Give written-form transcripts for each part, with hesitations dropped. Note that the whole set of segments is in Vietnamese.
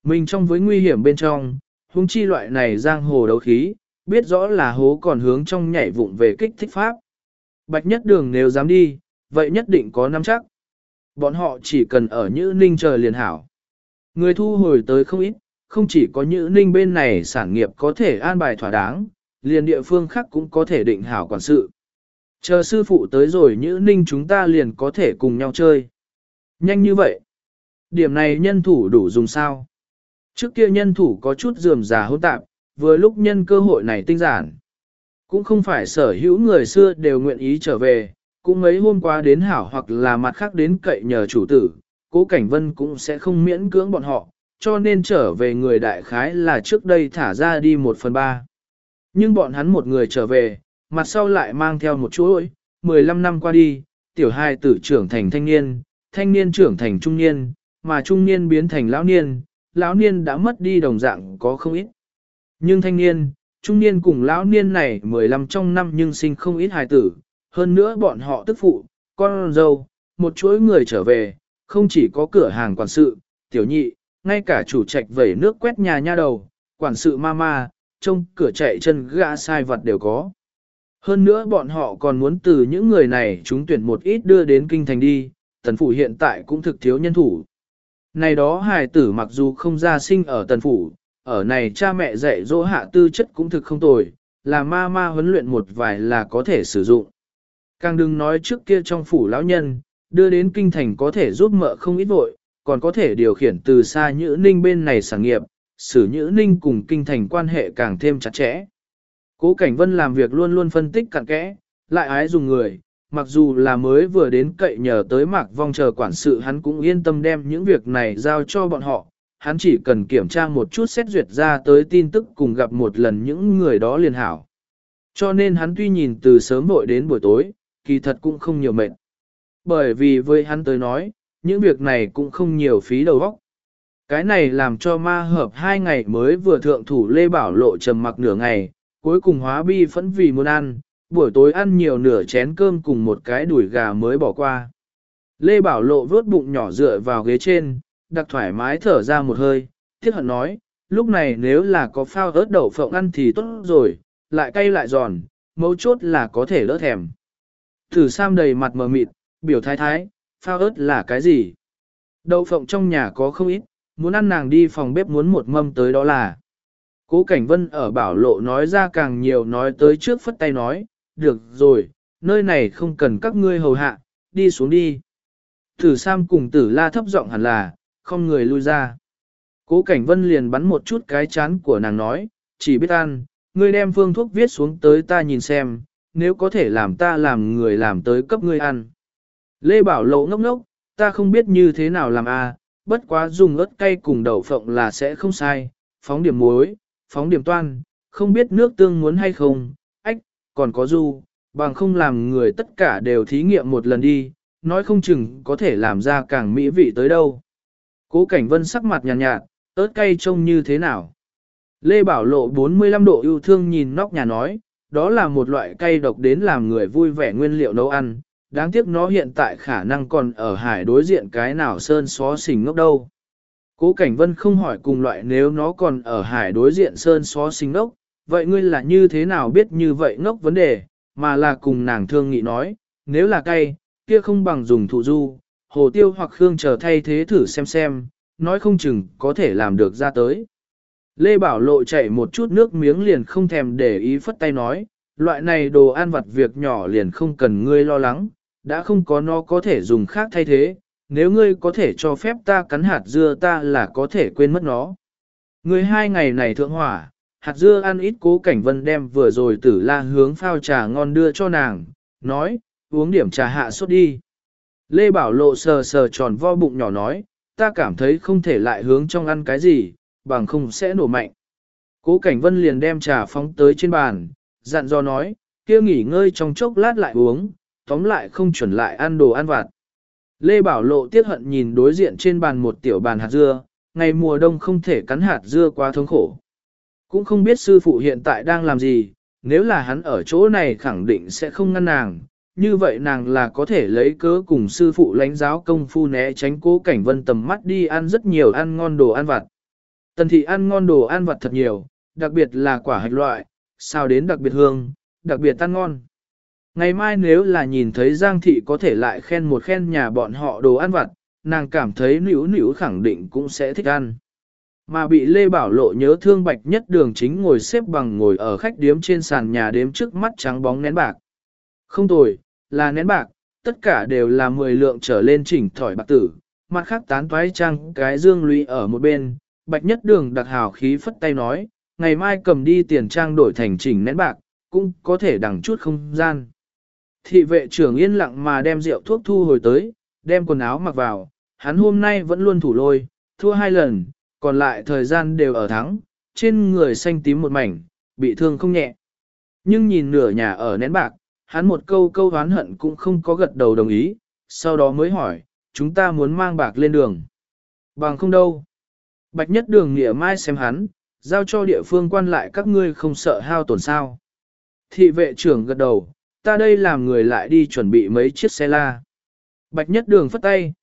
Mình trong với nguy hiểm bên trong, huống chi loại này giang hồ đấu khí, biết rõ là hố còn hướng trong nhảy vụng về kích thích pháp. Bạch Nhất Đường nếu dám đi, vậy nhất định có nắm chắc. Bọn họ chỉ cần ở Nhữ Ninh chờ liền hảo. Người thu hồi tới không ít, không chỉ có Nhữ Ninh bên này sản nghiệp có thể an bài thỏa đáng, liền địa phương khác cũng có thể định hảo quản sự. Chờ sư phụ tới rồi Nhữ Ninh chúng ta liền có thể cùng nhau chơi. Nhanh như vậy. Điểm này nhân thủ đủ dùng sao? Trước kia nhân thủ có chút rườm rà hỗn tạp, vừa lúc nhân cơ hội này tinh giản. Cũng không phải sở hữu người xưa đều nguyện ý trở về, cũng mấy hôm qua đến hảo hoặc là mặt khác đến cậy nhờ chủ tử, Cố Cảnh Vân cũng sẽ không miễn cưỡng bọn họ, cho nên trở về người đại khái là trước đây thả ra đi 1/3. Nhưng bọn hắn một người trở về, mặt sau lại mang theo một chuỗi, 15 năm qua đi, tiểu hài tử trưởng thành thanh niên, thanh niên trưởng thành trung niên, mà trung niên biến thành lão niên đã mất đi đồng dạng có không ít. Nhưng thanh niên, trung niên cùng lão niên này 15 trong năm nhưng sinh không ít hài tử, hơn nữa bọn họ tức phụ, con dâu, một chuỗi người trở về, không chỉ có cửa hàng quản sự, tiểu nhị, ngay cả chủ trạch vẩy nước quét nhà nha đầu, quản sự mama, trông cửa chạy chân gã sai vật đều có. Hơn nữa bọn họ còn muốn từ những người này chúng tuyển một ít đưa đến kinh thành đi, tần phủ hiện tại cũng thực thiếu nhân thủ. Này đó hài tử mặc dù không ra sinh ở tần phủ, ở này cha mẹ dạy dỗ hạ tư chất cũng thực không tồi, là ma huấn luyện một vài là có thể sử dụng. Càng đừng nói trước kia trong phủ lão nhân, đưa đến kinh thành có thể giúp mợ không ít vội, còn có thể điều khiển từ xa Nhữ Ninh bên này sản nghiệp, xử Nhữ Ninh cùng kinh thành quan hệ càng thêm chặt chẽ. Cố Cảnh Vân làm việc luôn luôn phân tích cặn kẽ, lại ái dùng người, mặc dù là mới vừa đến cậy nhờ tới Mạc Vong chờ quản sự hắn cũng yên tâm đem những việc này giao cho bọn họ, hắn chỉ cần kiểm tra một chút xét duyệt ra tới tin tức cùng gặp một lần những người đó liền hảo. Cho nên hắn tuy nhìn từ sớm vội đến buổi tối, kỳ thật cũng không nhiều mệt. Bởi vì với hắn tới nói, những việc này cũng không nhiều phí đầu óc. Cái này làm cho ma hợp 2 ngày mới vừa thượng thủ Lê Bảo Lộ trầm mặc nửa ngày, cuối cùng hóa bi phẫn vì muốn ăn, buổi tối ăn nhiều nửa chén cơm cùng một cái đùi gà mới bỏ qua. Lê Bảo Lộ vớt bụng nhỏ dựa vào ghế trên, đặc thoải mái thở ra một hơi, tiếc hận nói, lúc này nếu là có phao ớt đậu phộng ăn thì tốt rồi, lại cay lại giòn, mấu chốt là có thể đỡ thèm. Thử Sam đầy mặt mờ mịt, biểu thái thái, phao ớt là cái gì? Đậu phộng trong nhà có không ít, muốn ăn nàng đi phòng bếp muốn một mâm tới đó là. Cố Cảnh Vân ở Bảo Lộ nói ra càng nhiều nói tới trước phất tay nói, được rồi, nơi này không cần các ngươi hầu hạ, đi xuống đi. Thử Sam cùng Tử La thấp giọng hẳn là, không người lui ra. Cố Cảnh Vân liền bắn một chút cái chán của nàng nói, chỉ biết ăn, ngươi đem phương thuốc viết xuống tới ta nhìn xem, nếu có thể làm ta làm người làm tới cấp ngươi ăn. Lê Bảo Lộ ngốc ngốc, ta không biết như thế nào làm bất quá dùng ớt cay cùng đậu phộng là sẽ không sai, phóng điểm muối, phóng điểm toan, không biết nước tương muốn hay không, còn có du, bằng không làm người tất cả đều thí nghiệm một lần đi, nói không chừng có thể làm ra càng mỹ vị tới đâu. Cố Cảnh Vân sắc mặt nhàn nhạt, ớt cay trông như thế nào? Lê Bảo Lộ 45 độ yêu thương nhìn nóc nhà nói, đó là một loại cay độc đến làm người vui vẻ nguyên liệu nấu ăn, đáng tiếc nó hiện tại khả năng còn ở hải đối diện cái nào sơn xó xỉnh ngốc đâu. Cố Cảnh Vân không hỏi cùng loại nếu nó còn ở hải đối diện sơn xó xỉnh ngốc, vậy ngươi là như thế nào biết như vậy ngốc vấn đề, mà là cùng nàng thương nghị nói, nếu là cay, kia không bằng dùng thụ du, hồ tiêu hoặc khương chờ thay thế thử xem, nói không chừng có thể làm được ra tới. Lê Bảo Lộ chảy một chút nước miếng liền không thèm để ý phất tay nói, loại này đồ ăn vặt việc nhỏ liền không cần ngươi lo lắng, đã không có nó có thể dùng khác thay thế, nếu ngươi có thể cho phép ta cắn hạt dưa ta là có thể quên mất nó. Ngươi 2 ngày này thượng hỏa, hạt dưa ăn ít. Cố Cảnh Vân đem vừa rồi Tử La hướng phao trà ngon đưa cho nàng, nói, uống điểm trà hạ sốt đi. Lê Bảo Lộ sờ sờ tròn vo bụng nhỏ nói, ta cảm thấy không thể lại hướng trong ăn cái gì, bằng không sẽ nổ mạnh. Cố Cảnh Vân liền đem trà phóng tới trên bàn, dặn dò nói, kia nghỉ ngơi trong chốc lát lại uống, tóm lại không chuẩn lại ăn đồ ăn vặt. Lê Bảo Lộ tiếc hận nhìn đối diện trên bàn một tiểu bàn hạt dưa, ngày mùa đông không thể cắn hạt dưa quá thống khổ. Cũng không biết sư phụ hiện tại đang làm gì, nếu là hắn ở chỗ này khẳng định sẽ không ngăn nàng, như vậy nàng là có thể lấy cớ cùng sư phụ lãnh giáo công phu né tránh Cố Cảnh Vân tầm mắt đi ăn rất nhiều ăn ngon đồ ăn vặt. Tần thị ăn ngon đồ ăn vặt thật nhiều, đặc biệt là quả hạch loại, sao đến đặc biệt hương, đặc biệt ăn ngon. Ngày mai nếu là nhìn thấy Giang thị có thể lại khen một khen nhà bọn họ đồ ăn vặt, nàng cảm thấy nữu nữu khẳng định cũng sẽ thích ăn. Mà bị Lê Bảo Lộ nhớ thương Bạch Nhất Đường chính ngồi xếp bằng ngồi ở khách điếm trên sàn nhà đếm trước mắt trắng bóng nén bạc. Không tồi, là nén bạc, tất cả đều là 10 lượng trở lên chỉnh thỏi bạc tử, mặt khác tán toái trang cái dương lũy ở một bên. Bạch Nhất Đường đặc hào khí phất tay nói, ngày mai cầm đi tiền trang đổi thành chỉnh nén bạc, cũng có thể đằng chút không gian. Thị vệ trưởng yên lặng mà đem rượu thuốc thu hồi tới, đem quần áo mặc vào, hắn hôm nay vẫn luôn thủ lôi, thua 2 lần, còn lại thời gian đều ở thắng, trên người xanh tím một mảnh, bị thương không nhẹ. Nhưng nhìn nửa nhà ở nén bạc, hắn một câu oán hận cũng không có gật đầu đồng ý, sau đó mới hỏi, chúng ta muốn mang bạc lên đường. Bằng không đâu. Bạch Nhất Đường nghĩa mai xem hắn, giao cho địa phương quan lại các ngươi không sợ hao tổn sao. Thị vệ trưởng gật đầu, ta đây làm người lại đi chuẩn bị mấy chiếc xe la. Bạch Nhất Đường phất tay,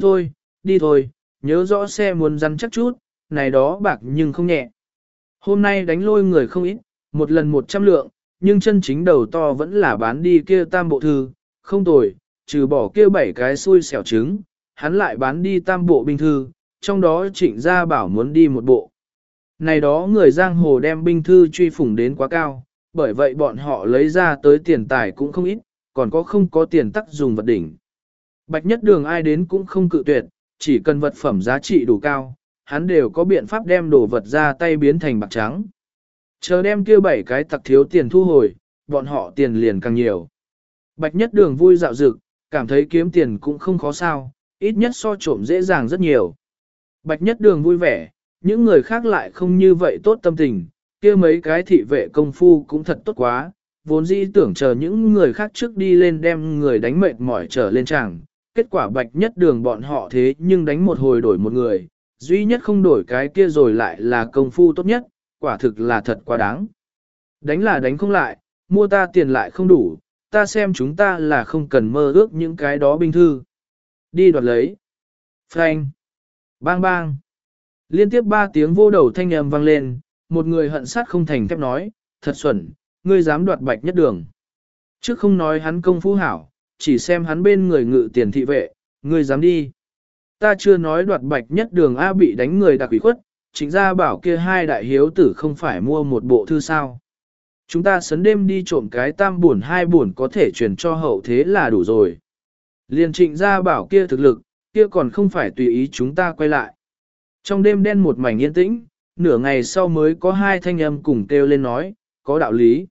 đi thôi, nhớ rõ xe muốn rắn chắc chút, này đó bạc nhưng không nhẹ. Hôm nay đánh lôi người không ít, một lần 100 lượng, nhưng chân chính đầu to vẫn là bán đi kia tam bộ thư, không tồi, trừ bỏ kia 7 cái xui xẻo trứng, hắn lại bán đi tam bộ binh thư, trong đó Trịnh Gia Bảo muốn đi một bộ. Này đó người giang hồ đem binh thư truy phủng đến quá cao, bởi vậy bọn họ lấy ra tới tiền tài cũng không ít, còn không có tiền tắc dùng vật đỉnh. Bạch Nhất Đường ai đến cũng không cự tuyệt, chỉ cần vật phẩm giá trị đủ cao, hắn đều có biện pháp đem đồ vật ra tay biến thành bạc trắng. Chờ đem kia 7 cái tặc thiếu tiền thu hồi, bọn họ tiền liền càng nhiều. Bạch Nhất Đường vui dạo dực, cảm thấy kiếm tiền cũng không khó sao, ít nhất so trộm dễ dàng rất nhiều. Bạch Nhất Đường vui vẻ, những người khác lại không như vậy tốt tâm tình, kia mấy cái thị vệ công phu cũng thật tốt quá, vốn dĩ tưởng chờ những người khác trước đi lên đem người đánh mệt mỏi trở lên tràng. Kết quả Bạch Nhất Đường bọn họ thế nhưng đánh một hồi đổi một người, duy nhất không đổi cái kia rồi lại là công phu tốt nhất, quả thực là thật quá đáng. Đánh là đánh không lại, mua ta tiền lại không đủ, ta xem chúng ta là không cần mơ ước những cái đó binh thư. Đi đoạt lấy. Phanh. Bang bang. Liên tiếp 3 tiếng vô đầu thanh âm vang lên, một người hận sát không thành thép nói, thật xuẩn, ngươi dám đoạt Bạch Nhất Đường. Trước không nói hắn công phu hảo, chỉ xem hắn bên người ngự tiền thị vệ, ngươi dám đi. Ta chưa nói đoạt Bạch Nhất Đường A bị đánh người đặc ủy khuất, Trịnh Gia Bảo kia 2 đại hiếu tử không phải mua một bộ thư sao. Chúng ta sấn đêm đi trộm cái tam buồn 2 buồn có thể truyền cho hậu thế là đủ rồi. Liền Trịnh Gia Bảo kia thực lực, kia còn không phải tùy ý chúng ta quay lại. Trong đêm đen một mảnh yên tĩnh, nửa ngày sau mới có 2 thanh âm cùng kêu lên nói, có đạo lý.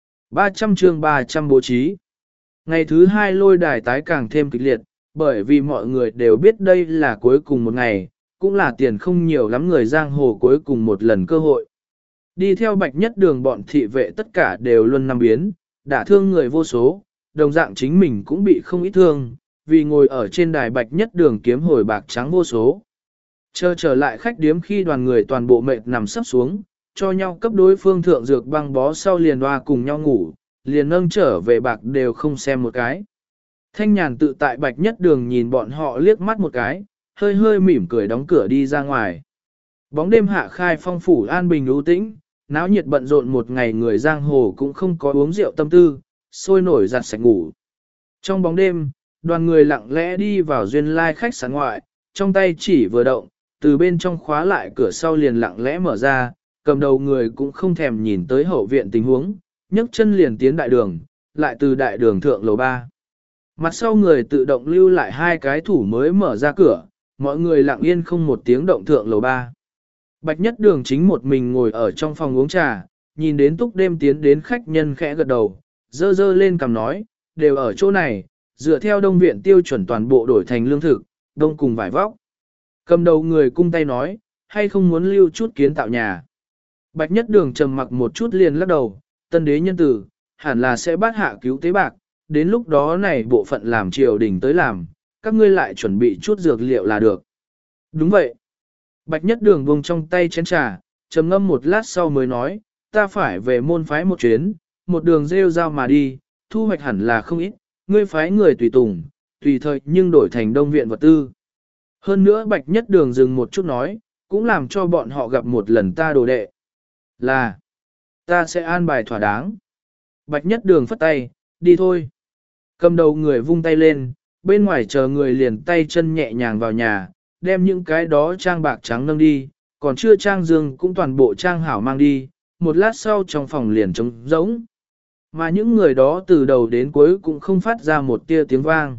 300 chương 300 bố trí. Ngày thứ 2 lôi đài tái càng thêm kịch liệt, bởi vì mọi người đều biết đây là cuối cùng một ngày, cũng là tiền không nhiều lắm người giang hồ cuối cùng một lần cơ hội. Đi theo Bạch Nhất Đường bọn thị vệ tất cả đều luôn năm biến, đả thương người vô số, đồng dạng chính mình cũng bị không ít thương, vì ngồi ở trên đài Bạch Nhất Đường kiếm hồi bạc trắng vô số. Chờ trở lại khách điếm khi đoàn người toàn bộ mệt nằm sắp xuống, cho nhau cấp đối phương thượng dược băng bó sau liền hoa cùng nhau ngủ, liền nâng trở về bạc đều không xem một cái. Thanh nhàn tự tại Bạch Nhất Đường nhìn bọn họ liếc mắt một cái, hơi hơi mỉm cười đóng cửa đi ra ngoài. Bóng đêm hạ khai phong phủ an bình ưu tĩnh, náo nhiệt bận rộn một ngày người giang hồ cũng không có uống rượu tâm tư, sôi nổi giặt sạch ngủ. Trong bóng đêm, đoàn người lặng lẽ đi vào duyên lai khách sạn ngoại, trong tay chỉ vừa động, từ bên trong khóa lại cửa sau liền lặng lẽ mở ra, cầm đầu người cũng không thèm nhìn tới hậu viện tình huống, nhấc chân liền tiến đại đường, lại từ đại đường thượng lầu 3. Mặt sau người tự động lưu lại 2 cái thủ mới mở ra cửa, mọi người lặng yên không một tiếng động thượng lầu 3. Bạch Nhất Đường chính một mình ngồi ở trong phòng uống trà, nhìn đến túc đêm tiến đến khách nhân khẽ gật đầu, dơ dơ lên cằm nói, đều ở chỗ này, dựa theo đông viện tiêu chuẩn toàn bộ đổi thành lương thực, đông cùng vải vóc. Cầm đầu người cung tay nói, hay không muốn lưu chút kiến tạo nhà. Bạch Nhất Đường trầm mặc một chút liền lắc đầu, tân đế nhân tử, hẳn là sẽ bắt hạ cứu tế bạc, đến lúc đó này bộ phận làm triều đình tới làm, các ngươi lại chuẩn bị chút dược liệu là được. Đúng vậy. Bạch Nhất Đường buông trong tay chén trà, trầm ngâm một lát sau mới nói, ta phải về môn phái một chuyến, một đường rêu rao mà đi, thu hoạch hẳn là không ít, ngươi phái người tùy tùng, tùy thời nhưng đổi thành đông viện vật tư. Hơn nữa Bạch Nhất Đường dừng một chút nói, cũng làm cho bọn họ gặp một lần ta đồ đệ. Là, ta sẽ an bài thỏa đáng. Bạch Nhất Đường phất tay, đi thôi. Cầm đầu người vung tay lên, bên ngoài chờ người liền tay chân nhẹ nhàng vào nhà, đem những cái đó trang bạc trắng nâng đi, còn chưa trang dương cũng toàn bộ trang hảo mang đi, một lát sau trong phòng liền trống rỗng. Mà những người đó từ đầu đến cuối cũng không phát ra một tia tiếng vang.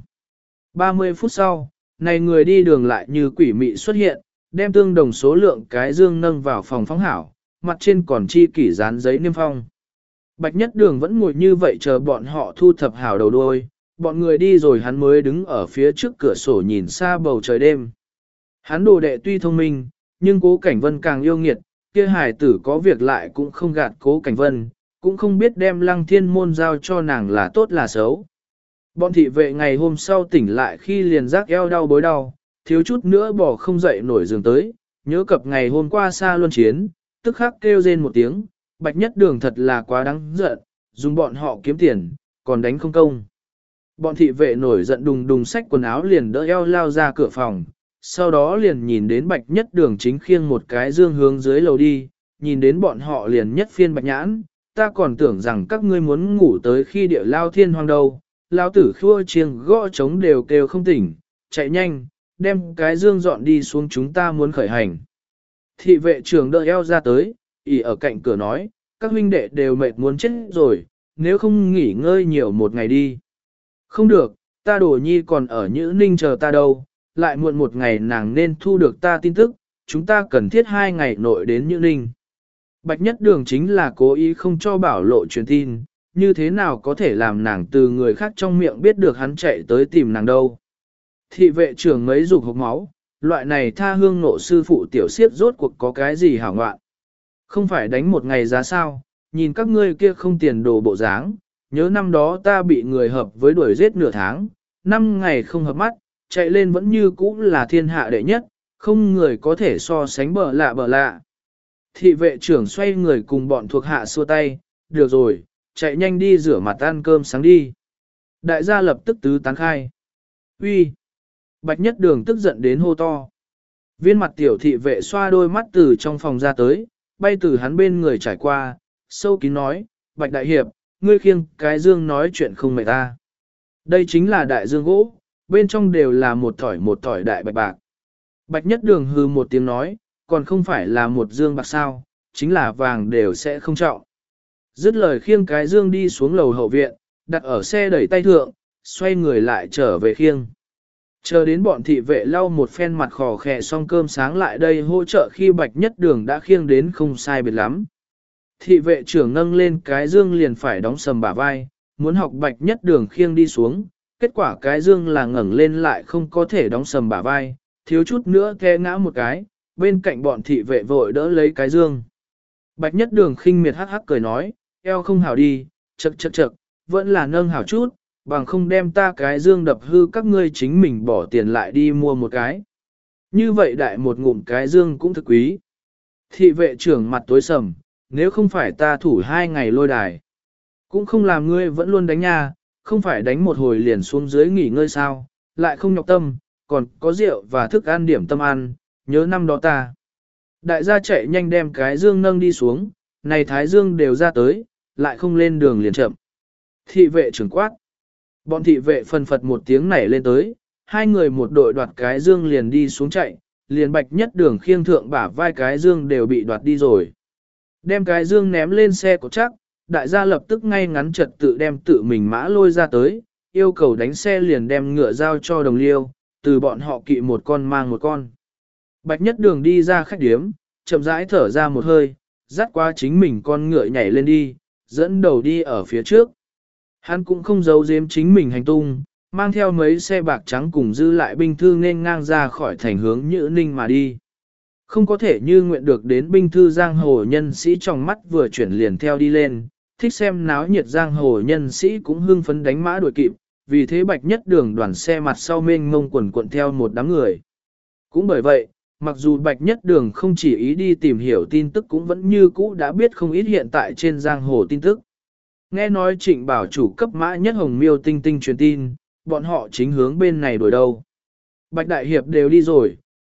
30 phút sau, này người đi đường lại như quỷ mị xuất hiện, đem tương đồng số lượng cái dương nâng vào phòng phóng hảo, mặt trên còn chi kỷ dán giấy niêm phong. Bạch Nhất Đường vẫn ngồi như vậy chờ bọn họ thu thập hảo đầu đuôi, bọn người đi rồi hắn mới đứng ở phía trước cửa sổ nhìn xa bầu trời đêm. Hắn đồ đệ tuy thông minh, nhưng Cố Cảnh Vân càng yêu nghiệt, kia hài tử có việc lại cũng không gạt Cố Cảnh Vân, cũng không biết đem Lăng Thiên Môn giao cho nàng là tốt là xấu. Bọn thị vệ ngày hôm sau tỉnh lại khi liền giác eo đau bối đau, thiếu chút nữa bỏ không dậy nổi giường tới, nhớ cập ngày hôm qua xa luân chiến, tức khắc kêu rên một tiếng, Bạch Nhất Đường thật là quá đáng giận, dùng bọn họ kiếm tiền, còn đánh không công. Bọn thị vệ nổi giận đùng đùng xách quần áo liền đỡ eo lao ra cửa phòng, sau đó liền nhìn đến Bạch Nhất Đường chính khiêng một cái dương hướng dưới lầu đi, nhìn đến bọn họ liền nhất phiên bạch nhãn, ta còn tưởng rằng các ngươi muốn ngủ tới khi địa lao thiên hoang đâu, lao tử khua chiêng gõ trống đều kêu không tỉnh, chạy nhanh, đem cái dương dọn đi xuống chúng ta muốn khởi hành. Thị vệ trưởng đỡ eo ra tới, ỉ ở cạnh cửa nói, các huynh đệ đều mệt muốn chết rồi, nếu không nghỉ ngơi nhiều một ngày đi. Không được, ta đổ nhi còn ở Nhữ Ninh chờ ta đâu, lại muộn một ngày nàng nên thu được ta tin tức, chúng ta cần thiết 2 ngày nội đến Nhữ Ninh. Bạch Nhất Đường chính là cố ý không cho bảo lộ truyền tin, như thế nào có thể làm nàng từ người khác trong miệng biết được hắn chạy tới tìm nàng đâu. Thị vệ trưởng mấy dục hộc máu, loại này tha hương nộ sư phụ tiểu siếp rốt cuộc có cái gì hảo ngoạn. Không phải đánh một ngày giá sao, nhìn các ngươi kia không tiền đồ bộ dáng, nhớ năm đó ta bị người hợp với đuổi giết nửa tháng, 5 ngày không hợp mắt, chạy lên vẫn như cũ là thiên hạ đệ nhất, không người có thể so sánh bờ lạ. Thị vệ trưởng xoay người cùng bọn thuộc hạ xua tay, được rồi, chạy nhanh đi rửa mặt ăn cơm sáng đi. Đại gia lập tức tứ tán khai. Uy, Bạch Nhất Đường tức giận đến hô to. Viên mặt tiểu thị vệ xoa đôi mắt từ trong phòng ra tới, bay từ hắn bên người trải qua, sâu kín nói, Bạch Đại Hiệp, ngươi khiêng cái dương nói chuyện không mệt ta. Đây chính là đại dương gỗ, bên trong đều là một thỏi đại bạch bạc. Bạch Nhất Đường hừ một tiếng nói, còn không phải là một dương bạc sao, chính là vàng đều sẽ không trọng. Dứt lời khiêng cái dương đi xuống lầu hậu viện, đặt ở xe đẩy tay thượng, xoay người lại trở về khiêng. Chờ đến bọn thị vệ lau một phen mặt khò khè xong cơm sáng lại đây hỗ trợ khi Bạch Nhất Đường đã khiêng đến không sai biệt lắm. Thị vệ trưởng nâng lên cái dương liền phải đóng sầm bả vai, muốn học Bạch Nhất Đường khiêng đi xuống, kết quả cái dương là ngẩng lên lại không có thể đóng sầm bả vai, thiếu chút nữa té ngã một cái, bên cạnh bọn thị vệ vội đỡ lấy cái dương. Bạch Nhất Đường khinh miệt hắc hắc cười nói, eo không hảo đi, chậc, vẫn là nâng hảo chút, bằng không đem ta cái dương đập hư các ngươi chính mình bỏ tiền lại đi mua một cái. Như vậy đại một ngụm cái dương cũng thực quý. Thị vệ trưởng mặt tối sầm, nếu không phải ta thủ 2 ngày lôi đài, cũng không làm ngươi vẫn luôn đánh nha, không phải đánh một hồi liền xuống dưới nghỉ ngơi sao, lại không nhọc tâm, còn có rượu và thức ăn điểm tâm ăn, nhớ năm đó ta. Đại gia chạy nhanh đem cái dương nâng đi xuống, này thái dương đều ra tới, lại không lên đường liền chậm. Thị vệ trưởng quát. Bọn thị vệ phần phật một tiếng nảy lên tới, 2 người một đội đoạt cái dương liền đi xuống chạy, liền Bạch Nhất Đường khiêng thượng bả vai cái dương đều bị đoạt đi rồi. Đem cái dương ném lên xe của chắc, đại gia lập tức ngay ngắn trật tự đem tự mình mã lôi ra tới, yêu cầu đánh xe liền đem ngựa giao cho đồng liêu, từ bọn họ kỵ một con mang một con. Bạch Nhất Đường đi ra khách điếm, chậm rãi thở ra một hơi, dắt qua chính mình con ngựa nhảy lên đi, dẫn đầu đi ở phía trước. Hắn cũng không giấu giếm chính mình hành tung, mang theo mấy xe bạc trắng cùng dư lại binh thư nên ngang ra khỏi thành hướng Nhữ Ninh mà đi. Không có thể như nguyện được đến binh thư giang hồ nhân sĩ trong mắt vừa chuyển liền theo đi lên, thích xem náo nhiệt giang hồ nhân sĩ cũng hưng phấn đánh mã đuổi kịp, vì thế Bạch Nhất Đường đoàn xe mặt sau mênh mông quần cuộn theo một đám người. Cũng bởi vậy, mặc dù Bạch Nhất Đường không chỉ ý đi tìm hiểu tin tức cũng vẫn như cũ đã biết không ít hiện tại trên giang hồ tin tức. Nghe nói Trịnh Bảo chủ cấp mã Nhất Hồng Miêu Tinh Tinh truyền tin, bọn họ chính hướng bên này đuổi đâu. Bạch Đại Hiệp đều đi rồi,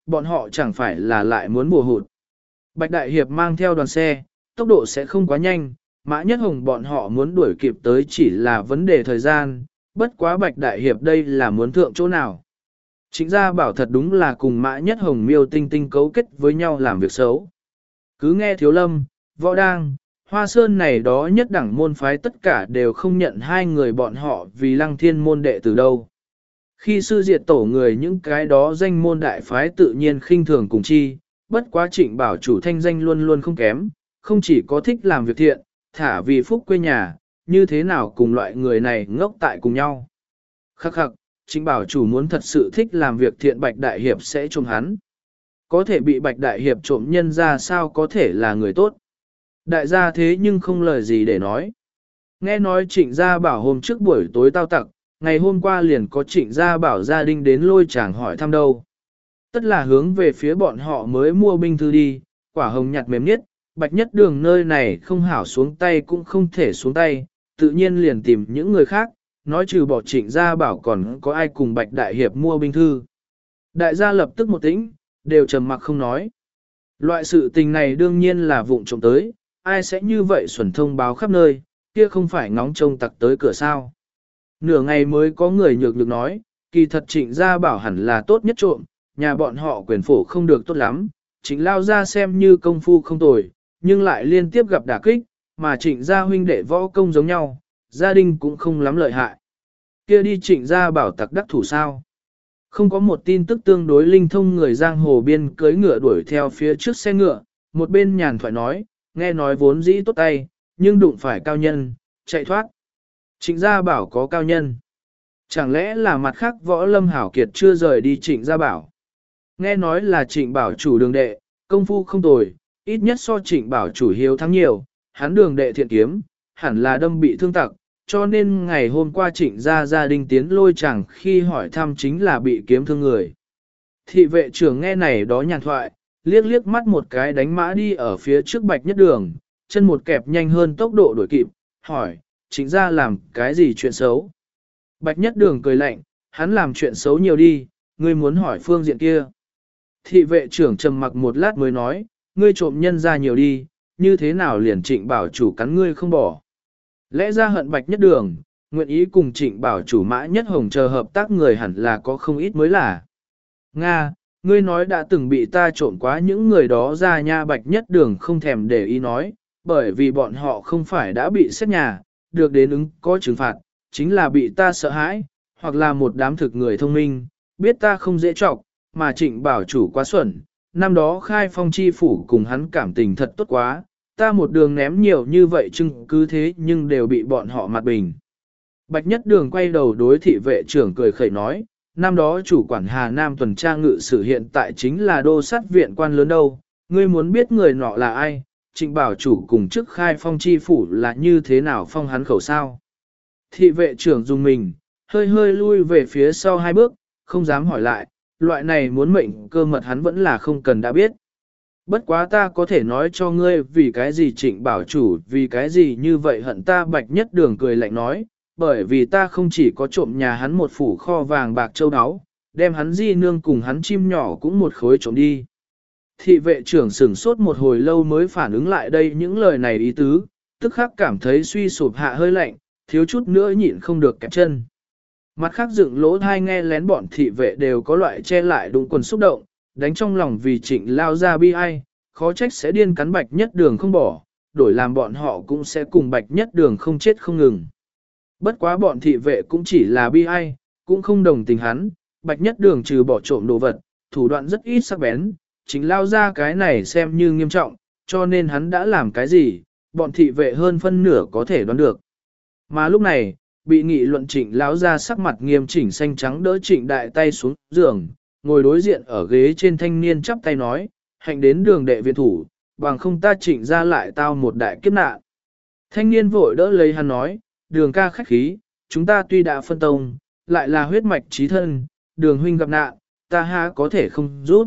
bọn họ chẳng phải là lại muốn bùa hụt. Bạch Đại Hiệp mang theo đoàn xe, tốc độ sẽ không quá nhanh, Mã Nhất Hồng bọn họ muốn đuổi kịp tới chỉ là vấn đề thời gian, bất quá Bạch Đại Hiệp đây là muốn thượng chỗ nào. Trịnh Gia Bảo thật đúng là cùng Mã Nhất Hồng Miêu Tinh Tinh cấu kết với nhau làm việc xấu. Cứ nghe Thiếu Lâm, Võ Đang, Hoa Sơn này đó nhất đẳng môn phái tất cả đều không nhận hai người bọn họ vì Lăng Thiên môn đệ từ đâu. Khi sư diệt tổ người những cái đó danh môn đại phái tự nhiên khinh thường cùng chi, bất quá Trịnh Bảo chủ thanh danh luôn luôn không kém, không chỉ có thích làm việc thiện, thả vì phúc quê nhà, như thế nào cùng loại người này ngốc tại cùng nhau. Khắc khắc, Trịnh Bảo chủ muốn thật sự thích làm việc thiện Bạch Đại Hiệp sẽ trộm hắn. Có thể bị Bạch Đại Hiệp trộm nhân ra sao có thể là người tốt. Đại gia thế nhưng không lời gì để nói. Nghe nói Trịnh Gia Bảo hôm trước buổi tối tao tặc, ngày hôm qua liền có Trịnh Gia Bảo gia đình đến lôi chàng hỏi thăm đâu. Tất là hướng về phía bọn họ mới mua binh thư đi, quả hồng nhạt mềm nhất, Bạch Nhất Đường nơi này không hảo xuống tay cũng không thể xuống tay, tự nhiên liền tìm những người khác, nói trừ bỏ Trịnh Gia Bảo còn có ai cùng Bạch Đại Hiệp mua binh thư. Đại gia lập tức một tĩnh, đều trầm mặc không nói. Loại sự tình này đương nhiên là vụng trộm tới, ai sẽ như vậy xuẩn thông báo khắp nơi, kia không phải ngóng trông tặc tới cửa sao. Nửa ngày mới có người nhược nhược nói, kỳ thật Trịnh Gia Bảo hẳn là tốt nhất trộm, nhà bọn họ quyền phổ không được tốt lắm, Trịnh Lao Gia xem như công phu không tồi, nhưng lại liên tiếp gặp đả kích, mà Trịnh Gia huynh đệ võ công giống nhau, gia đình cũng không lắm lợi hại. Kia đi Trịnh Gia Bảo tặc đắc thủ sao? Không có một tin tức tương đối linh thông người giang hồ biên cưới ngựa đuổi theo phía trước xe ngựa, một bên nhàn thoại nói, nghe nói vốn dĩ tốt tay, nhưng đụng phải cao nhân, chạy thoát. Trịnh Gia Bảo có cao nhân. Chẳng lẽ là mặt khác võ lâm hảo kiệt chưa rời đi Trịnh Gia Bảo? Nghe nói là Trịnh Bảo chủ đường đệ, công phu không tồi, ít nhất so Trịnh Bảo chủ hiếu thắng nhiều, hắn đường đệ thiện kiếm, hẳn là đâm bị thương tặc, cho nên ngày hôm qua Trịnh gia đình tiến lôi chẳng khi hỏi thăm chính là bị kiếm thương người. Thị vệ trưởng nghe này đó nhàn thoại, liếc liếc mắt một cái đánh mã đi ở phía trước Bạch Nhất Đường, chân một kẹp nhanh hơn tốc độ đuổi kịp, hỏi, Trịnh gia làm cái gì chuyện xấu? Bạch Nhất Đường cười lạnh, hắn làm chuyện xấu nhiều đi, ngươi muốn hỏi phương diện kia. Thị vệ trưởng trầm mặc một lát mới nói, ngươi trộm nhân ra nhiều đi, như thế nào liền Trịnh Bảo chủ cắn ngươi không bỏ. Lẽ ra hận Bạch Nhất Đường, nguyện ý cùng Trịnh Bảo chủ Mã Nhất Hồng chờ hợp tác người hẳn là có không ít mới là. Nga, ngươi nói đã từng bị ta trộm quá những người đó ra nha. Bạch Nhất Đường không thèm để ý nói, bởi vì bọn họ không phải đã bị xét nhà, được đến ứng có trừng phạt, chính là bị ta sợ hãi, hoặc là một đám thực người thông minh, biết ta không dễ trọc, mà Trịnh Bảo chủ quá xuẩn, năm đó khai phong chi phủ cùng hắn cảm tình thật tốt quá, ta một đường ném nhiều như vậy chứng cứ thế nhưng đều bị bọn họ mặt bình. Bạch Nhất Đường quay đầu đối thị vệ trưởng cười khẩy nói, năm đó chủ quản Hà Nam tuần tra ngự sử hiện tại chính là đô sát viện quan lớn đâu, ngươi muốn biết người nọ là ai, Trịnh Bảo chủ cùng chức khai phong chi phủ là như thế nào phong hắn khẩu sao. Thị vệ trưởng dùng mình, hơi hơi lui về phía sau hai bước, không dám hỏi lại, loại này muốn mệnh cơ mật hắn vẫn là không cần đã biết. Bất quá ta có thể nói cho ngươi vì cái gì Trịnh Bảo chủ, vì cái gì như vậy hận ta. Bạch Nhất Đường cười lạnh nói, bởi vì ta không chỉ có trộm nhà hắn một phủ kho vàng bạc châu áo, đem hắn di nương cùng hắn chim nhỏ cũng một khối trộm đi. Thị vệ trưởng sửng sốt một hồi lâu mới phản ứng lại đây những lời này ý tứ, tức khắc cảm thấy suy sụp hạ hơi lạnh, thiếu chút nữa nhịn không được kẹp chân. Mặt khác dựng lỗ thai nghe lén bọn thị vệ đều có loại che lại đúng quần xúc động, đánh trong lòng vì Trịnh lao ra bi ai, khó trách sẽ điên cắn Bạch Nhất Đường không bỏ, đổi làm bọn họ cũng sẽ cùng Bạch Nhất Đường không chết không ngừng. Bất quá bọn thị vệ cũng chỉ là bi ai, cũng không đồng tình hắn, Bạch Nhất Đường trừ bỏ trộm đồ vật, thủ đoạn rất ít sắc bén, Trịnh lao ra cái này xem như nghiêm trọng, cho nên hắn đã làm cái gì, bọn thị vệ hơn phân nửa có thể đoán được. Mà lúc này, bị nghị luận Trịnh lão ra sắc mặt nghiêm chỉnh xanh trắng đỡ Trịnh đại tay xuống giường, ngồi đối diện ở ghế trên thanh niên chắp tay nói, hạnh đến Đường đệ viện thủ, bằng không ta Trịnh ra lại tao một đại kiếp nạn. Thanh niên vội đỡ lấy hắn nói, Đường ca khách khí, chúng ta tuy đã phân tông, lại là huyết mạch trí thân, Đường huynh gặp nạn, ta há có thể không giúp.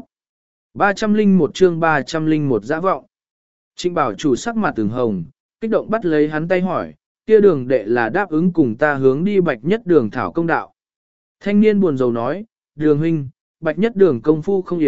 301 chương 301 dã vọng. Trịnh Bảo chủ sắc mặt từng hồng, kích động bắt lấy hắn tay hỏi, kia Đường đệ là đáp ứng cùng ta hướng đi Bạch Nhất Đường thảo công đạo. Thanh niên buồn rầu nói, Đường huynh, Bạch Nhất Đường công phu không yếu,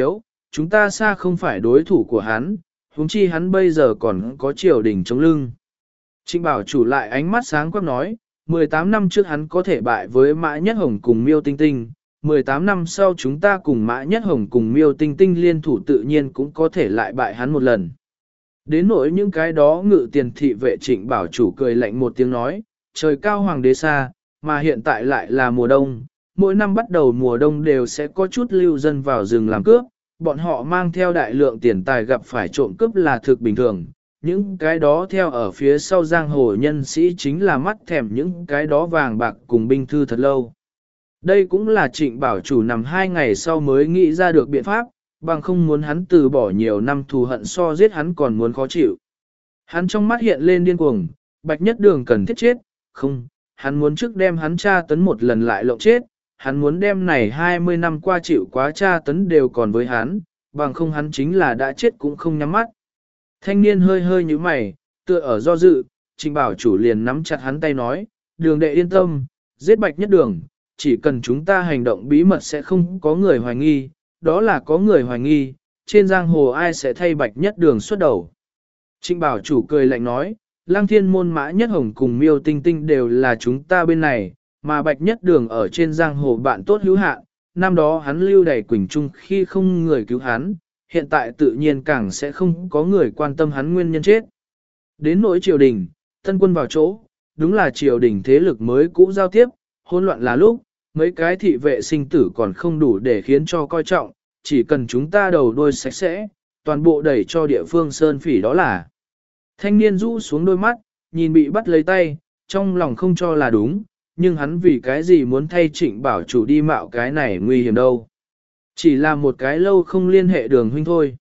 chúng ta xa không phải đối thủ của hắn, huống chi hắn bây giờ còn có triều đình chống lưng. Trịnh Bảo Chủ lại ánh mắt sáng quắc nói, 18 năm trước hắn có thể bại với Mã Nhất Hồng cùng Miêu Tinh Tinh, 18 năm sau chúng ta cùng Mã Nhất Hồng cùng Miêu Tinh Tinh liên thủ tự nhiên cũng có thể lại bại hắn một lần. Đến nỗi những cái đó ngự tiền thị vệ Trịnh Bảo Chủ cười lạnh một tiếng nói, trời cao hoàng đế xa, mà hiện tại lại là mùa đông, mỗi năm bắt đầu mùa đông đều sẽ có chút lưu dân vào rừng làm cướp, bọn họ mang theo đại lượng tiền tài gặp phải trộm cướp là thực bình thường. Những cái đó theo ở phía sau giang hồ nhân sĩ chính là mắt thèm những cái đó vàng bạc cùng binh thư thật lâu. Đây cũng là Trịnh Bảo Chủ nằm 2 ngày sau mới nghĩ ra được biện pháp, bằng không muốn hắn từ bỏ nhiều năm thù hận so giết hắn còn muốn khó chịu. Hắn trong mắt hiện lên điên cuồng, Bạch Nhất Đường cần thiết chết, không, hắn muốn trước đem hắn tra tấn một lần lại lộng chết, hắn muốn đem này 20 năm qua chịu quá tra tấn đều còn với hắn, bằng không hắn chính là đã chết cũng không nhắm mắt. Thanh niên hơi hơi như mày, tựa ở do dự, Trịnh Bảo Chủ liền nắm chặt hắn tay nói, Đường đệ yên tâm, giết Bạch Nhất Đường, chỉ cần chúng ta hành động bí mật sẽ không có người hoài nghi, đó là có người hoài nghi, trên giang hồ ai sẽ thay Bạch Nhất Đường xuất đầu. Trịnh Bảo Chủ cười lạnh nói, Lăng Thiên Môn Mã Nhất Hồng cùng Miêu Tinh Tinh đều là chúng ta bên này, mà Bạch Nhất Đường ở trên giang hồ bạn tốt hữu hạn, năm đó hắn lưu đày Quỳnh Trung khi không người cứu hắn, hiện tại tự nhiên càng sẽ không có người quan tâm hắn nguyên nhân chết. Đến nỗi triều đình, tân quân vào chỗ, đúng là triều đình thế lực mới cũ giao tiếp, hỗn loạn là lúc, mấy cái thị vệ sinh tử còn không đủ để khiến cho coi trọng, chỉ cần chúng ta đầu đuôi sạch sẽ, toàn bộ đẩy cho địa phương sơn phỉ đó là. Thanh niên rũ xuống đôi mắt, nhìn bị bắt lấy tay, trong lòng không cho là đúng, nhưng hắn vì cái gì muốn thay Trịnh Bảo Chủ đi mạo cái này nguy hiểm đâu. Chỉ là một cái lâu không liên hệ Đường huynh thôi.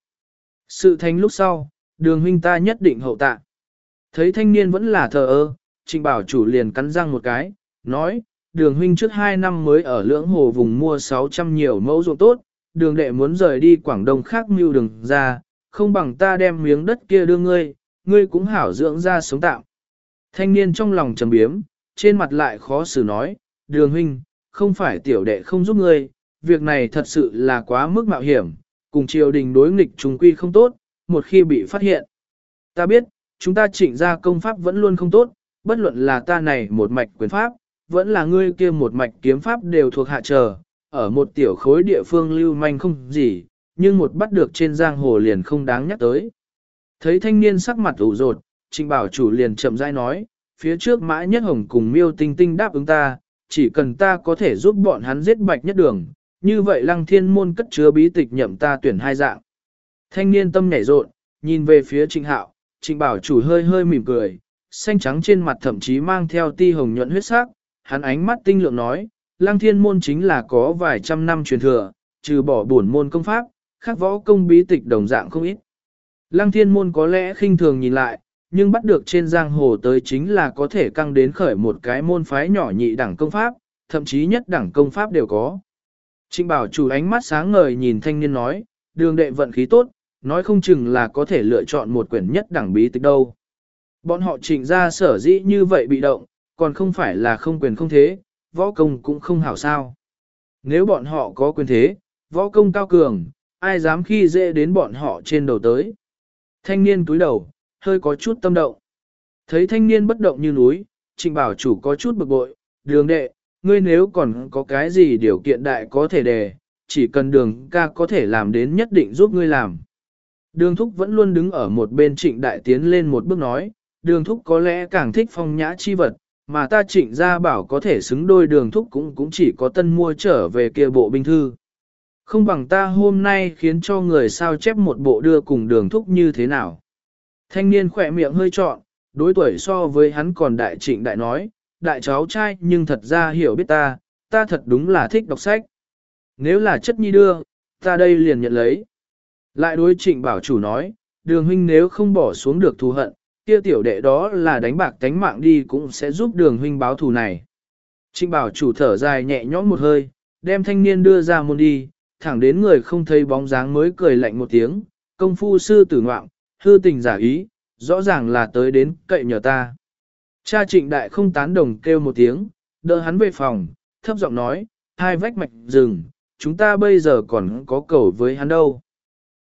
Sự thành lúc sau, Đường huynh ta nhất định hậu tạ. Thấy thanh niên vẫn là thờ ơ, Trịnh Bảo Chủ liền cắn răng một cái, nói, Đường huynh trước 2 năm mới ở Lưỡng Hồ vùng mua 600 nhiều mẫu ruộng tốt, Đường đệ muốn rời đi Quảng Đông khác mưu đường ra, không bằng ta đem miếng đất kia đưa ngươi, ngươi cũng hảo dưỡng ra sống tạm. Thanh niên trong lòng trầm biếm, trên mặt lại khó xử nói, Đường huynh, không phải tiểu đệ không giúp ngươi, việc này thật sự là quá mức mạo hiểm, cùng triều đình đối nghịch trùng quy không tốt, một khi bị phát hiện. Ta biết, chúng ta Trịnh ra công pháp vẫn luôn không tốt, bất luận là ta này một mạch quyền pháp, vẫn là ngươi kia một mạch kiếm pháp đều thuộc hạ trở, ở một tiểu khối địa phương lưu manh không gì, nhưng một bắt được trên giang hồ liền không đáng nhắc tới. Thấy thanh niên sắc mặt ủ rột, Trịnh Bảo Chủ liền chậm rãi nói, phía trước Mã Nhất Hồng cùng Miêu Tinh Tinh đáp ứng ta, chỉ cần ta có thể giúp bọn hắn giết Bạch Nhất Đường, như vậy Lăng Thiên Môn cất chứa bí tịch nhậm ta tuyển 2 dạng. Thanh niên tâm nhảy rộn, nhìn về phía Trịnh Hạo, Trịnh Bảo Chủ hơi hơi mỉm cười, xanh trắng trên mặt thậm chí mang theo ti hồng nhuận huyết sắc, hắn ánh mắt tinh lượng nói, Lăng Thiên Môn chính là có vài trăm năm truyền thừa, trừ bỏ bổn môn công pháp, khác võ công bí tịch đồng dạng không ít. Lăng Thiên Môn có lẽ khinh thường nhìn lại, nhưng bắt được trên giang hồ tới chính là có thể căng đến khởi một cái môn phái nhỏ nhị đẳng công pháp, thậm chí nhất đẳng công pháp đều có. Trịnh Bảo Chủ ánh mắt sáng ngời nhìn thanh niên nói, Đường đệ vận khí tốt, nói không chừng là có thể lựa chọn một quyển nhất đẳng bí tịch đâu. Bọn họ Trịnh ra sở dĩ như vậy bị động, còn không phải là không quyền không thế, võ công cũng không hảo sao. Nếu bọn họ có quyền thế, võ công cao cường, ai dám khi dễ đến bọn họ trên đầu tới. Thanh niên túi đầu, hơi có chút tâm động. Thấy thanh niên bất động như núi, Trịnh Bảo Chủ có chút bực bội, Đường đệ, ngươi nếu còn có cái gì điều kiện đại có thể đề, chỉ cần Đường ca có thể làm đến nhất định giúp ngươi làm. Đường Thúc vẫn luôn đứng ở một bên Trịnh Đại tiến lên một bước nói, Đường Thúc có lẽ càng thích phong nhã chi vật, mà ta Trịnh ra bảo có thể xứng đôi Đường Thúc cũng chỉ có tân mua trở về kia bộ binh thư. Không bằng ta hôm nay khiến cho người sao chép một bộ đưa cùng Đường Thúc như thế nào. Thanh niên khỏe miệng hơi trọn, đối tuổi so với hắn còn Đại Trịnh Đại nói, đại cháu trai nhưng thật ra hiểu biết ta thật đúng là thích đọc sách. Nếu là chất nhi đưa, ta đây liền nhận lấy. Lại đối Trịnh Bảo Chủ nói, Đường huynh nếu không bỏ xuống được thù hận, kia tiểu đệ đó là đánh bạc tánh mạng đi cũng sẽ giúp Đường huynh báo thù này. Trịnh Bảo Chủ thở dài nhẹ nhõm một hơi, đem thanh niên đưa ra môn đi, thẳng đến người không thấy bóng dáng mới cười lạnh một tiếng, công phu sư tử ngoạm, hư tình giả ý, rõ ràng là tới đến cậy nhờ ta. Cha Trịnh Đại không tán đồng kêu một tiếng, đỡ hắn về phòng, thấp giọng nói, 2 vách mạch rừng, chúng ta bây giờ còn có cầu với hắn đâu.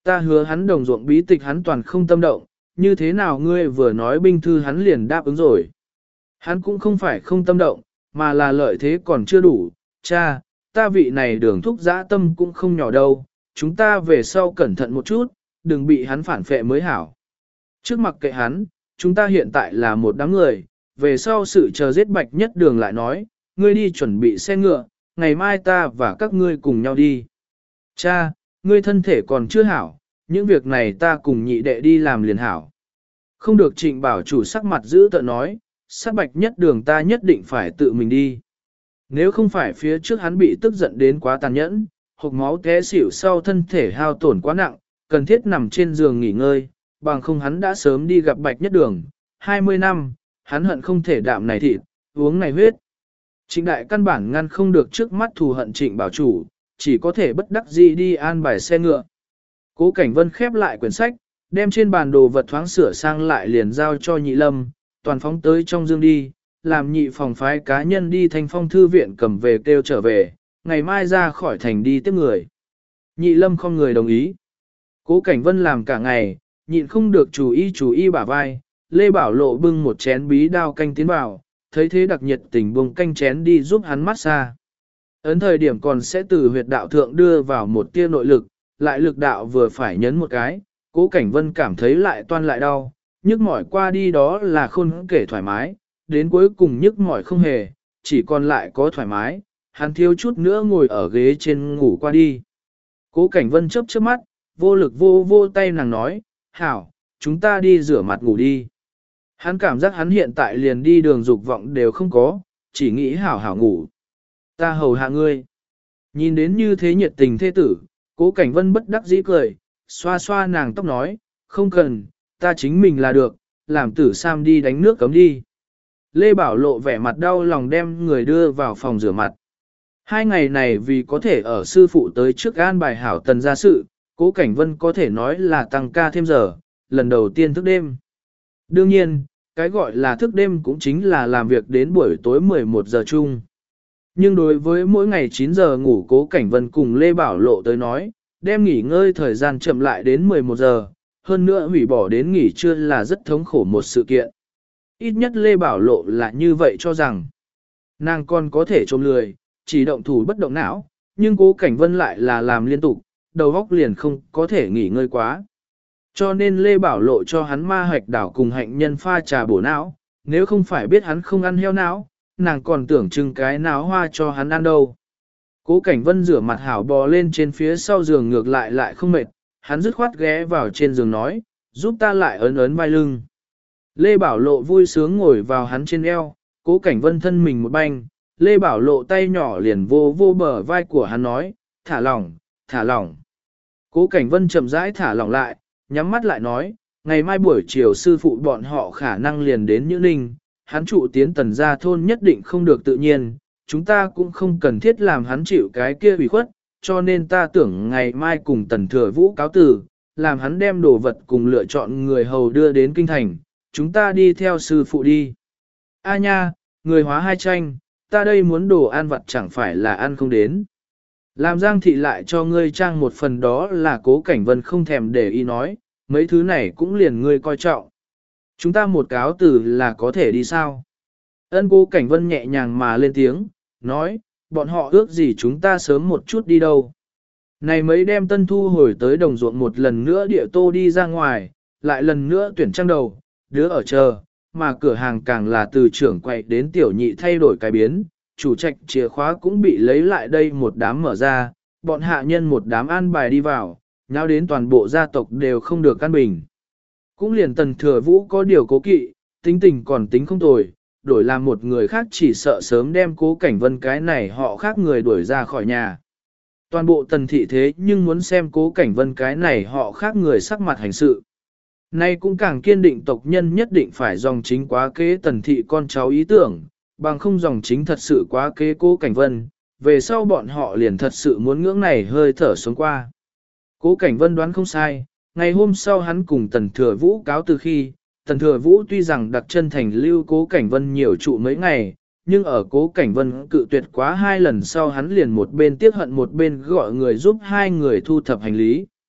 Ta hứa hắn đồng ruộng bí tịch hắn toàn không tâm động, như thế nào ngươi vừa nói binh thư hắn liền đáp ứng rồi. Hắn cũng không phải không tâm động, mà là lợi thế còn chưa đủ, cha, ta vị này đường thúc dã tâm cũng không nhỏ đâu, chúng ta về sau cẩn thận một chút, đừng bị hắn phản phệ mới hảo. Trước mặt kệ hắn, chúng ta hiện tại là một đám người, về sau sự chờ giết Bạch Nhất Đường lại nói, ngươi đi chuẩn bị xe ngựa, ngày mai ta và các ngươi cùng nhau đi. Cha, ngươi thân thể còn chưa hảo, những việc này ta cùng nhị đệ đi làm liền hảo. Không được Trịnh Bảo chủ sắc mặt giữ tợn nói, sát Bạch Nhất Đường ta nhất định phải tự mình đi. Nếu không phải phía trước hắn bị tức giận đến quá tàn nhẫn, hộc máu té xỉu sau thân thể hao tổn quá nặng, cần thiết nằm trên giường nghỉ ngơi, bằng không hắn đã sớm đi gặp Bạch Nhất Đường. 20 năm, hắn hận không thể đạm này thịt, uống này huyết. Trịnh đại căn bản ngăn không được trước mắt thù hận Trịnh Bảo chủ, chỉ có thể bất đắc dĩ đi an bài xe ngựa. Cố Cảnh Vân khép lại quyển sách, đem trên bàn đồ vật thoáng sửa sang lại liền giao cho Nhị Lâm, toàn phóng tới trong dương đi, làm nhị phòng phái cá nhân đi Thanh Phong thư viện cầm về kêu trở về, ngày mai ra khỏi thành đi tiếp người. Nhị Lâm không người đồng ý. Cố Cảnh Vân làm cả ngày, nhịn không được chú ý bả vai, Lê Bảo Lộ bưng một chén bí đao canh tiến vào, thấy thế đặc nhiệt tình buông canh chén đi giúp hắn massage. Ấn thời điểm còn sẽ từ huyệt đạo thượng đưa vào một tia nội lực, lại lực đạo vừa phải nhấn một cái, Cố Cảnh Vân cảm thấy lại toan lại đau, nhức mỏi qua đi đó là khôn kể thoải mái, đến cuối cùng nhức mỏi không hề, chỉ còn lại có thoải mái, hắn thiếu chút nữa ngồi ở ghế trên ngủ qua đi. Cố Cảnh Vân chớp chớp mắt, vô lực vô tay nàng nói, hảo, chúng ta đi rửa mặt ngủ đi. Hắn cảm giác hắn hiện tại liền đi đường dục vọng đều không có, chỉ nghĩ hảo hảo ngủ. Ta hầu hạ ngươi. Nhìn đến như thế nhiệt tình thê tử, Cố Cảnh Vân bất đắc dĩ cười, xoa xoa nàng tóc nói, không cần, ta chính mình là được, làm Tử Sam đi đánh nước cấm đi. Lê Bảo Lộ vẻ mặt đau lòng đem người đưa vào phòng rửa mặt. 2 ngày này vì có thể ở sư phụ tới trước an bài hảo tần gia sự, Cố Cảnh Vân có thể nói là tăng ca thêm giờ, lần đầu tiên thức đêm. Đương nhiên, cái gọi là thức đêm cũng chính là làm việc đến buổi tối 11 giờ chung. Nhưng đối với mỗi ngày 9 giờ ngủ Cố Cảnh Vân cùng Lê Bảo Lộ tới nói, đem nghỉ ngơi thời gian chậm lại đến 11 giờ, hơn nữa hủy bỏ đến nghỉ trưa là rất thống khổ một sự kiện. Ít nhất Lê Bảo Lộ là như vậy cho rằng, nàng còn có thể trộm lười, chỉ động thủ bất động não, nhưng Cố Cảnh Vân lại là làm liên tục, đầu óc liền không có thể nghỉ ngơi quá. Cho nên Lê Bảo Lộ cho hắn ma hạch đảo cùng hạnh nhân pha trà bổ não, nếu không phải biết hắn không ăn heo não, nàng còn tưởng chừng cái náo hoa cho hắn ăn đâu. Cố Cảnh Vân rửa mặt hảo bò lên trên phía sau giường ngược lại không mệt, hắn dứt khoát ghé vào trên giường nói, giúp ta lại ấn vai lưng. Lê Bảo Lộ vui sướng ngồi vào hắn trên eo, Cố Cảnh Vân thân mình một banh, Lê Bảo Lộ tay nhỏ liền vô bờ vai của hắn nói, thả lỏng, thả lỏng. Cố Cảnh Vân chậm rãi thả lỏng lại, nhắm mắt lại nói, ngày mai buổi chiều sư phụ bọn họ khả năng liền đến Nhữ Ninh, hắn trụ tiến tần gia thôn nhất định không được tự nhiên, chúng ta cũng không cần thiết làm hắn chịu cái kia ủy khuất, cho nên ta tưởng ngày mai cùng tần thừa vũ cáo tử, làm hắn đem đồ vật cùng lựa chọn người hầu đưa đến kinh thành, chúng ta đi theo sư phụ đi. A nha, người hóa hai tranh, ta đây muốn đồ ăn vặt chẳng phải là ăn không đến. Làm Giang thị lại cho ngươi trang một phần đó là Cố Cảnh Vân không thèm để ý nói, mấy thứ này cũng liền ngươi coi trọng. Chúng ta một cáo từ là có thể đi sao? Ân Cố Cảnh Vân nhẹ nhàng mà lên tiếng, nói, bọn họ ước gì chúng ta sớm một chút đi đâu. Này mấy đem tân thu hồi tới đồng ruộng một lần nữa địa tô đi ra ngoài, lại lần nữa tuyển trang đầu, đứa ở chờ, mà cửa hàng càng là từ trưởng quậy đến tiểu nhị thay đổi cái biến, chủ trạch chìa khóa cũng bị lấy lại đây một đám mở ra, bọn hạ nhân một đám an bài đi vào, nhau đến toàn bộ gia tộc đều không được căn bình. Cũng liền tần thừa vũ có điều cố kỵ, tính tình còn tính không tồi, đổi làm một người khác chỉ sợ sớm đem Cố Cảnh Vân cái này họ khác người đuổi ra khỏi nhà. Toàn bộ tần thị thế nhưng muốn xem Cố Cảnh Vân cái này họ khác người sắc mặt hành sự. Nay cũng càng kiên định tộc nhân nhất định phải dòng chính quá kế tần thị con cháu ý tưởng, bằng không dòng chính thật sự quá kế Cố Cảnh Vân, về sau bọn họ liền thật sự muốn ngưỡng này hơi thở xuống qua. Cố Cảnh Vân đoán không sai, ngày hôm sau hắn cùng Tần Thừa Vũ cáo từ khi, Tần Thừa Vũ tuy rằng đặt chân thành lưu Cố Cảnh Vân nhiều trụ mấy ngày, nhưng ở Cố Cảnh Vân cự tuyệt quá 2 lần sau hắn liền một bên tiếc hận một bên gọi người giúp 2 người thu thập hành lý.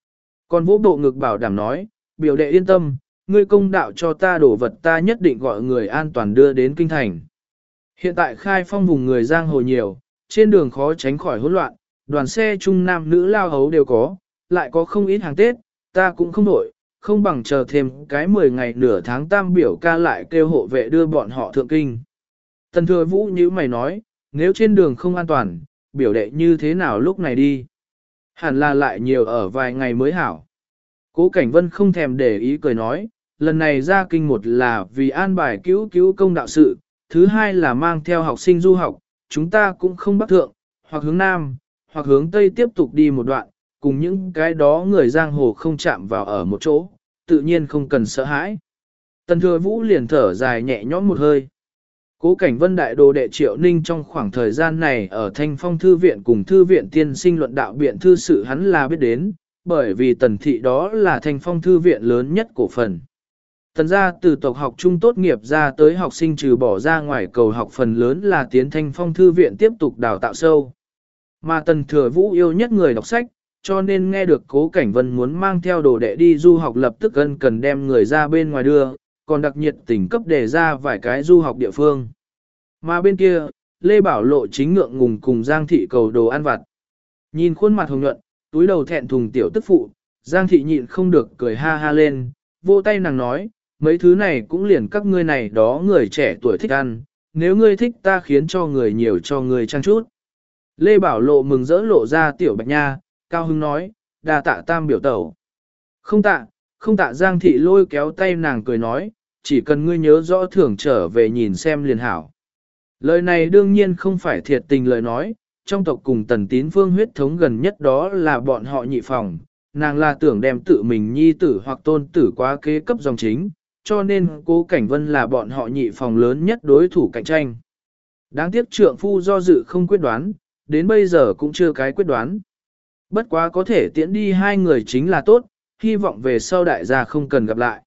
Còn vỗ bộ ngực bảo đảm nói, biểu đệ yên tâm, ngươi công đạo cho ta đổ vật ta nhất định gọi người an toàn đưa đến kinh thành. Hiện tại khai phong vùng người giang hồ nhiều, trên đường khó tránh khỏi hỗn loạn, đoàn xe trung nam nữ lao hấu đều có, lại có không ít hàng Tết, ta cũng không đổi, không bằng chờ thêm cái 10 ngày nửa tháng tam biểu ca lại kêu hộ vệ đưa bọn họ thượng kinh. Tần Thừa Vũ như mày nói, nếu trên đường không an toàn, biểu đệ như thế nào lúc này đi? Hẳn là lại nhiều ở vài ngày mới hảo. Cố Cảnh Vân không thèm để ý cười nói, lần này ra kinh một là vì an bài cứu cứu công đạo sự, thứ hai là mang theo học sinh du học, chúng ta cũng không bắc thượng, hoặc hướng nam, hoặc hướng tây tiếp tục đi một đoạn, cùng những cái đó người giang hồ không chạm vào ở một chỗ, tự nhiên không cần sợ hãi. Tần Thừa Vũ liền thở dài nhẹ nhõm một hơi. Cố Cảnh Vân đại đồ đệ Triệu Ninh trong khoảng thời gian này ở Thanh Phong Thư viện cùng Thư viện tiên sinh luận đạo biện thư sự hắn là biết đến, bởi vì Tần Thị đó là Thanh Phong Thư viện lớn nhất cổ phần. Tần gia từ tộc học trung tốt nghiệp ra tới học sinh trừ bỏ ra ngoài cầu học phần lớn là tiến Thanh Phong Thư viện tiếp tục đào tạo sâu. Mà Tần Thừa Vũ yêu nhất người đọc sách, cho nên nghe được Cố Cảnh Vân muốn mang theo đồ đệ đi du học lập tức cần đem người ra bên ngoài đưa, còn đặc nhiệt tình cấp đề ra vài cái du học địa phương. Mà bên kia, Lê Bảo Lộ chính ngượng ngùng cùng Giang Thị cầu đồ ăn vặt. Nhìn khuôn mặt hồng nhuận, túi đầu thẹn thùng tiểu tức phụ, Giang Thị nhịn không được cười ha ha lên, vô tay nàng nói, mấy thứ này cũng liền các ngươi này đó người trẻ tuổi thích ăn, nếu ngươi thích ta khiến cho người nhiều cho người trang chút. Lê Bảo Lộ mừng rỡ lộ ra tiểu bạch nha, cao hứng nói, đà tạ tam biểu tẩu. Không tạ Giang Thị lôi kéo tay nàng cười nói, chỉ cần ngươi nhớ rõ thưởng trở về nhìn xem liền hảo. Lời này đương nhiên không phải thiệt tình lời nói, trong tộc cùng Tần Tín Phương huyết thống gần nhất đó là bọn họ nhị phòng, nàng là tưởng đem tự mình nhi tử hoặc tôn tử quá kế cấp dòng chính, cho nên Cố Cảnh Vân là bọn họ nhị phòng lớn nhất đối thủ cạnh tranh. Đáng tiếc trượng phu do dự không quyết đoán, đến bây giờ cũng chưa cái quyết đoán. Bất quá có thể tiễn đi hai người chính là tốt, hy vọng về sau đại gia không cần gặp lại.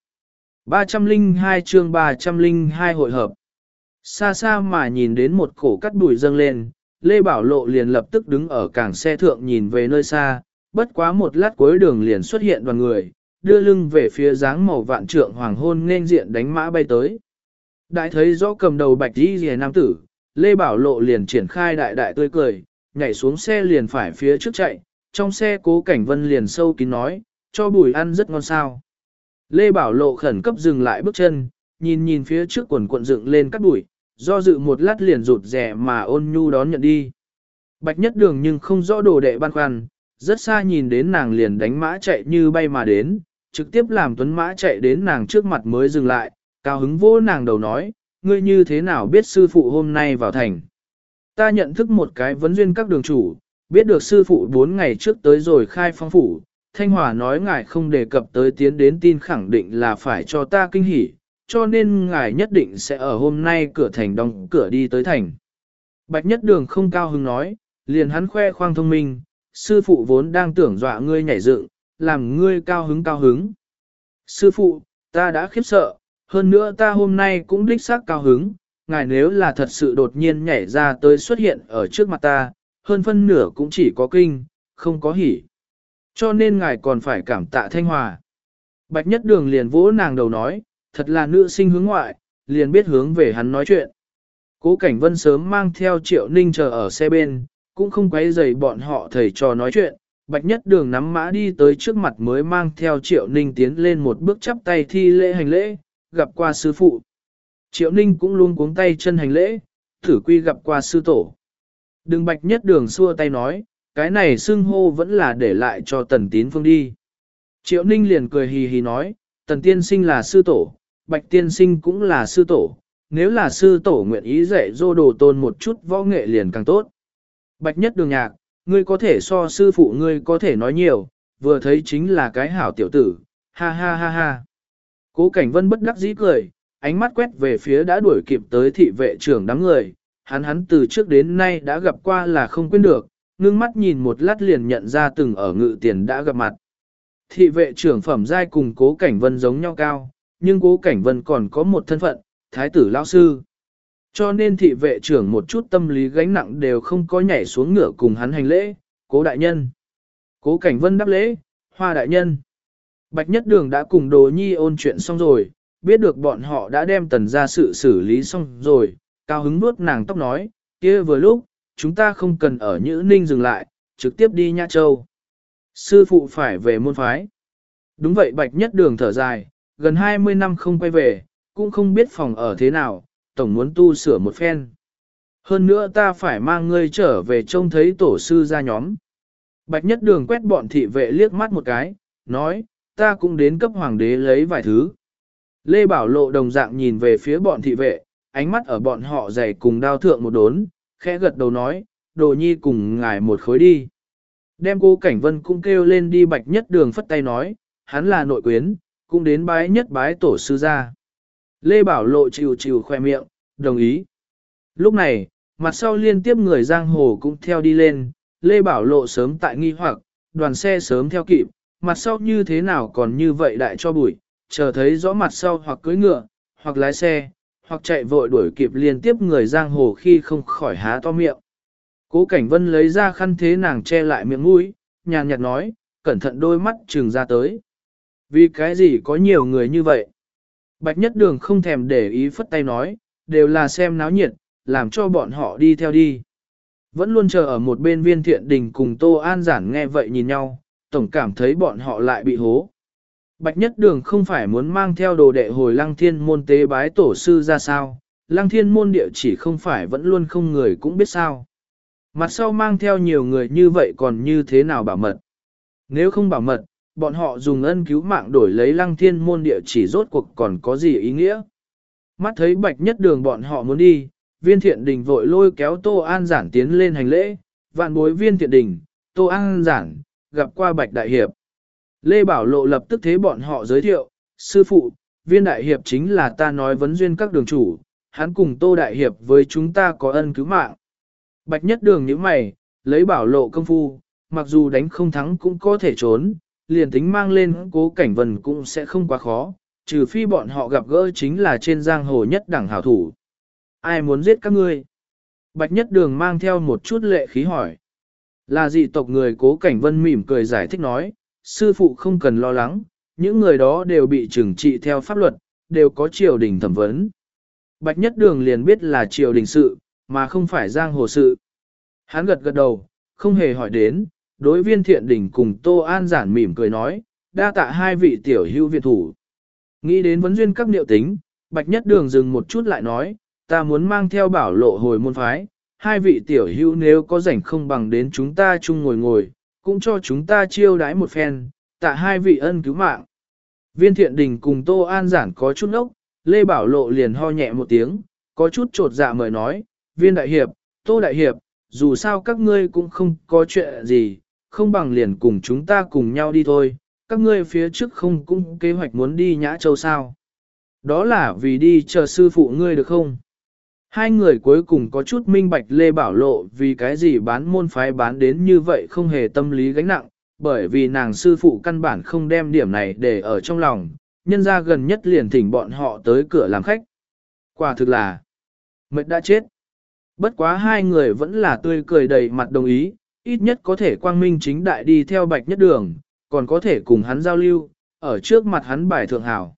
302 chương 302 hội hợp. Xa xa mà nhìn đến một cổ cắt bụi dâng lên, Lê Bảo Lộ liền lập tức đứng ở cảng xe thượng nhìn về nơi xa, bất quá một lát cuối đường liền xuất hiện đoàn người, đưa lưng về phía dáng màu vạn trượng hoàng hôn nên diện đánh mã bay tới. Đại thấy rõ cầm đầu bạch đi rìa nam tử, Lê Bảo Lộ liền triển khai đại đại tươi cười, nhảy xuống xe liền phải phía trước chạy, trong xe Cố Cảnh Vân liền sâu kín nói, cho bùi ăn rất ngon sao. Lê Bảo Lộ khẩn cấp dừng lại bước chân, nhìn phía trước quần cuộn dựng lên các bụi, do dự một lát liền rụt rẻ mà ôn nhu đón nhận đi. Bạch Nhất Đường nhưng không rõ đồ đệ băn khoăn, rất xa nhìn đến nàng liền đánh mã chạy như bay mà đến, trực tiếp làm tuấn mã chạy đến nàng trước mặt mới dừng lại, cao hứng vỗ nàng đầu nói, ngươi như thế nào biết sư phụ hôm nay vào thành. Ta nhận thức một cái vấn duyên các đường chủ, biết được sư phụ 4 ngày trước tới rồi khai phong phủ, Thanh Hòa nói ngài không đề cập tới tiến đến tin khẳng định là phải cho ta kinh hỉ, cho nên ngài nhất định sẽ ở hôm nay cửa thành đóng cửa đi tới thành. Bạch Nhất Đường không cao hứng nói, liền hắn khoe khoang thông minh, sư phụ vốn đang tưởng dọa ngươi nhảy dựng, làm ngươi cao hứng cao hứng. Sư phụ, ta đã khiếp sợ, hơn nữa ta hôm nay cũng đích xác cao hứng, ngài nếu là thật sự đột nhiên nhảy ra tới xuất hiện ở trước mặt ta, hơn phân nửa cũng chỉ có kinh, không có hỉ. Cho nên ngài còn phải cảm tạ Thanh Hòa. Bạch Nhất Đường liền vỗ nàng đầu nói, thật là nữ sinh hướng ngoại, liền biết hướng về hắn nói chuyện. Cố Cảnh Vân sớm mang theo Triệu Ninh chờ ở xe bên, cũng không quấy rầy bọn họ thầy trò nói chuyện. Bạch Nhất Đường nắm mã đi tới trước mặt mới mang theo Triệu Ninh tiến lên một bước chắp tay thi lễ hành lễ, gặp qua sư phụ. Triệu Ninh cũng luôn cuống tay chân hành lễ, thử quy gặp qua sư tổ. Đừng Bạch Nhất Đường xua tay nói, cái này xưng hô vẫn là để lại cho Tần Tín Phương đi. Triệu Ninh liền cười hì hì nói, Tần Tiên Sinh là sư tổ, Bạch Tiên Sinh cũng là sư tổ, nếu là sư tổ nguyện ý dạy dô đồ tôn một chút võ nghệ liền càng tốt. Bạch Nhất Đường nhạc, ngươi có thể so sư phụ ngươi có thể nói nhiều, vừa thấy chính là cái hảo tiểu tử, ha ha ha ha. Cố Cảnh Vân bất đắc dĩ cười, ánh mắt quét về phía đã đuổi kịp tới thị vệ trưởng đám người, hắn từ trước đến nay đã gặp qua là không quên được, ngưng mắt nhìn một lát liền nhận ra từng ở ngự tiền đã gặp mặt. Thị vệ trưởng phẩm giai cùng Cố Cảnh Vân giống nhau cao, nhưng Cố Cảnh Vân còn có một thân phận, thái tử lão sư. Cho nên thị vệ trưởng một chút tâm lý gánh nặng đều không có nhảy xuống ngựa cùng hắn hành lễ, Cố đại nhân. Cố Cảnh Vân đáp lễ, Hoa đại nhân. Bạch Nhất Đường đã cùng Đồ Nhi ôn chuyện xong rồi, biết được bọn họ đã đem Tần ra sự xử lý xong rồi, cao hứng nuốt nàng tóc nói, kia vừa lúc, chúng ta không cần ở Nhữ Ninh dừng lại, trực tiếp đi Nhã Châu. Sư phụ phải về môn phái. Đúng vậy, Bạch Nhất Đường thở dài, gần 20 năm không quay về, cũng không biết phòng ở thế nào, tổng muốn tu sửa một phen. Hơn nữa ta phải mang ngươi trở về trông thấy tổ sư ra nhóm. Bạch Nhất Đường quét bọn thị vệ liếc mắt một cái, nói, ta cũng đến cấp hoàng đế lấy vài thứ. Lê Bảo Lộ đồng dạng nhìn về phía bọn thị vệ, ánh mắt ở bọn họ dày cùng đao thượng một đốn, khẽ gật đầu nói, Đồ Nhi cùng ngài một khối đi. Đem Cố Cảnh Vân cũng kêu lên đi. Bạch Nhất Đường phất tay nói, hắn là nội quyến, cũng đến bái nhất bái tổ sư ra. Lê Bảo Lộ chịu chịu khoe miệng, đồng ý. Lúc này, mặt sau liên tiếp người giang hồ cũng theo đi lên, Lê Bảo Lộ sớm tại nghi hoặc, đoàn xe sớm theo kịp, mặt sau như thế nào còn như vậy đại cho bụi, chờ thấy rõ mặt sau hoặc cưỡi ngựa, hoặc lái xe, hoặc chạy vội đuổi kịp liên tiếp người giang hồ khi không khỏi há to miệng. Cố Cảnh Vân lấy ra khăn thế nàng che lại miệng mũi, nhàn nhạt nói, cẩn thận đôi mắt trừng ra tới. Vì cái gì có nhiều người như vậy? Bạch Nhất Đường không thèm để ý phất tay nói, đều là xem náo nhiệt, làm cho bọn họ đi theo đi. Vẫn luôn chờ ở một bên Viên Thiện Đình cùng Tô An Giản nghe vậy nhìn nhau, tổng cảm thấy bọn họ lại bị hố. Bạch Nhất Đường không phải muốn mang theo đồ đệ hồi Lăng Thiên môn tế bái tổ sư ra sao, Lăng Thiên môn địa chỉ không phải vẫn luôn không người cũng biết sao. Mặt sau mang theo nhiều người như vậy còn như thế nào bảo mật. Nếu không bảo mật, bọn họ dùng ân cứu mạng đổi lấy Lăng Thiên môn địa chỉ rốt cuộc còn có gì ý nghĩa. Mắt thấy Bạch Nhất Đường bọn họ muốn đi, Viên Thiện Đình vội lôi kéo Tô An Giản tiến lên hành lễ, vạn bối Viên Thiện Đình, Tô An Giản, gặp qua Bạch Đại Hiệp. Lê Bảo Lộ lập tức thế bọn họ giới thiệu, sư phụ, Viên Đại Hiệp chính là ta nói vấn duyên các đường chủ, hắn cùng Tô Đại Hiệp với chúng ta có ân cứu mạng. Bạch Nhất Đường nhíu mày, lấy Bảo Lộ công phu, mặc dù đánh không thắng cũng có thể trốn, liền tính mang lên Cố Cảnh Vân cũng sẽ không quá khó, trừ phi bọn họ gặp gỡ chính là trên giang hồ nhất đẳng hảo thủ. Ai muốn giết các ngươi? Bạch Nhất Đường mang theo một chút lệ khí hỏi. Là dị tộc người. Cố Cảnh Vân mỉm cười giải thích nói, sư phụ không cần lo lắng, những người đó đều bị trừng trị theo pháp luật, đều có triều đình thẩm vấn. Bạch Nhất Đường liền biết là triều đình sự, mà không phải giang hồ sự. Hắn gật gật đầu, không hề hỏi đến, đối Viên Thiện Đình cùng Tô An Giản mỉm cười nói, đa tạ hai vị tiểu hữu viện thủ. Nghĩ đến vấn duyên các niệu tính, Bạch Nhất Đường dừng một chút lại nói, ta muốn mang theo Bảo Lộ hồi môn phái, hai vị tiểu hữu nếu có rảnh không bằng đến chúng ta chung ngồi ngồi, cũng cho chúng ta chiêu đãi một phen, tạ hai vị ân cứu mạng. Viên Thiện Đình cùng Tô An Giản có chút ốc, Lê Bảo Lộ liền ho nhẹ một tiếng, có chút trột dạ mời nói, Viên Đại Hiệp, Tô Đại Hiệp, dù sao các ngươi cũng không có chuyện gì, không bằng liền cùng chúng ta cùng nhau đi thôi, các ngươi phía trước không cũng kế hoạch muốn đi Nhã Châu sao. Đó là vì đi chờ sư phụ ngươi được không? Hai người cuối cùng có chút minh bạch Lê Bảo Lộ vì cái gì bán môn phái bán đến như vậy không hề tâm lý gánh nặng, bởi vì nàng sư phụ căn bản không đem điểm này để ở trong lòng, nhân ra gần nhất liền thỉnh bọn họ tới cửa làm khách. Quả thực là mệt đã chết. Bất quá hai người vẫn là tươi cười đầy mặt đồng ý, ít nhất có thể quang minh chính đại đi theo Bạch Nhất Đường, còn có thể cùng hắn giao lưu, ở trước mặt hắn bài thượng hảo.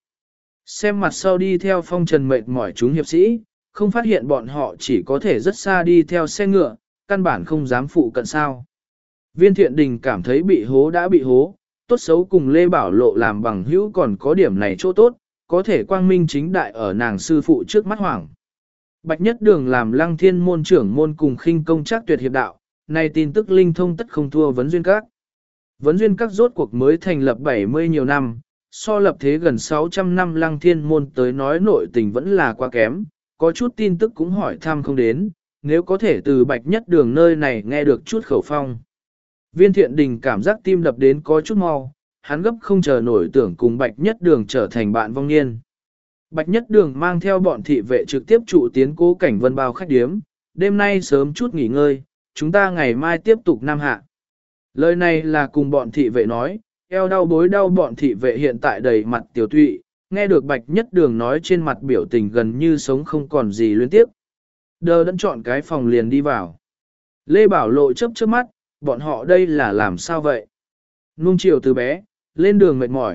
Xem mặt sau đi theo phong trần mệt mỏi chúng hiệp sĩ, không phát hiện bọn họ chỉ có thể rất xa đi theo xe ngựa, căn bản không dám phụ cận sao. Viên Thiện Đình cảm thấy bị hố đã bị hố, tốt xấu cùng Lê Bảo Lộ làm bằng hữu còn có điểm này chỗ tốt, có thể quang minh chính đại ở nàng sư phụ trước mắt hoảng. Bạch Nhất Đường làm Lăng Thiên môn trưởng môn cùng khinh công chắc tuyệt hiệp đạo, này tin tức linh thông tất không thua vấn duyên các. Vấn duyên các rốt cuộc mới thành lập 70 nhiều năm, so lập thế gần 600 năm Lăng Thiên môn tới nói nội tình vẫn là quá kém, có chút tin tức cũng hỏi thăm không đến, nếu có thể từ Bạch Nhất Đường nơi này nghe được chút khẩu phong. Viên Thiện Đình cảm giác tim đập đến có chút mau, hắn gấp không chờ nổi tưởng cùng Bạch Nhất Đường trở thành bạn vong niên. Bạch Nhất Đường mang theo bọn thị vệ trực tiếp trụ tiến Cố Cảnh Vân bao khách điếm, đêm nay sớm chút nghỉ ngơi, chúng ta ngày mai tiếp tục nam hạ. Lời này là cùng bọn thị vệ nói, eo đau bối đau bọn thị vệ hiện tại đầy mặt tiểu tụy, nghe được Bạch Nhất Đường nói trên mặt biểu tình gần như sống không còn gì luyến tiếp. Đờ đẫn chọn cái phòng liền đi vào. Lê Bảo Lộ chớp chớp mắt, bọn họ đây là làm sao vậy? Nung chiều từ bé, lên đường mệt mỏi,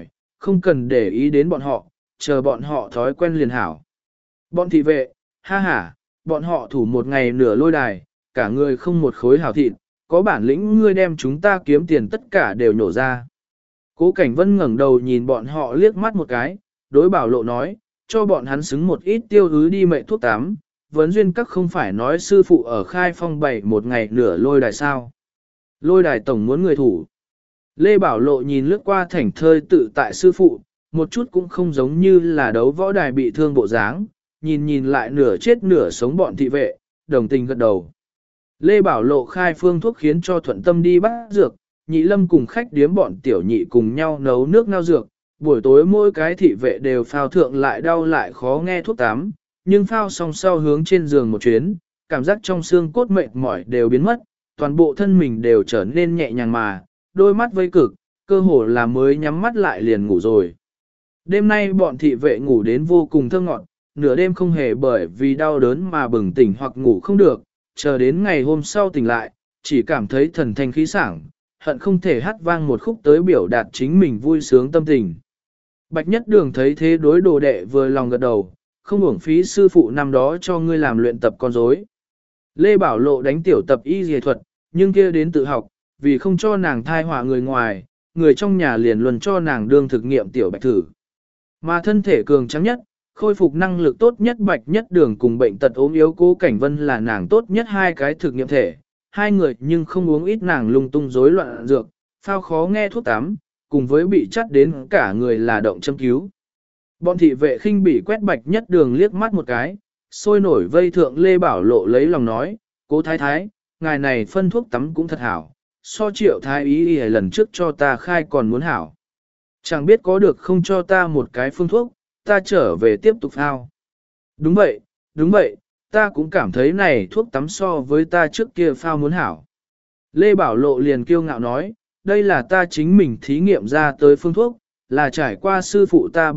không cần để ý đến bọn họ, chờ bọn họ thói quen liền hảo. Bọn thị vệ, ha ha, bọn họ thủ một ngày nửa lôi đài, cả người không một khối hảo thịt, có bản lĩnh ngươi đem chúng ta kiếm tiền tất cả đều nhổ ra. Cố Cảnh Vân ngẩng đầu nhìn bọn họ liếc mắt một cái, đối Bảo Lộ nói, cho bọn hắn xứng một ít tiêu ứ đi mệ thuốc tắm, vấn duyên các không phải nói sư phụ ở khai phong bảy một ngày nửa lôi đài sao. Lôi đài tổng muốn người thủ. Lê Bảo Lộ nhìn lướt qua thảnh thơi tự tại sư phụ, một chút cũng không giống như là đấu võ đài bị thương bộ dáng, nhìn lại nửa chết nửa sống bọn thị vệ, đồng tình gật đầu. Lê Bảo Lộ khai phương thuốc khiến cho thuận tâm đi bắt dược, Nhị Lâm cùng khách điếm bọn tiểu nhị cùng nhau nấu nước ngao dược, buổi tối mỗi cái thị vệ đều phao thượng lại đau lại khó nghe thuốc tắm, nhưng phao xong sau hướng trên giường một chuyến, cảm giác trong xương cốt mệt mỏi đều biến mất, toàn bộ thân mình đều trở nên nhẹ nhàng mà, đôi mắt vây cực, cơ hồ là mới nhắm mắt lại liền ngủ rồi. Đêm nay bọn thị vệ ngủ đến vô cùng thơ ngọt, nửa đêm không hề bởi vì đau đớn mà bừng tỉnh hoặc ngủ không được, chờ đến ngày hôm sau tỉnh lại, chỉ cảm thấy thần thanh khí sảng, hận không thể hát vang một khúc tới biểu đạt chính mình vui sướng tâm tình. Bạch Nhất Đường thấy thế đối đồ đệ vừa lòng gật đầu, không uổng phí sư phụ năm đó cho ngươi làm luyện tập con rối. Lê Bảo Lộ đánh tiểu tập y dề thuật, nhưng kia đến tự học, vì không cho nàng thai họa người ngoài, người trong nhà liền luân cho nàng đương thực nghiệm tiểu bạch thử. Mà thân thể cường trắng nhất, khôi phục năng lực tốt nhất Bạch Nhất Đường cùng bệnh tật ốm yếu Cố Cảnh Vân là nàng tốt nhất hai cái thực nghiệm thể, hai người nhưng không uống ít nàng lung tung rối loạn dược, phao khó nghe thuốc tắm, cùng với bị chắt đến cả người là động châm cứu. Bọn thị vệ khinh bỉ quét Bạch Nhất Đường liếc mắt một cái, sôi nổi vây thượng Lê Bảo Lộ lấy lòng nói, Cố thái thái, ngài này phân thuốc tắm cũng thật hảo, so Triệu thái ý lần trước cho ta khai còn muốn hảo. Chẳng biết có được không cho ta một cái phương thuốc, ta trở về tiếp tục phao. Đúng vậy, ta cũng cảm thấy này thuốc tắm so với ta trước kia phao muốn hảo. Lê Bảo Lộ liền kiêu ngạo nói, đây là ta chính mình thí nghiệm ra tới phương thuốc, là trải qua sư phụ ta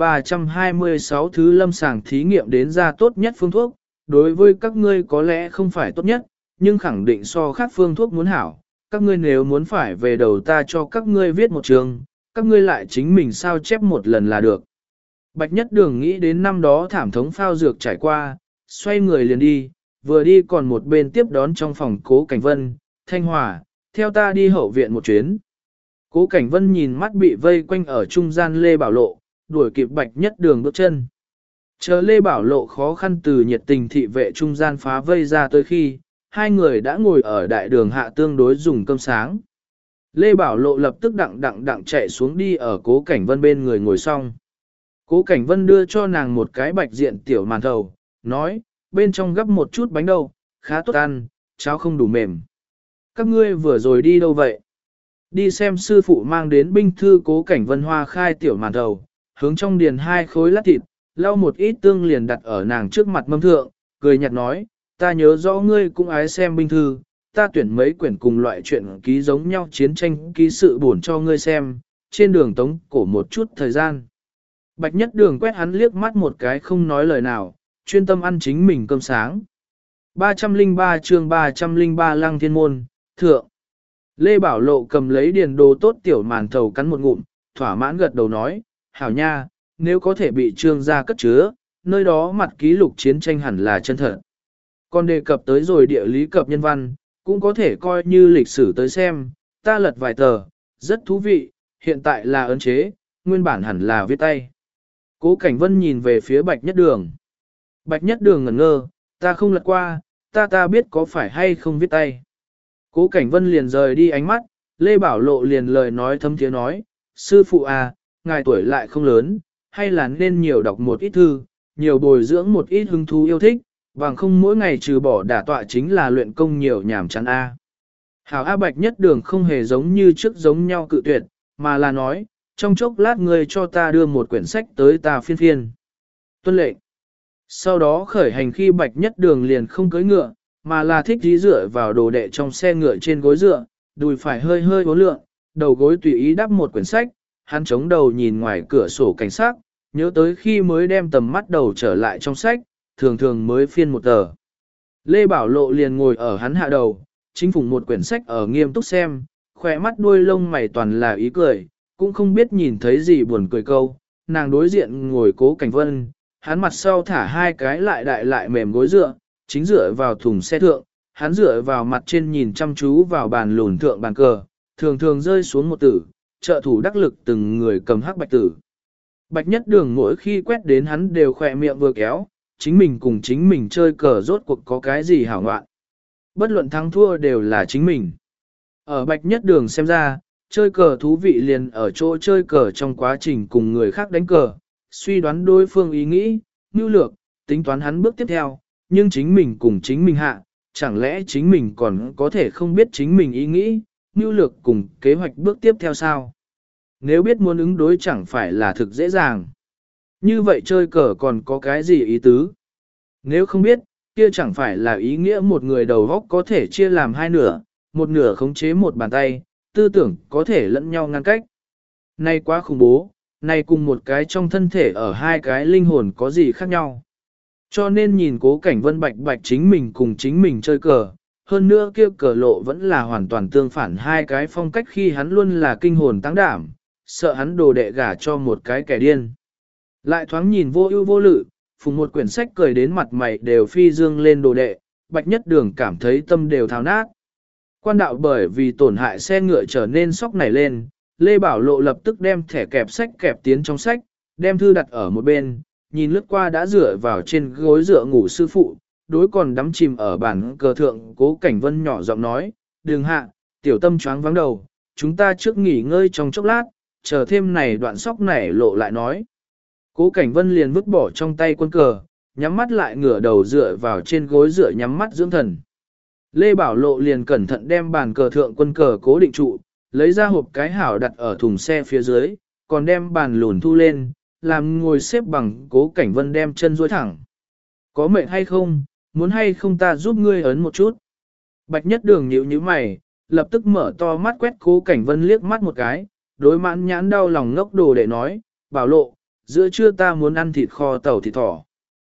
326 thứ lâm sàng thí nghiệm đến ra tốt nhất phương thuốc, đối với các ngươi có lẽ không phải tốt nhất, nhưng khẳng định so khác phương thuốc muốn hảo. Các ngươi nếu muốn phải về đầu ta cho các ngươi viết một trường, các ngươi lại chính mình sao chép một lần là được. Bạch Nhất Đường nghĩ đến năm đó thảm thống phao dược trải qua, xoay người liền đi, vừa đi còn một bên tiếp đón trong phòng Cố Cảnh Vân, Thanh Hòa, theo ta đi hậu viện một chuyến. Cố Cảnh Vân nhìn mắt bị vây quanh ở trung gian Lê Bảo Lộ, đuổi kịp Bạch Nhất Đường bước chân. Chờ Lê Bảo Lộ khó khăn từ nhiệt tình thị vệ trung gian phá vây ra tới khi, hai người đã ngồi ở đại đường hạ tương đối dùng cơm sáng. Lê Bảo Lộ lập tức đặng chạy xuống đi ở Cố Cảnh Vân bên người ngồi xong. Cố Cảnh Vân đưa cho nàng một cái bạch diện tiểu màn thầu, nói, bên trong gấp một chút bánh đậu, khá tốt ăn, cháo không đủ mềm. Các ngươi vừa rồi đi đâu vậy? Đi xem sư phụ mang đến binh thư. Cố Cảnh Vân hoa khai tiểu màn thầu, hướng trong điền hai khối lát thịt, lau một ít tương liền đặt ở nàng trước mặt mâm thượng, cười nhạt nói, ta nhớ rõ ngươi cũng ái xem binh thư, ta tuyển mấy quyển cùng loại chuyện ký giống nhau chiến tranh ký sự bổn cho ngươi xem, trên đường tống cổ một chút thời gian. Bạch Nhất Đường quét hắn liếc mắt một cái không nói lời nào, chuyên tâm ăn chính mình cơm sáng. 303 chương 303 Lăng Thiên Môn, thượng. Lê Bảo Lộ cầm lấy điền đồ tốt tiểu màn thầu cắn một ngụm, thỏa mãn gật đầu nói, hảo nha, nếu có thể bị trương gia cất chứa, nơi đó mặt ký lục chiến tranh hẳn là chân thật. Còn đề cập tới rồi địa lý cập nhân văn, cũng có thể coi như lịch sử tới xem, ta lật vài tờ, rất thú vị, hiện tại là ấn chế, nguyên bản hẳn là viết tay. Cố Cảnh Vân nhìn về phía Bạch Nhất Đường. Bạch Nhất Đường ngẩn ngơ, ta không lật qua, ta biết có phải hay không viết tay. Cố Cảnh Vân liền rời đi ánh mắt, Lê Bảo Lộ liền lời nói thấm thiế nói, sư phụ à, ngài tuổi lại không lớn, hay là nên nhiều đọc một ít thư, nhiều bồi dưỡng một ít hứng thú yêu thích, bằng không mỗi ngày trừ bỏ đả tọa chính là luyện công nhiều nhảm chán a. Hảo A Bạch Nhất Đường không hề giống như trước giống nhau cự tuyệt, mà là nói, trong chốc lát ngươi cho ta đưa một quyển sách tới ta phiên phiên. Tuân lệnh. Sau đó khởi hành khi Bạch Nhất Đường liền không cưỡi ngựa, mà là thích dí dựa vào đồ đệ trong xe ngựa trên gối dựa, đùi phải hơi hơi uốn lượn, đầu gối tùy ý đắp một quyển sách, hắn chống đầu nhìn ngoài cửa sổ cảnh sát, nhớ tới khi mới đem tầm mắt đầu trở lại trong sách, thường thường mới phiên một tờ. Lê Bảo Lộ liền ngồi ở hắn hạ đầu, chính phủ một quyển sách ở nghiêm túc xem, khỏe mắt đuôi lông mày toàn là ý cười, cũng không biết nhìn thấy gì buồn cười câu, nàng đối diện ngồi Cố Cảnh Vân, hắn mặt sau thả hai cái lại đại lại mềm gối dựa, chính dựa vào thùng xe thượng, hắn dựa vào mặt trên nhìn chăm chú vào bàn lùn thượng bàn cờ, thường thường rơi xuống một tử, trợ thủ đắc lực từng người cầm hắc bạch tử. Bạch Nhất Đường mỗi khi quét đến hắn đều khỏe miệng vừa kéo, chính mình cùng chính mình chơi cờ rốt cuộc có cái gì hảo ngoạn. Bất luận thắng thua đều là chính mình. Ở Bạch Nhất Đường xem ra, chơi cờ thú vị liền ở chỗ chơi cờ trong quá trình cùng người khác đánh cờ, suy đoán đối phương ý nghĩ, mưu lược, tính toán hắn bước tiếp theo, nhưng chính mình cùng chính mình hạ, chẳng lẽ chính mình còn có thể không biết chính mình ý nghĩ, mưu lược cùng kế hoạch bước tiếp theo sao? Nếu biết muốn ứng đối chẳng phải là thực dễ dàng. Như vậy chơi cờ còn có cái gì ý tứ? Nếu không biết, kia chẳng phải là ý nghĩa một người đầu góc có thể chia làm hai nửa, một nửa khống chế một bàn tay, tư tưởng có thể lẫn nhau ngăn cách. Này quá khủng bố, này cùng một cái trong thân thể ở hai cái linh hồn có gì khác nhau. Cho nên nhìn Cố Cảnh Vân bạch bạch chính mình cùng chính mình chơi cờ, hơn nữa kia cờ lộ vẫn là hoàn toàn tương phản hai cái phong cách khi hắn luôn là kinh hồn tăng đảm, sợ hắn đồ đệ gả cho một cái kẻ điên. Lại thoáng nhìn vô ưu vô lự, phùng một quyển sách cười đến mặt mày đều phi dương lên đồ đệ, Bạch Nhất Đường cảm thấy tâm đều tháo nát. Quan đạo bởi vì tổn hại xe ngựa trở nên sóc nảy lên, Lê Bảo Lộ lập tức đem thẻ kẹp sách kẹp tiến trong sách, đem thư đặt ở một bên, nhìn lướt qua đã dựa vào trên gối dựa ngủ sư phụ, đối còn đắm chìm ở bàn cờ thượng Cố Cảnh Vân nhỏ giọng nói, đừng hạ, tiểu tâm choáng vắng đầu, chúng ta trước nghỉ ngơi trong chốc lát, chờ thêm này đoạn sóc nảy lộ lại nói. Cố Cảnh Vân liền vứt bỏ trong tay quân cờ, nhắm mắt lại ngửa đầu dựa vào trên gối dựa nhắm mắt dưỡng thần. Lê Bảo Lộ liền cẩn thận đem bàn cờ thượng quân cờ cố định trụ, lấy ra hộp cái hảo đặt ở thùng xe phía dưới, còn đem bàn lùn thu lên, làm ngồi xếp bằng. Cố Cảnh Vân đem chân duỗi thẳng. Có mệt hay không, muốn hay không ta giúp ngươi ấn một chút. Bạch Nhất Đường nhíu nhíu mày, lập tức mở to mắt quét Cố Cảnh Vân liếc mắt một cái, đối mãn nhãn đau lòng ngốc đồ để nói, Bảo Lộ, giữa trưa ta muốn ăn thịt kho tàu thịt thỏ.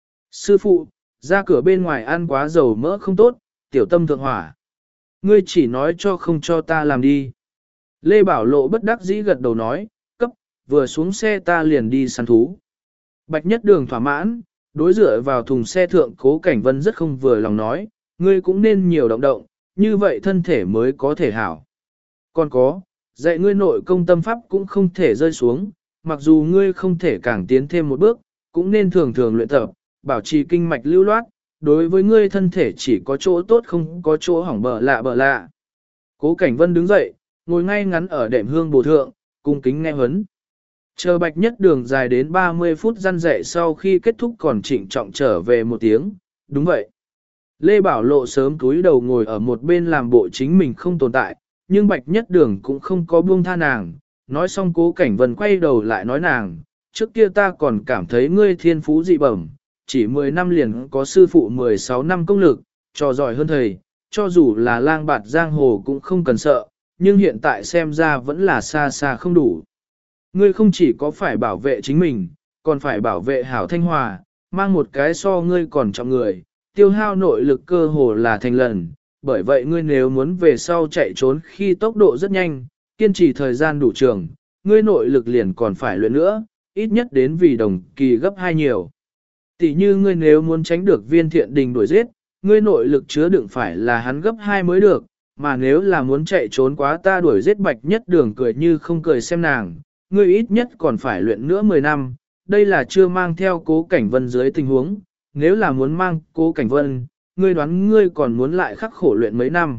Sư phụ, ra cửa bên ngoài ăn quá dầu mỡ không tốt, tiểu tâm thượng hỏa. Ngươi chỉ nói cho không cho ta làm đi. Lê Bảo Lộ bất đắc dĩ gật đầu nói, cấp, vừa xuống xe ta liền đi săn thú. Bạch Nhất Đường thỏa mãn, đối dựa vào thùng xe thượng Cố Cảnh Vân rất không vừa lòng nói, ngươi cũng nên nhiều động động, như vậy thân thể mới có thể hảo. Còn có, dạy ngươi nội công tâm pháp cũng không thể rơi xuống, mặc dù ngươi không thể càng tiến thêm một bước, cũng nên thường thường luyện tập, bảo trì kinh mạch lưu loát, đối với ngươi thân thể chỉ có chỗ tốt không có chỗ hỏng bợ lạ. Cố Cảnh Vân đứng dậy, ngồi ngay ngắn ở đệm hương bồ thượng, cung kính nghe huấn. Chờ Bạch Nhất Đường dài đến 30 phút răn dạy sau khi kết thúc còn trịnh trọng trở về một tiếng, đúng vậy. Lê Bảo Lộ sớm túi đầu ngồi ở một bên làm bộ chính mình không tồn tại, nhưng Bạch Nhất Đường cũng không có buông tha nàng, nói xong Cố Cảnh Vân quay đầu lại nói nàng, trước kia ta còn cảm thấy ngươi thiên phú dị bẩm, chỉ 10 năm liền có sư phụ 16 năm công lực, trò giỏi hơn thầy, cho dù là lang bạt giang hồ cũng không cần sợ, nhưng hiện tại xem ra vẫn là xa xa không đủ. Ngươi không chỉ có phải bảo vệ chính mình, còn phải bảo vệ hảo Thanh Hòa, mang một cái so ngươi còn trọng người, tiêu hao nội lực cơ hồ là thành lần, bởi vậy ngươi nếu muốn về sau chạy trốn khi tốc độ rất nhanh, kiên trì thời gian đủ trường, ngươi nội lực liền còn phải luyện nữa, ít nhất đến vì đồng kỳ gấp 2 nhiều. Tỷ như ngươi nếu muốn tránh được Viên Thiện Đình đuổi giết, ngươi nội lực chứa đựng phải là hắn gấp 2 mới được, mà nếu là muốn chạy trốn quá ta đuổi giết Bạch Nhất Đường cười như không cười xem nàng, ngươi ít nhất còn phải luyện nữa 10 năm, đây là chưa mang theo Cố Cảnh Vân dưới tình huống, nếu là muốn mang Cố Cảnh Vân, ngươi đoán ngươi còn muốn lại khắc khổ luyện mấy năm.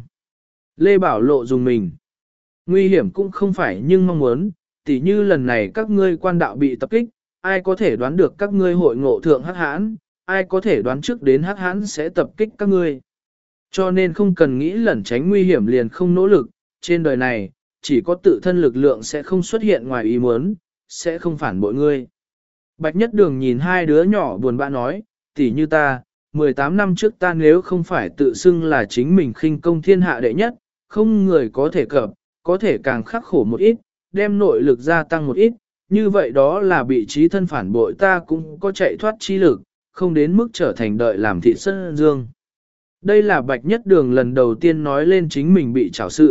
Lê Bảo Lộ dùng mình. Nguy hiểm cũng không phải nhưng mong muốn, tỉ như lần này các ngươi quan đạo bị tập kích, ai có thể đoán được các ngươi hội ngộ thượng hắc hãn, ai có thể đoán trước đến hắc hãn sẽ tập kích các ngươi. Cho nên không cần nghĩ lẩn tránh nguy hiểm liền không nỗ lực, trên đời này, chỉ có tự thân lực lượng sẽ không xuất hiện ngoài ý muốn, sẽ không phản bội ngươi. Bạch Nhất Đường nhìn hai đứa nhỏ buồn bã nói, tỉ như ta, 18 năm trước ta nếu không phải tự xưng là chính mình khinh công thiên hạ đệ nhất, không người có thể cập, có thể càng khắc khổ một ít, đem nội lực gia tăng một ít, như vậy đó là bị trí thân phản bội ta cũng có chạy thoát chi lực, không đến mức trở thành đợi làm thị sân dương. Đây là Bạch Nhất Đường lần đầu tiên nói lên chính mình bị trảo sự,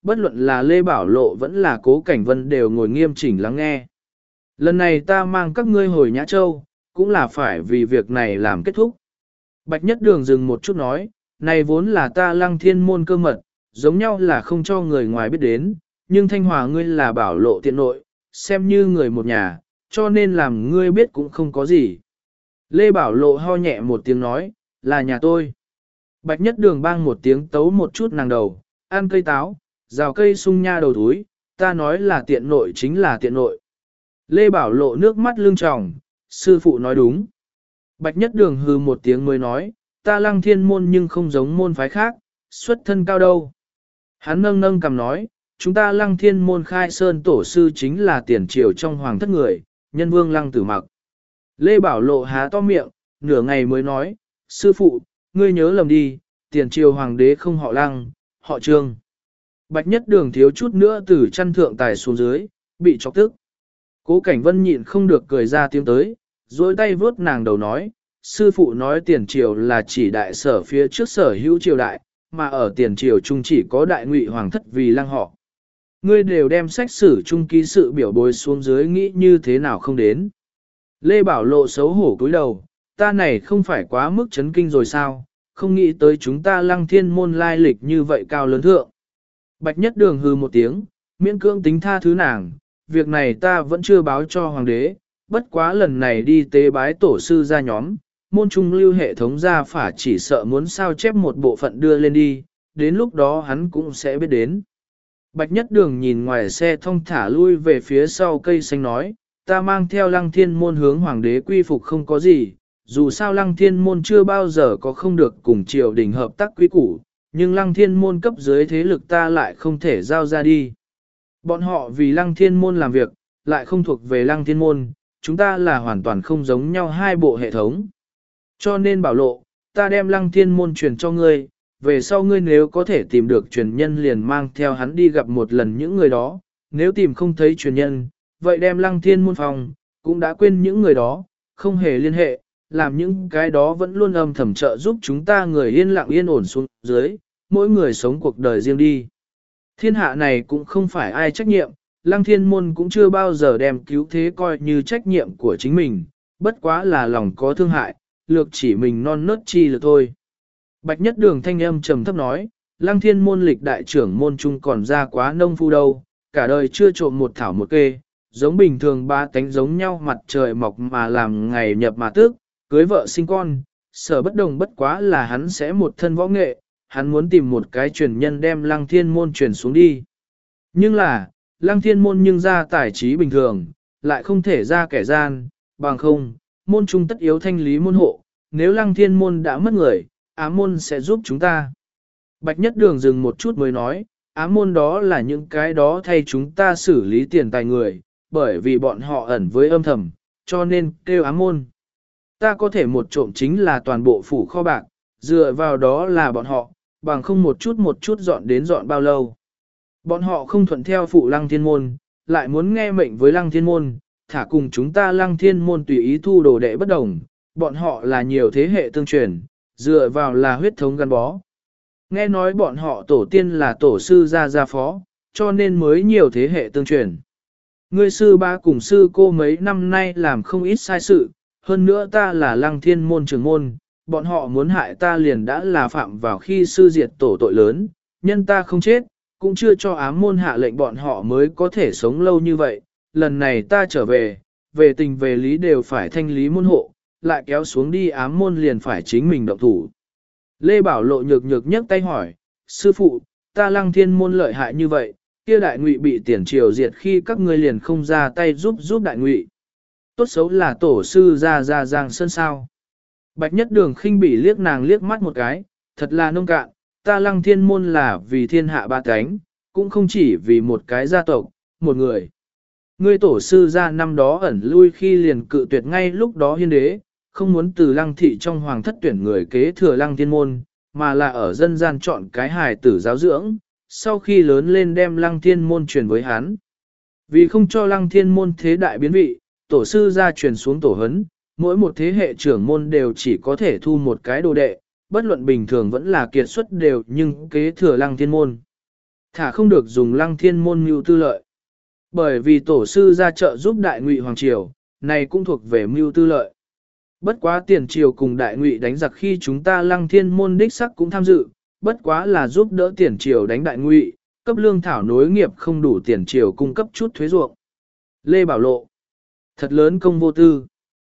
bất luận là Lê Bảo Lộ vẫn là Cố Cảnh Vân đều ngồi nghiêm chỉnh lắng nghe. Lần này ta mang các ngươi hồi Nhã Châu, cũng là phải vì việc này làm kết thúc. Bạch Nhất Đường dừng một chút nói, này vốn là ta Lăng Thiên môn cơ mật, giống nhau là không cho người ngoài biết đến, nhưng Thanh Hòa ngươi là Bảo Lộ tiện nội, xem như người một nhà, cho nên làm ngươi biết cũng không có gì. Lê Bảo Lộ ho nhẹ một tiếng nói, là nhà tôi. Bạch Nhất Đường bang một tiếng tấu một chút nàng đầu, ăn cây táo, rào cây sung nha đầu túi, ta nói là tiện nội chính là tiện nội. Lê Bảo Lộ nước mắt lưng tròng, sư phụ nói đúng. Bạch Nhất Đường hừ một tiếng mới nói, ta Lăng Thiên môn nhưng không giống môn phái khác, xuất thân cao đâu. Hắn nâng nâng cầm nói, chúng ta Lăng Thiên môn khai sơn tổ sư chính là tiền triều trong hoàng thất người, nhân vương Lăng Tử Mặc. Lê Bảo Lộ há to miệng, nửa ngày mới nói, sư phụ, ngươi nhớ lầm đi, tiền triều hoàng đế không họ Lăng, họ Trương. Bạch Nhất Đường thiếu chút nữa từ chăn thượng tài xuống dưới, bị chọc tức. Cố Cảnh Vân nhịn không được cười ra tiếng tới, duỗi tay vớt nàng đầu nói, sư phụ nói tiền triều là chỉ đại sở phía trước sở hữu triều đại, mà ở tiền triều trung chỉ có đại ngụy hoàng thất vì Lăng họ. Ngươi đều đem sách sử trung ký sự biểu bối xuống dưới nghĩ như thế nào không đến. Lê Bảo Lộ xấu hổ cúi đầu, ta này không phải quá mức chấn kinh rồi sao, không nghĩ tới chúng ta Lăng Thiên môn lai lịch như vậy cao lớn thượng. Bạch Nhất Đường hừ một tiếng, miễn cưỡng tính tha thứ nàng, việc này ta vẫn chưa báo cho hoàng đế, bất quá lần này đi tế bái tổ sư ra nhóm, môn trung lưu hệ thống gia phả chỉ sợ muốn sao chép một bộ phận đưa lên đi, đến lúc đó hắn cũng sẽ biết đến. Bạch Nhất Đường nhìn ngoài xe thông thả lui về phía sau cây xanh nói, ta mang theo Lăng Thiên môn hướng hoàng đế quy phục không có gì, dù sao Lăng Thiên môn chưa bao giờ có không được cùng triều đình hợp tác quy củ, nhưng Lăng Thiên môn cấp dưới thế lực ta lại không thể giao ra đi. Bọn họ vì Lăng Thiên môn làm việc, lại không thuộc về Lăng Thiên môn, chúng ta là hoàn toàn không giống nhau hai bộ hệ thống. Cho nên Bảo Lộ, ta đem Lăng Thiên môn truyền cho ngươi, về sau ngươi nếu có thể tìm được truyền nhân liền mang theo hắn đi gặp một lần những người đó, nếu tìm không thấy truyền nhân, vậy đem Lăng Thiên môn phòng, cũng đã quên những người đó, không hề liên hệ, làm những cái đó vẫn luôn âm thầm trợ giúp chúng ta người yên lặng yên ổn xuống dưới, mỗi người sống cuộc đời riêng đi. Thiên hạ này cũng không phải ai trách nhiệm, Lăng Thiên môn cũng chưa bao giờ đem cứu thế coi như trách nhiệm của chính mình, bất quá là lòng có thương hại, lược chỉ mình non nớt chi là thôi. Bạch Nhất Đường thanh âm trầm thấp nói, Lăng Thiên môn lịch đại trưởng môn trung còn ra quá nông phu đâu, cả đời chưa trộm một thảo một kê, giống bình thường ba tánh giống nhau mặt trời mọc mà làm ngày nhập mà tước, cưới vợ sinh con, sở bất đồng bất quá là hắn sẽ một thân võ nghệ, hắn muốn tìm một cái truyền nhân đem Lăng Thiên môn truyền xuống đi. Nhưng là, Lăng Thiên môn nhưng ra tài trí bình thường, lại không thể ra kẻ gian, bằng không, môn trung tất yếu thanh lý môn hộ, nếu Lăng Thiên môn đã mất người, ám môn sẽ giúp chúng ta. Bạch Nhất Đường dừng một chút mới nói, ám môn đó là những cái đó thay chúng ta xử lý tiền tài người, bởi vì bọn họ ẩn với âm thầm, cho nên kêu ám môn. Ta có thể một trộm chính là toàn bộ phủ kho bạc, dựa vào đó là bọn họ, bằng không một chút dọn đến dọn bao lâu. Bọn họ không thuận theo phụ Lăng Thiên môn, lại muốn nghe mệnh với Lăng Thiên môn, thả cùng chúng ta Lăng Thiên môn tùy ý thu đồ đệ bất đồng, bọn họ là nhiều thế hệ tương truyền, dựa vào là huyết thống gắn bó. Nghe nói bọn họ tổ tiên là tổ sư gia phó, cho nên mới nhiều thế hệ tương truyền. Ngươi sư ba cùng sư cô mấy năm nay làm không ít sai sự, hơn nữa ta là Lăng Thiên môn trưởng môn, bọn họ muốn hại ta liền đã là phạm vào khi sư diệt tổ tội lớn, nhân ta không chết, cũng chưa cho ám môn hạ lệnh bọn họ mới có thể sống lâu như vậy, lần này ta trở về, về tình về lý đều phải thanh lý môn hộ, lại kéo xuống đi ám môn liền phải chính mình động thủ. Lê Bảo Lộ nhược nhấc tay hỏi, sư phụ, ta Lăng Thiên môn lợi hại như vậy, kia đại ngụy bị tiền triều diệt khi các ngươi liền không ra tay giúp đại ngụy. Tốt xấu là tổ sư ra Giang Sơn sao. Bạch Nhất Đường khinh bỉ liếc nàng liếc mắt một cái, thật là nông cạn, ta Lăng Thiên môn là vì thiên hạ ba cánh, cũng không chỉ vì một cái gia tộc, một người. Ngươi tổ sư ra năm đó ẩn lui khi liền cự tuyệt ngay lúc đó hiên đế, không muốn từ Lăng thị trong hoàng thất tuyển người kế thừa Lăng Thiên môn, mà là ở dân gian chọn cái hài tử giáo dưỡng, sau khi lớn lên đem Lăng Thiên môn truyền với hắn. Vì không cho Lăng Thiên môn thế đại biến vị, tổ sư ra truyền xuống tổ huấn, mỗi một thế hệ trưởng môn đều chỉ có thể thu một cái đồ đệ, bất luận bình thường vẫn là kiệt xuất đều nhưng kế thừa Lăng Thiên môn. Thả không được dùng Lăng Thiên môn mưu tư lợi. Bởi vì tổ sư ra trợ giúp Đại Ngụy Hoàng Triều, này cũng thuộc về mưu tư lợi. Bất quá tiền triều cùng Đại Ngụy đánh giặc khi chúng ta Lăng Thiên môn đích sắc cũng tham dự, bất quá là giúp đỡ tiền triều đánh Đại Ngụy, cấp lương thảo nối nghiệp không đủ tiền triều cung cấp chút thuế ruộng. Lê Bảo Lộ, thật lớn công vô tư.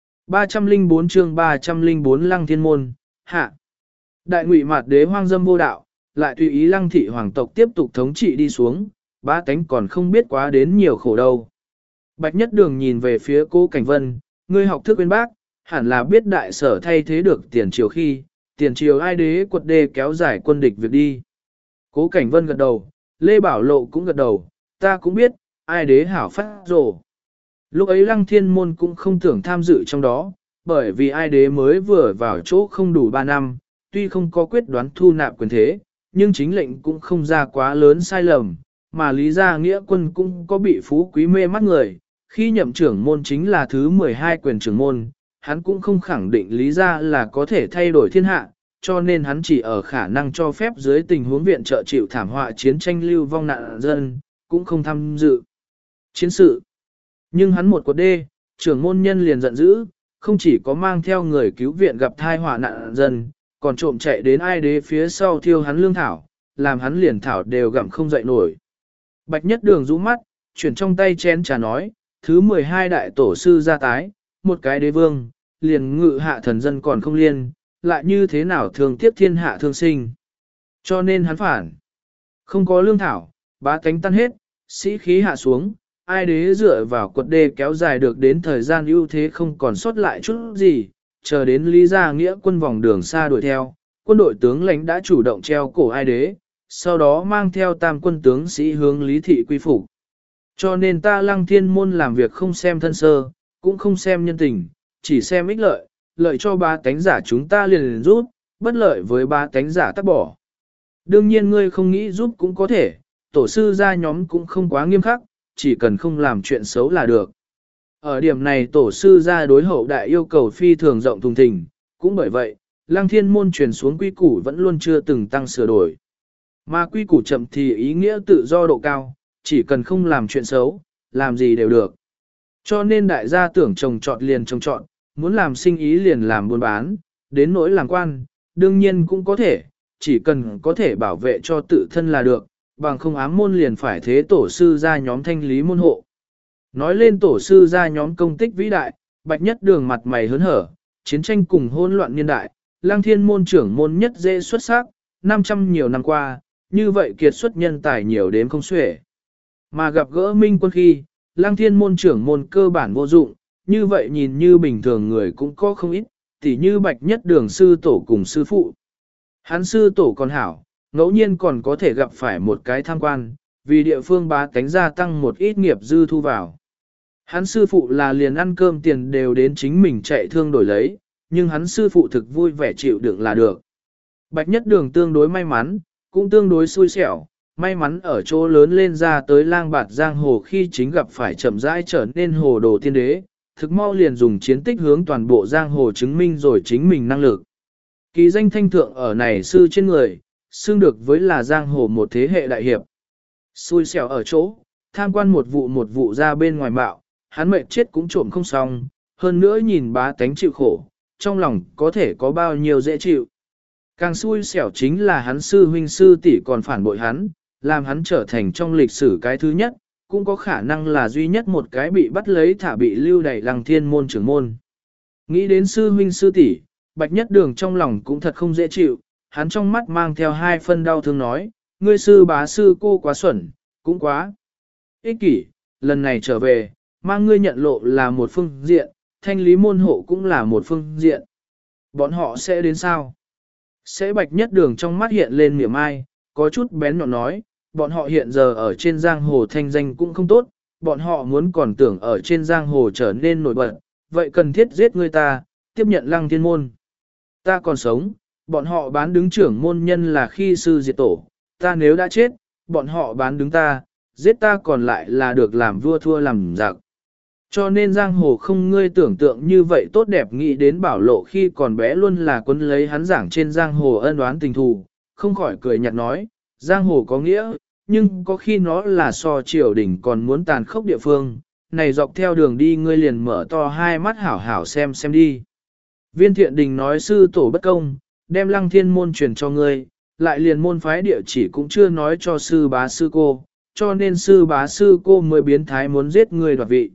304 chương 304 Lăng Thiên môn, hạ. Đại Ngụy mạt đế hoang dâm vô đạo, lại tùy ý Lăng thị hoàng tộc tiếp tục thống trị đi xuống, ba tánh còn không biết quá đến nhiều khổ đâu. Bạch Nhất Đường nhìn về phía Cố Cảnh Vân, ngươi học thức bên bác, hẳn là biết đại sở thay thế được tiền triều khi, tiền triều ai đế quật đê kéo dài quân địch việc đi. Cố Cảnh Vân gật đầu, Lê Bảo Lộ cũng gật đầu, ta cũng biết, ai đế hảo phát rồ. Lúc ấy Lăng Thiên môn cũng không tưởng tham dự trong đó, bởi vì ai đế mới vừa vào chỗ không đủ 3 năm, tuy không có quyết đoán thu nạp quyền thế, nhưng chính lệnh cũng không ra quá lớn sai lầm, mà Lý Gia Nghĩa quân cũng có bị phú quý mê mắt người, khi nhậm trưởng môn chính là thứ 12 quyền trưởng môn, hắn cũng không khẳng định Lý Gia là có thể thay đổi thiên hạ, cho nên hắn chỉ ở khả năng cho phép dưới tình huống viện trợ chịu thảm họa chiến tranh lưu vong nạn dân, cũng không tham dự chiến sự. Nhưng hắn một cột đê, trưởng môn nhân liền giận dữ, không chỉ có mang theo người cứu viện gặp thai họa nạn dân, còn trộm chạy đến ai đế phía sau thiêu hắn lương thảo, làm hắn liền thảo đều gặm không dậy nổi. Bạch Nhất Đường rũ mắt, chuyển trong tay chén trà nói, thứ 12 đại tổ sư ra tái, một cái đế vương, liền ngự hạ thần dân còn không liên, lại như thế nào thường tiếp thiên hạ thương sinh. Cho nên hắn phản. Không có lương thảo, bá tánh tan hết, sĩ khí hạ xuống, ai đế dựa vào quật đê kéo dài được đến thời gian ưu thế không còn sót lại chút gì, chờ đến Lý Gia Nghĩa quân vòng đường xa đuổi theo, quân đội tướng lãnh đã chủ động treo cổ ai đế, sau đó mang theo tam quân tướng sĩ hướng Lý Thị quy phục. Cho nên ta Lăng Thiên môn làm việc không xem thân sơ, cũng không xem nhân tình, chỉ xem ích lợi, lợi cho ba tánh giả chúng ta liền rút, bất lợi với ba tánh giả tắt bỏ. Đương nhiên ngươi không nghĩ giúp cũng có thể, tổ sư gia nhóm cũng không quá nghiêm khắc, chỉ cần không làm chuyện xấu là được. Ở điểm này tổ sư gia đối hậu đại yêu cầu phi thường rộng thùng thình, cũng bởi vậy, Lăng Thiên môn truyền xuống quy củ vẫn luôn chưa từng tăng sửa đổi. Mà quy củ chậm thì ý nghĩa tự do độ cao, chỉ cần không làm chuyện xấu, làm gì đều được. Cho nên đại gia tưởng trồng trọt liền trồng trọt, muốn làm sinh ý liền làm buôn bán, đến nỗi làm quan, đương nhiên cũng có thể, chỉ cần có thể bảo vệ cho tự thân là được, bằng không ám môn liền phải thế tổ sư ra nhóm thanh lý môn hộ. Nói lên tổ sư ra nhóm công tích vĩ đại, Bạch Nhất Đường mặt mày hớn hở, chiến tranh cùng hỗn loạn niên đại, Lăng Thiên môn trưởng môn nhất dễ xuất sắc, 500 nhiều năm qua, như vậy kiệt xuất nhân tài nhiều đến không xuể. Mà gặp gỡ Minh Quân khi, Lăng Thiên môn trưởng môn cơ bản vô dụng, như vậy nhìn như bình thường người cũng có không ít, tỉ như Bạch Nhất Đường sư tổ cùng sư phụ. Hắn sư tổ còn hảo, ngẫu nhiên còn có thể gặp phải một cái tham quan, vì địa phương bá tánh gia tăng một ít nghiệp dư thu vào. Hắn sư phụ là liền ăn cơm tiền đều đến chính mình chạy thương đổi lấy, nhưng hắn sư phụ thực vui vẻ chịu đựng là được. Bạch Nhất Đường tương đối may mắn, cũng tương đối xui xẻo, may mắn ở chỗ lớn lên ra tới lang bạt giang hồ khi chính gặp phải chậm rãi trở nên hồ đồ tiên đế, thực mau liền dùng chiến tích hướng toàn bộ giang hồ chứng minh rồi chính mình năng lực. Kỳ danh thanh thượng ở này sư trên người, xưng được với là giang hồ một thế hệ đại hiệp. Xui xẻo ở chỗ, tham quan một vụ ra bên ngoài bạo, hắn mệt chết cũng trộm không xong, hơn nữa nhìn bá tánh chịu khổ, trong lòng có thể có bao nhiêu dễ chịu. Càng xui xẻo chính là hắn sư huynh sư tỷ còn phản bội hắn, làm hắn trở thành trong lịch sử cái thứ nhất, cũng có khả năng là duy nhất một cái bị bắt lấy thả bị lưu đày Lăng Thiên môn trưởng môn. Nghĩ đến sư huynh sư tỷ, Bạch Nhất Đường trong lòng cũng thật không dễ chịu, hắn trong mắt mang theo hai phân đau thương nói, ngươi sư bá sư cô quá xuẩn, cũng quá ích kỷ, lần này trở về, mang ngươi nhận lộ là một phương diện, thanh lý môn hộ cũng là một phương diện. Bọn họ sẽ đến sao? Sẽ Bạch Nhất Đường trong mắt hiện lên niềm ai, có chút bén nhọn nói, bọn họ hiện giờ ở trên giang hồ thanh danh cũng không tốt, bọn họ muốn còn tưởng ở trên giang hồ trở nên nổi bật, vậy cần thiết giết ngươi ta, tiếp nhận Lăng Thiên môn. Ta còn sống, bọn họ bán đứng trưởng môn nhân là khi sư diệt tổ, ta nếu đã chết, bọn họ bán đứng ta, giết ta còn lại là được làm vua thua làm giặc. Cho nên giang hồ không ngươi tưởng tượng như vậy tốt đẹp, nghĩ đến Bảo Lộ khi còn bé luôn là quấn lấy hắn giảng trên giang hồ ân oán tình thù, không khỏi cười nhạt nói, giang hồ có nghĩa, nhưng có khi nó là so triều đình còn muốn tàn khốc địa phương, này dọc theo đường đi ngươi liền mở to hai mắt hảo hảo xem đi. Viên Thiện Đình nói sư tổ bất công, đem Lăng Thiên môn truyền cho ngươi, lại liền môn phái địa chỉ cũng chưa nói cho sư bá sư cô, cho nên sư bá sư cô mới biến thái muốn giết ngươi đoạt vị.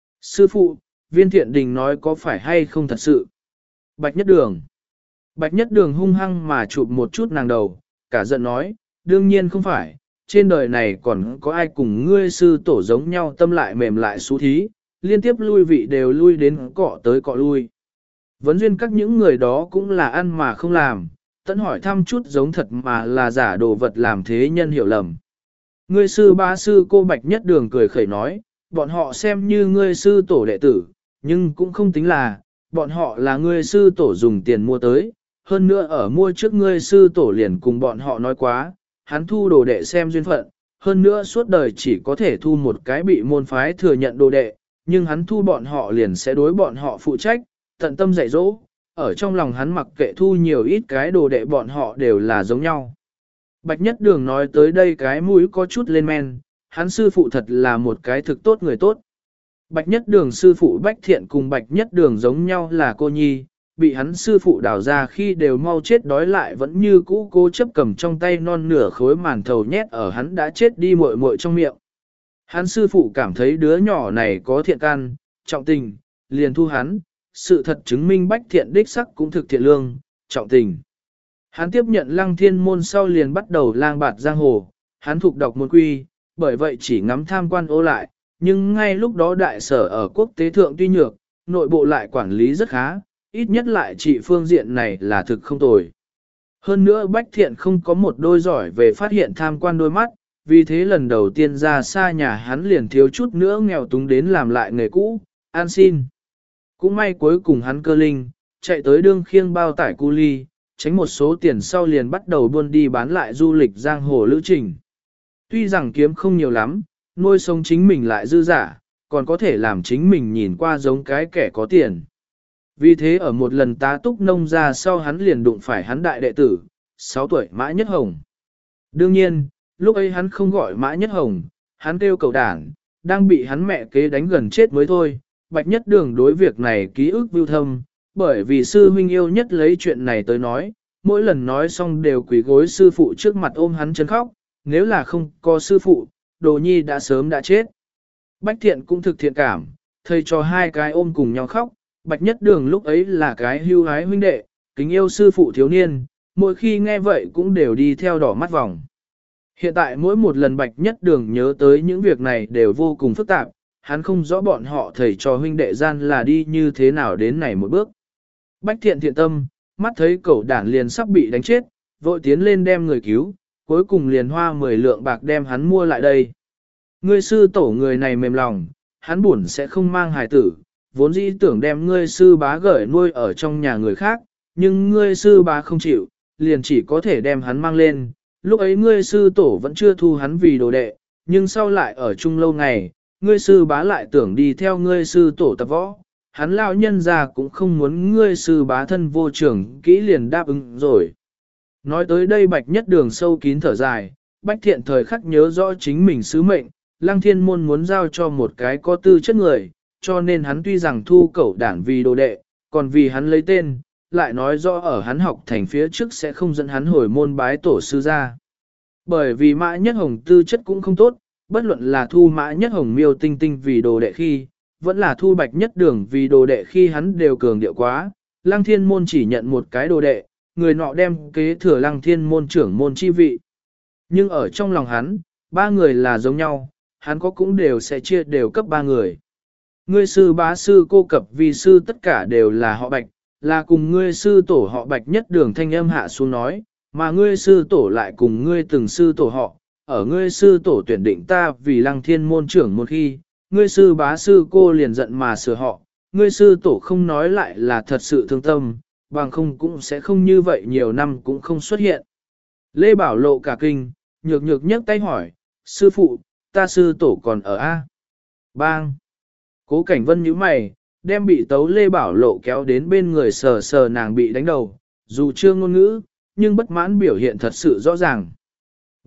Sư phụ, Viên Thiện Đình nói có phải hay không thật sự? Bạch Nhất Đường. Bạch Nhất Đường hung hăng mà chụp một chút nàng đầu, cả giận nói, đương nhiên không phải, trên đời này còn có ai cùng ngươi sư tổ giống nhau tâm lại mềm lại xú thí, liên tiếp lui vị đều lui đến cọ tới cọ lui. Vấn duyên các những người đó cũng là ăn mà không làm, tận hỏi thăm chút giống thật mà là giả đồ vật làm thế nhân hiểu lầm. Ngươi sư bá sư cô Bạch Nhất Đường cười khẩy nói, bọn họ xem như ngươi sư tổ đệ tử, nhưng cũng không tính là, bọn họ là ngươi sư tổ dùng tiền mua tới, hơn nữa ở mua trước ngươi sư tổ liền cùng bọn họ nói quá, hắn thu đồ đệ xem duyên phận, hơn nữa suốt đời chỉ có thể thu một cái bị môn phái thừa nhận đồ đệ, nhưng hắn thu bọn họ liền sẽ đối bọn họ phụ trách, tận tâm dạy dỗ, ở trong lòng hắn mặc kệ thu nhiều ít cái đồ đệ bọn họ đều là giống nhau. Bạch Nhất Đường nói tới đây cái mũi có chút lên men, hắn sư phụ thật là một cái thực tốt người tốt. Bạch Nhất Đường sư phụ Bách Thiện cùng Bạch Nhất Đường giống nhau là cô nhi, bị hắn sư phụ đào ra khi đều mau chết đói lại vẫn như cũ cố chấp cầm trong tay non nửa khối màn thầu nhét ở hắn đã chết đi muội muội trong miệng. Hắn sư phụ cảm thấy đứa nhỏ này có thiện căn, trọng tình, liền thu hắn, sự thật chứng minh Bách Thiện đích sắc cũng thực thiện lương, trọng tình. Hắn tiếp nhận Lăng Thiên môn sau liền bắt đầu lang bạt giang hồ, hắn thuộc đọc môn quy, bởi vậy chỉ ngắm tham quan ô lại, nhưng ngay lúc đó đại sở ở quốc tế thượng tuy nhược, nội bộ lại quản lý rất khá, ít nhất lại trị phương diện này là thực không tồi. Hơn nữa Bách Thiện không có một đôi giỏi về phát hiện tham quan đôi mắt, vì thế lần đầu tiên ra xa nhà hắn liền thiếu chút nữa nghèo túng đến làm lại nghề cũ, an xin. Cũng may cuối cùng hắn cơ linh, chạy tới đương khiêng bao tải cu ly, tránh một số tiền sau liền bắt đầu buôn đi bán lại du lịch giang hồ lữ trình. Tuy rằng kiếm không nhiều lắm, nuôi sống chính mình lại dư giả, còn có thể làm chính mình nhìn qua giống cái kẻ có tiền. Vì thế ở một lần tá túc nông ra sau hắn liền đụng phải hắn đại đệ tử, 6 tuổi Mã Nhất Hồng. Đương nhiên, lúc ấy hắn không gọi Mã Nhất Hồng, hắn kêu cầu đảng, đang bị hắn mẹ kế đánh gần chết mới thôi. Bạch Nhất Đường đối việc này ký ức view thâm, bởi vì sư huynh yêu nhất lấy chuyện này tới nói, mỗi lần nói xong đều quỳ gối sư phụ trước mặt ôm hắn chân khóc, nếu là không có sư phụ, đồ nhi đã sớm đã chết. Bách Thiện cũng thực thiện cảm, thầy cho hai cái ôm cùng nhau khóc, Bạch Nhất Đường lúc ấy là cái hưu hái huynh đệ, kính yêu sư phụ thiếu niên, mỗi khi nghe vậy cũng đều đi theo đỏ mắt vòng. Hiện tại mỗi một lần Bạch Nhất Đường nhớ tới những việc này đều vô cùng phức tạp, hắn không rõ bọn họ thầy trò huynh đệ gian là đi như thế nào đến này một bước. Bách Thiện thiện tâm, mắt thấy cẩu đản liền sắp bị đánh chết, vội tiến lên đem người cứu, cuối cùng liền hoa 10 lượng bạc đem hắn mua lại đây. Ngươi sư tổ người này mềm lòng, hắn buồn sẽ không mang hài tử, vốn dĩ tưởng đem ngươi sư bá gửi nuôi ở trong nhà người khác, nhưng ngươi sư bá không chịu, liền chỉ có thể đem hắn mang lên. Lúc ấy ngươi sư tổ vẫn chưa thu hắn vì đồ đệ, nhưng sau lại ở chung lâu ngày, ngươi sư bá lại tưởng đi theo ngươi sư tổ tập võ. Hắn lão nhân già cũng không muốn ngươi sư bá thân vô trưởng kỹ liền đáp ứng rồi. Nói tới đây Bạch Nhất Đường sâu kín thở dài, Bách Thiện thời khắc nhớ rõ chính mình sứ mệnh, Lăng Thiên môn muốn giao cho một cái có tư chất người, cho nên hắn tuy rằng thu cẩu đản vì đồ đệ, còn vì hắn lấy tên, lại nói rõ ở hắn học thành phía trước sẽ không dẫn hắn hồi môn bái tổ sư ra. Bởi vì Mã Nhất Hồng tư chất cũng không tốt, bất luận là thu Mã Nhất Hồng miêu tinh tinh vì đồ đệ khi, vẫn là thu Bạch Nhất Đường vì đồ đệ khi hắn đều cường điệu quá, Lăng Thiên môn chỉ nhận một cái đồ đệ, người nọ đem kế thừa Lăng Thiên môn trưởng môn chi vị. Nhưng ở trong lòng hắn, ba người là giống nhau, hắn có cũng đều sẽ chia đều cấp ba người. Ngươi sư bá sư cô cập vi sư tất cả đều là họ Bạch, là cùng ngươi sư tổ họ Bạch Nhất Đường thanh âm hạ xuống nói, mà ngươi sư tổ lại cùng ngươi từng sư tổ họ, ở ngươi sư tổ tuyển định ta vì Lăng Thiên môn trưởng một khi, ngươi sư bá sư cô liền giận mà sửa họ, ngươi sư tổ không nói lại là thật sự thương tâm, bằng không cũng sẽ không như vậy nhiều năm cũng không xuất hiện. Lê Bảo Lộ cả kinh, nhược nhược nhấc tay hỏi, sư phụ, ta sư tổ còn ở A. Bang! Cố Cảnh Vân nhíu mày, đem bị tấu Lê Bảo Lộ kéo đến bên người sờ sờ nàng bị đánh đầu, dù chưa ngôn ngữ, nhưng bất mãn biểu hiện thật sự rõ ràng.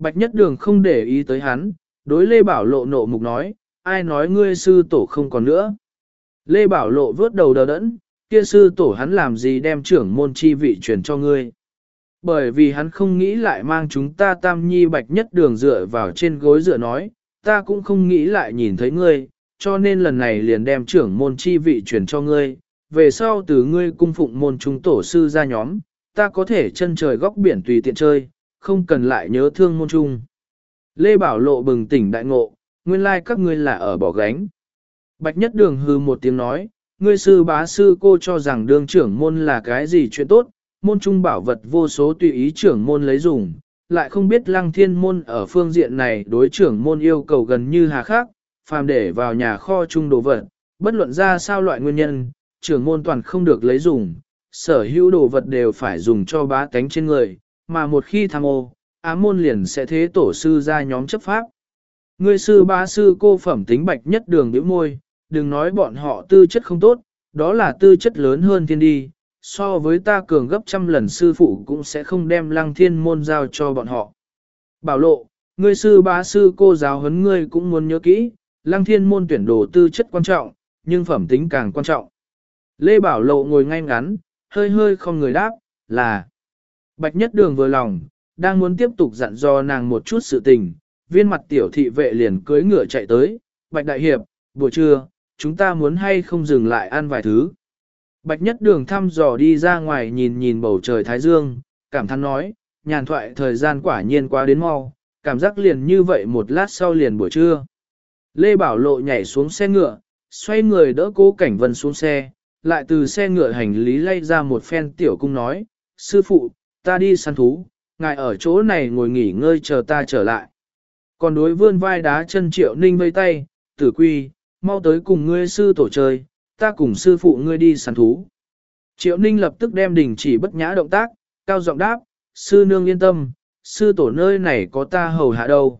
Bạch Nhất Đường không để ý tới hắn, đối Lê Bảo Lộ nộ mục nói, ai nói ngươi sư tổ không còn nữa. Lê Bảo Lộ vớt đầu đờ đẫn, kia sư tổ hắn làm gì đem trưởng môn chi vị truyền cho ngươi. Bởi vì hắn không nghĩ lại mang chúng ta Tam Nhi. Bạch Nhất Đường dựa vào trên gối dựa nói, ta cũng không nghĩ lại nhìn thấy ngươi, cho nên lần này liền đem trưởng môn chi vị truyền cho ngươi. Về sau từ ngươi cung phụng môn chúng tổ sư ra nhóm, ta có thể chân trời góc biển tùy tiện chơi, không cần lại nhớ thương môn trung. Lê Bảo Lộ bừng tỉnh đại ngộ, nguyên lai các ngươi là ở bỏ gánh. Bạch Nhất Đường hừ một tiếng nói, ngươi sư bá sư cô cho rằng đương trưởng môn là cái gì chuyện tốt, môn trung bảo vật vô số tùy ý trưởng môn lấy dùng, lại không biết Lăng Thiên môn ở phương diện này đối trưởng môn yêu cầu gần như hà khắc, phàm để vào nhà kho trung đồ vật, bất luận ra sao loại nguyên nhân, trưởng môn toàn không được lấy dùng, sở hữu đồ vật đều phải dùng cho bá tánh trên người, mà một khi tham ô, ám môn liền sẽ thế tổ sư ra nhóm chấp pháp. Ngươi sư bá sư cô phẩm tính Bạch Nhất Đường bĩu môi, đừng nói bọn họ tư chất không tốt, đó là tư chất lớn hơn thiên đi, so với ta cường gấp trăm lần sư phụ cũng sẽ không đem Lăng Thiên môn giao cho bọn họ. Bảo Lộ, ngươi sư bá sư cô giáo huấn ngươi cũng muốn nhớ kỹ, Lăng Thiên môn tuyển đồ tư chất quan trọng, nhưng phẩm tính càng quan trọng. Lê Bảo Lộ ngồi ngay ngắn, hơi hơi không người đáp, là. Bạch Nhất Đường vừa lòng, đang muốn tiếp tục dặn dò nàng một chút sự tình, viên mặt tiểu thị vệ liền cưỡi ngựa chạy tới, Bạch Đại Hiệp, buổi trưa, chúng ta muốn hay không dừng lại ăn vài thứ. Bạch Nhất Đường thăm dò đi ra ngoài nhìn nhìn bầu trời thái dương, cảm thán nói, nhàn thoại thời gian quả nhiên quá đến mau, cảm giác liền như vậy một lát sau liền buổi trưa. Lê Bảo Lộ nhảy xuống xe ngựa, xoay người đỡ Cố Cảnh Vân xuống xe, lại từ xe ngựa hành lý lay ra một phen tiểu cung nói, sư phụ, ta đi săn thú, ngài ở chỗ này ngồi nghỉ ngơi chờ ta trở lại. Còn đối vươn vai đá chân Triệu Ninh vây tay, Tử Quy, mau tới cùng ngươi sư tổ chơi, ta cùng sư phụ ngươi đi săn thú. Triệu Ninh lập tức đem đình chỉ bất nhã động tác, cao giọng đáp, sư nương yên tâm, sư tổ nơi này có ta hầu hạ đâu.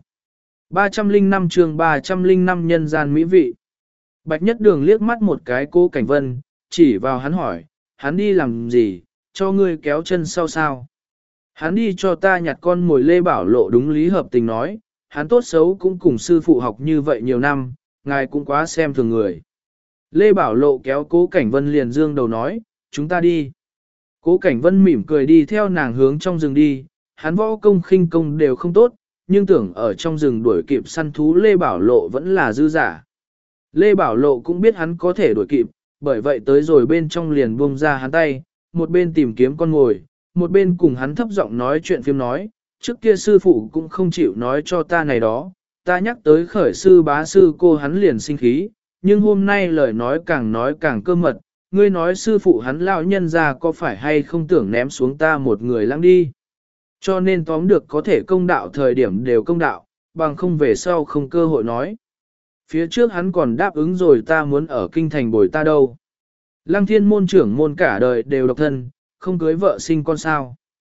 305 chương 305 nhân gian mỹ vị. Bạch Nhất Đường liếc mắt một cái Cố Cảnh Vân, chỉ vào hắn hỏi, hắn đi làm gì, cho ngươi kéo chân sau sao. Hắn đi cho ta nhặt con mồi. Lê Bảo Lộ đúng lý hợp tình nói, hắn tốt xấu cũng cùng sư phụ học như vậy nhiều năm, ngài cũng quá xem thường người. Lê Bảo Lộ kéo Cố Cảnh Vân liền dương đầu nói, chúng ta đi. Cố Cảnh Vân mỉm cười đi theo nàng hướng trong rừng đi, hắn võ công khinh công đều không tốt, nhưng tưởng ở trong rừng đuổi kịp săn thú Lê Bảo Lộ vẫn là dư giả. Lê Bảo Lộ cũng biết hắn có thể đuổi kịp, bởi vậy tới rồi bên trong liền buông ra hắn tay, một bên tìm kiếm con mồi, một bên cùng hắn thấp giọng nói chuyện phim nói, trước kia sư phụ cũng không chịu nói cho ta này đó, ta nhắc tới khởi sư bá sư cô hắn liền sinh khí, nhưng hôm nay lời nói càng cơ mật, ngươi nói sư phụ hắn lão nhân ra có phải hay không tưởng ném xuống ta một người lăng đi. Cho nên tóm được có thể công đạo thời điểm đều công đạo, bằng không về sau không cơ hội nói. Phía trước hắn còn đáp ứng rồi ta muốn ở kinh thành bồi ta đâu. Lăng Thiên môn trưởng môn cả đời đều độc thân, không cưới vợ sinh con sao.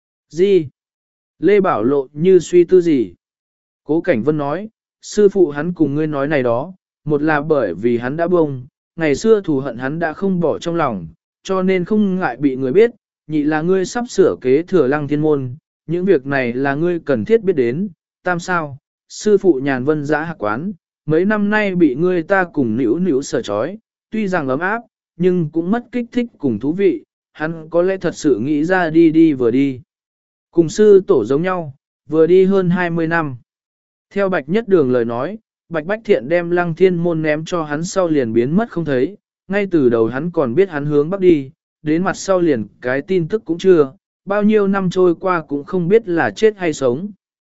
Gì? Lê Bảo Lộ như suy tư gì? Cố Cảnh Vân nói, sư phụ hắn cùng ngươi nói này đó, một là bởi vì hắn đã bông, ngày xưa thù hận hắn đã không bỏ trong lòng, cho nên không ngại bị người biết, nhị là ngươi sắp sửa kế thừa Lăng Thiên môn, những việc này là ngươi cần thiết biết đến, tam sao, sư phụ nhàn vân giã hạ quán, mấy năm nay bị ngươi ta cùng nữu sở chói, tuy rằng ấm áp, nhưng cũng mất kích thích cùng thú vị, hắn có lẽ thật sự nghĩ ra đi vừa đi. Cùng sư tổ giống nhau, vừa đi hơn 20 năm. Theo Bạch Nhất Đường lời nói, Bạch Bách Thiện đem Lăng Thiên môn ném cho hắn sau liền biến mất không thấy, ngay từ đầu hắn còn biết hắn hướng bắc đi, đến mặt sau liền cái tin tức cũng chưa, bao nhiêu năm trôi qua cũng không biết là chết hay sống.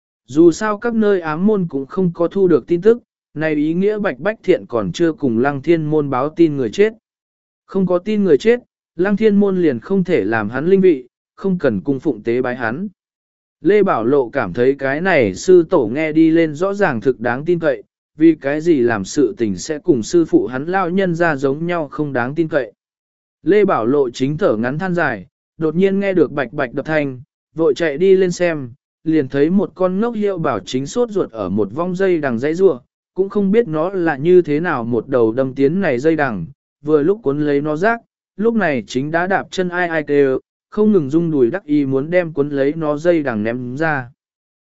Dù sao các nơi ám môn cũng không có thu được tin tức, này ý nghĩa Bạch Bách Thiện còn chưa cùng Lăng Thiên môn báo tin người chết. Không có tin người chết, Lăng Thiên môn liền không thể làm hắn linh vị, không cần cung phụng tế bái hắn. Lê Bảo Lộ cảm thấy cái này sư tổ nghe đi lên rõ ràng thực đáng tin cậy, vì cái gì làm sự tình sẽ cùng sư phụ hắn lao nhân ra giống nhau không đáng tin cậy. Lê Bảo Lộ chính thở ngắn than dài, đột nhiên nghe được bạch bạch đập thanh, vội chạy đi lên xem, liền thấy một con ngốc hiệu bảo chính sốt ruột ở một vong dây đằng dãy rua, cũng không biết nó là như thế nào một đầu đâm tiến này dây đằng, vừa lúc cuốn lấy nó rác, lúc này chính đã đạp chân ai kêu, không ngừng rung đùi đắc ý muốn đem cuốn lấy nó dây đằng ném ra.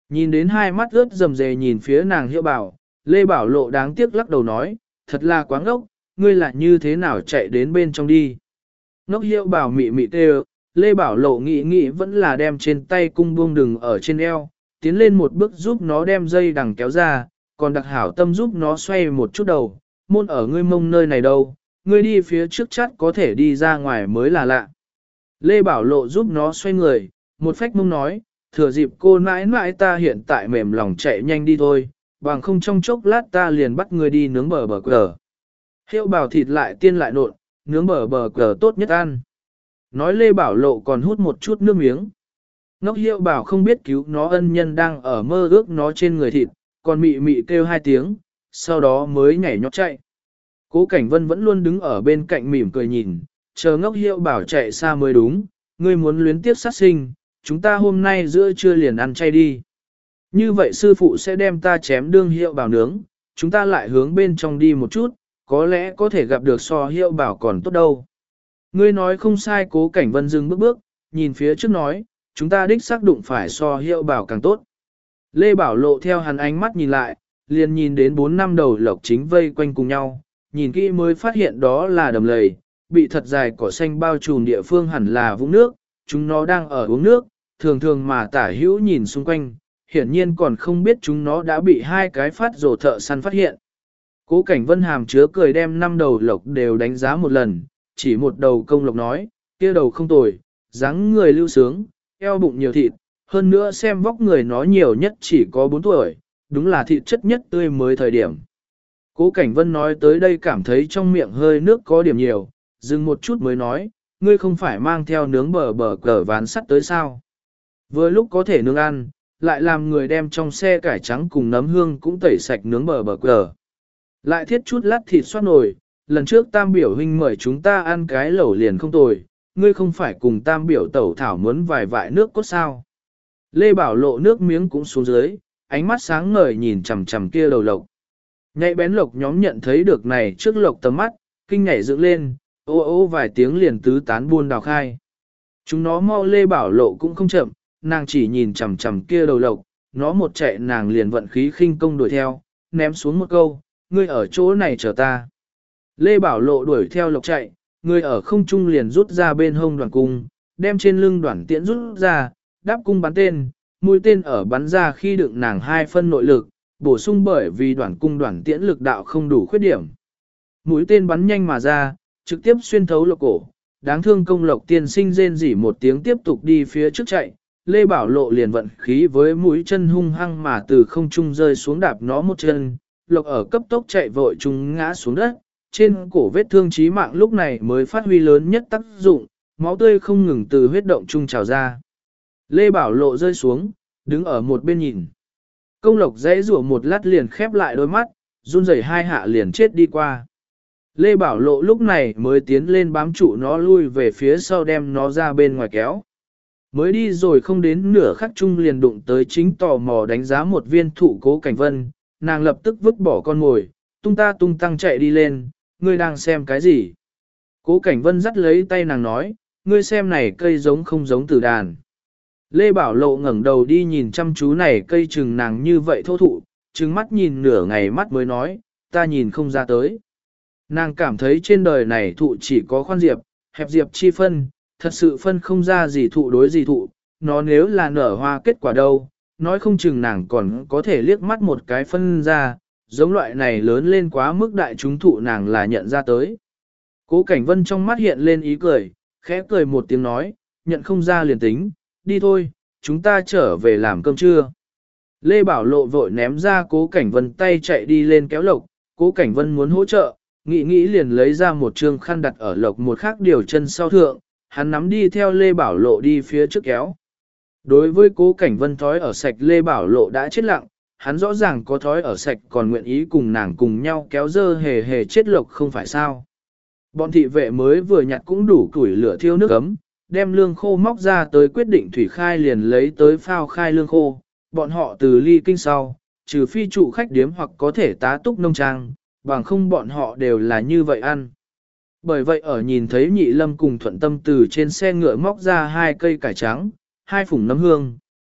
Nhìn đến hai mắt ướt rầm rề nhìn phía nàng Hiệu Bảo, Lê Bảo Lộ đáng tiếc lắc đầu nói, thật là quá ngốc, ngươi lại như thế nào chạy đến bên trong đi. Ngốc Hiệu Bảo mị mị kêu, Lê Bảo Lộ nghĩ vẫn là đem trên tay cung buông đừng ở trên eo, tiến lên một bước giúp nó đem dây đằng kéo ra, còn đặc hảo tâm giúp nó xoay một chút đầu, môn ở ngươi mông nơi này đâu, ngươi đi phía trước chắc có thể đi ra ngoài mới là lạ. Lê Bảo Lộ giúp nó xoay người, một phách mông nói, thừa dịp cô nãi nãi ta hiện tại mềm lòng chạy nhanh đi thôi, bằng không trong chốc lát ta liền bắt ngươi đi nướng bờ cờ. Hiệu Bảo thịt lại tiên lại nộn, nướng bờ cờ tốt nhất ăn. Nói Lê Bảo Lộ còn hút một chút nước miếng. Ngốc Hiệu Bảo không biết cứu nó ân nhân đang ở mơ ước nó trên người thịt, còn mị mị kêu hai tiếng, sau đó mới nhảy nhót chạy. Cố Cảnh Vân vẫn luôn đứng ở bên cạnh mỉm cười nhìn, chờ Ngốc Hiệu Bảo chạy xa mới đúng, ngươi muốn luyến tiếp sát sinh, chúng ta hôm nay giữa trưa liền ăn chay đi. Như vậy sư phụ sẽ đem ta chém đương Hiệu Bảo nướng, chúng ta lại hướng bên trong đi một chút, có lẽ có thể gặp được so Hiệu Bảo còn tốt đâu. Ngươi nói không sai. Cố Cảnh Vân dừng bước, nhìn phía trước nói, chúng ta đích xác đụng phải so Hiệu Bảo càng tốt. Lê Bảo Lộ theo hắn ánh mắt nhìn lại, liền nhìn đến 4 năm đầu lộc chính vây quanh cùng nhau, nhìn kỹ mới phát hiện đó là đầm lầy, bị thật dài cỏ xanh bao trùm địa phương hẳn là vũng nước, chúng nó đang ở uống nước, thường thường mà tả hữu nhìn xung quanh, hiển nhiên còn không biết chúng nó đã bị hai cái phát rồ thợ săn phát hiện. Cố Cảnh Vân hàm chứa cười đem 5 đầu lộc đều đánh giá một lần, chỉ một đầu công lộc nói, kia đầu không tồi, dáng người lưu sướng, eo bụng nhiều thịt, hơn nữa xem vóc người nó nhiều nhất chỉ có 4 tuổi, đúng là thịt chất nhất tươi mới thời điểm. Cố Cảnh Vân nói tới đây cảm thấy trong miệng hơi nước có điểm nhiều, dừng một chút mới nói, ngươi không phải mang theo nướng bờ cờ ván sắt tới sao. Vừa lúc có thể nướng ăn, lại làm người đem trong xe cải trắng cùng nấm hương cũng tẩy sạch nướng bờ cờ. Lại thiết chút lát thịt xoát nồi, lần trước Tam biểu huynh mời chúng ta ăn cái lẩu liền không tồi, ngươi không phải cùng Tam biểu tẩu thảo muốn vài vại nước cốt sao. Lê Bảo Lộ nước miếng cũng xuống dưới, ánh mắt sáng ngời nhìn chằm chằm kia đầu lộc. Nhạy bén lộc nhóm nhận thấy được này trước lộc tầm mắt, kinh nhảy dựng lên, ô ô vài tiếng liền tứ tán buôn đào khai. Chúng nó mau Lê Bảo Lộ cũng không chậm, nàng chỉ nhìn chằm chằm kia đầu lộc, nó một chạy nàng liền vận khí khinh công đuổi theo, ném xuống một câu, ngươi ở chỗ này chờ ta. Lê Bảo Lộ đuổi theo lộc chạy, người ở không trung liền rút ra bên hông đoàn cung, đem trên lưng đoàn tiễn rút ra, đáp cung bắn tên, mũi tên ở bắn ra khi đựng nàng 2 phân nội lực, bổ sung bởi vì đoàn cung đoàn tiễn lực đạo không đủ khuyết điểm. Mũi tên bắn nhanh mà ra, trực tiếp xuyên thấu lộc cổ, đáng thương công lộc tiên sinh rên rỉ một tiếng tiếp tục đi phía trước chạy, Lê Bảo Lộ liền vận khí với mũi chân hung hăng mà từ không trung rơi xuống đạp nó một chân, lộc ở cấp tốc chạy vội chúng ngã xuống đất, trên cổ vết thương chí mạng lúc này mới phát huy lớn nhất tác dụng, máu tươi không ngừng từ huyết động trung trào ra. Lê Bảo Lộ rơi xuống, đứng ở một bên nhìn. Công lộc dãy rủa một lát liền khép lại đôi mắt, run rẩy 2 hạ liền chết đi qua. Lê Bảo Lộ lúc này mới tiến lên bám trụ nó lui về phía sau đem nó ra bên ngoài kéo. Mới đi rồi không đến nửa khắc chung liền đụng tới chính tò mò đánh giá một viên thụ Cố Cảnh Vân, nàng lập tức vứt bỏ con mồi, tung tăng chạy đi lên, ngươi đang xem cái gì? Cố Cảnh Vân dắt lấy tay nàng nói, ngươi xem này cây giống không giống tử đàn. Lê Bảo Lộ ngẩng đầu đi nhìn chăm chú này cây chừng nàng như vậy thô thụ, trừng mắt nhìn nửa ngày mắt mới nói, ta nhìn không ra tới. Nàng cảm thấy trên đời này thụ chỉ có khoan diệp, hẹp diệp chi phân, thật sự phân không ra gì thụ đối gì thụ, nó nếu là nở hoa kết quả đâu, nói không chừng nàng còn có thể liếc mắt một cái phân ra, giống loại này lớn lên quá mức đại chúng thụ nàng là nhận ra tới. Cố Cảnh Vân trong mắt hiện lên ý cười, khẽ cười một tiếng nói, nhận không ra liền tính, đi thôi, chúng ta trở về làm cơm trưa. Lê Bảo Lộ vội ném ra Cố Cảnh Vân tay chạy đi lên kéo lộc, Cố Cảnh Vân muốn hỗ trợ, nghĩ liền lấy ra một trương khăn đặt ở lộc một khác điều chân sau thượng, hắn nắm đi theo Lê Bảo Lộ đi phía trước kéo. Đối với Cố Cảnh Vân thói ở sạch Lê Bảo Lộ đã chết lặng, hắn rõ ràng có thói ở sạch còn nguyện ý cùng nàng cùng nhau kéo dơ hề chết lộc không phải sao. Bọn thị vệ mới vừa nhặt cũng đủ củi lửa thiêu nước ấm, đem lương khô móc ra tới quyết định thủy khai liền lấy tới phao khai lương khô, bọn họ từ ly kinh sau, trừ phi trụ khách điếm hoặc có thể tá túc nông trang, bằng không bọn họ đều là như vậy ăn. Bởi vậy ở nhìn thấy Nhị Lâm cùng Thuận Tâm từ trên xe ngựa móc ra 2 cây cải trắng, 2 phủng nấm hương,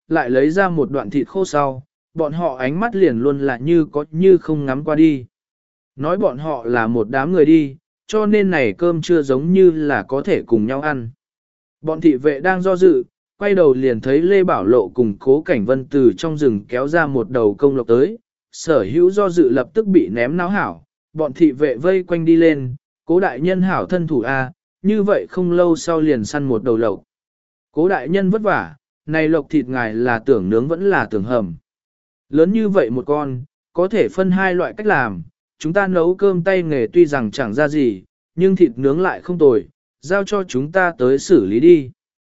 lại lấy ra một đoạn thịt khô sau, bọn họ ánh mắt liền luôn là như có như không ngắm qua đi. Nói bọn họ là một đám người đi, cho nên này cơm chưa giống như là có thể cùng nhau ăn. Bọn thị vệ đang do dự, quay đầu liền thấy Lê Bảo Lộ cùng Cố Cảnh Vân từ trong rừng kéo ra một đầu công lộc tới, sở hữu do dự lập tức bị ném náo hảo, bọn thị vệ vây quanh đi lên, Cố đại nhân hảo thân thủ A, như vậy không lâu sau liền săn một đầu lộc. Cố đại nhân vất vả, này lộc thịt ngài là tưởng nướng vẫn là tưởng hầm. Lớn như vậy một con, có thể phân hai loại cách làm, chúng ta nấu cơm tay nghề tuy rằng chẳng ra gì, nhưng thịt nướng lại không tồi, giao cho chúng ta tới xử lý đi.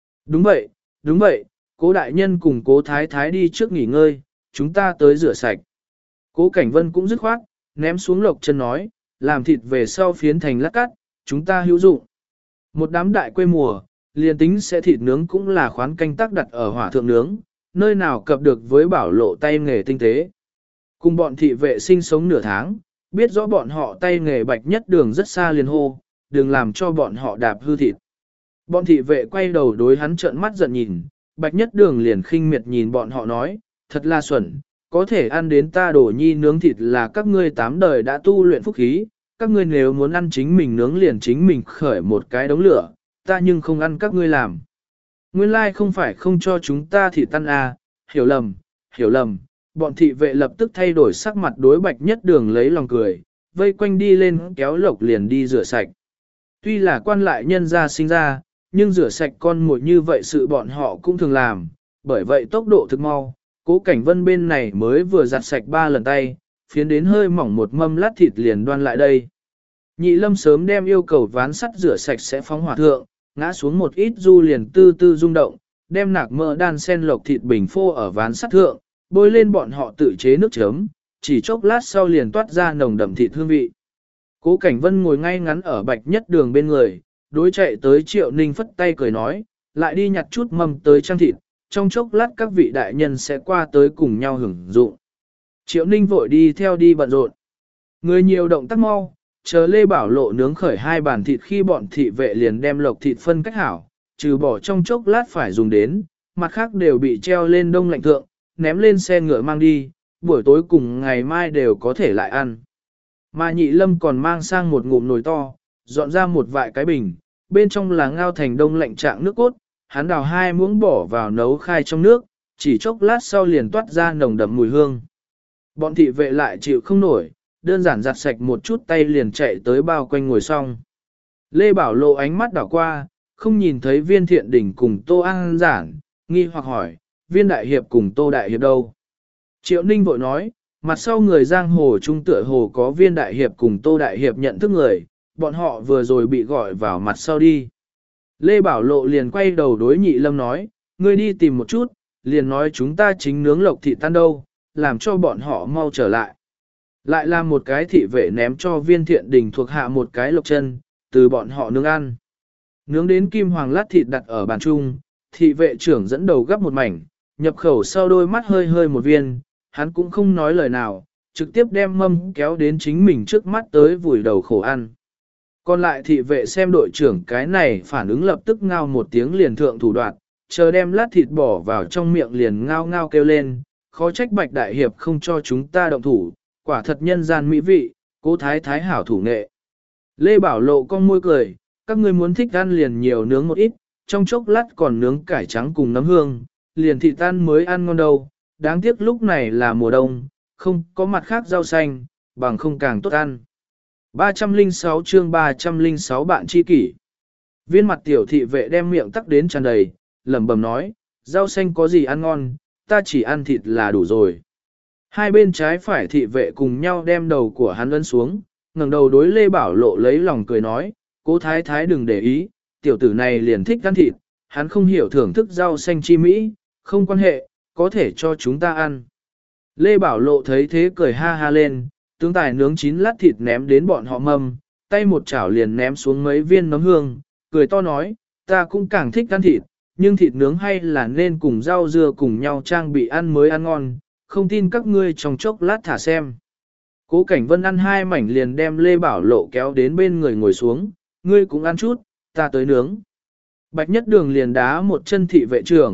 Đúng vậy, Cố đại nhân cùng Cố thái thái đi trước nghỉ ngơi, chúng ta tới rửa sạch. Cố Cảnh Vân cũng dứt khoát, ném xuống lộc chân nói, làm thịt về sau phiến thành lát cắt, chúng ta hữu dụng. Một đám đại quê mùa, liền tính sẽ thịt nướng cũng là khoán canh tác đặt ở hỏa thượng nướng, nơi nào cập được với Bảo Lộ tay nghề tinh tế. Cùng bọn thị vệ sinh sống nửa tháng, biết rõ bọn họ tay nghề Bạch Nhất Đường rất xa liền hô, đừng làm cho bọn họ đạp hư thịt. Bọn thị vệ quay đầu đối hắn trợn mắt giận nhìn, Bạch Nhất Đường liền khinh miệt nhìn bọn họ nói, thật là xuẩn, có thể ăn đến ta đổ nhi nướng thịt là các ngươi 8 đời đã tu luyện phúc khí, các ngươi nếu muốn ăn chính mình nướng liền chính mình khởi một cái đống lửa, ta nhưng không ăn các ngươi làm. Nguyên lai không phải không cho chúng ta thịt tan à, hiểu lầm, bọn thị vệ lập tức thay đổi sắc mặt đối Bạch Nhất Đường lấy lòng cười, vây quanh đi lên kéo lộc liền đi rửa sạch. Tuy là quan lại nhân gia sinh ra, nhưng rửa sạch con muỗi như vậy sự bọn họ cũng thường làm, bởi vậy tốc độ thực mau, Cố Cảnh Vân bên này mới vừa giặt sạch 3 lần tay, phiến đến hơi mỏng một mâm lát thịt liền đoan lại đây. Nhị Lâm sớm đem yêu cầu ván sắt rửa sạch sẽ phóng hỏa thượng, ngã xuống một ít du liền tư tư rung động, đem nạc mỡ đan sen lộc thịt bình phô ở ván sắt thượng, bôi lên bọn họ tự chế nước chấm, chỉ chốc lát sau liền toát ra nồng đậm thịt hương vị. Cố Cảnh Vân ngồi ngay ngắn ở Bạch Nhất Đường bên người, đối chạy tới Triệu Ninh phất tay cười nói, lại đi nhặt chút mâm tới trang thịt, trong chốc lát các vị đại nhân sẽ qua tới cùng nhau hưởng dụng. Triệu Ninh vội đi theo đi bận rộn. Người nhiều động tác mau, chờ Lê Bảo Lộ nướng khởi 2 bàn thịt khi bọn thị vệ liền đem lộc thịt phân cách hảo, trừ bỏ trong chốc lát phải dùng đến, mặt khác đều bị treo lên đông lạnh thượng, ném lên xe ngựa mang đi, buổi tối cùng ngày mai đều có thể lại ăn. Mà Nhị Lâm còn mang sang một ngụm nồi to, dọn ra một vại cái bình, bên trong là ngao thành đông lạnh trạng nước cốt, hắn đào 2 muỗng bỏ vào nấu khai trong nước, chỉ chốc lát sau liền toát ra nồng đậm mùi hương. Bọn thị vệ lại chịu không nổi, đơn giản giặt sạch một chút tay liền chạy tới bao quanh ngồi xong. Lê Bảo Lộ ánh mắt đảo qua, không nhìn thấy Viên Thiện Đình cùng Tô An Giản, nghi hoặc hỏi, Viên Đại Hiệp cùng Tô Đại Hiệp đâu? Triệu Ninh vội nói, mặt sau người giang hồ trung tựa hồ có Viên Đại Hiệp cùng Tô Đại Hiệp nhận thức người, bọn họ vừa rồi bị gọi vào mặt sau đi. Lê Bảo Lộ liền quay đầu đối Nhị Lâm nói, ngươi đi tìm một chút, liền nói chúng ta chính nướng lộc thị tan đâu, làm cho bọn họ mau trở lại. Lại làm một cái thị vệ ném cho Viên Thiện Đình thuộc hạ một cái lộc chân, từ bọn họ nướng ăn. Nướng đến kim hoàng lát thịt đặt ở bàn chung, thị vệ trưởng dẫn đầu gắp một mảnh, nhập khẩu sau đôi mắt hơi hơi một viên, hắn cũng không nói lời nào, trực tiếp đem mâm kéo đến chính mình trước mắt tới vùi đầu khổ ăn. Còn lại thị vệ xem đội trưởng cái này phản ứng lập tức ngao một tiếng liền thượng thủ đoạn, chờ đem lát thịt bỏ vào trong miệng liền ngao ngao kêu lên, khó trách Bạch Đại Hiệp không cho chúng ta động thủ, quả thật nhân gian mỹ vị, Cố thái thái hảo thủ nghệ. Lê Bảo Lộ con môi cười, các ngươi muốn thích ăn liền nhiều nướng một ít, trong chốc lát còn nướng cải trắng cùng nấm hương, liền thịt tan mới ăn ngon đâu, đáng tiếc lúc này là mùa đông, không có mặt khác rau xanh, bằng không càng tốt ăn. 306 chương 306 bạn tri kỷ. Viên mặt tiểu thị vệ đem miệng tắc đến tràn đầy, lẩm bẩm nói, rau xanh có gì ăn ngon, ta chỉ ăn thịt là đủ rồi. Hai bên trái phải thị vệ cùng nhau đem đầu của hắn ấn xuống, ngẩng đầu đối Lê Bảo Lộ lấy lòng cười nói, Cố thái thái đừng để ý, tiểu tử này liền thích ăn thịt, hắn không hiểu thưởng thức rau xanh chi mỹ, không quan hệ, có thể cho chúng ta ăn. Lê Bảo Lộ thấy thế cười ha ha lên, tướng tài nướng 9 lát thịt ném đến bọn họ mâm, tay một chảo liền ném xuống mấy viên nấm hương, cười to nói, ta cũng càng thích ăn thịt, nhưng thịt nướng hay là nên cùng rau dưa cùng nhau trang bị ăn mới ăn ngon, không tin các ngươi trong chốc lát thả xem. Cố Cảnh Vân ăn 2 mảnh liền đem Lê Bảo Lộ kéo đến bên người ngồi xuống, ngươi cũng ăn chút, ta tới nướng. Bạch Nhất Đường liền đá một chân thị vệ trưởng,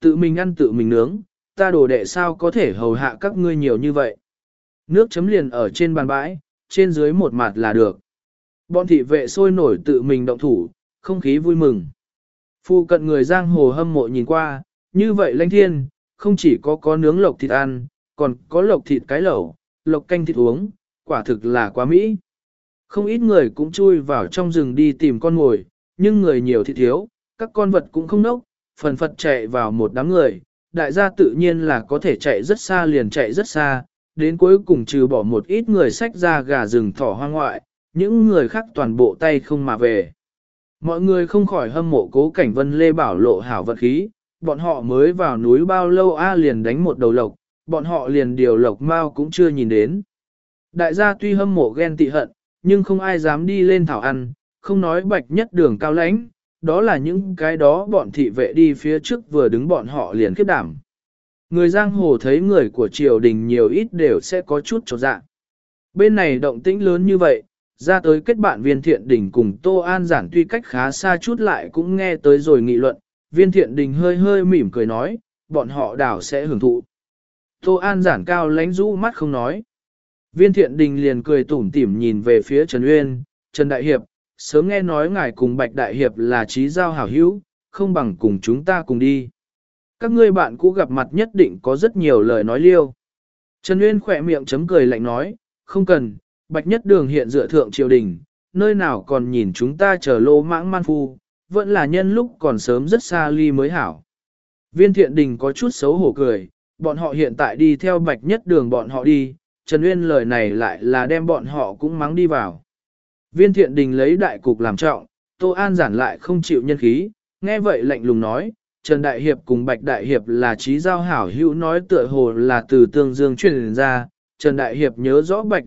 tự mình ăn tự mình nướng, ta đồ đệ sao có thể hầu hạ các ngươi nhiều như vậy. Nước chấm liền ở trên bàn bãi, trên dưới một mặt là được. Bọn thị vệ sôi nổi tự mình động thủ, không khí vui mừng. Phu cận người giang hồ hâm mộ nhìn qua, như vậy lãnh thiên, không chỉ có nướng lộc thịt ăn, còn có lộc thịt cái lẩu, lộc canh thịt uống, quả thực là quá mỹ. Không ít người cũng chui vào trong rừng đi tìm con mồi, nhưng người nhiều thì thiếu, các con vật cũng không nốc, phần phật chạy vào một đám người, đại gia tự nhiên là có thể chạy rất xa liền chạy rất xa, đến cuối cùng trừ bỏ một ít người xách ra gà rừng thỏ hoang ngoại, những người khác toàn bộ tay không mà về. Mọi người không khỏi hâm mộ Cố Cảnh Vân Lê Bảo Lộ hảo vật khí, bọn họ mới vào núi bao lâu liền đánh một đầu lộc, bọn họ liền điều lộc mao cũng chưa nhìn đến. Đại gia tuy hâm mộ ghen tị hận, nhưng không ai dám đi lên thảo ăn, không nói Bạch Nhất Đường cao lãnh, đó là những cái đó bọn thị vệ đi phía trước vừa đứng bọn họ liền khiếp đảm. Người giang hồ thấy người của triều đình nhiều ít đều sẽ có chút chột dạ. Bên này động tĩnh lớn như vậy, ra tới kết bạn Viên Thiện Đình cùng Tô An Giản tuy cách khá xa chút lại cũng nghe tới rồi nghị luận, Viên Thiện Đình hơi hơi mỉm cười nói, bọn họ đảo sẽ hưởng thụ. Tô An Giản cao lánh rũ mắt không nói. Viên Thiện Đình liền cười tủm tỉm nhìn về phía Trần Uyên, Trần Đại Hiệp, sớm nghe nói ngài cùng Bạch Đại Hiệp là trí giao hảo hữu, không bằng cùng chúng ta cùng đi. Các ngươi bạn cũ gặp mặt nhất định có rất nhiều lời nói liêu. Trần Uyên khỏe miệng chấm cười lạnh nói, không cần, Bạch Nhất Đường hiện dựa thượng triều đình, nơi nào còn nhìn chúng ta chờ lô mãng man phu, vẫn là nhân lúc còn sớm rất xa ly mới hảo. Viên Thiện Đình có chút xấu hổ cười, bọn họ hiện tại đi theo Bạch Nhất Đường bọn họ đi, Trần Uyên lời này lại là đem bọn họ cũng mắng đi vào. Viên Thiện Đình lấy đại cục làm trọng, Tô An Giản lại không chịu nhân khí, nghe vậy lạnh lùng nói, Trần Đại Hiệp cùng Bạch Đại Hiệp là trí giao hảo hữu nói tựa hồ là từ Tương Dương truyền ra, Trần Đại Hiệp nhớ rõ Bạch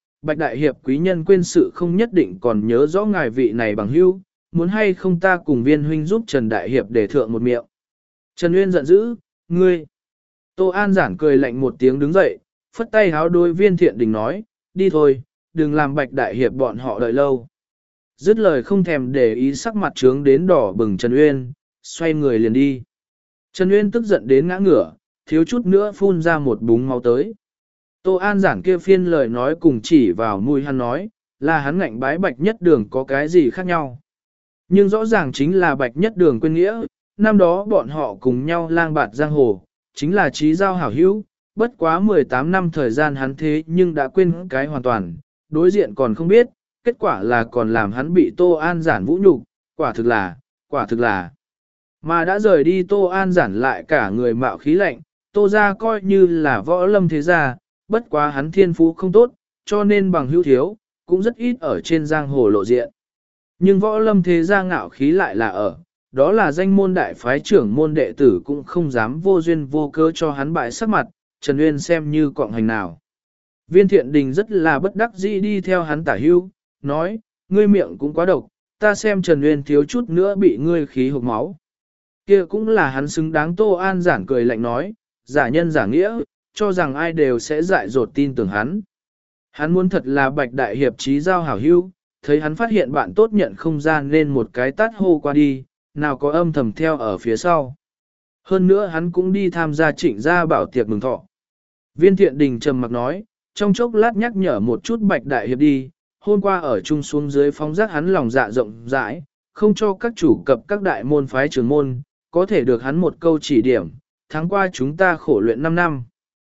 Đại Hiệp quý nhân quên sự không nhất định còn nhớ rõ ngài vị này bằng hữu, muốn hay không ta cùng Viên huynh giúp Trần Đại Hiệp để thượng một miệng. Trần Uyên giận dữ, ngươi. Tô An Giản cười lạnh một tiếng đứng dậy, phất tay háo đôi Viên Thiện Đình nói, đi thôi, đừng làm Bạch Đại Hiệp bọn họ đợi lâu. Dứt lời không thèm để ý sắc mặt trướng đến đỏ bừng Trần Uyên, xoay người liền đi. Trần Uyên tức giận đến ngã ngửa, thiếu chút nữa phun ra một búng máu tới. Tô An Giản kia phiên lời nói cùng chỉ vào mũi hắn nói, là hắn ngạnh bái Bạch Nhất Đường có cái gì khác nhau. Nhưng rõ ràng chính là Bạch Nhất Đường quên nghĩa, năm đó bọn họ cùng nhau lang bạt giang hồ, chính là trí giao hảo hữu, bất quá 18 năm thời gian hắn thế nhưng đã quên cái hoàn toàn, đối diện còn không biết, kết quả là còn làm hắn bị Tô An Giản vũ nhục, quả thực là. Mà đã rời đi Tô An Giản lại cả người mạo khí lạnh, Tô ra coi như là võ lâm thế gia, bất quá hắn thiên phú không tốt, cho nên bằng hữu thiếu, cũng rất ít ở trên giang hồ lộ diện. Nhưng võ lâm thế gia ngạo khí lại là ở, đó là danh môn đại phái trưởng môn đệ tử cũng không dám vô duyên vô cớ cho hắn bại sắc mặt, Trần Uyên xem như cọng hành nào. Viên Thiện Đình rất là bất đắc dĩ đi theo hắn tả hưu, nói, ngươi miệng cũng quá độc, ta xem Trần Uyên thiếu chút nữa bị ngươi khí hộc máu. Kia cũng là hắn xứng đáng. Tô An Giản cười lạnh nói, giả nhân giả nghĩa, cho rằng ai đều sẽ dại dột tin tưởng hắn. Hắn muốn thật là Bạch Đại Hiệp trí giao hảo hữu, thấy hắn phát hiện bạn tốt nhận không gian nên một cái tát hô qua đi, nào có âm thầm theo ở phía sau. Hơn nữa hắn cũng đi tham gia Trịnh gia bảo tiệc mừng thọ. Viên Thiện Đình trầm mặc nói, trong chốc lát nhắc nhở một chút Bạch Đại Hiệp đi, hôm qua ở chung xuống dưới phóng giác hắn lòng dạ rộng rãi, không cho các chủ cập các đại môn phái trưởng môn, có thể được hắn một câu chỉ điểm, tháng qua chúng ta khổ luyện 5 năm.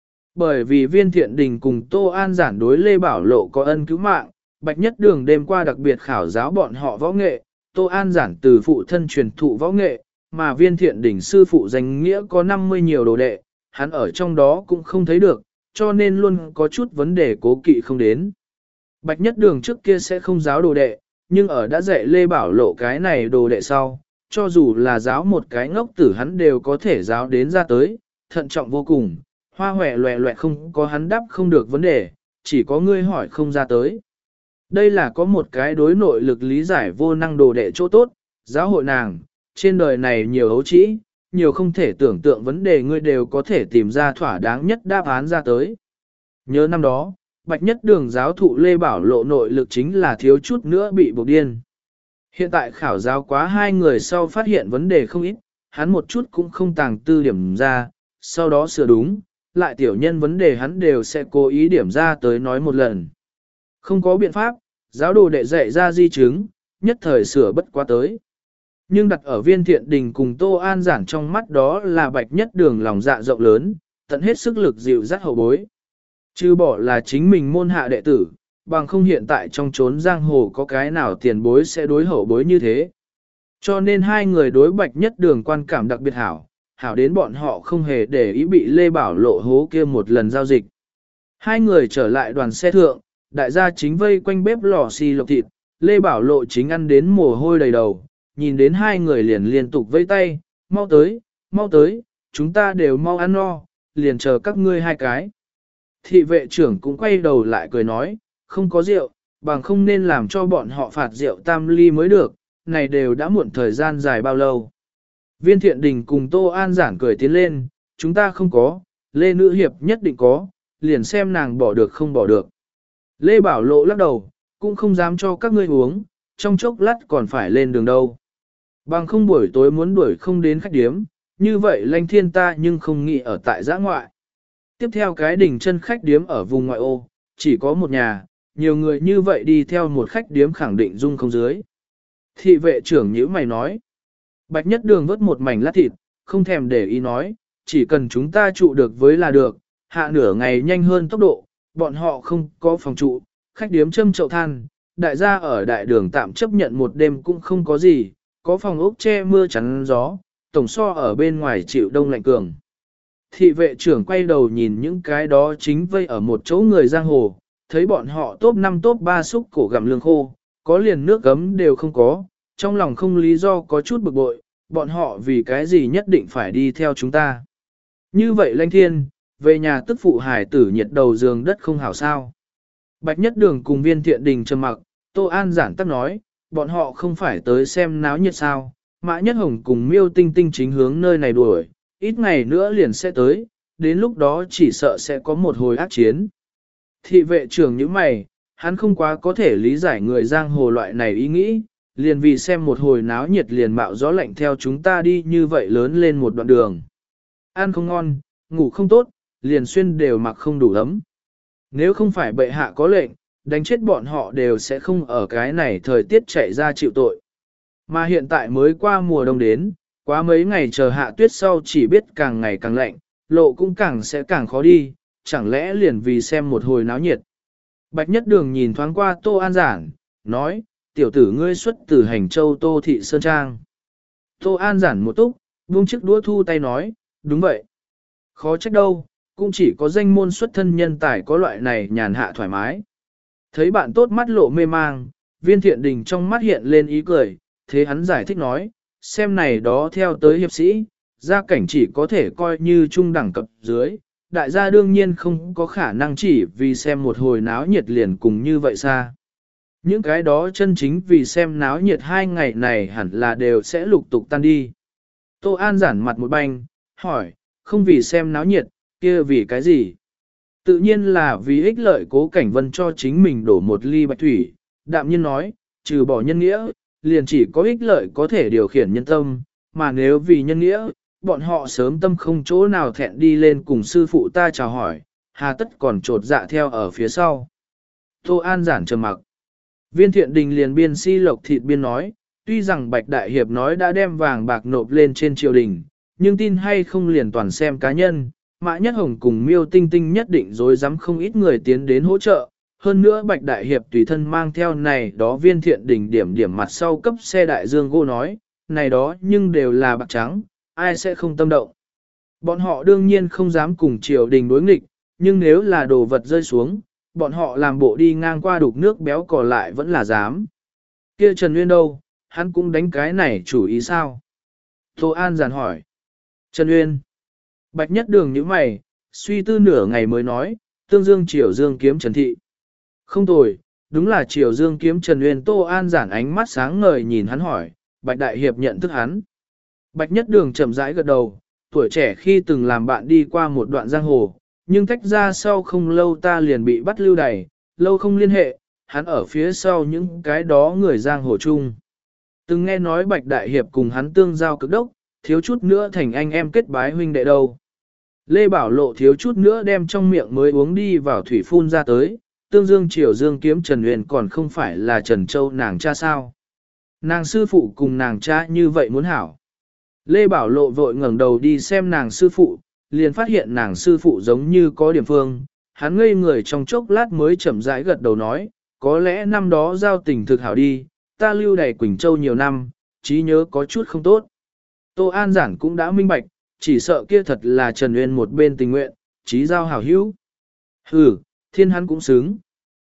Bởi vì Viên Thiện Đình cùng Tô An Giản đối Lê Bảo Lộ có ân cứu mạng, Bạch Nhất Đường đêm qua đặc biệt khảo giáo bọn họ võ nghệ, Tô An Giản từ phụ thân truyền thụ võ nghệ, mà Viên Thiện Đình sư phụ danh nghĩa có 50 nhiều đồ đệ, hắn ở trong đó cũng không thấy được, cho nên luôn có chút vấn đề cố kỵ không đến. Bạch Nhất Đường trước kia sẽ không giáo đồ đệ, nhưng ở đã dạy Lê Bảo Lộ cái này đồ đệ sau, cho dù là giáo một cái ngốc tử hắn đều có thể giáo đến ra tới, thận trọng vô cùng, hoa hòe loẹ loẹ không có hắn đáp không được vấn đề, chỉ có ngươi hỏi không ra tới. Đây là có một cái đối nội lực lý giải vô năng đồ đệ chỗ tốt, giáo hội nàng, trên đời này nhiều hấu trĩ, nhiều không thể tưởng tượng vấn đề ngươi đều có thể tìm ra thỏa đáng nhất đáp án ra tới. Nhớ năm đó, Bạch Nhất Đường giáo thụ Lê Bảo Lộ nội lực chính là thiếu chút nữa bị buộc điên. Hiện tại khảo giáo quá hai người sau phát hiện vấn đề không ít, hắn một chút cũng không tàng tư điểm ra, sau đó sửa đúng, lại tiểu nhân vấn đề hắn đều sẽ cố ý điểm ra tới nói một lần. Không có biện pháp, giáo đồ đệ dạy ra di chứng, nhất thời sửa bất quá tới. Nhưng đặt ở Viên Thiện Đình cùng Tô An Giản trong mắt đó là Bạch Nhất Đường lòng dạ rộng lớn, tận hết sức lực dịu dắt hậu bối. Chứ bỏ là chính mình môn hạ đệ tử, bằng không hiện tại trong chốn giang hồ có cái nào tiền bối sẽ đối hậu bối như thế. Cho nên hai người đối Bạch Nhất Đường quan cảm đặc biệt hảo, hảo đến bọn họ không hề để ý bị Lê Bảo Lộ hố kia một lần giao dịch. Hai người trở lại đoàn xe thượng, đại gia chính vây quanh bếp lò xì lộc thịt, Lê Bảo Lộ chính ăn đến mồ hôi đầy đầu, nhìn đến hai người liền liên tục vây tay, mau tới, chúng ta đều mau ăn no, liền chờ các ngươi hai cái. Thị vệ trưởng cũng quay đầu lại cười nói, không có rượu, bằng không nên làm cho bọn họ phạt rượu tam ly mới được, này đều đã muộn thời gian dài bao lâu. Viên Thiện Đình cùng Tô An Giản cười tiến lên, chúng ta không có, Lê Nữ Hiệp nhất định có, liền xem nàng bỏ được không bỏ được. Lê Bảo Lộ lắc đầu, cũng không dám cho các ngươi uống, trong chốc lát còn phải lên đường đâu. Bằng không buổi tối muốn đuổi không đến khách điếm, như vậy Lanh Thiên ta nhưng không nghĩ ở tại giã ngoại. Tiếp theo cái đỉnh chân khách điếm ở vùng ngoại ô, chỉ có một nhà, nhiều người như vậy đi theo một khách điếm khẳng định dung không dưới. Thị vệ trưởng nhữ mày nói. Bạch Nhất Đường vớt một mảnh lát thịt, không thèm để ý nói, chỉ cần chúng ta trụ được với là được, hạ nửa ngày nhanh hơn tốc độ, bọn họ không có phòng trụ, khách điếm châm chậu than, đại gia ở đại đường tạm chấp nhận một đêm cũng không có gì, có phòng ốc che mưa chắn gió, tổng so ở bên ngoài chịu đông lạnh cường. Thị vệ trưởng quay đầu nhìn những cái đó chính vây ở một chỗ người giang hồ, thấy bọn họ top 5 top 3 xúc cổ gặm lương khô, có liền nước gấm đều không có, trong lòng không lý do có chút bực bội, bọn họ vì cái gì nhất định phải đi theo chúng ta. Như vậy Lanh Thiên, về nhà tức phụ hải tử nhiệt đầu giường đất không hảo sao. Bạch Nhất Đường cùng Viên Thiện Đình trầm mặc, Tô An Giản tắc nói, bọn họ không phải tới xem náo nhiệt sao, Mã Nhất Hồng cùng Miêu Tinh Tinh chính hướng nơi này đuổi, ít ngày nữa liền sẽ tới, đến lúc đó chỉ sợ sẽ có một hồi ác chiến. Thị vệ trưởng như mày, hắn không quá có thể lý giải người giang hồ loại này ý nghĩ, liền vì xem một hồi náo nhiệt liền mạo gió lạnh theo chúng ta đi như vậy lớn lên một đoạn đường. Ăn không ngon, ngủ không tốt, liền xuyên đều mặc không đủ ấm. Nếu không phải bệ hạ có lệnh, đánh chết bọn họ đều sẽ không ở cái này thời tiết chạy ra chịu tội. Mà hiện tại mới qua mùa đông đến, quá mấy ngày chờ hạ tuyết sau chỉ biết càng ngày càng lạnh, lộ cũng càng sẽ càng khó đi, chẳng lẽ liền vì xem một hồi náo nhiệt. Bạch Nhất Đường nhìn thoáng qua Tô An Giản, nói, tiểu tử ngươi xuất từ Hành Châu Tô Thị Sơn Trang. Tô An Giản một túc, buông chiếc đũa thu tay nói, đúng vậy. Khó trách đâu, cũng chỉ có danh môn xuất thân nhân tài có loại này nhàn hạ thoải mái. Thấy bạn tốt mắt lộ mê mang, Viên Thiện Đình trong mắt hiện lên ý cười, thế hắn giải thích nói, xem này đó theo tới hiệp sĩ, gia cảnh chỉ có thể coi như trung đẳng cấp dưới, đại gia đương nhiên không có khả năng chỉ vì xem một hồi náo nhiệt liền cùng như vậy xa. Những cái đó chân chính vì xem náo nhiệt 2 ngày này hẳn là đều sẽ lục tục tan đi. Tô An Giản mặt một banh, hỏi, không vì xem náo nhiệt, kia vì cái gì? Tự nhiên là vì ích lợi Cố Cảnh Vân cho chính mình đổ một ly bạch thủy, đạm nhiên nói, trừ bỏ nhân nghĩa, liền chỉ có ích lợi có thể điều khiển nhân tâm, mà nếu vì nhân nghĩa, bọn họ sớm tâm không chỗ nào thẹn đi lên cùng sư phụ ta chào hỏi, hà tất còn trột dạ theo ở phía sau. Tô An Giản trầm mặc. Viên Thiện Đình liền biên si lộc thịt biên nói, tuy rằng Bạch Đại Hiệp nói đã đem vàng bạc nộp lên trên triều đình, nhưng tin hay không liền toàn xem cá nhân, Mã Nhất Hồng cùng Miêu Tinh Tinh nhất định dối dám không ít người tiến đến hỗ trợ. Hơn nữa Bạch Đại Hiệp tùy thân mang theo này đó Viên Thiện Đình điểm mặt sau cấp xe đại dương gô nói, này đó nhưng đều là bạc trắng, ai sẽ không tâm động. Bọn họ đương nhiên không dám cùng triều đình đối nghịch, nhưng nếu là đồ vật rơi xuống, bọn họ làm bộ đi ngang qua đục nước béo cò lại vẫn là dám. Kia Trần Nguyên đâu, hắn cũng đánh cái này chủ ý sao? Tô An Giản hỏi. Trần Nguyên. Bạch Nhất Đường như mày, suy tư nửa ngày mới nói, tương dương triều dương kiếm Trần Thị. Không tồi, đúng là triều dương kiếm Trần Nguyên. Tô An Giản ánh mắt sáng ngời nhìn hắn hỏi, Bạch Đại Hiệp nhận thức hắn. Bạch Nhất Đường chậm rãi gật đầu, tuổi trẻ khi từng làm bạn đi qua một đoạn giang hồ, nhưng tách ra sau không lâu ta liền bị bắt lưu đày, lâu không liên hệ, hắn ở phía sau những cái đó người giang hồ chung. Từng nghe nói Bạch Đại Hiệp cùng hắn tương giao cực đốc, thiếu chút nữa thành anh em kết bái huynh đệ đâu. Lê Bảo Lộ thiếu chút nữa đem trong miệng mới uống đi vào thủy phun ra tới, tương dương triều dương kiếm Trần Uyên còn không phải là Trần Châu nàng cha sao. Nàng sư phụ cùng nàng cha như vậy muốn hảo. Lê Bảo Lộ vội ngẩng đầu đi xem nàng sư phụ, liền phát hiện nàng sư phụ giống như có điểm phương. Hắn ngây người trong chốc lát mới chậm rãi gật đầu nói, có lẽ năm đó giao tình thực hảo đi, ta lưu đày Quỳnh Châu nhiều năm, trí nhớ có chút không tốt. Tô An Giản cũng đã minh bạch, chỉ sợ kia thật là Trần Uyên một bên tình nguyện, trí giao hảo hữu. Hừ, thiên hắn cũng xứng.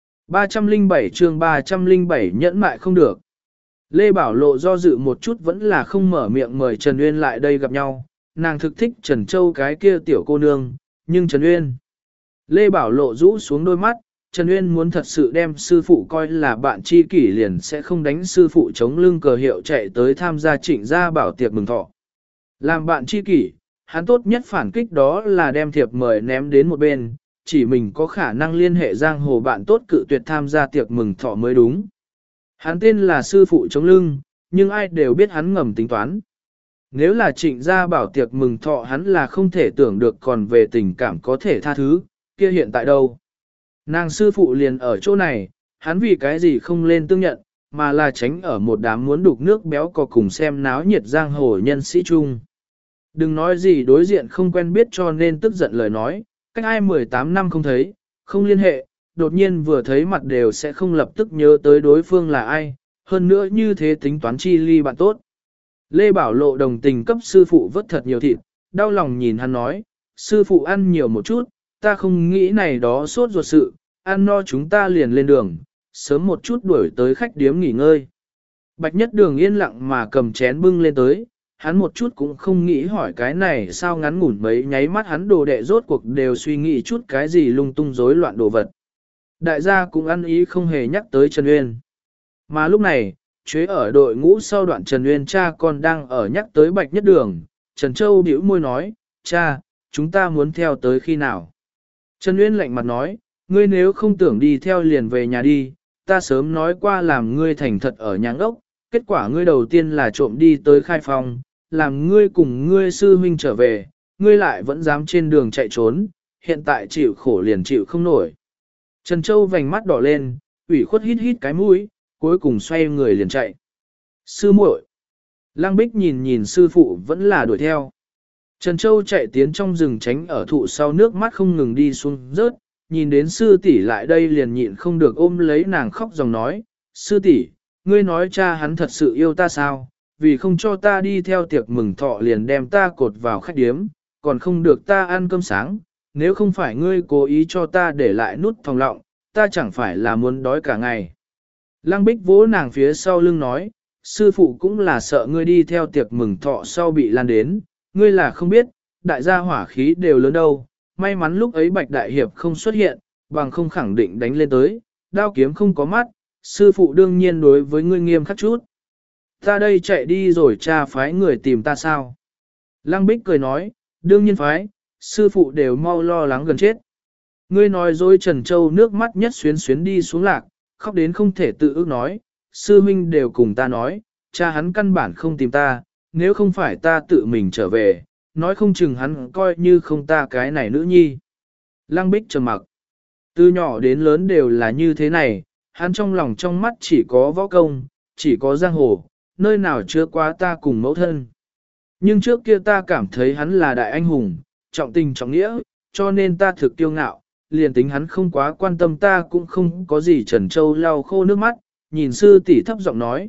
307 chương 307 nhẫn mại không được. Lê Bảo Lộ do dự một chút vẫn là không mở miệng mời Trần Uyên lại đây gặp nhau, nàng thực thích Trần Châu cái kia tiểu cô nương, nhưng Trần Uyên. Lê Bảo Lộ rũ xuống đôi mắt, Trần Uyên muốn thật sự đem sư phụ coi là bạn tri kỷ liền sẽ không đánh sư phụ chống lưng cờ hiệu chạy tới tham gia Trịnh gia bảo tiệc mừng thọ. Làm bạn tri kỷ, hắn tốt nhất phản kích đó là đem thiệp mời ném đến một bên, chỉ mình có khả năng liên hệ giang hồ bạn tốt cự tuyệt tham gia tiệc mừng thọ mới đúng. Hắn tên là sư phụ chống lưng, nhưng ai đều biết hắn ngầm tính toán. Nếu là Trịnh gia bảo tiệc mừng thọ hắn là không thể tưởng được còn về tình cảm có thể tha thứ, kia hiện tại đâu. Nàng sư phụ liền ở chỗ này, hắn vì cái gì không lên tương nhận, mà là tránh ở một đám muốn đục nước béo cò cùng xem náo nhiệt giang hồ nhân sĩ chung. Đừng nói gì đối diện không quen biết cho nên tức giận lời nói, cách ai 18 năm không thấy, không liên hệ, đột nhiên vừa thấy mặt đều sẽ không lập tức nhớ tới đối phương là ai, hơn nữa như thế tính toán chi ly bạn tốt. Lê Bảo Lộ đồng tình cấp sư phụ vớt thật nhiều thịt, đau lòng nhìn hắn nói, sư phụ ăn nhiều một chút, ta không nghĩ này đó sốt ruột sự, ăn no chúng ta liền lên đường, sớm một chút đuổi tới khách điếm nghỉ ngơi. Bạch Nhất Đường yên lặng mà cầm chén bưng lên tới, hắn một chút cũng không nghĩ hỏi cái này sao ngắn ngủn mấy nháy mắt hắn đồ đệ rốt cuộc đều suy nghĩ chút cái gì lung tung rối loạn đồ vật. Đại gia cũng ăn ý không hề nhắc tới Trần Uyên. Mà lúc này, chế ở đội ngũ sau đoạn Trần Uyên cha con đang ở nhắc tới Bạch Nhất Đường, Trần Châu bĩu môi nói, cha, chúng ta muốn theo tới khi nào? Trần Uyên lạnh mặt nói, ngươi nếu không tưởng đi theo liền về nhà đi, ta sớm nói qua làm ngươi thành thật ở nhà ốc, kết quả ngươi đầu tiên là trộm đi tới khai phòng, làm ngươi cùng ngươi sư huynh trở về, ngươi lại vẫn dám trên đường chạy trốn, hiện tại chịu khổ liền chịu không nổi. Trần Châu vành mắt đỏ lên, ủy khuất hít hít cái mũi, cuối cùng xoay người liền chạy. Sư muội. Lăng Bích nhìn nhìn sư phụ vẫn là đuổi theo. Trần Châu chạy tiến trong rừng tránh ở thụ sau nước mắt không ngừng đi xuống rớt, nhìn đến sư tỷ lại đây liền nhịn không được ôm lấy nàng khóc dòng nói, sư tỷ, ngươi nói cha hắn thật sự yêu ta sao, vì không cho ta đi theo tiệc mừng thọ liền đem ta cột vào khách điếm, còn không được ta ăn cơm sáng, nếu không phải ngươi cố ý cho ta để lại nút thòng lọng, ta chẳng phải là muốn đói cả ngày. Lăng Bích vỗ nàng phía sau lưng nói, sư phụ cũng là sợ ngươi đi theo tiệc mừng thọ sau bị lan đến, ngươi là không biết, đại gia hỏa khí đều lớn đâu, may mắn lúc ấy Bạch Đại Hiệp không xuất hiện, bằng không khẳng định đánh lên tới, đao kiếm không có mắt, sư phụ đương nhiên đối với ngươi nghiêm khắc chút. Ta đây chạy đi rồi cha phái người tìm ta sao? Lăng Bích cười nói, đương nhiên phái, sư phụ đều mau lo lắng gần chết. Ngươi nói dối Trần Châu nước mắt nhất xuyến xuyến đi xuống lạc, khóc đến không thể tự ước nói, sư huynh đều cùng ta nói, cha hắn căn bản không tìm ta, nếu không phải ta tự mình trở về, nói không chừng hắn coi như không ta cái này nữ nhi. Lăng Bích trầm mặc. Từ nhỏ đến lớn đều là như thế này, hắn trong lòng trong mắt chỉ có võ công, chỉ có giang hồ, nơi nào chưa qua ta cùng mẫu thân. Nhưng trước kia ta cảm thấy hắn là đại anh hùng, trọng tình trọng nghĩa, cho nên ta thực kiêu ngạo, liền tính hắn không quá quan tâm ta cũng không có gì. Trần Châu lau khô nước mắt, nhìn sư tỷ thấp giọng nói,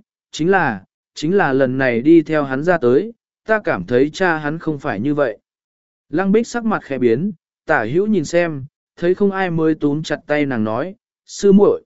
chính là lần này đi theo hắn ra tới, ta cảm thấy cha hắn không phải như vậy. Lăng Bích sắc mặt khẽ biến, tả hữu nhìn xem, thấy không ai mới túm chặt tay nàng nói, sư muội,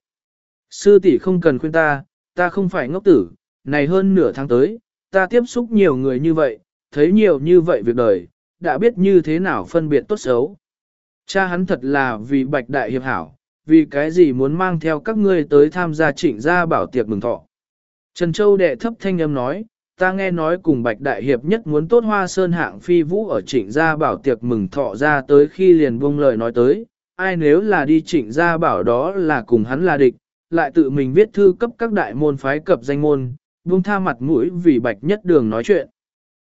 sư tỷ không cần khuyên ta không phải ngốc tử, này hơn nửa tháng tới, ta tiếp xúc nhiều người như vậy, thấy nhiều như vậy việc đời, đã biết như thế nào phân biệt tốt xấu. Cha hắn thật là vì Bạch Đại Hiệp hảo, vì cái gì muốn mang theo các ngươi tới tham gia Trịnh gia bảo tiệc mừng thọ. Trần Châu đệ thấp thanh âm nói, ta nghe nói cùng Bạch Đại Hiệp nhất muốn tốt Hoa Sơn hạng phi vũ ở Trịnh gia bảo tiệc mừng thọ ra tới khi liền buông lời nói tới, ai nếu là đi Trịnh gia bảo đó là cùng hắn là địch, lại tự mình viết thư cấp các đại môn phái cập danh môn, buông tha mặt mũi vì Bạch Nhất Đường nói chuyện.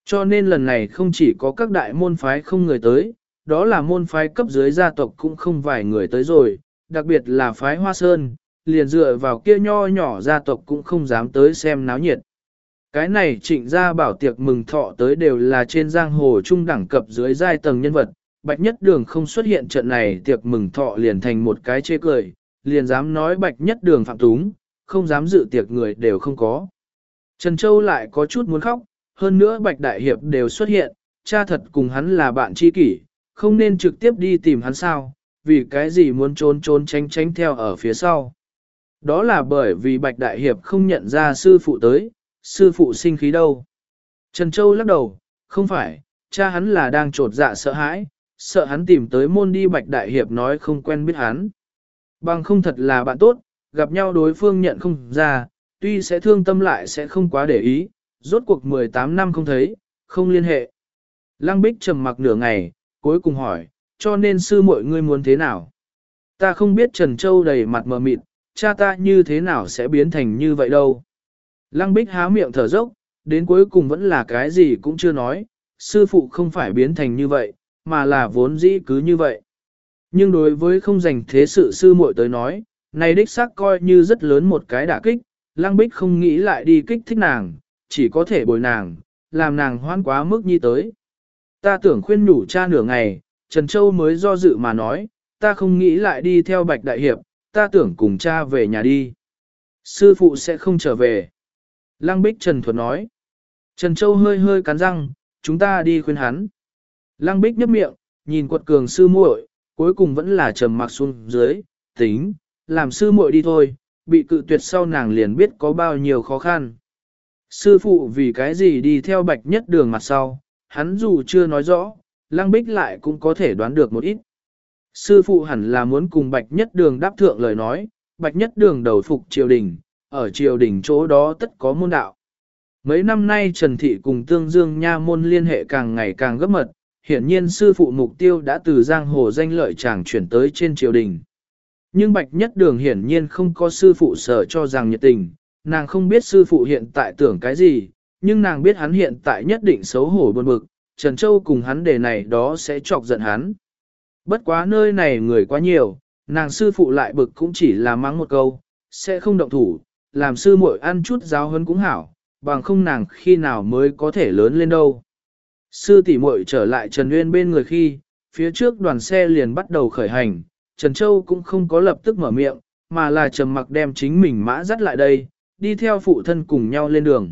Cho nên lần này không chỉ có các đại môn phái không người tới, đó là môn phái cấp dưới gia tộc cũng không vài người tới rồi, đặc biệt là phái Hoa Sơn, liền dựa vào kia nho nhỏ gia tộc cũng không dám tới xem náo nhiệt. Cái này Trịnh gia bảo tiệc mừng thọ tới đều là trên giang hồ trung đẳng cấp dưới giai tầng nhân vật, Bạch Nhất Đường không xuất hiện trận này tiệc mừng thọ liền thành một cái chê cười, liền dám nói Bạch Nhất Đường phạm túng, không dám dự tiệc người đều không có. Trần Châu lại có chút muốn khóc, hơn nữa Bạch Đại Hiệp đều xuất hiện, cha thật cùng hắn là bạn tri kỷ, không nên trực tiếp đi tìm hắn sao, vì cái gì muốn trốn trốn tránh tránh theo ở phía sau. Đó là bởi vì Bạch Đại Hiệp không nhận ra sư phụ tới, sư phụ sinh khí đâu. Trần Châu lắc đầu, không phải, cha hắn là đang trột dạ sợ hãi, sợ hắn tìm tới môn đi Bạch Đại Hiệp nói không quen biết hắn. Bằng không thật là bạn tốt, gặp nhau đối phương nhận không ra, tuy sẽ thương tâm lại sẽ không quá để ý, rốt cuộc 18 năm không thấy, không liên hệ. Lăng Bích trầm mặc nửa ngày, cuối cùng hỏi, cho nên sư muội ngươi muốn thế nào? Ta không biết. Trần Châu đầy mặt mờ mịt, cha ta như thế nào sẽ biến thành như vậy đâu. Lăng Bích há miệng thở dốc, đến cuối cùng vẫn là cái gì cũng chưa nói, sư phụ không phải biến thành như vậy, mà là vốn dĩ cứ như vậy. Nhưng đối với không dành thế sự sư muội tới nói, này đích xác coi như rất lớn một cái đả kích, Lăng Bích không nghĩ lại đi kích thích nàng, chỉ có thể bồi nàng, làm nàng hoan quá mức nhi tới. Ta tưởng khuyên nhủ cha nửa ngày, Trần Châu mới do dự mà nói, ta không nghĩ lại đi theo Bạch Đại Hiệp, ta tưởng cùng cha về nhà đi. Sư phụ sẽ không trở về. Lăng Bích Trần Thuật nói. Trần Châu hơi hơi cắn răng, chúng ta đi khuyên hắn. Lăng Bích nhấp miệng, nhìn quật cường sư muội, cuối cùng vẫn là trầm mặc xuống dưới, tính, làm sư muội đi thôi, bị cự tuyệt sau nàng liền biết có bao nhiêu khó khăn. Sư phụ vì cái gì đi theo Bạch Nhất Đường mặt sau, hắn dù chưa nói rõ, Lăng Bích lại cũng có thể đoán được một ít. Sư phụ hẳn là muốn cùng Bạch Nhất Đường đáp thượng lời nói, Bạch Nhất Đường đầu phục triều đình, ở triều đình chỗ đó tất có môn đạo. Mấy năm nay Trần Thị cùng Tương Dương Nha môn liên hệ càng ngày càng gấp mật, hiển nhiên sư phụ mục tiêu đã từ giang hồ danh lợi chàng chuyển tới trên triều đình. Nhưng Bạch Nhất Đường hiển nhiên không có sư phụ sợ cho rằng nhiệt tình, nàng không biết sư phụ hiện tại tưởng cái gì, nhưng nàng biết hắn hiện tại nhất định xấu hổ buồn bực, Trần Châu cùng hắn đề này đó sẽ chọc giận hắn. Bất quá nơi này người quá nhiều, nàng sư phụ lại bực cũng chỉ là mắng một câu, sẽ không động thủ, làm sư muội ăn chút giáo huấn cũng hảo, bằng không nàng khi nào mới có thể lớn lên đâu. Sư tỷ muội trở lại Trần Nguyên bên người khi, phía trước đoàn xe liền bắt đầu khởi hành, Trần Châu cũng không có lập tức mở miệng, mà là trầm mặc đem chính mình mã dắt lại đây, đi theo phụ thân cùng nhau lên đường.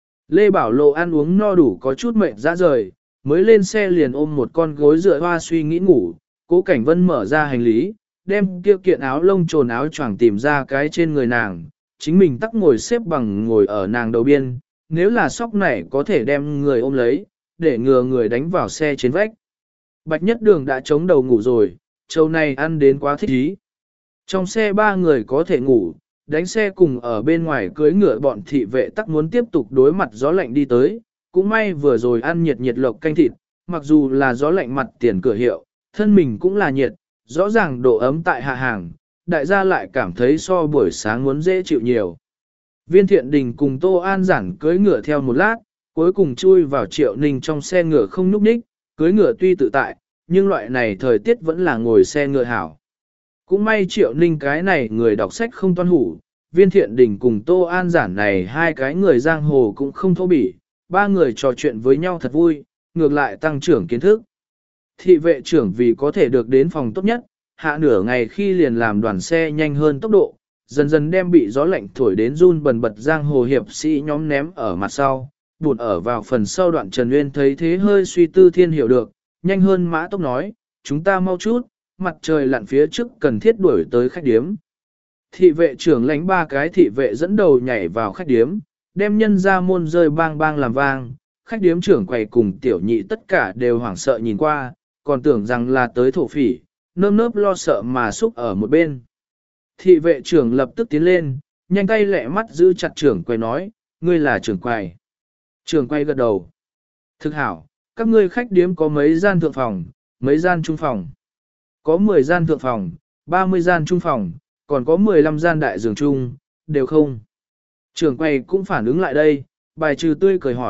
Lê Bảo Lộ ăn uống no đủ có chút mệt ra rời, mới lên xe liền ôm một con gối dựa hoa suy nghĩ ngủ, Cố Cảnh Vân mở ra hành lý, đem kia kiện áo lông trồn áo choàng tìm ra cái trên người nàng, chính mình tắc ngồi xếp bằng ngồi ở nàng đầu biên, nếu là sóc này có thể đem người ôm lấy, để ngừa người đánh vào xe trên vách. Bạch Nhất Đường đã chống đầu ngủ rồi, châu này ăn đến quá thích ý. Trong xe ba người có thể ngủ, đánh xe cùng ở bên ngoài cưới ngựa bọn thị vệ tắc muốn tiếp tục đối mặt gió lạnh đi tới, cũng may vừa rồi ăn nhiệt nhiệt lộc canh thịt, mặc dù là gió lạnh mặt tiền cửa hiệu, thân mình cũng là nhiệt, rõ ràng độ ấm tại hạ hàng, đại gia lại cảm thấy so buổi sáng muốn dễ chịu nhiều. Viên Thiện Đình cùng Tô An Giản cưới ngựa theo một lát, cuối cùng chui vào Triệu Ninh trong xe ngựa không núp ních, cưới ngựa tuy tự tại, nhưng loại này thời tiết vẫn là ngồi xe ngựa hảo. Cũng may Triệu Ninh cái này người đọc sách không toan hủ, Viên Thiện Đình cùng Tô An Giản này hai cái người giang hồ cũng không thô bỉ, ba người trò chuyện với nhau thật vui, ngược lại tăng trưởng kiến thức. Thị vệ trưởng vì có thể được đến phòng tốt nhất, hạ nửa ngày khi liền làm đoàn xe nhanh hơn tốc độ, dần dần đem bị gió lạnh thổi đến run bần bật giang hồ hiệp sĩ nhóm ném ở mặt sau, bụt ở vào phần sau đoạn Trần Nguyên thấy thế hơi suy tư thiên hiểu được, nhanh hơn mã tốc nói, chúng ta mau chút, mặt trời lặn phía trước cần thiết đuổi tới khách điếm. Thị vệ trưởng lãnh ba cái thị vệ dẫn đầu nhảy vào khách điếm, đem nhân ra môn rơi bang bang làm vang, khách điếm trưởng quầy cùng tiểu nhị tất cả đều hoảng sợ nhìn qua, còn tưởng rằng là tới thổ phỉ, nơm nớp lo sợ mà xúc ở một bên. Thị vệ trưởng lập tức tiến lên, nhanh tay lẹ mắt giữ chặt trưởng quầy nói, ngươi là trưởng quầy. Trưởng quầy gật đầu. Thực hảo, các ngươi khách điếm có mấy gian thượng phòng, mấy gian trung phòng. Có 10 gian thượng phòng, 30 gian trung phòng, còn có 15 gian đại giường chung, đều không. Trưởng quầy cũng phản ứng lại đây, bài trừ tươi cười hỏi,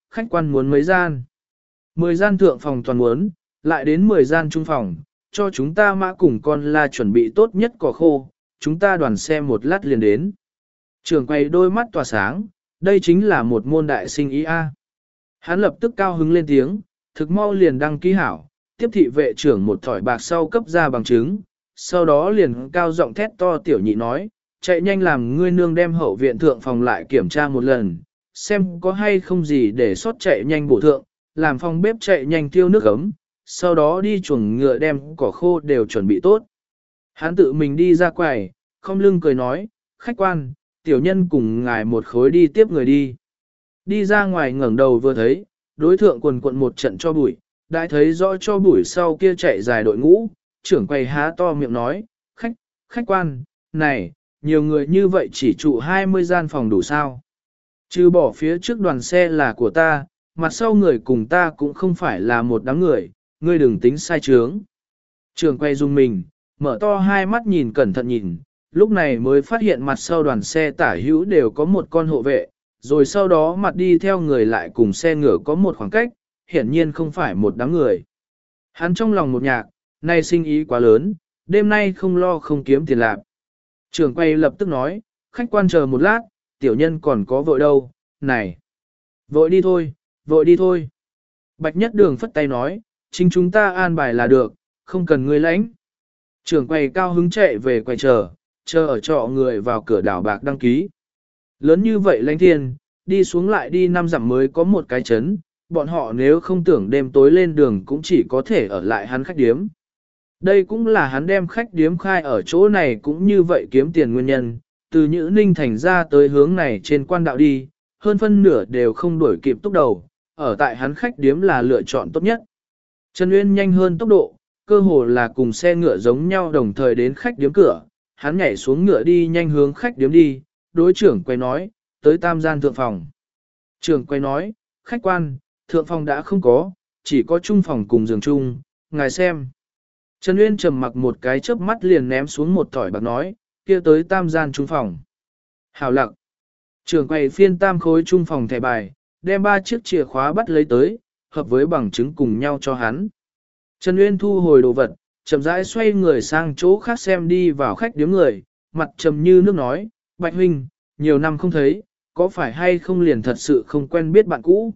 khách quan muốn mấy gian. 10 gian thượng phòng toàn muốn, lại đến 10 gian trung phòng, cho chúng ta mã cùng con la chuẩn bị tốt nhất cỏ khô, chúng ta đoàn xe một lát liền đến. Trưởng quầy đôi mắt tỏa sáng, đây chính là một môn đại sinh ý a. Hắn lập tức cao hứng lên tiếng, thực mau liền đăng ký hảo, tiếp thị vệ trưởng một thỏi bạc sau cấp ra bằng chứng, sau đó liền cao giọng thét to tiểu nhị nói, chạy nhanh làm ngươi nương đem hậu viện thượng phòng lại kiểm tra một lần, xem có hay không gì để sót chạy nhanh bổ thượng, làm phòng bếp chạy nhanh tiêu nước ấm, sau đó đi chuồng ngựa đem cỏ khô đều chuẩn bị tốt. Hắn tự mình đi ra quầy, không lưng cười nói, khách quan, tiểu nhân cùng ngài một khối đi tiếp người đi. Đi ra ngoài ngẩng đầu vừa thấy, đối thượng quần quận một trận cho bụi, đã thấy rõ cho bụi sau kia chạy dài đội ngũ, trưởng quầy há to miệng nói, khách quan, này, nhiều người như vậy chỉ trụ 20 gian phòng đủ sao. Trừ bỏ phía trước đoàn xe là của ta, mặt sau người cùng ta cũng không phải là một đám người, ngươi đừng tính sai trướng. Trưởng quầy dùng mình, mở to hai mắt nhìn cẩn thận nhìn, lúc này mới phát hiện mặt sau đoàn xe tả hữu đều có một con hộ vệ, rồi sau đó mặt đi theo người lại cùng xe ngựa có một khoảng cách, hiển nhiên không phải một đám người. Hắn trong lòng một nhạc, nay sinh ý quá lớn, đêm nay không lo không kiếm tiền lạc. Trưởng quay lập tức nói, khách quan chờ một lát, tiểu nhân còn có vội đâu, này. Vội đi thôi, vội đi thôi. Bạch Nhất Đường phất tay nói, chính chúng ta an bài là được, không cần ngươi lãnh. Trưởng quầy cao hứng chạy về quầy chờ ở trọ người vào cửa đảo bạc đăng ký. Lớn như vậy lãnh thiên, đi xuống lại đi 5 dặm mới có một cái chấn, bọn họ nếu không tưởng đêm tối lên đường cũng chỉ có thể ở lại hắn khách điếm. Đây cũng là hắn đem khách điếm khai ở chỗ này cũng như vậy kiếm tiền nguyên nhân, từ Nhữ Ninh thành ra tới hướng này trên quan đạo đi, hơn phân nửa đều không đuổi kịp tốc đầu, ở tại hắn khách điếm là lựa chọn tốt nhất. Trần Uyên nhanh hơn tốc độ, cơ hồ là cùng xe ngựa giống nhau đồng thời đến khách điếm cửa, hắn nhảy xuống ngựa đi nhanh hướng khách điếm đi, đối trưởng quay nói, tới tam gian thượng phòng. Trưởng quay nói, khách quan, thượng phòng đã không có, chỉ có trung phòng cùng giường chung, ngài xem. Trần Uyên trầm mặc một cái chớp mắt liền ném xuống một thỏi bạc nói, kia tới tam gian trung phòng. Hảo lặng. Trưởng quầy phiên tam khối trung phòng thẻ bài, đem 3 chiếc chìa khóa bắt lấy tới, hợp với bằng chứng cùng nhau cho hắn. Trần Uyên thu hồi đồ vật, chậm rãi xoay người sang chỗ khác xem đi vào khách điếm người, mặt trầm như nước nói, Bạch huynh, nhiều năm không thấy, có phải hay không liền thật sự không quen biết bạn cũ.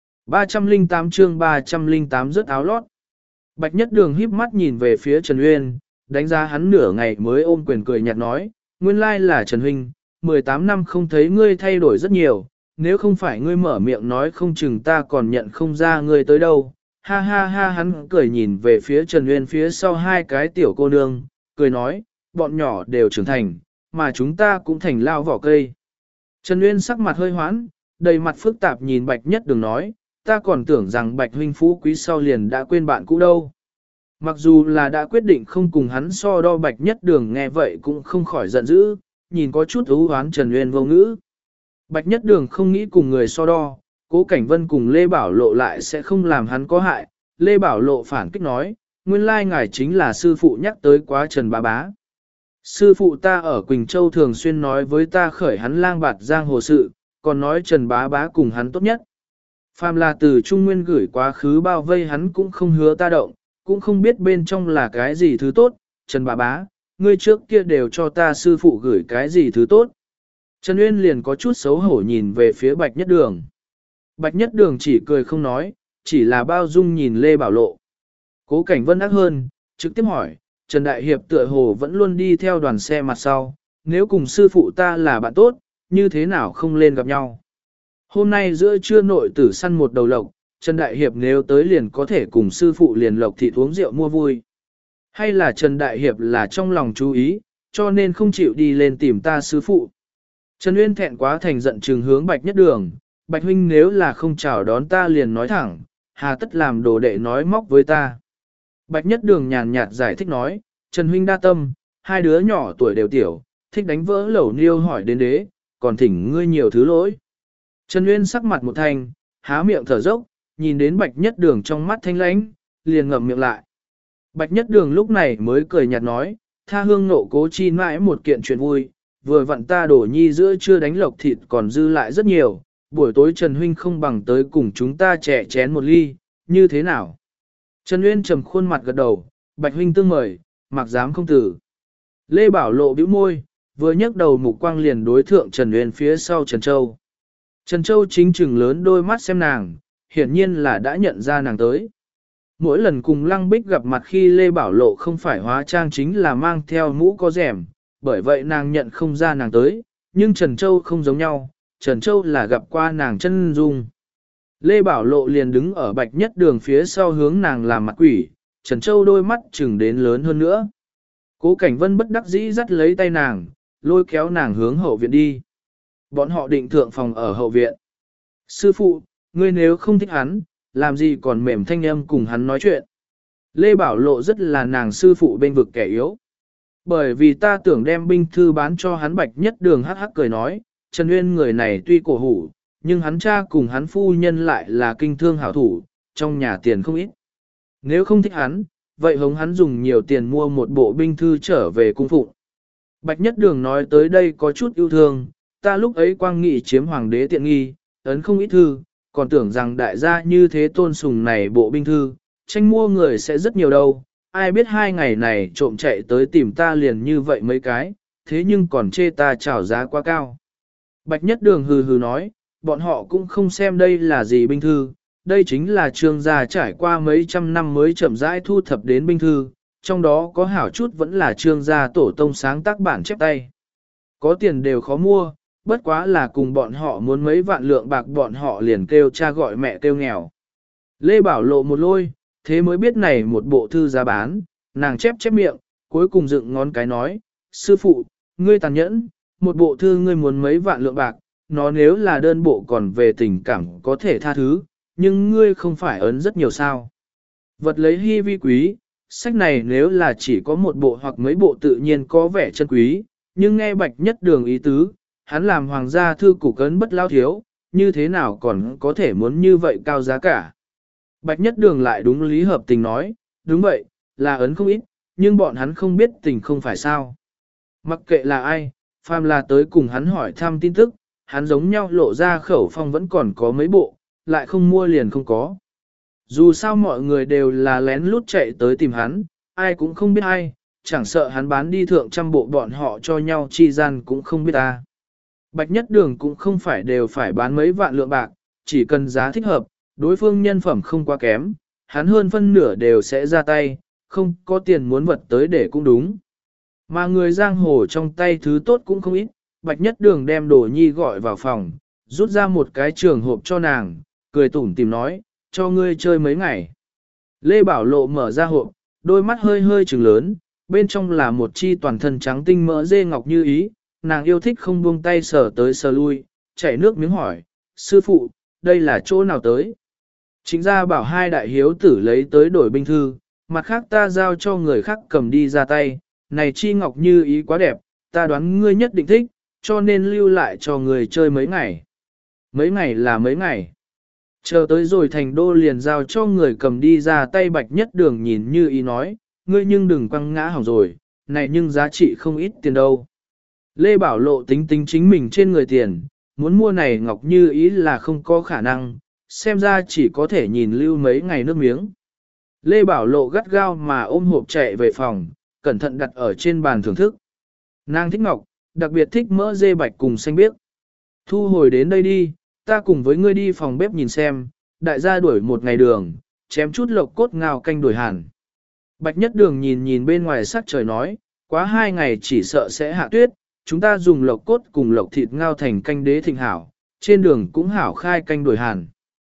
308 chương 308 rớt áo lót. Bạch Nhất Đường híp mắt nhìn về phía Trần Uyên, đánh giá hắn nửa ngày mới ôm quyền cười nhạt nói, nguyên lai là Trần huynh, 18 năm không thấy ngươi thay đổi rất nhiều, nếu không phải ngươi mở miệng nói không chừng ta còn nhận không ra ngươi tới đâu. Ha ha ha, hắn cười nhìn về phía Trần Uyên phía sau 2 cái tiểu cô nương, cười nói, bọn nhỏ đều trưởng thành, mà chúng ta cũng thành lao vỏ cây. Trần Uyên sắc mặt hơi hoãn, đầy mặt phức tạp nhìn Bạch Nhất Đường nói, ta còn tưởng rằng Bạch huynh phú quý sau liền đã quên bạn cũ đâu. Mặc dù là đã quyết định không cùng hắn so đo, Bạch Nhất Đường nghe vậy cũng không khỏi giận dữ, nhìn có chút ưu hoán Trần Uyên vô ngữ. Bạch Nhất Đường không nghĩ cùng người so đo, Cố Cảnh Vân cùng Lê Bảo Lộ lại sẽ không làm hắn có hại. Lê Bảo Lộ phản kích nói, nguyên lai ngài chính là sư phụ nhắc tới quá Trần Bá Bá. Sư phụ ta ở Quỳnh Châu thường xuyên nói với ta khởi hắn lang bạt giang hồ sự, còn nói Trần Bá Bá cùng hắn tốt nhất. Phàm là từ Trung Nguyên gửi quá khứ bao vây hắn cũng không hứa ta động, cũng không biết bên trong là cái gì thứ tốt. Trần Bá Bá, ngươi trước kia đều cho ta sư phụ gửi cái gì thứ tốt. Trần Uyên liền có chút xấu hổ nhìn về phía Bạch Nhất Đường. Bạch Nhất Đường chỉ cười không nói, chỉ là bao dung nhìn Lê Bảo Lộ. Cố Cảnh Vân ác hơn, trực tiếp hỏi, Trần Đại Hiệp tựa hồ vẫn luôn đi theo đoàn xe mặt sau, nếu cùng sư phụ ta là bạn tốt, như thế nào không lên gặp nhau. Hôm nay giữa trưa nội tử săn một đầu lộc, Trần Đại Hiệp nếu tới liền có thể cùng sư phụ liền lộc thịt uống rượu mua vui. Hay là Trần Đại Hiệp là trong lòng chú ý, cho nên không chịu đi lên tìm ta sư phụ. Trần Uyên thẹn quá thành giận trừng hướng Bạch Nhất Đường, Bạch huynh nếu là không chào đón ta liền nói thẳng, hà tất làm đồ đệ nói móc với ta. Bạch Nhất Đường nhàn nhạt giải thích nói, Trần huynh đa tâm, 2 đứa nhỏ tuổi đều tiểu, thích đánh vỡ lẩu niêu hỏi đến đế, còn thỉnh ngươi nhiều thứ lỗi. Trần Uyên sắc mặt một thanh, há miệng thở dốc, nhìn đến Bạch Nhất Đường trong mắt thanh lãnh, liền ngậm miệng lại. Bạch Nhất Đường lúc này mới cười nhạt nói, tha hương nộ cố chi mãi một kiện chuyện vui, vừa vặn ta đổ nhi giữa chưa đánh lộc thịt còn dư lại rất nhiều, buổi tối Trần Huynh không bằng tới cùng chúng ta chè chén một ly, như thế nào? Trần Uyên trầm khuôn mặt gật đầu, Bạch Huynh tương mời, mặc dám không tử. Lê Bảo Lộ bĩu môi, vừa nhấc đầu mục quang liền đối thượng Trần Uyên phía sau Trần Châu. Trần Châu chính chừng lớn đôi mắt xem nàng, hiển nhiên là đã nhận ra nàng tới. Mỗi lần cùng Lăng Bích gặp mặt khi Lê Bảo Lộ không phải hóa trang chính là mang theo mũ có rèm, bởi vậy nàng nhận không ra nàng tới, nhưng Trần Châu không giống nhau, Trần Châu là gặp qua nàng chân dung. Lê Bảo Lộ liền đứng ở Bạch Nhất Đường phía sau hướng nàng làm mặt quỷ, Trần Châu đôi mắt chừng đến lớn hơn nữa. Cố Cảnh Vân bất đắc dĩ dắt lấy tay nàng, lôi kéo nàng hướng hậu viện đi. Bọn họ định thượng phòng ở hậu viện. Sư phụ, ngươi nếu không thích hắn, làm gì còn mềm thanh âm cùng hắn nói chuyện. Lê Bảo Lộ rất là nàng sư phụ bên vực kẻ yếu. Bởi vì ta tưởng đem binh thư bán cho hắn. Bạch Nhất Đường hắc hắc cười nói, Trần Uyên người này tuy cổ hủ, nhưng hắn cha cùng hắn phu nhân lại là kinh thương hảo thủ, trong nhà tiền không ít. Nếu không thích hắn, vậy hống hắn dùng nhiều tiền mua một bộ binh thư trở về cung phụng. Bạch Nhất Đường nói tới đây có chút yêu thương, ta lúc ấy quang nghị chiếm hoàng đế tiện nghi, ấn không ít thư, còn tưởng rằng đại gia như thế tôn sùng này bộ binh thư, tranh mua người sẽ rất nhiều đâu, ai biết 2 ngày này trộm chạy tới tìm ta liền như vậy mấy cái, thế nhưng còn chê ta chảo giá quá cao. Bạch Nhất Đường hừ hừ nói, bọn họ cũng không xem đây là gì binh thư, đây chính là Trương gia trải qua mấy trăm năm mới chậm rãi thu thập đến binh thư, trong đó có hảo chút vẫn là Trương gia tổ tông sáng tác bản chép tay. Có tiền đều khó mua, bất quá là cùng bọn họ muốn mấy vạn lượng bạc bọn họ liền kêu cha gọi mẹ kêu nghèo. Lê Bảo Lộ một lôi, thế mới biết này một bộ thư giá bán, nàng chép chép miệng, cuối cùng dựng ngón cái nói, sư phụ, ngươi tàn nhẫn, một bộ thư ngươi muốn mấy vạn lượng bạc, nó nếu là đơn bộ còn về tình cảm có thể tha thứ, nhưng ngươi không phải ấn rất nhiều sao. Vật lấy hy vi quý, sách này nếu là chỉ có một bộ hoặc mấy bộ tự nhiên có vẻ chân quý, nhưng nghe Bạch Nhất Đường ý tứ, hắn làm hoàng gia thư cục ấn bất lao thiếu, như thế nào còn có thể muốn như vậy cao giá cả. Bạch Nhất Đường lại đúng lý hợp tình nói, đúng vậy, là ấn không ít, nhưng bọn hắn không biết tình không phải sao. Mặc kệ là ai, phàm là tới cùng hắn hỏi thăm tin tức, hắn giống nhau lộ ra khẩu phong vẫn còn có mấy bộ, lại không mua liền không có. Dù sao mọi người đều là lén lút chạy tới tìm hắn, ai cũng không biết ai, chẳng sợ hắn bán đi thượng trăm bộ bọn họ cho nhau chi gian cũng không biết ta. Bạch Nhất Đường cũng không phải đều phải bán mấy vạn lượng bạc, chỉ cần giá thích hợp, đối phương nhân phẩm không quá kém, hắn hơn phân nửa đều sẽ ra tay, không có tiền muốn vật tới để cũng đúng. Mà người giang hồ trong tay thứ tốt cũng không ít, Bạch Nhất Đường đem Đồ Nhi gọi vào phòng, rút ra một cái trường hộp cho nàng, cười tủm tìm nói, cho ngươi chơi mấy ngày. Lê Bảo Lộ mở ra hộp, đôi mắt hơi hơi trừng lớn, bên trong là một chi toàn thân trắng tinh mỡ dê ngọc như ý, nàng yêu thích không buông tay sờ tới sờ lui, chảy nước miếng hỏi, sư phụ, đây là chỗ nào tới? Chính ra bảo 2 đại hiếu tử lấy tới đổi binh thư, mặt khác ta giao cho người khác cầm đi ra tay, này chi ngọc như ý quá đẹp, ta đoán ngươi nhất định thích, cho nên lưu lại cho người chơi mấy ngày. Mấy ngày là mấy ngày. Chờ tới rồi thành đô liền giao cho người cầm đi ra tay. Bạch Nhất Đường nhìn như ý nói, ngươi nhưng đừng quăng ngã hỏng rồi, này nhưng giá trị không ít tiền đâu. Lê Bảo Lộ tính tính chính mình trên người tiền, muốn mua này ngọc như ý là không có khả năng, xem ra chỉ có thể nhìn lưu mấy ngày nước miếng. Lê Bảo Lộ gắt gao mà ôm hộp chạy về phòng, cẩn thận đặt ở trên bàn thưởng thức. Nàng thích ngọc, đặc biệt thích mỡ dê bạch cùng xanh biếc. Thu hồi đến đây đi, ta cùng với ngươi đi phòng bếp nhìn xem, đại gia đuổi một ngày đường, chém chút lộc cốt ngao canh đuổi hẳn. Bạch Nhất Đường nhìn nhìn bên ngoài sắc trời nói, quá 2 ngày chỉ sợ sẽ hạ tuyết, chúng ta dùng lộc cốt cùng lộc thịt ngao thành canh đế thịnh hảo, trên đường cũng hảo khai canh đuổi hàn.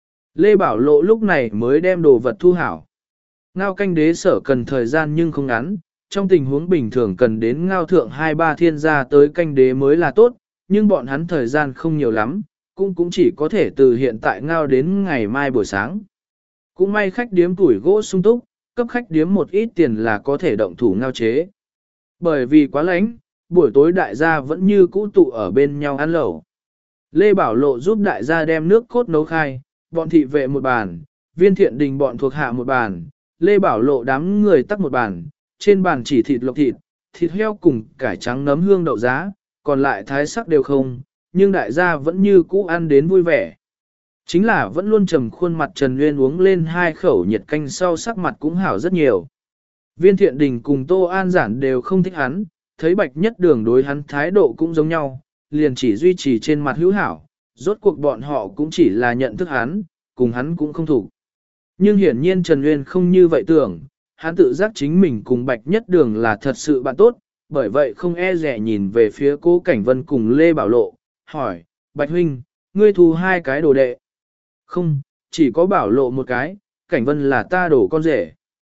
Lê Bảo Lộ lúc này mới đem đồ vật thu hảo. Ngao canh đế sở cần thời gian nhưng không ngắn, trong tình huống bình thường cần đến ngao thượng 2-3 thiên gia tới canh đế mới là tốt, nhưng bọn hắn thời gian không nhiều lắm, cũng chỉ có thể từ hiện tại ngao đến ngày mai buổi sáng. Cũng may khách điếm tuổi gỗ sung túc, cấp khách điếm một ít tiền là có thể động thủ ngao chế. Bởi vì quá lạnh, buổi tối đại gia vẫn như cũ tụ ở bên nhau ăn lẩu. Lê Bảo Lộ giúp đại gia đem nước cốt nấu khai, bọn thị vệ một bàn, Viên Thiện Đình bọn thuộc hạ một bàn, Lê Bảo Lộ đám người tắc một bàn, trên bàn chỉ thịt lộc thịt, thịt heo cùng cải trắng nấm hương đậu giá, còn lại thái sắc đều không, nhưng đại gia vẫn như cũ ăn đến vui vẻ. Chính là vẫn luôn trầm khuôn mặt Trần Nguyên uống lên 2 khẩu nhiệt canh sau sắc mặt cũng hảo rất nhiều. Viên Thiện Đình cùng Tô An Giản đều không thích hắn, thấy Bạch Nhất Đường đối hắn thái độ cũng giống nhau, liền chỉ duy trì trên mặt hữu hảo, rốt cuộc bọn họ cũng chỉ là nhận thức hắn, cùng hắn cũng không thủ. Nhưng hiển nhiên Trần Nguyên không như vậy tưởng, hắn tự giác chính mình cùng Bạch Nhất Đường là thật sự bạn tốt, bởi vậy không e rẻ nhìn về phía Cố Cảnh Vân cùng Lê Bảo Lộ, hỏi, Bạch Huynh, ngươi thu 2 cái đồ đệ. Không, chỉ có Bảo Lộ một cái, Cảnh Vân là ta đổ con rể.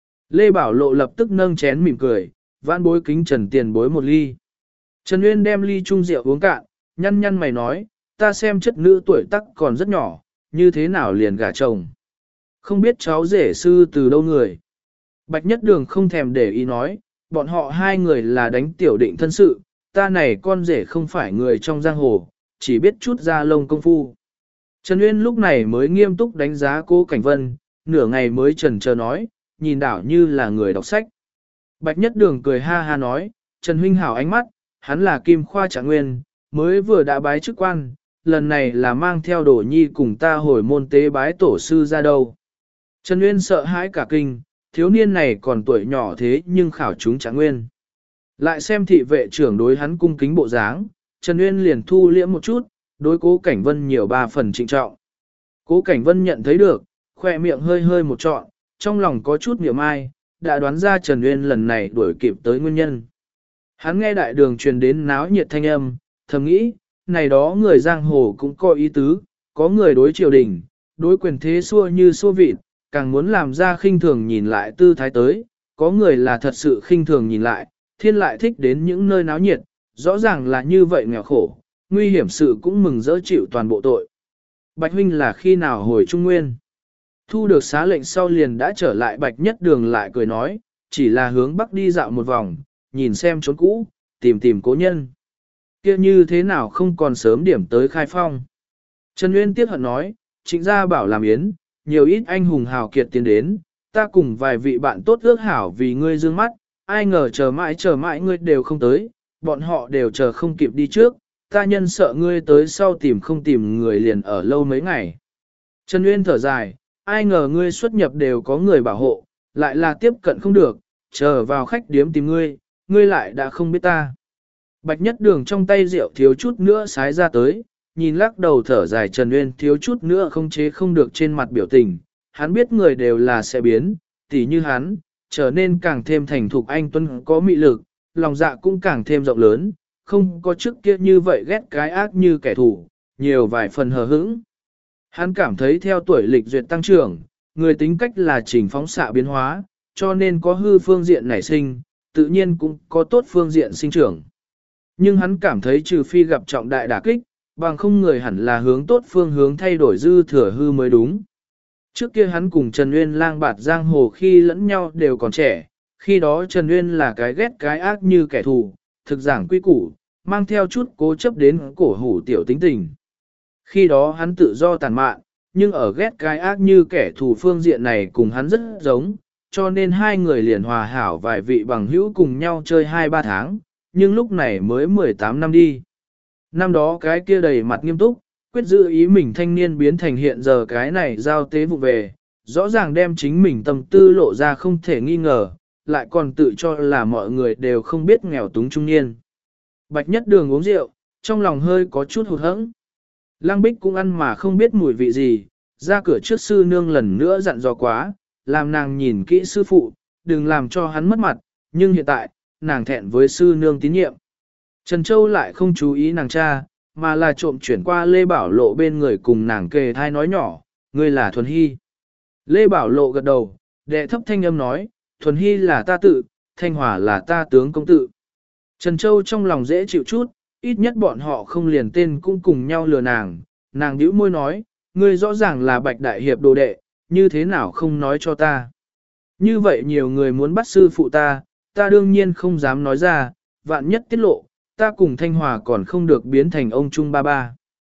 Lê Bảo Lộ lập tức nâng chén mỉm cười, vãn bối kính Trần tiền bối một ly. Trần Nguyên đem ly chung rượu uống cạn, nhăn nhăn mày nói, ta xem chất nữ tuổi tác còn rất nhỏ, như thế nào liền gả chồng. Không biết cháu rể sư từ đâu người. Bạch Nhất Đường không thèm để ý nói, bọn họ 2 người là đánh tiểu định thân sự, ta này con rể không phải người trong giang hồ, chỉ biết chút ra lông công phu. Trần Uyên lúc này mới nghiêm túc đánh giá Cố Cảnh Vân, nửa ngày mới chần chờ nói, nhìn đảo như là người đọc sách. Bạch Nhất Đường cười ha ha nói, Trần Huynh hảo ánh mắt, hắn là Kim Khoa Trạng Nguyên, mới vừa đã bái chức quan, lần này là mang theo Đồ Nhi cùng ta hồi môn tế bái tổ sư ra đâu. Trần Uyên sợ hãi cả kinh, thiếu niên này còn tuổi nhỏ thế nhưng khảo chúng Trạng Nguyên. Lại xem thị vệ trưởng đối hắn cung kính bộ dáng, Trần Uyên liền thu liễm một chút, đối Cố Cảnh Vân nhiều 3 phần trịnh trọng. Cố Cảnh Vân nhận thấy được, khoe miệng hơi hơi một trọn, trong lòng có chút niệm ai, đã đoán ra Trần Uyên lần này đuổi kịp tới nguyên nhân. Hắn nghe đại đường truyền đến náo nhiệt thanh âm, thầm nghĩ, này đó người giang hồ cũng có ý tứ, có người đối triều đình, đối quyền thế xua như xua vịt, càng muốn làm ra khinh thường nhìn lại tư thái tới, có người là thật sự khinh thường nhìn lại, thiên lại thích đến những nơi náo nhiệt, rõ ràng là như vậy nghèo khổ, nguy hiểm sự cũng mừng dỡ chịu toàn bộ tội. Bạch Huynh là khi nào hồi Trung Nguyên? Thu được xá lệnh sau liền đã trở lại Bạch Nhất Đường lại cười nói, chỉ là hướng bắc đi dạo một vòng, nhìn xem chốn cũ, tìm cố nhân. Kia như thế nào không còn sớm điểm tới khai phong. Trần Nguyên tiếc hận nói, Trịnh gia bảo làm yến, nhiều ít anh hùng hào kiệt tiến đến, ta cùng vài vị bạn tốt ước hảo vì ngươi dương mắt, ai ngờ chờ mãi ngươi đều không tới, bọn họ đều chờ không kịp đi trước, ta nhân sợ ngươi tới sau tìm không tìm người liền ở lâu mấy ngày. Trần Nguyên thở dài, ai ngờ ngươi xuất nhập đều có người bảo hộ, lại là tiếp cận không được, chờ vào khách điếm tìm ngươi, ngươi lại đã không biết ta. Bạch Nhất Đường trong tay rượu thiếu chút nữa sái ra tới, nhìn lắc đầu thở dài Trần Nguyên thiếu chút nữa không chế không được trên mặt biểu tình, hắn biết người đều là sẽ biến, tỉ như hắn, trở nên càng thêm thành thục anh tuấn có mị lực, lòng dạ cũng càng thêm rộng lớn, không có trước kia như vậy ghét cái ác như kẻ thù, nhiều vài phần hờ hững. Hắn cảm thấy theo tuổi lịch duyệt tăng trưởng, người tính cách là chỉnh phóng xạ biến hóa, cho nên có hư phương diện nảy sinh, tự nhiên cũng có tốt phương diện sinh trưởng. Nhưng hắn cảm thấy trừ phi gặp trọng đại đả kích, bằng không người hẳn là hướng tốt phương hướng thay đổi dư thừa hư mới đúng. Trước kia hắn cùng Trần Uyên lang bạt giang hồ khi lẫn nhau đều còn trẻ, khi đó Trần Uyên là cái ghét cái ác như kẻ thù, thực giảng quy củ, mang theo chút cố chấp đến cổ hủ tiểu tính tình. Khi đó hắn tự do tàn mạn, nhưng ở ghét cái ác như kẻ thù phương diện này cùng hắn rất giống, cho nên 2 người liền hòa hảo vài vị bằng hữu cùng nhau chơi 2-3 tháng, nhưng lúc này mới 18 năm đi. Năm đó cái kia đầy mặt nghiêm túc, quyết giữ ý mình thanh niên biến thành hiện giờ cái này giao tế vụ về, rõ ràng đem chính mình tâm tư lộ ra không thể nghi ngờ, lại còn tự cho là mọi người đều không biết nghèo túng trung niên. Bạch Nhất Đường uống rượu, trong lòng hơi có chút hụt hẫng. Lăng Bích cũng ăn mà không biết mùi vị gì, ra cửa trước sư nương lần nữa dặn dò quá, làm nàng nhìn kỹ sư phụ, đừng làm cho hắn mất mặt, nhưng hiện tại, nàng thẹn với sư nương tín nhiệm. Trần Châu lại không chú ý nàng cha, mà là trộm chuyển qua Lê Bảo Lộ bên người cùng nàng kề thai nói nhỏ, ngươi là Thuần Hy. Lê Bảo Lộ gật đầu, đệ thấp thanh âm nói, Thuần Hy là ta tự, Thanh Hòa là ta tướng công tự. Trần Châu trong lòng dễ chịu chút, ít nhất bọn họ không liền tên cũng cùng nhau lừa nàng nhíu môi nói, ngươi rõ ràng là Bạch Đại Hiệp đồ đệ, như thế nào không nói cho ta. Như vậy nhiều người muốn bắt sư phụ ta đương nhiên không dám nói ra, vạn nhất tiết lộ, ta cùng Thanh Hòa còn không được biến thành ông Trung ba ba.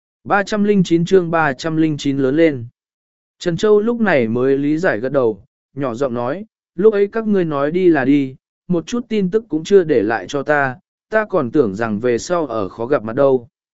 309 chương 309 lớn lên. Trần Châu lúc này mới lý giải gật đầu, nhỏ giọng nói, lúc ấy các ngươi nói đi là đi, một chút tin tức cũng chưa để lại cho ta còn tưởng rằng về sau ở khó gặp mặt đâu.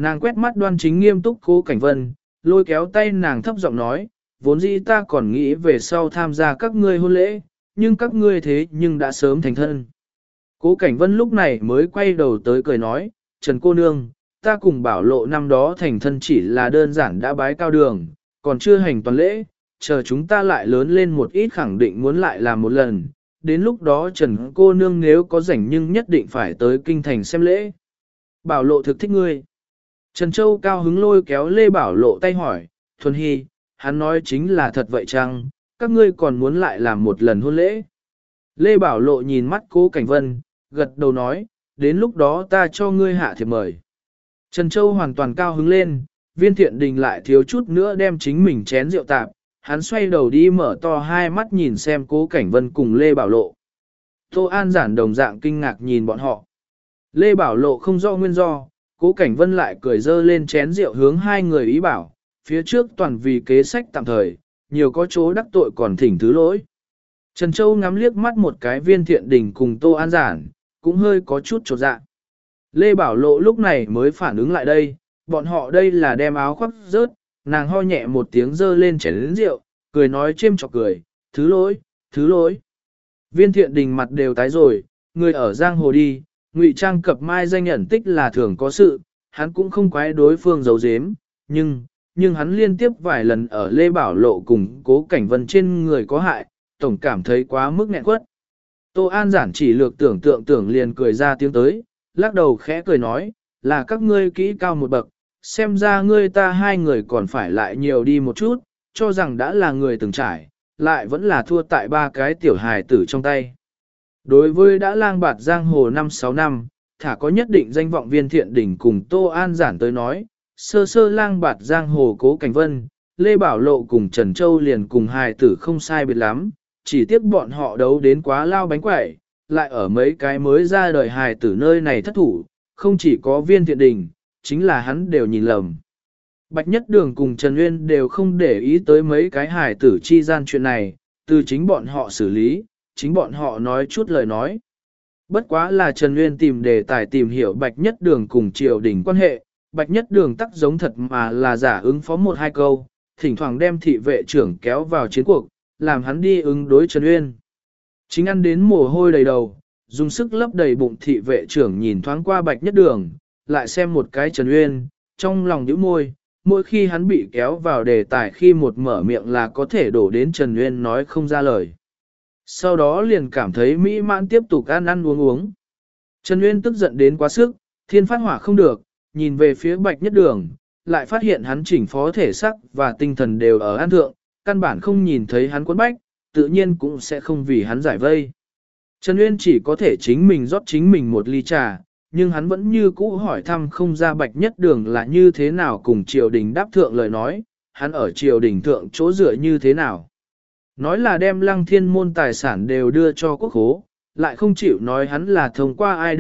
Nàng quét mắt đoan chính nghiêm túc Cố Cảnh Vân, lôi kéo tay nàng thấp giọng nói, vốn dĩ ta còn nghĩ về sau tham gia các ngươi hôn lễ, nhưng các ngươi thế nhưng đã sớm thành thân. Cố Cảnh Vân lúc này mới quay đầu tới cười nói, Trần cô nương, ta cùng Bảo Lộ năm đó thành thân chỉ là đơn giản đã bái cao đường, còn chưa hành toàn lễ, chờ chúng ta lại lớn lên một ít khẳng định muốn lại làm một lần, đến lúc đó Trần cô nương nếu có rảnh nhưng nhất định phải tới kinh thành xem lễ. Bảo Lộ thực thích ngươi. Trần Châu cao hứng lôi kéo Lê Bảo Lộ tay hỏi, Thuần Hy, hắn nói chính là thật vậy chăng, các ngươi còn muốn lại làm một lần hôn lễ. Lê Bảo Lộ nhìn mắt Cố Cảnh Vân, gật đầu nói, đến lúc đó ta cho ngươi hạ thiệp mời. Trần Châu hoàn toàn cao hứng lên, Viên Thiện Đình lại thiếu chút nữa đem chính mình chén rượu tạp, hắn xoay đầu đi mở to hai mắt nhìn xem Cố Cảnh Vân cùng Lê Bảo Lộ. Tô An Giản đồng dạng kinh ngạc nhìn bọn họ. Lê Bảo Lộ không rõ nguyên do, Cố Cảnh Vân lại cười dơ lên chén rượu hướng hai người ý bảo, phía trước toàn vì kế sách tạm thời, nhiều có chỗ đắc tội còn thỉnh thứ lỗi. Trần Châu ngắm liếc mắt một cái Viên Thiện Đình cùng Tô An Giản, cũng hơi có chút chột dạ. Lê Bảo Lộ lúc này mới phản ứng lại đây, bọn họ đây là đem áo khoác rớt, nàng ho nhẹ một tiếng dơ lên chén rượu, cười nói chêm chọc cười, thứ lỗi, thứ lỗi. Viên Thiện Đình mặt đều tái rồi, người ở giang hồ đi, ngụy trang cập mai danh nhận tích là thường có sự, hắn cũng không quái đối phương giấu giếm, nhưng hắn liên tiếp vài lần ở Lê Bảo Lộ cùng Cố Cảnh Vân trên người có hại, tổng cảm thấy quá mức nghẹn quất. Tô An Giản chỉ lược tưởng liền cười ra tiếng tới, lắc đầu khẽ cười nói, là các ngươi kỹ cao một bậc, xem ra ngươi ta hai người còn phải lại nhiều đi một chút, cho rằng đã là người từng trải, lại vẫn là thua tại ba cái tiểu hài tử trong tay. Đối với đã lang bạt giang hồ 5-6 năm, thả có nhất định danh vọng Viên Thiện Đình cùng Tô An Giản tới nói, sơ sơ lang bạt giang hồ Cố Cảnh Vân, Lê Bảo Lộ cùng Trần Châu liền cùng hài tử không sai biệt lắm, chỉ tiếc bọn họ đấu đến quá lao bánh quẩy, lại ở mấy cái mới ra đời hài tử nơi này thất thủ, không chỉ có Viên Thiện Đình, chính là hắn đều nhìn lầm. Bạch Nhất Đường cùng Trần Uyên đều không để ý tới mấy cái hài tử chi gian chuyện này, từ chính bọn họ xử lý, chính bọn họ nói chút lời nói. Bất quá là Trần Uyên tìm đề tài tìm hiểu Bạch Nhất Đường cùng triều đình quan hệ, Bạch Nhất Đường tắc giống thật mà là giả ứng phó một hai câu, thỉnh thoảng đem thị vệ trưởng kéo vào chiến cuộc, làm hắn đi ứng đối Trần Uyên. Chính ăn đến mồ hôi đầy đầu, dùng sức lấp đầy bụng thị vệ trưởng nhìn thoáng qua Bạch Nhất Đường, lại xem một cái Trần Uyên, trong lòng nhíu môi, mỗi khi hắn bị kéo vào đề tài khi một mở miệng là có thể đổ đến Trần Uyên nói không ra lời. Sau đó liền cảm thấy mỹ mãn tiếp tục ăn uống. Trần Uyên tức giận đến quá sức, thiên phát hỏa không được, nhìn về phía Bạch Nhất Đường, lại phát hiện hắn chỉnh phó thể sắc và tinh thần đều ở an thượng, căn bản không nhìn thấy hắn quấn bách, tự nhiên cũng sẽ không vì hắn giải vây. Trần Uyên chỉ có thể chính mình rót chính mình một ly trà, nhưng hắn vẫn như cũ hỏi thăm không ra Bạch Nhất Đường là như thế nào cùng triều đình đáp thượng lời nói, hắn ở triều đình thượng chỗ dựa như thế nào. Nói là đem Lăng Thiên môn tài sản đều đưa cho quốc khố, lại không chịu nói hắn là thông qua ai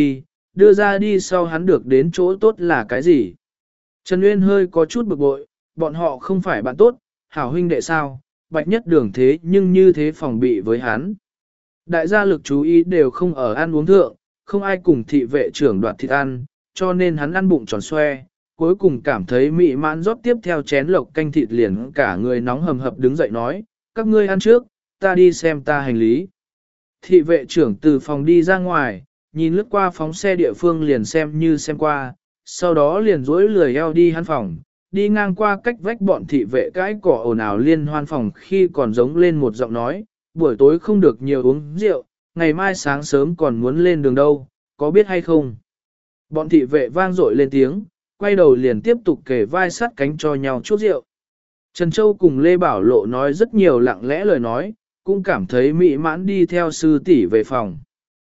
đưa ra đi sau hắn được đến chỗ tốt là cái gì. Trần Uyên hơi có chút bực bội, bọn họ không phải bạn tốt, hảo huynh đệ sao, Bạch Nhất Đường thế nhưng như thế phòng bị với hắn. Đại gia lực chú ý đều không ở ăn uống thượng, không ai cùng thị vệ trưởng đoạt thịt ăn, cho nên hắn ăn bụng tròn xoe, cuối cùng cảm thấy mị mãn rót tiếp theo chén lộc canh thịt liền cả người nóng hầm hập đứng dậy nói, các ngươi ăn trước, ta đi xem ta hành lý. Thị vệ trưởng từ phòng đi ra ngoài, nhìn lướt qua phóng xe địa phương liền xem như xem qua, sau đó liền duỗi lười eo đi hắn phòng, đi ngang qua cách vách bọn thị vệ cái cỏ ồn ào liên hoan phòng khi còn giống lên một giọng nói, buổi tối không được nhiều uống rượu, ngày mai sáng sớm còn muốn lên đường đâu, có biết hay không? Bọn thị vệ vang dội lên tiếng, quay đầu liền tiếp tục kề vai sát cánh cho nhau chút rượu. Trần Châu cùng Lê Bảo Lộ nói rất nhiều lặng lẽ lời nói, cũng cảm thấy mỹ mãn đi theo sư tỷ về phòng.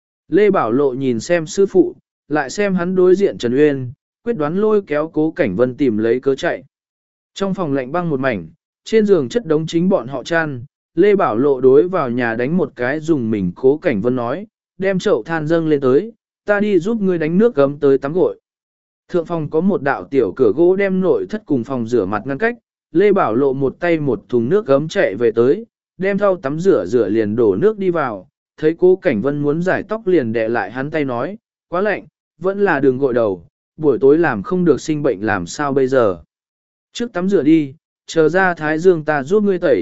Lê Bảo Lộ nhìn xem sư phụ, lại xem hắn đối diện Trần Uyên, quyết đoán lôi kéo Cố Cảnh Vân tìm lấy cớ chạy. Trong phòng lạnh băng một mảnh, trên giường chất đống chính bọn họ chăn, Lê Bảo Lộ đối vào nhà đánh một cái dùng mình. Cố Cảnh Vân nói, đem chậu than dâng lên tới, ta đi giúp ngươi đánh nước gấm tới tắm gội. Thượng phòng có một đạo tiểu cửa gỗ đem nội thất cùng phòng rửa mặt ngăn cách, Lê Bảo Lộ một tay một thùng nước gấm chạy về tới, đem thau tắm rửa liền đổ nước đi vào, thấy Cố Cảnh Vân muốn giải tóc liền đè lại hắn tay nói, quá lạnh, vẫn là đường gội đầu, buổi tối làm không được sinh bệnh làm sao bây giờ. Trước tắm rửa đi, chờ ra thái dương ta giúp ngươi tẩy.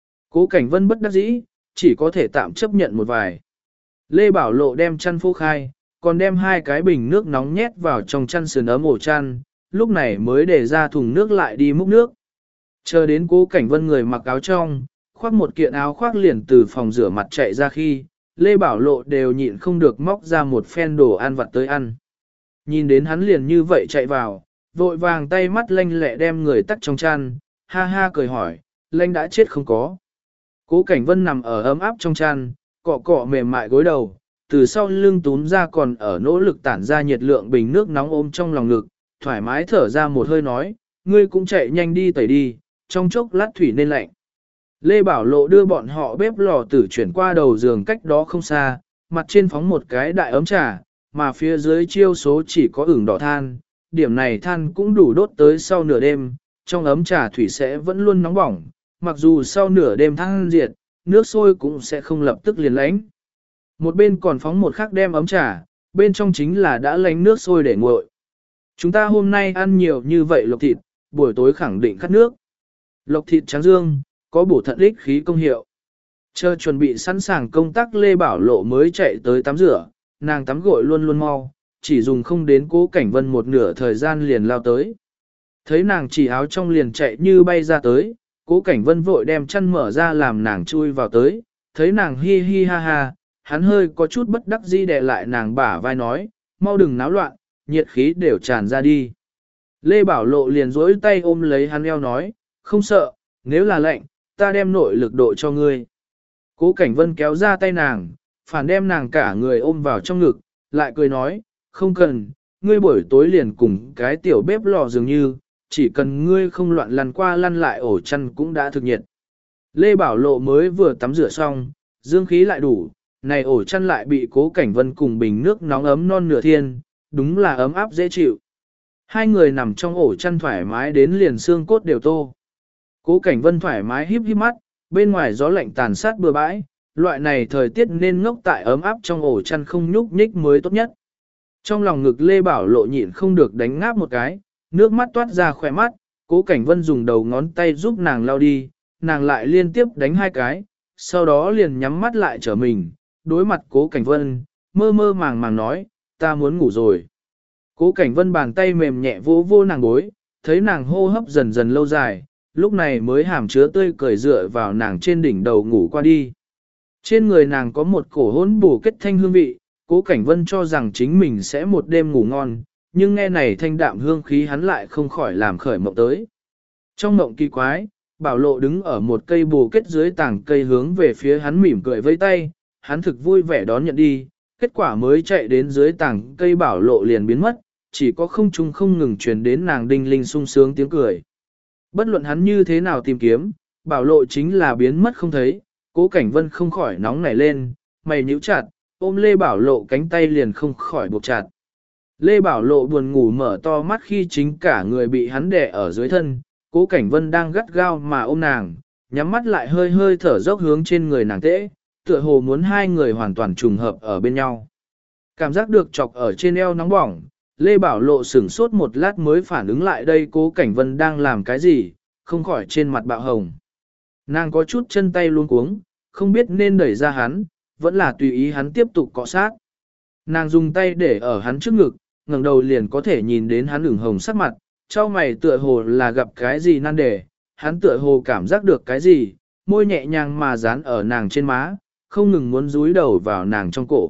Cố Cảnh Vân bất đắc dĩ, chỉ có thể tạm chấp nhận một vài. Lê Bảo Lộ đem chăn phô khai, còn đem 2 cái bình nước nóng nhét vào trong chăn sườn ấm ổ chăn, lúc này mới để ra thùng nước lại đi múc nước. Chờ đến Cố Cảnh Vân người mặc áo trong, khoác một kiện áo khoác liền từ phòng rửa mặt chạy ra khi, Lê Bảo Lộ đều nhịn không được móc ra một phen đồ ăn vặt tới ăn. Nhìn đến hắn liền như vậy chạy vào, vội vàng tay mắt lanh lẹ đem người tắt trong chăn, ha ha cười hỏi, lanh đã chết không có. Cố Cảnh Vân nằm ở ấm áp trong chăn, cọ cọ mềm mại gối đầu, từ sau lưng túm ra còn ở nỗ lực tản ra nhiệt lượng bình nước nóng ôm trong lòng ngực, thoải mái thở ra một hơi nói, ngươi cũng chạy nhanh đi tẩy đi, trong chốc lát thủy nên lạnh. Lê Bảo Lộ đưa bọn họ bếp lò tử chuyển qua đầu giường cách đó không xa, mặt trên phóng một cái đại ấm trà, mà phía dưới chiêu số chỉ có ửng đỏ than, điểm này than cũng đủ đốt tới sau nửa đêm, trong ấm trà thủy sẽ vẫn luôn nóng bỏng, mặc dù sau nửa đêm than diệt, nước sôi cũng sẽ không lập tức liền lánh. Một bên còn phóng một khắc đem ấm trà, bên trong chính là đã lánh nước sôi để nguội. Chúng ta hôm nay ăn nhiều như vậy lộc thịt, buổi tối khẳng định khát nước. Lộc thịt trắng dương, có bổ thận ích khí công hiệu. Chờ chuẩn bị sẵn sàng công tác Lê Bảo Lộ mới chạy tới tắm rửa, nàng tắm gội luôn luôn mau, chỉ dùng không đến Cố Cảnh Vân một nửa thời gian liền lao tới. Thấy nàng chỉ áo trong liền chạy như bay ra tới, Cố Cảnh Vân vội đem chăn mở ra làm nàng chui vào tới, thấy nàng hi hi ha ha, hắn hơi có chút bất đắc dĩ đè lại nàng bả vai nói, mau đừng náo loạn, nhiệt khí đều tràn ra đi. Lê Bảo Lộ liền dối tay ôm lấy hắn eo nói, không sợ, nếu là lạnh, ta đem nội lực độ cho ngươi. Cố Cảnh Vân kéo ra tay nàng, phản đem nàng cả người ôm vào trong ngực, lại cười nói, không cần, ngươi buổi tối liền cùng cái tiểu bếp lò dường như, chỉ cần ngươi không loạn lăn qua lăn lại ổ chăn cũng đã thực nhiệt. Lê Bảo Lộ mới vừa tắm rửa xong, dương khí lại đủ, này ổ chăn lại bị Cố Cảnh Vân cùng bình nước nóng ấm non nửa thiên, đúng là ấm áp dễ chịu. Hai người nằm trong ổ chăn thoải mái đến liền xương cốt đều tô. Cố Cảnh Vân thoải mái híp híp mắt, bên ngoài gió lạnh tàn sát bừa bãi, loại này thời tiết nên ngốc tại ấm áp trong ổ chăn không nhúc nhích mới tốt nhất. Trong lòng ngực Lê Bảo Lộ nhịn không được đánh ngáp một cái, nước mắt toát ra khỏe mắt, Cố Cảnh Vân dùng đầu ngón tay giúp nàng lau đi, nàng lại liên tiếp đánh 2 cái, sau đó liền nhắm mắt lại trở mình, đối mặt Cố Cảnh Vân, mơ mơ màng màng nói, ta muốn ngủ rồi. Cố Cảnh Vân bàn tay mềm nhẹ vô vô nàng gối, thấy nàng hô hấp dần dần lâu dài, lúc này mới hàm chứa tươi cười dựa vào nàng trên đỉnh đầu ngủ qua đi. Trên người nàng có một cổ hỗn bổ kết thanh hương vị, Cố Cảnh Vân cho rằng chính mình sẽ một đêm ngủ ngon, nhưng nghe này thanh đạm hương khí hắn lại không khỏi làm khởi mộng tới. Trong mộng kỳ quái, Bảo Lộ đứng ở một cây bồ kết dưới tảng cây hướng về phía hắn mỉm cười vẫy tay, hắn thực vui vẻ đón nhận đi, kết quả mới chạy đến dưới tảng cây Bảo Lộ liền biến mất, chỉ có không trung không ngừng truyền đến nàng đinh linh sung sướng tiếng cười. Bất luận hắn như thế nào tìm kiếm, Bảo Lộ chính là biến mất không thấy, Cố Cảnh Vân không khỏi nóng nảy lên, mày nhíu chặt, ôm Lê Bảo Lộ cánh tay liền không khỏi buộc chặt. Lê Bảo Lộ buồn ngủ mở to mắt khi chính cả người bị hắn đè ở dưới thân, Cố Cảnh Vân đang gắt gao mà ôm nàng, nhắm mắt lại hơi hơi thở dốc hướng trên người nàng tễ, tựa hồ muốn hai người hoàn toàn trùng hợp ở bên nhau. Cảm giác được chọc ở trên eo nóng bỏng, Lê Bảo Lộ sửng sốt một lát mới phản ứng lại đây Cố Cảnh Vân đang làm cái gì, không khỏi trên mặt bạo hồng. Nàng có chút chân tay luống cuống, không biết nên đẩy ra hắn, vẫn là tùy ý hắn tiếp tục cọ sát. Nàng dùng tay để ở hắn trước ngực, ngẩng đầu liền có thể nhìn đến hắn ửng hồng sắc mặt, trao mày tựa hồ là gặp cái gì nan đề, hắn tựa hồ cảm giác được cái gì, môi nhẹ nhàng mà dán ở nàng trên má, không ngừng muốn dúi đầu vào nàng trong cổ.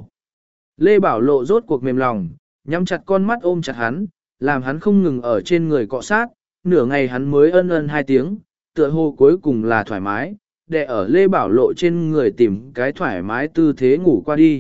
Lê Bảo Lộ rốt cuộc mềm lòng, nhắm chặt con mắt ôm chặt hắn, làm hắn không ngừng ở trên người cọ sát, nửa ngày hắn mới ân ân 2 tiếng, tựa hồ cuối cùng là thoải mái, để ở Lê Bảo Lộ trên người tìm cái thoải mái tư thế ngủ qua đi.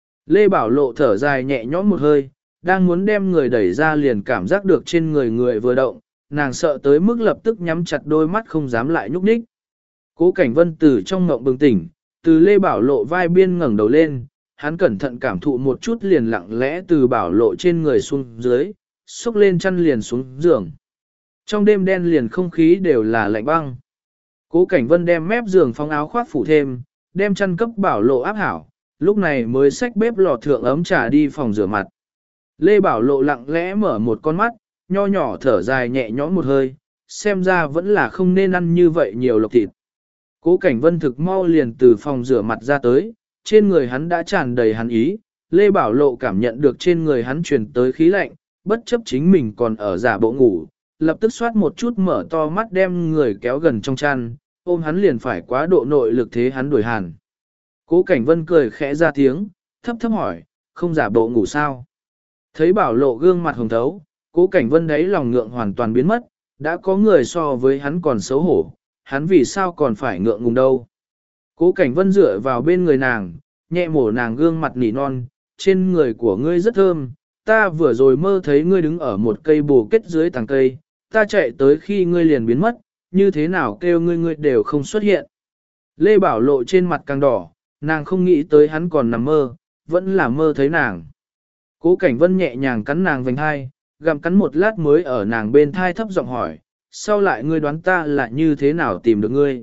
Lê Bảo Lộ thở dài nhẹ nhõm một hơi, đang muốn đem người đẩy ra liền cảm giác được trên người người vừa động, nàng sợ tới mức lập tức nhắm chặt đôi mắt không dám lại nhúc nhích. Cố Cảnh Vân từ trong ngộng bừng tỉnh, từ Lê Bảo Lộ vai biên ngẩng đầu lên, hắn cẩn thận cảm thụ một chút liền lặng lẽ từ Bảo Lộ trên người xuống dưới, xúc lên chăn liền xuống giường. Trong đêm đen liền không khí đều là lạnh băng. Cố Cảnh Vân đem mép giường phong áo khoác phủ thêm, đem chăn cấp Bảo Lộ áp hảo, lúc này mới xách bếp lò thượng ấm trà đi phòng rửa mặt. Lê Bảo Lộ lặng lẽ mở một con mắt, nho nhỏ thở dài nhẹ nhõm một hơi, xem ra vẫn là không nên ăn như vậy nhiều lộc thịt. Cố Cảnh Vân thực mau liền từ phòng rửa mặt ra tới, trên người hắn đã tràn đầy hắn ý, Lê Bảo Lộ cảm nhận được trên người hắn truyền tới khí lạnh, bất chấp chính mình còn ở giả bộ ngủ, lập tức xoát một chút mở to mắt đem người kéo gần trong chăn, ôm hắn liền phải quá độ nội lực thế hắn đuổi hàn. Cố Cảnh Vân cười khẽ ra tiếng, thấp thấp hỏi, không giả bộ ngủ sao? Thấy Bảo Lộ gương mặt hồng thấu, Cố Cảnh Vân đấy lòng ngượng hoàn toàn biến mất, đã có người so với hắn còn xấu hổ, hắn vì sao còn phải ngượng ngùng đâu. Cố Cảnh Vân dựa vào bên người nàng, nhẹ mổ nàng gương mặt nỉ non, trên người của ngươi rất thơm, ta vừa rồi mơ thấy ngươi đứng ở một cây bồ kết dưới tàng cây, ta chạy tới khi ngươi liền biến mất, như thế nào kêu ngươi đều không xuất hiện. Lê Bảo Lộ trên mặt càng đỏ, nàng không nghĩ tới hắn còn nằm mơ, vẫn là mơ thấy nàng. Cố Cảnh Vân nhẹ nhàng cắn nàng vành hai, gặm cắn một lát mới ở nàng bên thai thấp giọng hỏi, sau lại ngươi đoán ta là như thế nào tìm được ngươi.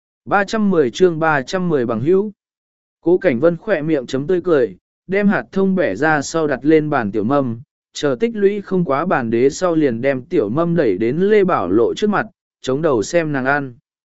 310 chương 310 bằng hữu. Cố Cảnh Vân khỏe miệng chấm tươi cười, đem hạt thông bẻ ra sau đặt lên bàn tiểu mâm, chờ tích lũy không quá bàn đế sau liền đem tiểu mâm đẩy đến Lê Bảo Lộ trước mặt, chống đầu xem nàng ăn.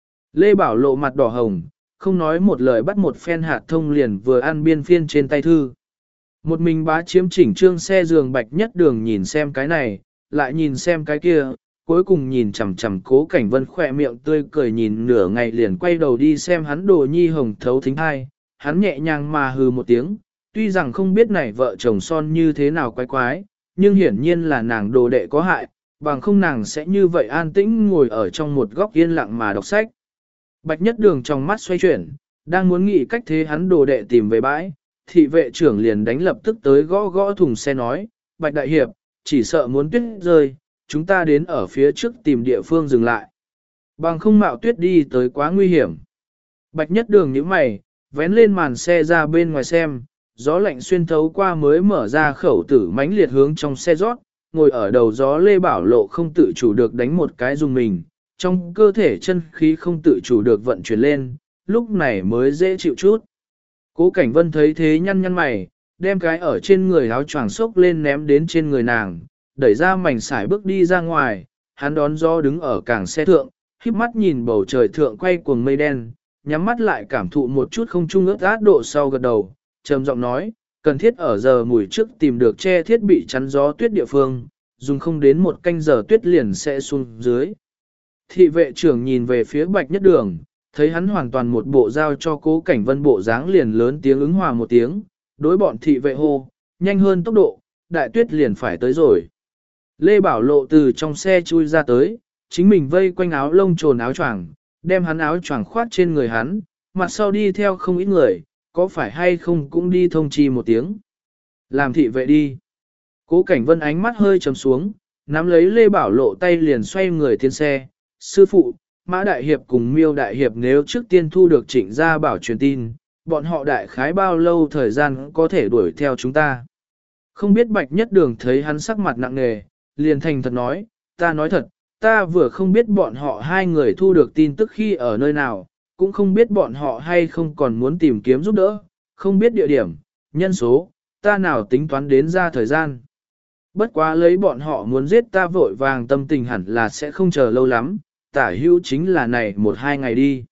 Lê Bảo Lộ mặt đỏ hồng, không nói một lời bắt một phen hạt thông liền vừa ăn biên phiên trên tay thư. Một mình bá chiếm chỉnh trương xe giường Bạch Nhất Đường nhìn xem cái này, lại nhìn xem cái kia, cuối cùng nhìn chằm chằm Cố Cảnh Vân khỏe miệng tươi cười nhìn nửa ngày liền quay đầu đi xem hắn đồ nhi hồng thấu thính hai, hắn nhẹ nhàng mà hừ một tiếng, tuy rằng không biết này vợ chồng son như thế nào quái quái, nhưng hiển nhiên là nàng đồ đệ có hại, bằng không nàng sẽ như vậy an tĩnh ngồi ở trong một góc yên lặng mà đọc sách. Bạch Nhất Đường trong mắt xoay chuyển, đang muốn nghĩ cách thế hắn đồ đệ tìm về bãi, thị vệ trưởng liền đánh lập tức tới gõ gõ thùng xe nói, Bạch Đại Hiệp, chỉ sợ muốn tuyết rơi, chúng ta đến ở phía trước tìm địa phương dừng lại. Bằng không mạo tuyết đi tới quá nguy hiểm. Bạch Nhất Đường nhíu mày, vén lên màn xe ra bên ngoài xem, gió lạnh xuyên thấu qua mới mở ra khẩu tử mãnh liệt hướng trong xe rót, ngồi ở đầu gió Lê Bảo Lộ không tự chủ được đánh một cái dùng mình, trong cơ thể chân khí không tự chủ được vận chuyển lên, lúc này mới dễ chịu chút. Cố Cảnh Vân thấy thế nhăn nhăn mày, đem cái ở trên người áo choàng xốc lên ném đến trên người nàng, đẩy ra mảnh sải bước đi ra ngoài, hắn đón gió đứng ở cảng xe thượng, híp mắt nhìn bầu trời thượng quay cuồng mây đen, nhắm mắt lại cảm thụ một chút không trung ướt át độ sau gật đầu, trầm giọng nói, cần thiết ở giờ mùi trước tìm được che thiết bị chắn gió tuyết địa phương, dùng không đến một canh giờ tuyết liền sẽ xuống dưới. Thị vệ trưởng nhìn về phía Bạch Nhất Đường, thấy hắn hoàn toàn một bộ giao cho Cố Cảnh Vân bộ dáng liền lớn tiếng ứng hòa một tiếng, đối bọn thị vệ hô, nhanh hơn tốc độ, đại tuyết liền phải tới rồi. Lê Bảo Lộ từ trong xe chui ra tới, chính mình vây quanh áo lông trồn áo choàng, đem hắn áo choàng khoát trên người hắn, mặt sau đi theo không ít người, có phải hay không cũng đi thông chi một tiếng. Làm thị vệ đi. Cố Cảnh Vân ánh mắt hơi trầm xuống, nắm lấy Lê Bảo Lộ tay liền xoay người tiến xe. Sư phụ, Mã Đại Hiệp cùng Miêu Đại Hiệp nếu trước tiên thu được Trịnh Gia Bảo truyền tin, bọn họ đại khái bao lâu thời gian có thể đuổi theo chúng ta. Không biết Bạch Nhất Đường thấy hắn sắc mặt nặng nề, liền thành thật nói, ta nói thật, ta vừa không biết bọn họ hai người thu được tin tức khi ở nơi nào, cũng không biết bọn họ hay không còn muốn tìm kiếm giúp đỡ, không biết địa điểm, nhân số, ta nào tính toán đến ra thời gian. Bất quá lấy bọn họ muốn giết ta vội vàng tâm tình hẳn là sẽ không chờ lâu lắm, tả hữu chính là này 1-2 ngày đi.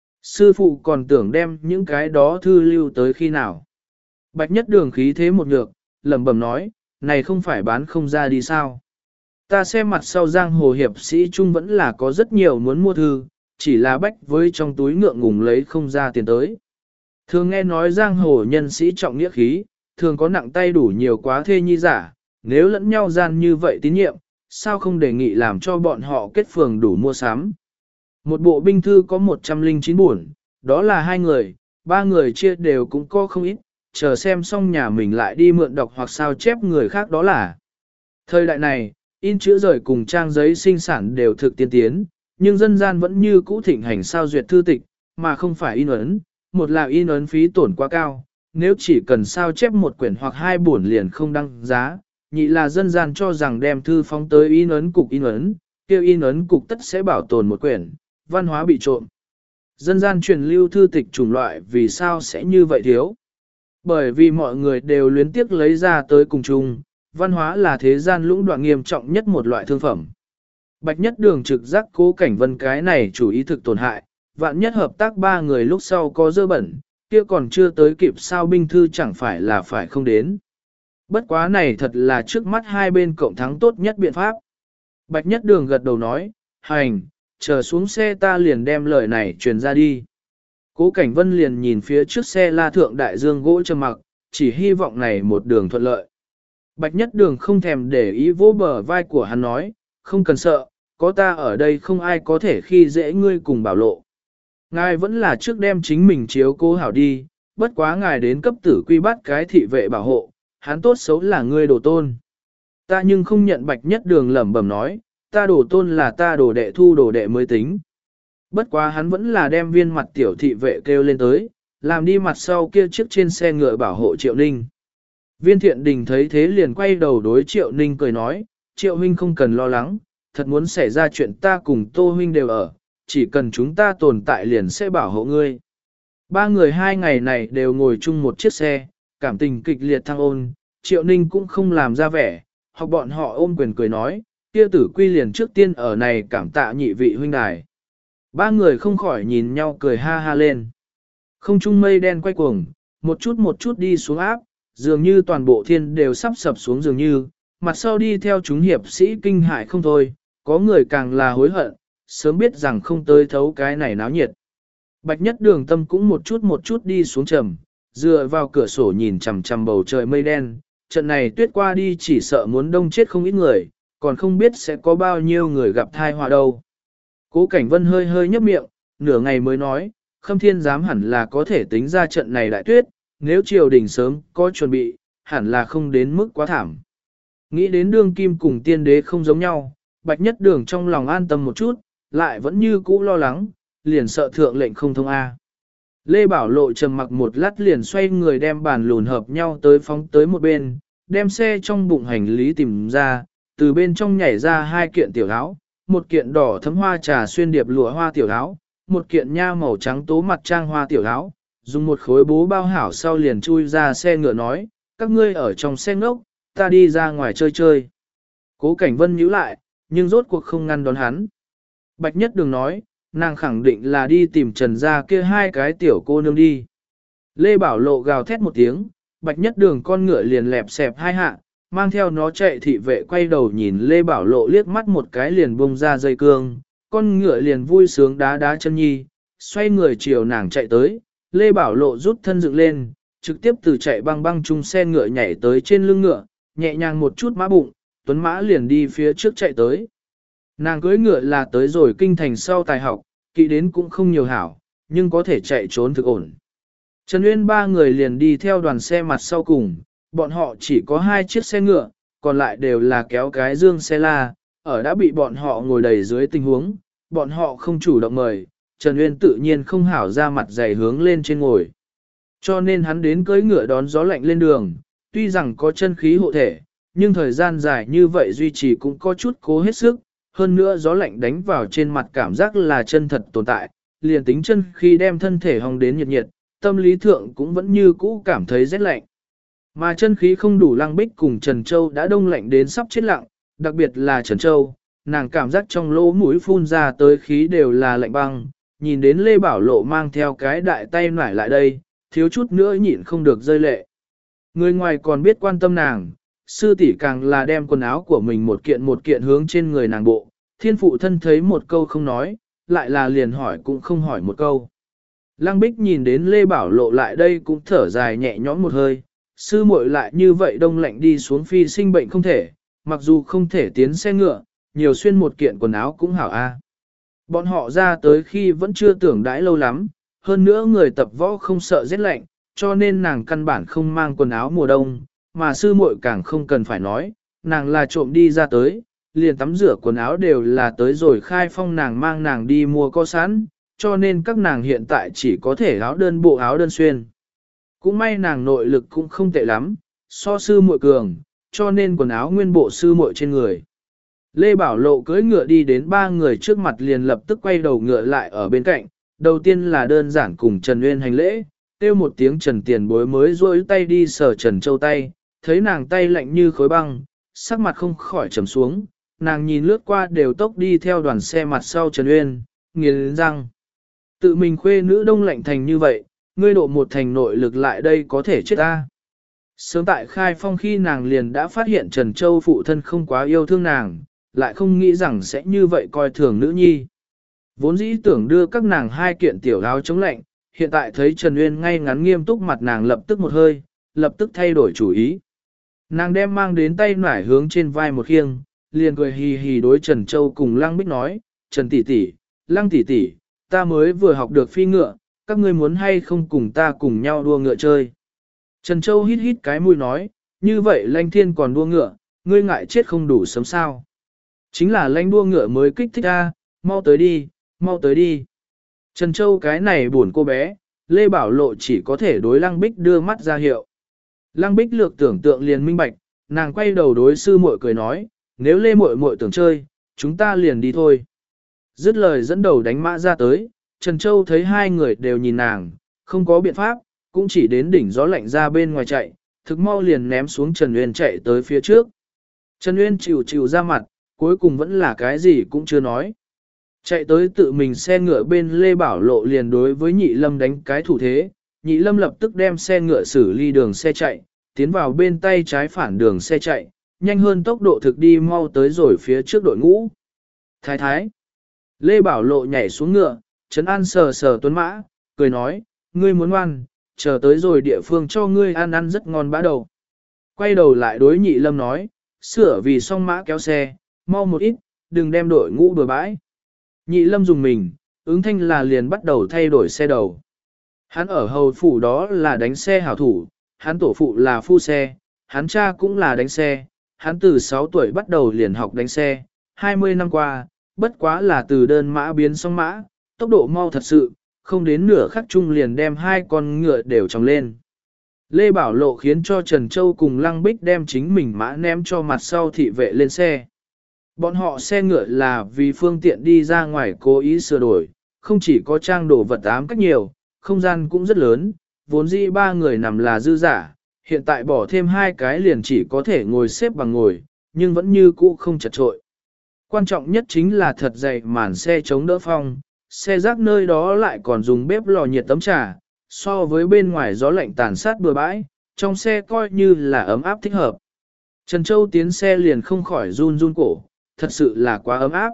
Sư phụ còn tưởng đem những cái đó thư lưu tới khi nào. Bạch Nhất Đường khí thế một nhược, lẩm bẩm nói, này không phải bán không ra đi sao. Ta xem mặt sau giang hồ hiệp sĩ chung vẫn là có rất nhiều muốn mua thư, chỉ là bách với trong túi ngượng ngùng lấy không ra tiền tới. Thường nghe nói giang hồ nhân sĩ trọng nghĩa khí, thường có nặng tay đủ nhiều quá thê nhi giả, nếu lẫn nhau gian như vậy tín nhiệm, sao không đề nghị làm cho bọn họ kết phường đủ mua sắm. Một bộ binh thư có 109 buồn, đó là 2 người, 3 người chia đều cũng có không ít, chờ xem xong nhà mình lại đi mượn đọc hoặc sao chép người khác đó là. Thời đại này, in chữ rời cùng trang giấy sinh sản đều thực tiên tiến, nhưng dân gian vẫn như cũ thịnh hành sao duyệt thư tịch, mà không phải in ấn, một là in ấn phí tổn quá cao, nếu chỉ cần sao chép một quyển hoặc 2 buồn liền không đăng giá, nhị là dân gian cho rằng đem thư phóng tới in ấn cục kêu in ấn cục tất sẽ bảo tồn một quyển, văn hóa bị trộm. Dân gian truyền lưu thư tịch chủng loại vì sao sẽ như vậy thiếu? Bởi vì mọi người đều luyến tiếc lấy ra tới cùng chung, văn hóa là thế gian lũng đoạn nghiêm trọng nhất một loại thương phẩm. Bạch Nhất Đường trực giác Cố Cảnh Vân cái này chủ ý thực tổn hại, vạn nhất hợp tác ba người lúc sau có dơ bẩn, kia còn chưa tới kịp sao binh thư chẳng phải là phải không đến. Bất quá này thật là trước mắt hai bên cộng thắng tốt nhất biện pháp. Bạch Nhất Đường gật đầu nói, hành, chờ xuống xe ta liền đem lời này truyền ra đi. Cố Cảnh Vân liền nhìn phía trước xe la thượng đại dương gỗ trầm mặc, chỉ hy vọng này một đường thuận lợi. Bạch Nhất Đường không thèm để ý vỗ bờ vai của hắn nói, không cần sợ, có ta ở đây không ai có thể khi dễ ngươi cùng Bảo Lộ. Ngài vẫn là trước đem chính mình chiếu cố hảo đi, bất quá ngài đến cấp tử quy bắt cái thị vệ bảo hộ, hắn tốt xấu là ngươi đồ tôn. Ta nhưng không nhận Bạch Nhất Đường lẩm bẩm nói, ta đồ tôn là ta đồ đệ thu đồ đệ mới tính. Bất quá hắn vẫn là đem viên mặt tiểu thị vệ kêu lên tới, làm đi mặt sau kia chiếc trên xe ngựa bảo hộ Triệu Ninh. Viên Thiện Đình thấy thế liền quay đầu đối Triệu Ninh cười nói, Triệu huynh không cần lo lắng, thật muốn xảy ra chuyện ta cùng Tô huynh đều ở, chỉ cần chúng ta tồn tại liền sẽ bảo hộ ngươi. Ba người hai ngày này đều ngồi chung một chiếc xe, cảm tình kịch liệt thăng ôn, Triệu Ninh cũng không làm ra vẻ, hoặc bọn họ ôm quyền cười nói, kia tử quy liền trước tiên ở này cảm tạ nhị vị huynh đài. Ba người không khỏi nhìn nhau cười ha ha lên. Không trung mây đen quay cuồng, một chút đi xuống áp, dường như toàn bộ thiên đều sắp sập xuống dường như, mặt sau đi theo chúng hiệp sĩ kinh hại không thôi, có người càng là hối hận, sớm biết rằng không tới thấu cái này náo nhiệt. Bạch Nhất Đường tâm cũng một chút đi xuống trầm, dựa vào cửa sổ nhìn chằm chằm bầu trời mây đen, trận này tuyết qua đi chỉ sợ muốn đông chết không ít người, còn không biết sẽ có bao nhiêu người gặp thai họa đâu. Cố Cảnh Vân hơi hơi nhấp miệng, nửa ngày mới nói, Khâm Thiên giám hẳn là có thể tính ra trận này đại tuyết, nếu triều đình sớm có chuẩn bị, hẳn là không đến mức quá thảm. Nghĩ đến đương kim cùng tiên đế không giống nhau, Bạch Nhất Đường trong lòng an tâm một chút, lại vẫn như cũ lo lắng, liền sợ thượng lệnh không thông A. Lê Bảo Lộ trầm mặc một lát liền xoay người đem bàn lùn hợp nhau tới phóng tới một bên, đem xe trong bụng hành lý tìm ra, từ bên trong nhảy ra hai kiện tiểu áo, một kiện đỏ thấm hoa trà xuyên điệp lụa hoa tiểu áo, một kiện nha màu trắng tố mặt trang hoa tiểu áo, dùng một khối bố bao hảo sau liền chui ra xe ngựa nói, các ngươi ở trong xe ngốc, ta đi ra ngoài chơi chơi. Cố Cảnh Vân nhíu lại, nhưng rốt cuộc không ngăn đón hắn. Bạch Nhất Đường nói, nàng khẳng định là đi tìm Trần gia kia hai cái tiểu cô nương đi. Lê Bảo Lộ gào thét một tiếng, Bạch Nhất Đường con ngựa liền lẹp xẹp hai hạ, mang theo nó chạy thị vệ quay đầu nhìn Lê Bảo Lộ liếc mắt một cái liền bông ra dây cương, con ngựa liền vui sướng đá đá chân nhi, xoay người chiều nàng chạy tới, Lê Bảo Lộ rút thân dựng lên, trực tiếp từ chạy băng băng chung xe ngựa nhảy tới trên lưng ngựa, nhẹ nhàng một chút mã bụng, tuấn mã liền đi phía trước chạy tới. Nàng cưỡi ngựa là tới rồi kinh thành sau tài học, kỵ đến cũng không nhiều hảo, nhưng có thể chạy trốn thực ổn. Trần Uyên ba người liền đi theo đoàn xe mặt sau cùng, bọn họ chỉ có hai chiếc xe ngựa, còn lại đều là kéo cái dương xe la, ở đã bị bọn họ ngồi đầy dưới tình huống, bọn họ không chủ động mời, Trần Uyên tự nhiên không hảo ra mặt dày hướng lên trên ngồi. Cho nên hắn đến cưỡi ngựa đón gió lạnh lên đường, tuy rằng có chân khí hộ thể, nhưng thời gian dài như vậy duy trì cũng có chút cố hết sức, hơn nữa gió lạnh đánh vào trên mặt cảm giác là chân thật tồn tại, liền tính chân khi đem thân thể hong đến nhiệt nhiệt, tâm lý thượng cũng vẫn như cũ cảm thấy rét lạnh. Mà chân khí không đủ Lăng Bích cùng Trần Châu đã đông lạnh đến sắp chết lặng, đặc biệt là Trần Châu, nàng cảm giác trong lỗ mũi phun ra tới khí đều là lạnh băng, nhìn đến Lê Bảo Lộ mang theo cái đại tay nải lại đây, thiếu chút nữa nhịn không được rơi lệ. Người ngoài còn biết quan tâm nàng, sư tỷ càng là đem quần áo của mình một kiện hướng trên người nàng bộ, thiên phụ thân thấy một câu không nói, lại là liền hỏi cũng không hỏi một câu. Lăng Bích nhìn đến Lê Bảo Lộ lại đây cũng thở dài nhẹ nhõm một hơi, sư muội lại như vậy đông lạnh đi xuống phi sinh bệnh không thể, mặc dù không thể tiến xe ngựa, nhiều xuyên một kiện quần áo cũng hảo a. Bọn họ ra tới khi vẫn chưa tưởng đãi lâu lắm, hơn nữa người tập võ không sợ rét lạnh, cho nên nàng căn bản không mang quần áo mùa đông, mà sư muội càng không cần phải nói, nàng là trộm đi ra tới, liền tắm rửa quần áo đều là tới rồi khai phong nàng mang nàng đi mua có sẵn, cho nên các nàng hiện tại chỉ có thể áo đơn bộ áo đơn xuyên. Cũng may nàng nội lực cũng không tệ lắm, so sư muội cường, cho nên quần áo nguyên bộ sư muội trên người. Lê Bảo Lộ cưỡi ngựa đi đến ba người trước mặt liền lập tức quay đầu ngựa lại ở bên cạnh, đầu tiên là đơn giản cùng Trần Uyên hành lễ, kêu một tiếng Trần Tiền Bối mới rôi tay đi sờ Trần Châu tay, thấy nàng tay lạnh như khối băng, sắc mặt không khỏi trầm xuống, nàng nhìn lướt qua đều tốc đi theo đoàn xe mặt sau Trần Uyên, nghiến răng. Tự mình khuê nữ đông lạnh thành như vậy, ngươi độ một thành nội lực lại đây có thể chết ta. Sớm tại khai phong khi nàng liền đã phát hiện Trần Châu phụ thân không quá yêu thương nàng, lại không nghĩ rằng sẽ như vậy coi thường nữ nhi. Vốn dĩ tưởng đưa các nàng hai kiện tiểu áo chống lạnh, hiện tại thấy Trần Uyên ngay ngắn nghiêm túc mặt nàng lập tức một hơi, lập tức thay đổi chủ ý. Nàng đem mang đến tay nải hướng trên vai một khiêng, liền cười hì hì đối Trần Châu cùng Lăng Bích nói, Trần tỷ tỷ, Lăng tỷ tỷ, ta mới vừa học được phi ngựa, các ngươi muốn hay không cùng ta cùng nhau đua ngựa chơi. Trần Châu hít hít cái mũi nói, như vậy Lanh Thiên còn đua ngựa, ngươi ngại chết không đủ sớm sao. Chính là Lanh đua ngựa mới kích thích ta, mau tới đi, mau tới đi. Trần Châu cái này buồn cô bé, Lê Bảo Lộ chỉ có thể đối Lăng Bích đưa mắt ra hiệu. Lăng Bích lược tưởng tượng liền minh bạch, nàng quay đầu đối sư muội cười nói, nếu Lê muội muội tưởng chơi, chúng ta liền đi thôi. Dứt lời dẫn đầu đánh mã ra tới, Trần Châu thấy hai người đều nhìn nàng, không có biện pháp, cũng chỉ đến đỉnh gió lạnh ra bên ngoài chạy, thực mau liền ném xuống Trần Uyên chạy tới phía trước. Trần Uyên chịu chịu ra mặt, cuối cùng vẫn là cái gì cũng chưa nói. Chạy tới tự mình xe ngựa bên Lê Bảo Lộ liền đối với Nhị Lâm đánh cái thủ thế, Nhị Lâm lập tức đem xe ngựa xử ly đường xe chạy, tiến vào bên tay trái phản đường xe chạy, nhanh hơn tốc độ thực đi mau tới rồi phía trước đội ngũ. Thái thái. Lê Bảo Lộ nhảy xuống ngựa, Trấn An sờ sờ tuấn mã, cười nói, ngươi muốn ngoan, chờ tới rồi địa phương cho ngươi ăn rất ngon bã đầu. Quay đầu lại đối Nhị Lâm nói, sửa vì song mã kéo xe, mau một ít, đừng đem đội ngũ bừa bãi. Nhị Lâm dùng mình, ứng thanh là liền bắt đầu thay đổi xe đầu. Hắn ở hầu phủ đó là đánh xe hảo thủ, hắn tổ phụ là phu xe, hắn cha cũng là đánh xe, hắn từ 6 tuổi bắt đầu liền học đánh xe, 20 năm qua, bất quá là từ đơn mã biến song mã, tốc độ mau thật sự, không đến nửa khắc chung liền đem hai con ngựa đều tròng lên. Lê Bảo Lộ khiến cho Trần Châu cùng Lăng Bích đem chính mình mã ném cho mặt sau thị vệ lên xe. Bọn họ xe ngựa là vì phương tiện đi ra ngoài cố ý sửa đổi, không chỉ có trang đồ vật ám cách nhiều, không gian cũng rất lớn, vốn dĩ 3 người nằm là dư giả, hiện tại bỏ thêm 2 cái liền chỉ có thể ngồi xếp bằng ngồi, nhưng vẫn như cũ không chật trội. Quan trọng nhất chính là thật dày màn xe chống đỡ phong, xe rác nơi đó lại còn dùng bếp lò nhiệt tấm trà, so với bên ngoài gió lạnh tàn sát bừa bãi, trong xe coi như là ấm áp thích hợp. Trần Châu tiến xe liền không khỏi run run cổ, thật sự là quá ấm áp.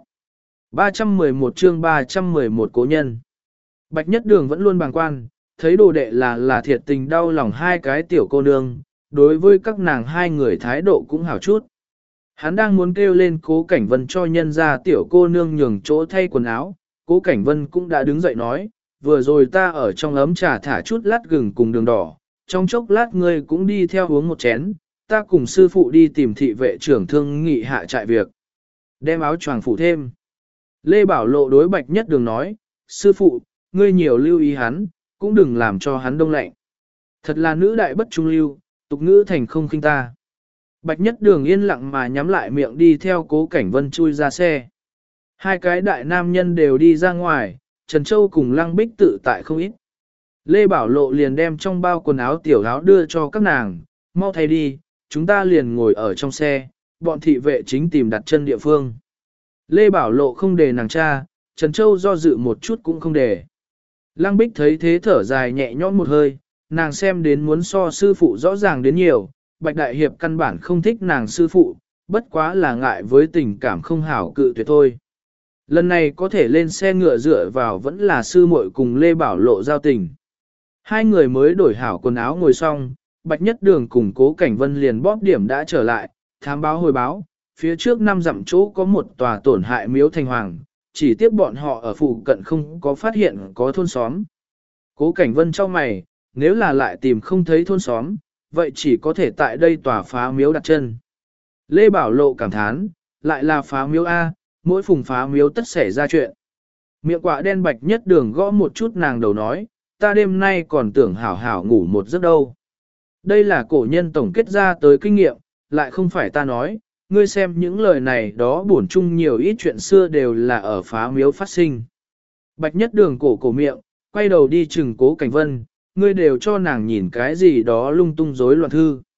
311 chương 311 cố nhân. Bạch Nhất Đường vẫn luôn bàng quan, thấy đồ đệ là thiệt tình đau lòng hai cái tiểu cô nương, đối với các nàng hai người thái độ cũng hảo chút. Hắn đang muốn kêu lên Cố Cảnh Vân cho nhân ra tiểu cô nương nhường chỗ thay quần áo, Cố Cảnh Vân cũng đã đứng dậy nói, vừa rồi ta ở trong ấm trà thả chút lát gừng cùng đường đỏ, trong chốc lát ngươi cũng đi theo uống một chén, ta cùng sư phụ đi tìm thị vệ trưởng thương nghị hạ trại việc. Đem áo choàng phủ thêm. Lê Bảo Lộ đối Bạch Nhất Đường nói, sư phụ, ngươi nhiều lưu ý hắn, cũng đừng làm cho hắn đông lạnh. Thật là nữ đại bất trung lưu, tục ngữ thành không khinh ta. Bạch Nhất Đường yên lặng mà nhắm lại miệng đi theo Cố Cảnh Vân chui ra xe. Hai cái đại nam nhân đều đi ra ngoài, Trần Châu cùng Lăng Bích tự tại không ít. Lê Bảo Lộ liền đem trong bao quần áo tiểu áo đưa cho các nàng, mau thay đi, chúng ta liền ngồi ở trong xe, bọn thị vệ chính tìm đặt chân địa phương. Lê Bảo Lộ không để nàng cha, Trần Châu do dự một chút cũng không để. Lăng Bích thấy thế thở dài nhẹ nhõm một hơi, nàng xem đến muốn so sư phụ rõ ràng đến nhiều, Bạch Đại Hiệp căn bản không thích nàng sư phụ, bất quá là ngại với tình cảm không hảo cự tuyệt thôi. Lần này có thể lên xe ngựa dựa vào vẫn là sư muội cùng Lê Bảo Lộ giao tình. Hai người mới đổi hảo quần áo ngồi xong, Bạch Nhất Đường cùng Cố Cảnh Vân liền bóp điểm đã trở lại, thám báo hồi báo, phía trước 5 dặm chỗ có một tòa tổn hại miếu thành hoàng, chỉ tiếc bọn họ ở phụ cận không có phát hiện có thôn xóm. Cố Cảnh Vân cho mày, nếu là lại tìm không thấy thôn xóm, vậy chỉ có thể tại đây tòa phá miếu đặt chân. Lê Bảo Lộ cảm thán, lại là phá miếu A, mỗi phùng phá miếu tất xảy ra chuyện. Miệng quạ đen Bạch Nhất Đường gõ một chút nàng đầu nói, ta đêm nay còn tưởng hảo hảo ngủ một giấc đâu. Đây là cổ nhân tổng kết ra tới kinh nghiệm, lại không phải ta nói, ngươi xem những lời này đó bổn chung nhiều ít chuyện xưa đều là ở phá miếu phát sinh. Bạch Nhất Đường cổ miệng, quay đầu đi chừng Cố Cảnh Vân, ngươi đều cho nàng nhìn cái gì đó lung tung rối loạn thư.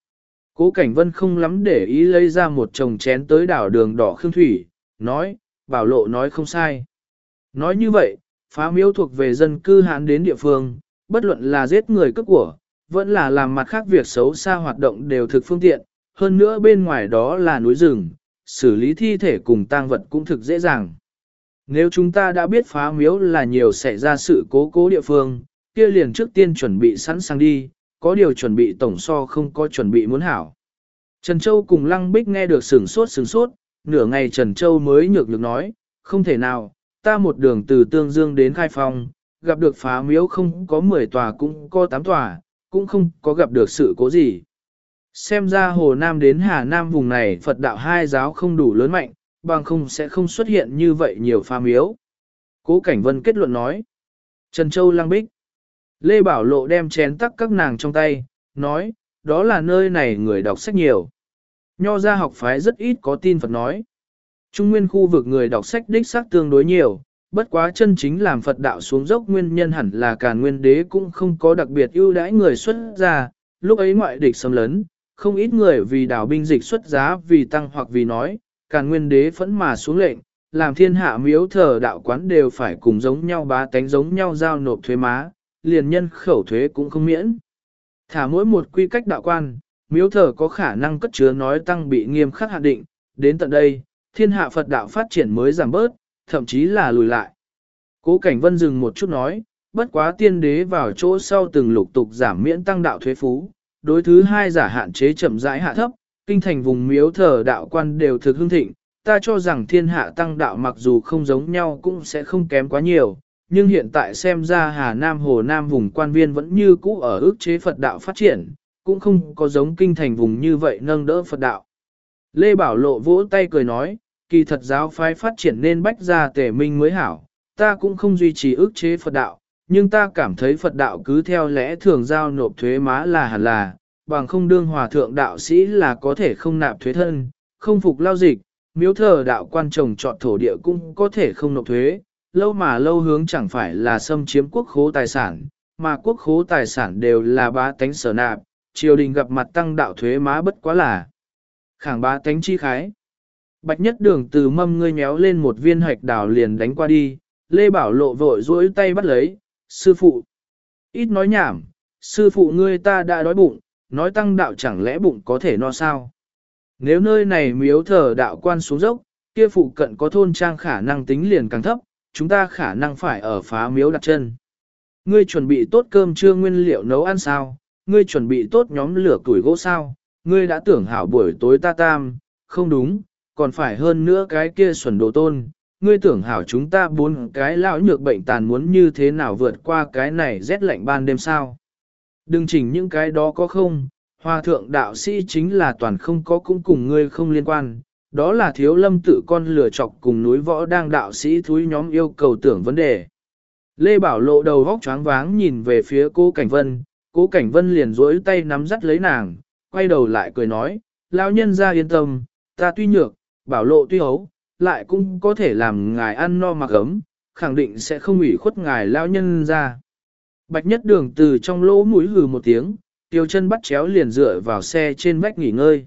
Cố Cảnh Vân không lắm để ý lấy ra một chồng chén tới đảo đường đỏ khương thủy, nói, Bảo Lộ nói không sai. Nói như vậy, phá miếu thuộc về dân cư Hán đến địa phương, bất luận là giết người cướp của, vẫn là làm mặt khác việc xấu xa hoạt động đều thực phương tiện, hơn nữa bên ngoài đó là núi rừng, xử lý thi thể cùng tang vật cũng thực dễ dàng. Nếu chúng ta đã biết phá miếu là nhiều xảy ra sự cố địa phương, kia liền trước tiên chuẩn bị sẵn sàng đi, có điều chuẩn bị tổng so không có chuẩn bị muốn hảo. Trần Châu cùng Lăng Bích nghe được sửng sốt, nửa ngày Trần Châu mới nhược được nói, không thể nào, ta một đường từ Tương Dương đến Khai Phong, gặp được phá miếu không có 10 tòa cũng có 8 tòa, cũng không có gặp được sự cố gì. Xem ra Hồ Nam đến Hà Nam vùng này Phật đạo hai giáo không đủ lớn mạnh, bằng không sẽ không xuất hiện như vậy nhiều phá miếu. Cố Cảnh Vân kết luận nói. Trần Châu Lăng Bích. Lê Bảo Lộ đem chén tắc các nàng trong tay, nói, đó là nơi này người đọc sách nhiều. Nho gia học phái rất ít có tin Phật nói. Trung nguyên khu vực người đọc sách đích xác tương đối nhiều, bất quá chân chính làm Phật đạo xuống dốc nguyên nhân hẳn là Càn Nguyên Đế cũng không có đặc biệt ưu đãi người xuất gia, lúc ấy ngoại địch xâm lấn, không ít người vì đảo binh dịch xuất giá vì tăng hoặc vì nói, Càn Nguyên Đế phẫn mà xuống lệnh, làm thiên hạ miếu thờ đạo quán đều phải cùng giống nhau bá tánh giống nhau giao nộp thuế má, liền nhân khẩu thuế cũng không miễn. Thả mỗi một quy cách đạo quan, miếu thờ có khả năng cất chứa nói tăng bị nghiêm khắc hạn định, đến tận đây, thiên hạ Phật đạo phát triển mới giảm bớt, thậm chí là lùi lại. Cố Cảnh Vân dừng một chút nói, bất quá tiên đế vào chỗ sau từng lục tục giảm miễn tăng đạo thuế phú, đối thứ hai giả hạn chế chậm rãi hạ thấp, kinh thành vùng miếu thờ đạo quan đều thực hưng thịnh, ta cho rằng thiên hạ tăng đạo mặc dù không giống nhau cũng sẽ không kém quá nhiều, nhưng hiện tại xem ra Hà Nam Hồ Nam vùng quan viên vẫn như cũ ở ức chế Phật đạo phát triển, cũng không có giống kinh thành vùng như vậy nâng đỡ Phật đạo. Lê Bảo Lộ vỗ tay cười nói, kỳ thật giáo phái phát triển nên bách gia tề minh mới hảo, ta cũng không duy trì ức chế Phật đạo, nhưng ta cảm thấy Phật đạo cứ theo lẽ thường giao nộp thuế má là hẳn là, bằng không đương hòa thượng đạo sĩ là có thể không nạp thuế thân, không phục lao dịch, miếu thờ đạo quan trồng trọt thổ địa cũng có thể không nộp thuế, lâu mà lâu hướng chẳng phải là xâm chiếm quốc khố tài sản, mà quốc khố tài sản đều là bá tánh sở nạp, triều đình gặp mặt tăng đạo thuế má bất quá là khảng bá tánh chi khái. Bạch Nhất Đường từ mâm ngươi nhéo lên một viên hạch đào liền đánh qua đi, Lê Bảo Lộ vội duỗi tay bắt lấy, sư phụ. Ít nói nhảm, sư phụ ngươi ta đã đói bụng, nói tăng đạo chẳng lẽ bụng có thể no sao. Nếu nơi này miếu thờ đạo quan xuống dốc, kia phụ cận có thôn trang khả năng tính liền càng thấp, chúng ta khả năng phải ở phá miếu đặt chân. Ngươi chuẩn bị tốt cơm trưa nguyên liệu nấu ăn sao, ngươi chuẩn bị tốt nhóm lửa củi gỗ sao, ngươi đã tưởng hảo buổi tối ta tam, không đúng, còn phải hơn nữa cái kia xuẩn đồ tôn, ngươi tưởng hảo chúng ta 4 cái lão nhược bệnh tàn muốn như thế nào vượt qua cái này rét lạnh ban đêm sao. Đừng chỉnh những cái đó có không, hòa thượng đạo sĩ chính là toàn không có cũng cùng ngươi không liên quan, đó là thiếu lâm tự con lửa chọc cùng núi võ đang đạo sĩ thúi nhóm yêu cầu tưởng vấn đề. Lê Bảo Lộ đầu vóc choáng váng nhìn về phía Cố Cảnh Vân liền duỗi tay nắm dắt lấy nàng, quay đầu lại cười nói, lão nhân ra yên tâm, ta tuy nhược, Bảo Lộ tuy hấu, lại cũng có thể làm ngài ăn no mặc ấm, khẳng định sẽ không ủy khuất ngài lão nhân ra. Bạch Nhất Đường từ trong lỗ mũi hừ một tiếng, tiêu chân bắt chéo liền dựa vào xe trên vách nghỉ ngơi.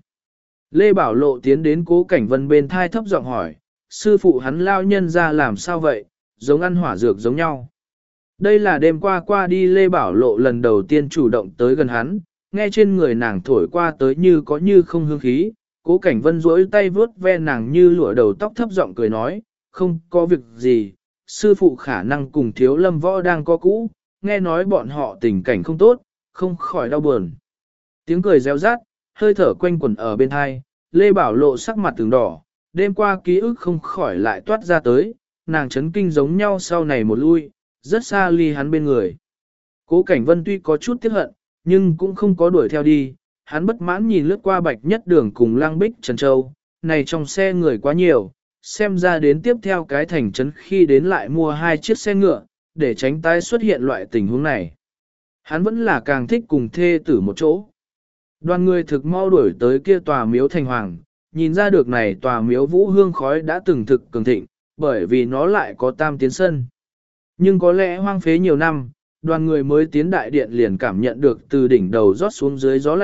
Lê Bảo Lộ tiến đến Cố Cảnh Vân bên thai thấp giọng hỏi, sư phụ hắn lao nhân ra làm sao vậy, giống ăn hỏa dược giống nhau. Đây là đêm qua đi Lê Bảo Lộ lần đầu tiên chủ động tới gần hắn, nghe trên người nàng thổi qua tới như có như không hương khí, Cố Cảnh Vân duỗi tay vướt ve nàng như lụa đầu tóc thấp giọng cười nói, không có việc gì, sư phụ khả năng cùng thiếu lâm võ đang có cũ, nghe nói bọn họ tình cảnh không tốt, không khỏi đau buồn. Tiếng cười réo rát, hơi thở quanh quẩn ở bên hai, Lê Bảo Lộ sắc mặt từng đỏ, đêm qua ký ức không khỏi lại toát ra tới, nàng chấn kinh giống nhau sau này một lui, rất xa ly hắn bên người. Cố Cảnh Vân tuy có chút tiếc hận, nhưng cũng không có đuổi theo đi, hắn bất mãn nhìn lướt qua Bạch Nhất Đường cùng Lăng Bích Trần Châu, này trong xe người quá nhiều, xem ra đến tiếp theo cái thành trấn khi đến lại mua 2 chiếc xe ngựa, để tránh tái xuất hiện loại tình huống này. Hắn vẫn là càng thích cùng thê tử một chỗ. Đoàn người thực mau đuổi tới kia tòa miếu thành hoàng, nhìn ra được này tòa miếu vũ hương khói đã từng thực cường thịnh, bởi vì nó lại có tam tiến sân. Nhưng có lẽ hoang phế nhiều năm, đoàn người mới tiến đại điện liền cảm nhận được từ đỉnh đầu rót xuống dưới gió lạnh,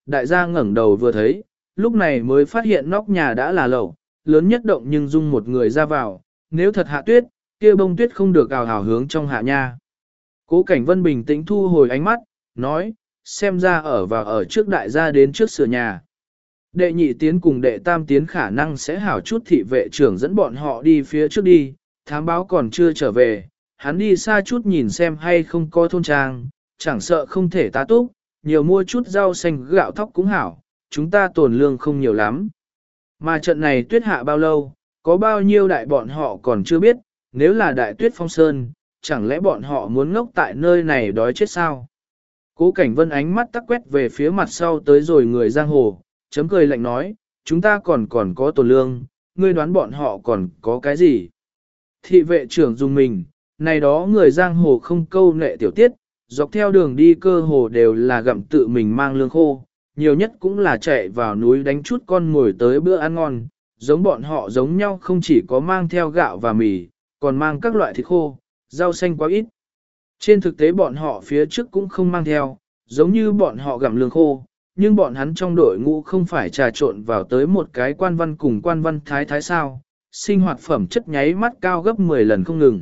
đại gia ngẩng đầu vừa thấy, lúc này mới phát hiện nóc nhà đã là lẩu, lớn nhất động nhưng dung một người ra vào, nếu thật hạ tuyết, kia bông tuyết không được ào ào hướng trong hạ nha. Cố Cảnh Vân bình tĩnh thu hồi ánh mắt, nói, xem ra ở trước đại gia đến trước sửa nhà. Đệ nhị tiến cùng đệ tam tiến khả năng sẽ hảo chút thị vệ trưởng dẫn bọn họ đi phía trước đi, thám báo còn chưa trở về, hắn đi xa chút nhìn xem hay không có thôn trang, chẳng sợ không thể tá túc, nhiều mua chút rau xanh gạo thóc cũng hảo, chúng ta tồn lương không nhiều lắm. Mà trận này tuyết hạ bao lâu, có bao nhiêu đại bọn họ còn chưa biết, nếu là đại tuyết phong sơn, chẳng lẽ bọn họ muốn ngốc tại nơi này đói chết sao? Cố Cảnh Vân ánh mắt tắc quét về phía mặt sau tới rồi người giang hồ, chấm cười lạnh nói, chúng ta còn có tồn lương, ngươi đoán bọn họ còn có cái gì? Thị vệ trưởng dùng mình, này đó người giang hồ không câu nệ tiểu tiết, dọc theo đường đi cơ hồ đều là gặm tự mình mang lương khô, nhiều nhất cũng là chạy vào núi đánh chút con ngồi tới bữa ăn ngon, giống bọn họ giống nhau không chỉ có mang theo gạo và mì, còn mang các loại thịt khô, rau xanh quá ít. Trên thực tế bọn họ phía trước cũng không mang theo, giống như bọn họ gặm lương khô, nhưng bọn hắn trong đội ngũ không phải trà trộn vào tới một cái quan văn cùng quan văn thái sao, sinh hoạt phẩm chất nháy mắt cao gấp 10 lần không ngừng.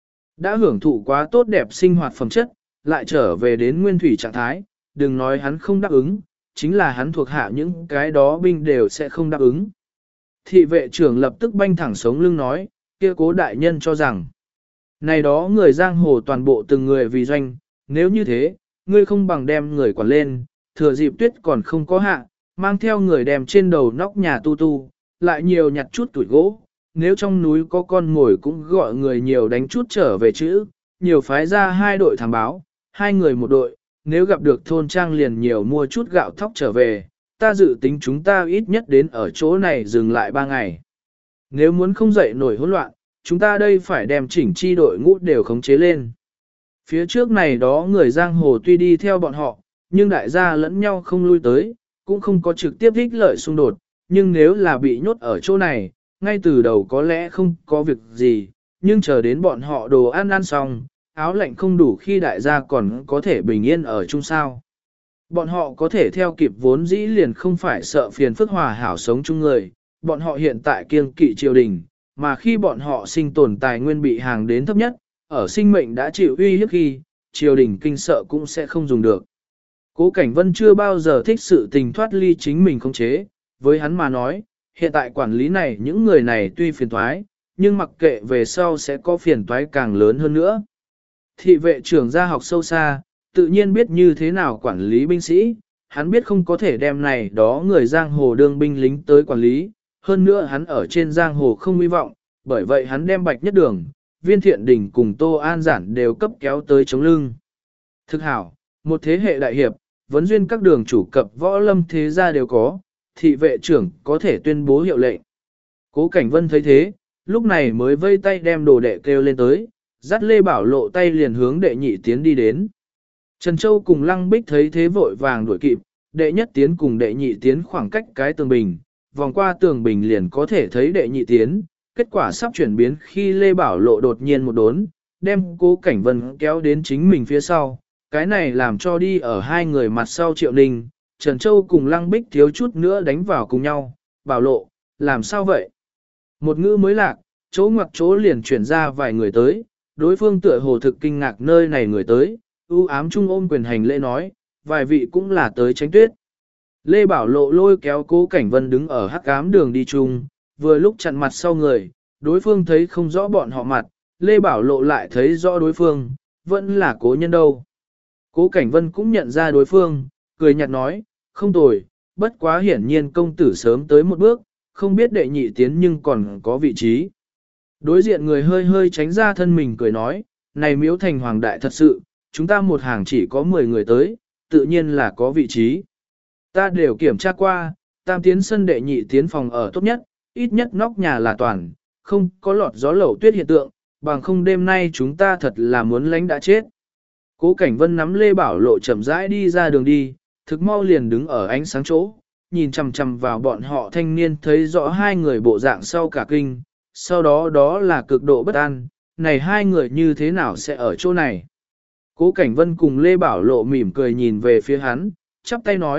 Đã hưởng thụ quá tốt đẹp sinh hoạt phẩm chất, lại trở về đến nguyên thủy trạng thái, đừng nói hắn không đáp ứng, chính là hắn thuộc hạ những cái đó binh đều sẽ không đáp ứng. Thị vệ trưởng lập tức banh thẳng sống lưng nói, kia Cố đại nhân cho rằng, này đó người giang hồ toàn bộ từng người vì doanh, nếu như thế, ngươi không bằng đem người quản lên, thừa dịp tuyết còn không có hạ, mang theo người đem trên đầu nóc nhà tu, lại nhiều nhặt chút tuổi gỗ, nếu trong núi có con ngồi cũng gọi người nhiều đánh chút trở về chữ, nhiều phái ra 2 đội thám báo, 2 người một đội, nếu gặp được thôn trang liền nhiều mua chút gạo thóc trở về, ta dự tính chúng ta ít nhất đến ở chỗ này dừng lại 3 ngày. Nếu muốn không dậy nổi hỗn loạn, chúng ta đây phải đem chỉnh chi đội ngũ đều khống chế lên. Phía trước này đó người giang hồ tuy đi theo bọn họ, nhưng đại gia lẫn nhau không lui tới, cũng không có trực tiếp ích lợi xung đột, nhưng nếu là bị nhốt ở chỗ này, ngay từ đầu có lẽ không có việc gì, nhưng chờ đến bọn họ đồ ăn xong, áo lạnh không đủ khi đại gia còn có thể bình yên ở chung sao. Bọn họ có thể theo kịp vốn dĩ liền không phải sợ phiền phức hòa hảo sống chung người, bọn họ hiện tại kiêng kỵ triều đình, mà khi bọn họ sinh tồn tài nguyên bị hàng đến thấp nhất, ở sinh mệnh đã chịu uy hiếp khi, triều đình kinh sợ cũng sẽ không dùng được. Cố Cảnh Vân chưa bao giờ thích sự tình thoát ly chính mình khống chế, với hắn mà nói, hiện tại quản lý này những người này tuy phiền toái, nhưng mặc kệ về sau sẽ có phiền toái càng lớn hơn nữa. Thị vệ trưởng gia học sâu xa, tự nhiên biết như thế nào quản lý binh sĩ, hắn biết không có thể đem này đó người giang hồ đương binh lính tới quản lý, hơn nữa hắn ở trên giang hồ không hy vọng, bởi vậy hắn đem Bạch Nhất Đường, Viên Thiện Đình cùng Tô An Giản đều cấp kéo tới chống lưng. Thực hảo, một thế hệ đại hiệp, vấn duyên các đường chủ cập võ lâm thế gia đều có, thị vệ trưởng có thể tuyên bố hiệu lệnh. Cố Cảnh Vân thấy thế, lúc này mới vây tay đem đồ đệ kêu lên tới, dắt Lê Bảo Lộ tay liền hướng đệ nhị tiến đi đến. Trần Châu cùng Lăng Bích thấy thế vội vàng đuổi kịp, đệ nhất tiến cùng đệ nhị tiến khoảng cách cái tường bình, vòng qua tường bình liền có thể thấy đệ nhị tiến, kết quả sắp chuyển biến khi Lê Bảo Lộ đột nhiên một đốn, đem Cố Cảnh Vân kéo đến chính mình phía sau, cái này làm cho đi ở 2 người mặt sau Triệu Ninh, Trần Châu cùng Lăng Bích thiếu chút nữa đánh vào cùng nhau, Bảo Lộ, làm sao vậy? Một ngữ mới lạc, chỗ ngoặc chỗ liền chuyển ra vài người tới, đối phương tựa hồ thực kinh ngạc nơi này người tới, ưu ám trung ôm quyền hành lễ nói, vài vị cũng là tới tránh tuyết. Lê Bảo Lộ lôi kéo Cố Cảnh Vân đứng ở hắc ám đường đi chung, vừa lúc chặn mặt sau người, đối phương thấy không rõ bọn họ mặt, Lê Bảo Lộ lại thấy rõ đối phương, vẫn là cố nhân đâu. Cố Cảnh Vân cũng nhận ra đối phương, cười nhạt nói, không tồi, bất quá hiển nhiên công tử sớm tới một bước, không biết đệ nhị tiến nhưng còn có vị trí. Đối diện người hơi hơi tránh ra thân mình cười nói, này Miếu Thành Hoàng Đại thật sự, chúng ta một hàng chỉ có 10 người tới, tự nhiên là có vị trí. Ta đều kiểm tra qua, tam tiến sân đệ nhị tiến phòng ở tốt nhất, ít nhất nóc nhà là toàn, không có lọt gió lẩu tuyết hiện tượng, bằng không đêm nay chúng ta thật là muốn lánh đã chết. Cố Cảnh Vân nắm Lê Bảo Lộ chậm rãi đi ra đường đi, thực mau liền đứng ở ánh sáng chỗ, nhìn chằm chằm vào bọn họ thanh niên thấy rõ 2 người bộ dạng sau cả kinh, sau đó đó là cực độ bất an, này 2 người như thế nào sẽ ở chỗ này. Cố Cảnh Vân cùng Lê Bảo Lộ mỉm cười nhìn về phía hắn, chắp tay nói,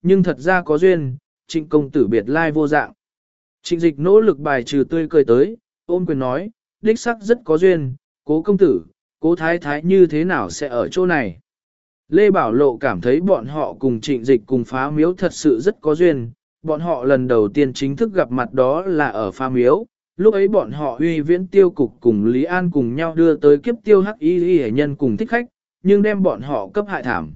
nhưng thật ra có duyên, Trịnh công tử biệt lai vô dạng. Trịnh Dịch nỗ lực bài trừ tươi cười tới, ôm quyền nói, đích sắc rất có duyên, Cố công tử, Cố thái thái như thế nào sẽ ở chỗ này? Lê Bảo Lộ cảm thấy bọn họ cùng Trịnh Dịch cùng phá miếu thật sự rất có duyên, bọn họ lần đầu tiên chính thức gặp mặt đó là ở phá miếu, lúc ấy bọn họ uy viễn tiêu cục cùng Lý An cùng nhau đưa tới kiếp tiêu hắc y hệ nhân cùng thích khách, nhưng đem bọn họ cấp hại thảm.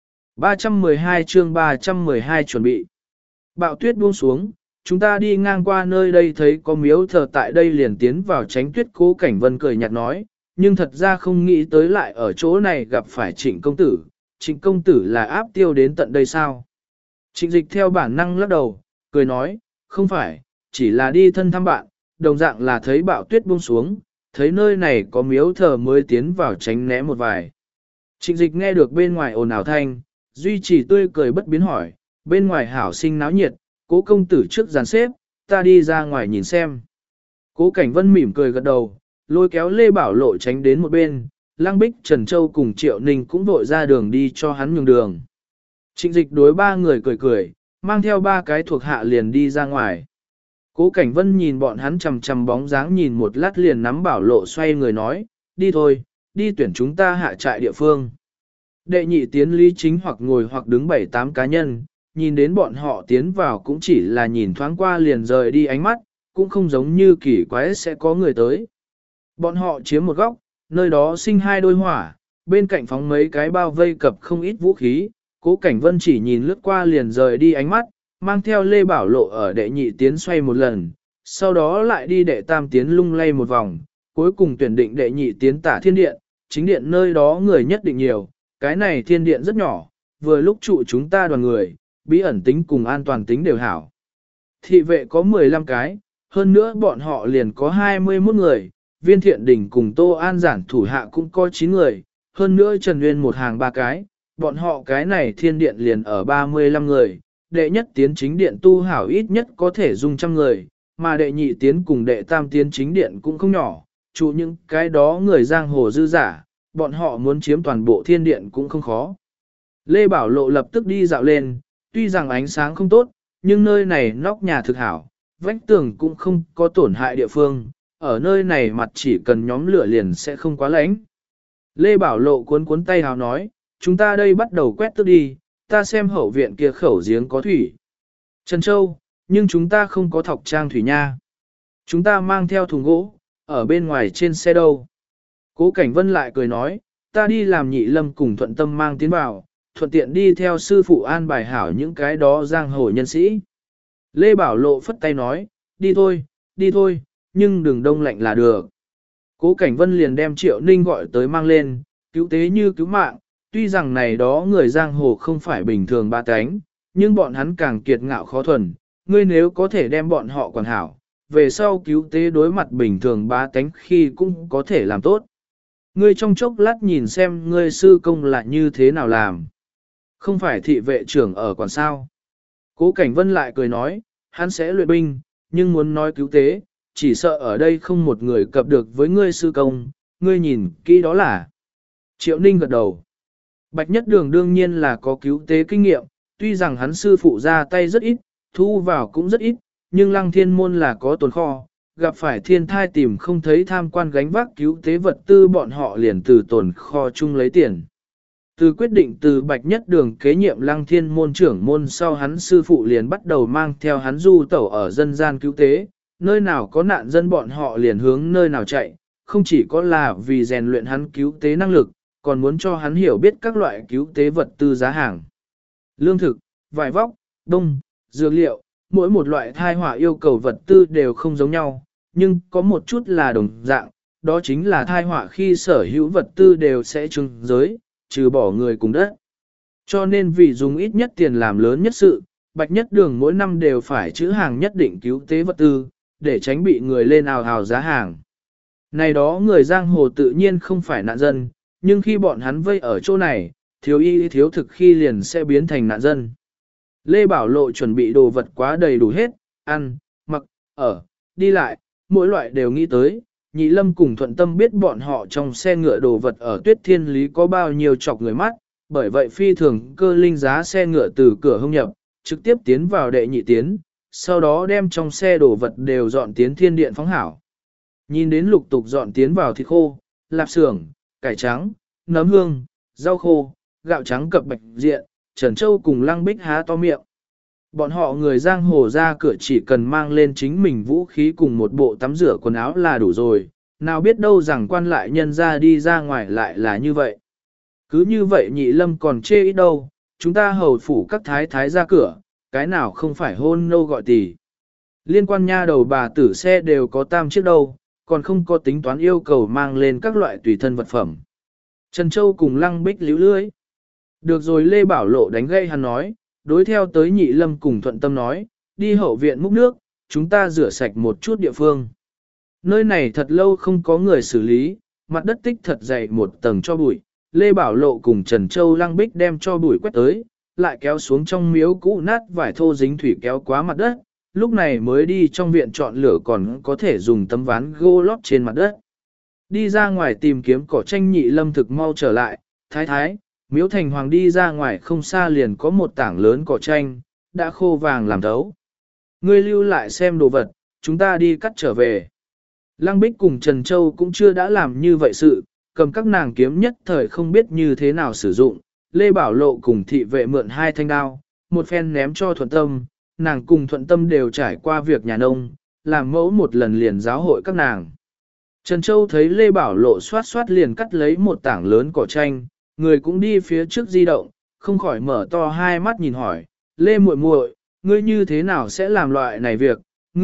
312 chương 312 chuẩn bị. Bạo tuyết buông xuống, chúng ta đi ngang qua nơi đây thấy có miếu thờ tại đây liền tiến vào tránh tuyết. Cố Cảnh Vân cười nhạt nói, nhưng thật ra không nghĩ tới lại ở chỗ này gặp phải Trịnh công tử. Trịnh công tử là áp tiêu đến tận đây sao? Trịnh Dịch theo bản năng lắc đầu, cười nói, không phải, chỉ là đi thân thăm bạn, đồng dạng là thấy bạo tuyết buông xuống, thấy nơi này có miếu thờ mới tiến vào tránh né một vài. Trịnh Dịch nghe được bên ngoài ồn ào thanh, duy trì tươi cười bất biến hỏi, bên ngoài hảo sinh náo nhiệt, Cố công tử trước dàn xếp, ta đi ra ngoài nhìn xem. Cố Cảnh Vân mỉm cười gật đầu, lôi kéo Lê Bảo Lộ tránh đến một bên, Lăng Bích, Trần Châu cùng Triệu Ninh cũng vội ra đường đi cho hắn nhường đường. Trịnh Dịch đối ba người cười cười, mang theo ba cái thuộc hạ liền đi ra ngoài. Cố Cảnh Vân nhìn bọn hắn chằm chằm bóng dáng nhìn một lát liền nắm Bảo Lộ xoay người nói, đi thôi, đi tuyển chúng ta hạ trại địa phương. Đệ nhị tiến Lý Chính hoặc ngồi hoặc đứng 7-8 cá nhân, nhìn đến bọn họ tiến vào cũng chỉ là nhìn thoáng qua liền rời đi ánh mắt, cũng không giống như kỳ quái sẽ có người tới. Bọn họ chiếm một góc, nơi đó sinh hai đôi hỏa, bên cạnh phóng mấy cái bao vây cập không ít vũ khí, Cố Cảnh Vân chỉ nhìn lướt qua liền rời đi ánh mắt, mang theo Lê Bảo Lộ ở đệ nhị tiến xoay một lần, sau đó lại đi đệ tam tiến lung lay một vòng, cuối cùng tuyển định đệ nhị tiến Tả Thiên Điện, chính điện nơi đó người nhất định nhiều, cái này thiên điện rất nhỏ, vừa lúc trụ chúng ta đoàn người, bí ẩn tính cùng an toàn tính đều hảo. Thị vệ có 15 cái, hơn nữa bọn họ liền có 21 người, Viên Thiện Đình cùng Tô An Giản thủ hạ cũng có 9 người, hơn nữa Trần Nguyên một hàng 3 cái, bọn họ cái này thiên điện liền ở 35 người, đệ nhất tiến chính điện tu hảo ít nhất có thể dung trăm người, mà đệ nhị tiến cùng đệ tam tiến chính điện cũng không nhỏ, trụ những cái đó người giang hồ dư giả, bọn họ muốn chiếm toàn bộ thiên điện cũng không khó. Lê Bảo Lộ lập tức đi dạo lên, tuy rằng ánh sáng không tốt, nhưng nơi này nóc nhà thực hảo, vách tường cũng không có tổn hại địa phương, ở nơi này mặt chỉ cần nhóm lửa liền sẽ không quá lạnh. Lê Bảo Lộ cuốn cuốn tay hào nói, chúng ta đây bắt đầu quét tước đi, ta xem hậu viện kia khẩu giếng có thủy. Trần Châu, nhưng chúng ta không có thọc trang thủy nha. Chúng ta mang theo thùng gỗ, ở bên ngoài trên xe đâu. Cố Cảnh Vân lại cười nói, ta đi làm Nhị Lâm cùng Thuận Tâm mang tiến vào, thuận tiện đi theo sư phụ an bài hảo những cái đó giang hồ nhân sĩ. Lê Bảo Lộ phất tay nói, đi thôi, nhưng đừng đông lạnh là được. Cố Cảnh Vân liền đem Triệu Ninh gọi tới mang lên, cứu tế như cứu mạng, tuy rằng này đó người giang hồ không phải bình thường ba cánh, nhưng bọn hắn càng kiệt ngạo khó thuần, ngươi nếu có thể đem bọn họ quản hảo, về sau cứu tế đối mặt bình thường ba cánh khi cũng có thể làm tốt. Ngươi trong chốc lát nhìn xem ngươi sư công là như thế nào làm. Không phải thị vệ trưởng ở quản sao. Cố Cảnh Vân lại cười nói, hắn sẽ luyện binh, nhưng muốn nói cứu tế, chỉ sợ ở đây không một người cập được với ngươi sư công, ngươi nhìn kỹ đó là. Triệu Ninh gật đầu. Bạch Nhất Đường đương nhiên là có cứu tế kinh nghiệm, tuy rằng hắn sư phụ ra tay rất ít, thu vào cũng rất ít, nhưng Lăng Thiên Môn là có tồn kho, gặp phải thiên thai tìm không thấy tham quan gánh vác cứu tế vật tư bọn họ liền từ tồn kho chung lấy tiền. Từ quyết định từ Bạch Nhất Đường kế nhiệm Lăng Thiên Môn trưởng môn sau hắn sư phụ liền bắt đầu mang theo hắn du tẩu ở dân gian cứu tế, nơi nào có nạn dân bọn họ liền hướng nơi nào chạy, không chỉ có là vì rèn luyện hắn cứu tế năng lực, còn muốn cho hắn hiểu biết các loại cứu tế vật tư giá hàng. Lương thực, vải vóc, đông, dược liệu, mỗi một loại thai họa yêu cầu vật tư đều không giống nhau, nhưng có một chút là đồng dạng, đó chính là thai họa khi sở hữu vật tư đều sẽ trưng giới, trừ bỏ người cùng đất. Cho nên vì dùng ít nhất tiền làm lớn nhất sự, Bạch Nhất Đường mỗi năm đều phải trữ hàng nhất định cứu tế vật tư, để tránh bị người lên ào ào giá hàng. Này đó người giang hồ tự nhiên không phải nạn dân, nhưng khi bọn hắn vây ở chỗ này, thiếu y thiếu thực khi liền sẽ biến thành nạn dân. Lê Bảo Lộ chuẩn bị đồ vật quá đầy đủ hết, ăn, mặc, ở, đi lại, mỗi loại đều nghĩ tới. Nhị Lâm cùng Thuận Tâm biết bọn họ trong xe ngựa đồ vật ở Tuyết Thiên Lý có bao nhiêu chọc người mắt, bởi vậy phi thường cơ linh giá xe ngựa từ cửa hông nhập, trực tiếp tiến vào đệ nhị tiến, sau đó đem trong xe đồ vật đều dọn tiến thiên điện phóng hảo. Nhìn đến lục tục dọn tiến vào thịt khô, lạp xưởng, cải trắng, nấm hương, rau khô, gạo trắng cập bạch diện, Trần Châu cùng Lăng Bích há to miệng. Bọn họ người giang hồ ra cửa chỉ cần mang lên chính mình vũ khí cùng một bộ tắm rửa quần áo là đủ rồi, nào biết đâu rằng quan lại nhân ra đi ra ngoài lại là như vậy. Cứ như vậy Nhị Lâm còn chê ít đâu, chúng ta hầu phủ các thái thái ra cửa, cái nào không phải hôn nô gọi tỷ. Liên quan nha đầu bà tử xe đều có tam chiếc đâu, còn không có tính toán yêu cầu mang lên các loại tùy thân vật phẩm. Trần Châu cùng Lăng Bích líu lưới. Được rồi Lê Bảo Lộ đánh gây hắn nói, đối theo tới Nhị Lâm cùng Thuận Tâm nói, đi hậu viện múc nước, chúng ta rửa sạch một chút địa phương. Nơi này thật lâu không có người xử lý, mặt đất tích thật dày một tầng cho bụi. Lê Bảo Lộ cùng Trần Châu Lăng Bích đem cho bụi quét tới, lại kéo xuống trong miếu cũ nát vải thô dính thủy kéo quá mặt đất, lúc này mới đi trong viện chọn lửa còn có thể dùng tấm ván gỗ lót trên mặt đất. Đi ra ngoài tìm kiếm cỏ tranh Nhị Lâm thực mau trở lại, thái thái, miếu thành hoàng đi ra ngoài không xa liền có một tảng lớn cỏ tranh, đã khô vàng làm thấu. Ngươi lưu lại xem đồ vật, chúng ta đi cắt trở về. Lăng Bích cùng Trần Châu cũng chưa đã làm như vậy sự, cầm các nàng kiếm nhất thời không biết như thế nào sử dụng. Lê Bảo Lộ cùng thị vệ mượn 2 thanh đao, một phen ném cho Thuận Tâm, nàng cùng Thuận Tâm đều trải qua việc nhà nông, làm mẫu một lần liền giáo hội các nàng. Trần Châu thấy Lê Bảo Lộ xoát xoát liền cắt lấy một tảng lớn cỏ tranh, người cũng đi phía trước di động, không khỏi mở to hai mắt nhìn hỏi, Lê muội muội, ngươi như thế nào sẽ làm loại này việc,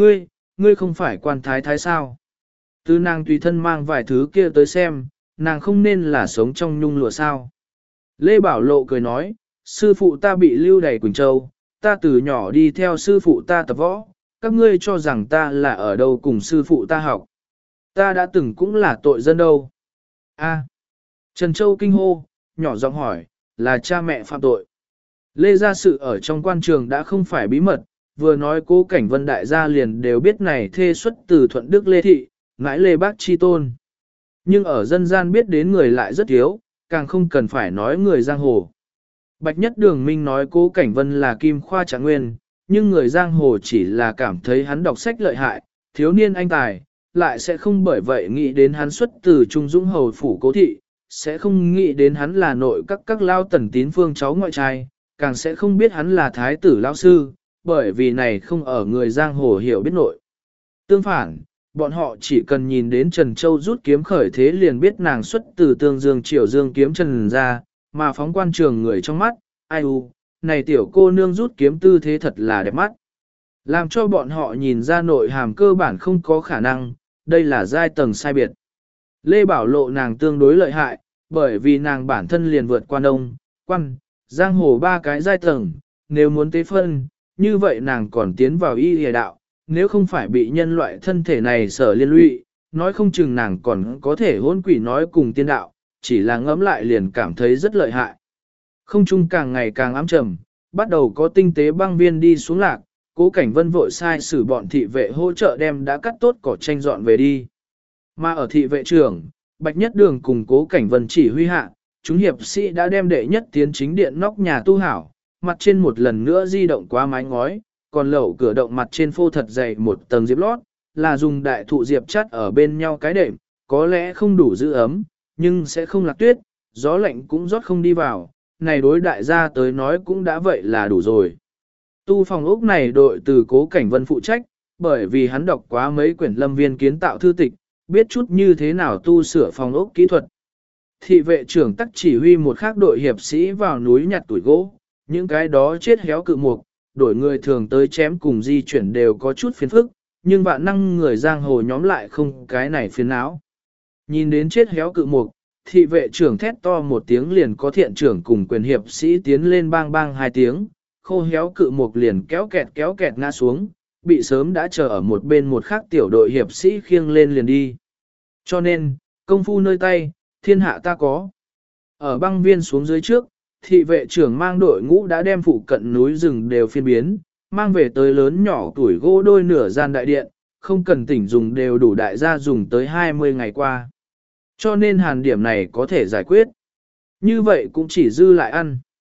ngươi không phải quan thái thái sao? Từ nàng tùy thân mang vài thứ kia tới xem, nàng không nên là sống trong nhung lụa sao? Lê Bảo Lộ cười nói, sư phụ ta bị lưu đày Quỳnh Châu, ta từ nhỏ đi theo sư phụ ta tập võ, các ngươi cho rằng ta là ở đâu cùng sư phụ ta học. Ta đã từng cũng là tội dân đâu. A. Trần Châu kinh hô, nhỏ giọng hỏi, là cha mẹ phạm tội. Lê gia sự ở trong quan trường đã không phải bí mật, vừa nói Cố Cảnh Vân đại gia liền đều biết này thê xuất từ Thuận Đức Lê Thị, ngãi Lê Bác Chi Tôn. Nhưng ở dân gian biết đến người lại rất thiếu, càng không cần phải nói người giang hồ. Bạch Nhất Đường Minh nói Cố Cảnh Vân là kim khoa trạng nguyên, nhưng người giang hồ chỉ là cảm thấy hắn đọc sách lợi hại, thiếu niên anh tài, lại sẽ không bởi vậy nghĩ đến hắn xuất từ Trung Dũng Hầu Phủ Cố Thị, sẽ không nghĩ đến hắn là nội các lao tần tín phương cháu ngoại trai, càng sẽ không biết hắn là thái tử lao sư, bởi vì này không ở người giang hồ hiểu biết nội. Tương phản, bọn họ chỉ cần nhìn đến Trần Châu rút kiếm khởi thế liền biết nàng xuất từ Tương Dương Triều Dương kiếm Trần ra, mà phóng quan trường người trong mắt, ai này tiểu cô nương rút kiếm tư thế thật là đẹp mắt. Làm cho bọn họ nhìn ra nội hàm cơ bản không có khả năng, đây là giai tầng sai biệt. Lê Bảo Lộ nàng tương đối lợi hại, bởi vì nàng bản thân liền vượt qua đông, quan, giang hồ 3 cái giai tầng, nếu muốn tế phân, như vậy nàng còn tiến vào y hề đạo, nếu không phải bị nhân loại thân thể này sở liên lụy, nói không chừng nàng còn có thể hôn quỷ nói cùng tiên đạo, chỉ là ngẫm lại liền cảm thấy rất lợi hại. Không trung càng ngày càng ám trầm, bắt đầu có tinh tế băng viên đi xuống lạc, Cố Cảnh Vân vội sai sử bọn thị vệ hỗ trợ đem đã cắt tốt cỏ tranh dọn về đi. Mà ở thị vệ trưởng, Bạch Nhất Đường cùng Cố Cảnh Vân chỉ huy hạ, chúng hiệp sĩ đã đem đệ nhất tiến chính điện nóc nhà tu hảo, mặt trên một lần nữa di động qua mái ngói, còn lẩu cửa động mặt trên phô thật dày một tầng diệp lót, là dùng đại thụ diệp chắt ở bên nhau cái đệm, có lẽ không đủ giữ ấm, nhưng sẽ không lạc tuyết, gió lạnh cũng rót không đi vào, này đối đại gia tới nói cũng đã vậy là đủ rồi. Tu phòng ốc này đội từ Cố Cảnh Vân phụ trách, bởi vì hắn đọc quá mấy quyển lâm viên kiến tạo thư tịch, biết chút như thế nào tu sửa phòng ốc kỹ thuật. Thị vệ trưởng tắc chỉ huy một khác đội hiệp sĩ vào núi nhặt tuổi gỗ, những cái đó chết héo cự mục, đổi người thường tới chém cùng di chuyển đều có chút phiền phức, nhưng vạn năng người giang hồ nhóm lại không cái này phiền não. Nhìn đến chết héo cự mục, thị vệ trưởng thét to một tiếng liền có thiện trưởng cùng quyền hiệp sĩ tiến lên bang bang 2 tiếng, khô héo cự mục liền kéo kẹt ngã xuống, bị sớm đã chờ ở một bên một khác tiểu đội hiệp sĩ khiêng lên liền đi. Cho nên, công phu nơi tay, thiên hạ ta có. Ở băng viên xuống dưới trước, thị vệ trưởng mang đội ngũ đã đem phụ cận núi rừng đều phiên biến, mang về tới lớn nhỏ tuổi gỗ đôi nửa gian đại điện, không cần tỉnh dùng đều đủ đại gia dùng tới 20 ngày qua. Cho nên hàn điểm này có thể giải quyết. Như vậy cũng chỉ dư lại ăn.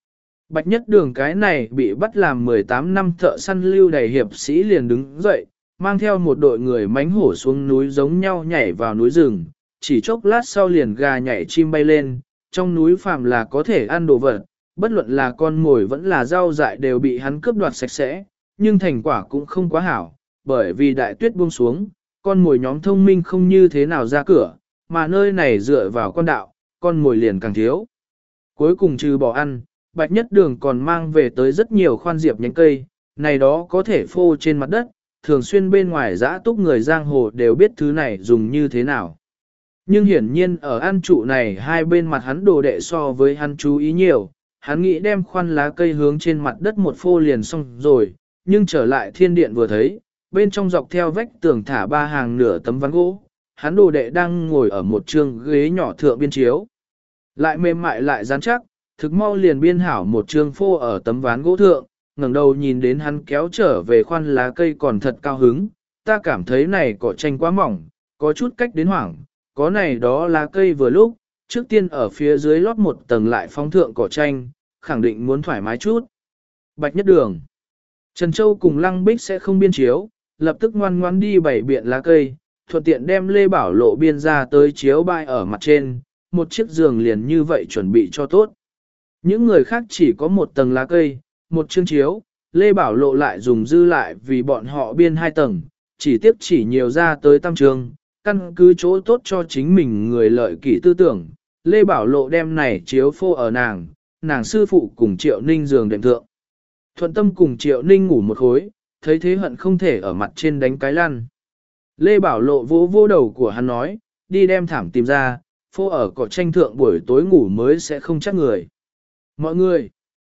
Bạch Nhất Đường cái này bị bắt làm 18 năm thợ săn lưu đày hiệp sĩ liền đứng dậy, mang theo một đội người mánh hổ xuống núi giống nhau nhảy vào núi rừng, chỉ chốc lát sau liền gà nhảy chim bay lên, trong núi phàm là có thể ăn đồ vật, bất luận là con mồi vẫn là rau dại đều bị hắn cướp đoạt sạch sẽ, nhưng thành quả cũng không quá hảo, bởi vì đại tuyết buông xuống, con mồi nhóm thông minh không như thế nào ra cửa, mà nơi này dựa vào con đạo, con mồi liền càng thiếu. Cuối cùng trừ bỏ ăn, Bạch Nhất Đường còn mang về tới rất nhiều khoan diệp nhánh cây, này đó có thể phô trên mặt đất, thường xuyên bên ngoài dã túc người giang hồ đều biết thứ này dùng như thế nào. Nhưng hiển nhiên ở ăn trụ này hai bên mặt hắn đồ đệ so với hắn chú ý nhiều, hắn nghĩ đem khoan lá cây hướng trên mặt đất một phô liền xong rồi, nhưng trở lại thiên điện vừa thấy, bên trong dọc theo vách tường thả ba hàng nửa tấm ván gỗ, hắn đồ đệ đang ngồi ở một trường ghế nhỏ thượng biên chiếu. Lại mềm mại lại rắn chắc, thực mau liền biên hảo một trường phô ở tấm ván gỗ thượng, ngẩng đầu nhìn đến hắn kéo trở về khoan lá cây còn thật cao hứng, ta cảm thấy này cỏ tranh quá mỏng, có chút cách đến hoảng, có này đó lá cây vừa lúc, trước tiên ở phía dưới lót một tầng lại phóng thượng cỏ tranh, khẳng định muốn thoải mái chút. Bạch Nhất Đường, Trần Châu cùng Lăng Bích sẽ không biên chiếu, lập tức ngoan ngoãn đi bày biện lá cây, thuận tiện đem Lê Bảo Lộ biên ra tới chiếu bày ở mặt trên, một chiếc giường liền như vậy chuẩn bị cho tốt. Những người khác chỉ có một tầng lá cây, một chương chiếu, Lê Bảo Lộ lại dùng dư lại vì bọn họ biên hai tầng, chỉ tiếp chỉ nhiều ra tới tam trường, căn cứ chỗ tốt cho chính mình người lợi kỷ tư tưởng. Lê Bảo Lộ đem này chiếu phô ở nàng sư phụ cùng Triệu Ninh giường đệm thượng. Thuận Tâm cùng Triệu Ninh ngủ một khối, thấy thế hận không thể ở mặt trên đánh cái lăn. Lê Bảo Lộ vỗ vỗ đầu của hắn nói, đi đem thảm tìm ra, phô ở cỏ tranh thượng buổi tối ngủ mới sẽ không chắc người. Mọi người,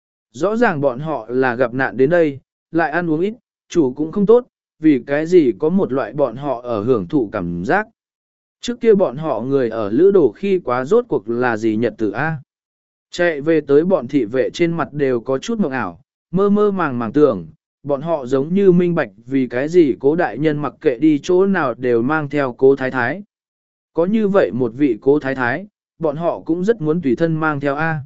rõ ràng bọn họ là gặp nạn đến đây, lại ăn uống ít, chủ cũng không tốt, vì cái gì có một loại bọn họ ở hưởng thụ cảm giác. Trước kia bọn họ người ở lữ đồ khi quá rốt cuộc là gì nhật tử A. Chạy về tới bọn thị vệ trên mặt đều có chút mộng ảo, mơ mơ màng màng tưởng, bọn họ giống như minh bạch vì cái gì cố đại nhân mặc kệ đi chỗ nào đều mang theo cố thái thái. Có như vậy một vị cố thái thái, bọn họ cũng rất muốn tùy thân mang theo A.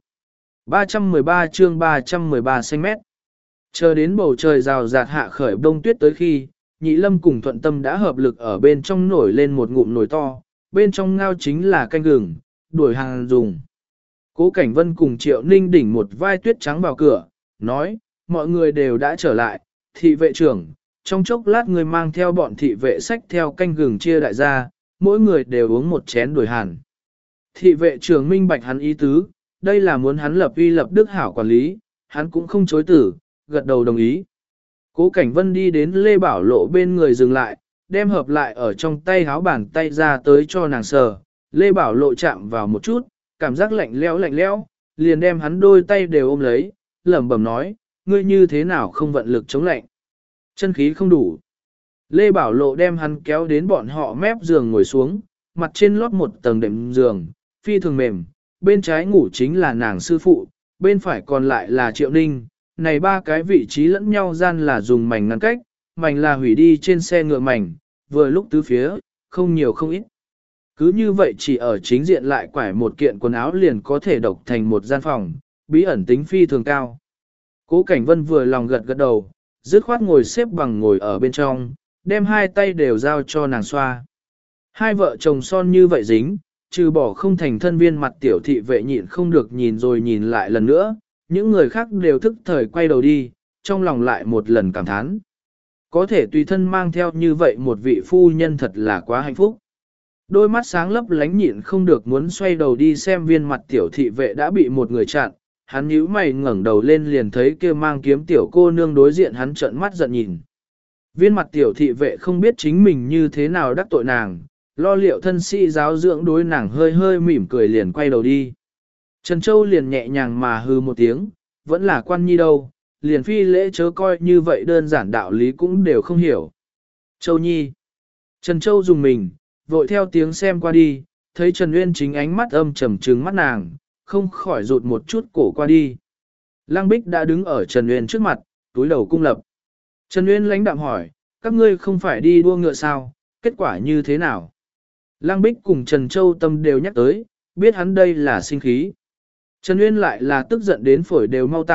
313 chương 313 xanh mét. Chờ đến bầu trời rào rạt hạ khởi đông tuyết tới khi, Nhị Lâm cùng Thuận Tâm đã hợp lực ở bên trong nổi lên một ngụm nồi to, bên trong ngao chính là canh gừng, đuổi hàng dùng. Cố Cảnh Vân cùng Triệu Ninh đỉnh một vai tuyết trắng vào cửa, nói, mọi người đều đã trở lại, thị vệ trưởng, trong chốc lát người mang theo bọn thị vệ sách theo canh gừng chia đại gia, mỗi người đều uống một chén đuổi hàn. Thị vệ trưởng minh bạch hắn ý tứ, đây là muốn hắn lập uy lập đức hảo quản lý, hắn cũng không chối tử, gật đầu đồng ý. Cố Cảnh Vân đi đến Lê Bảo Lộ bên người dừng lại, đem hợp lại ở trong tay háo bàn tay ra tới cho nàng sờ. Lê Bảo Lộ chạm vào một chút, cảm giác lạnh lẽo, liền đem hắn đôi tay đều ôm lấy, lẩm bẩm nói, ngươi như thế nào không vận lực chống lạnh. Chân khí không đủ. Lê Bảo Lộ đem hắn kéo đến bọn họ mép giường ngồi xuống, mặt trên lót một tầng đệm giường, phi thường mềm, bên trái ngủ chính là nàng sư phụ, bên phải còn lại là Triệu Ninh. Này ba cái vị trí lẫn nhau gian là dùng mảnh ngăn cách, mảnh là hủy đi trên xe ngựa mảnh, vừa lúc tứ phía, không nhiều không ít. Cứ như vậy chỉ ở chính diện lại quải một kiện quần áo liền có thể độc thành một gian phòng, bí ẩn tính phi thường cao. Cố Cảnh Vân vừa lòng gật gật đầu, dứt khoát ngồi xếp bằng ngồi ở bên trong, đem hai tay đều giao cho nàng xoa. Hai vợ chồng son như vậy dính, trừ bỏ không thành thân viên mặt tiểu thị vệ nhịn không được nhìn rồi nhìn lại lần nữa, những người khác đều thức thời quay đầu đi, trong lòng lại một lần cảm thán. Có thể tùy thân mang theo như vậy một vị phu nhân thật là quá hạnh phúc. Đôi mắt sáng lấp lánh nhịn không được muốn xoay đầu đi xem viên mặt tiểu thị vệ đã bị một người chặn, hắn nhíu mày ngẩng đầu lên liền thấy kia mang kiếm tiểu cô nương đối diện hắn trợn mắt giận nhìn. Viên mặt tiểu thị vệ không biết chính mình như thế nào đắc tội nàng, lo liệu thân sĩ giáo dưỡng đối nàng hơi hơi mỉm cười liền quay đầu đi. Trần Châu liền nhẹ nhàng mà hư một tiếng, vẫn là quan nhi đâu, liền phi lễ chớ coi như vậy đơn giản đạo lý cũng đều không hiểu. Châu nhi. Trần Châu dùng mình, vội theo tiếng xem qua đi, thấy Trần Uyên chính ánh mắt âm trầm trừng mắt nàng, không khỏi rụt một chút cổ qua đi. Lăng Bích đã đứng ở Trần Uyên trước mặt, túi đầu cung lập. Trần Uyên lãnh đạm hỏi, các ngươi không phải đi đua ngựa sao, kết quả như thế nào? Lăng Bích cùng Trần Châu tâm đều nhắc tới, biết hắn đây là sinh khí. Trần Uyên lại là tức giận đến phổi đều mau tạc,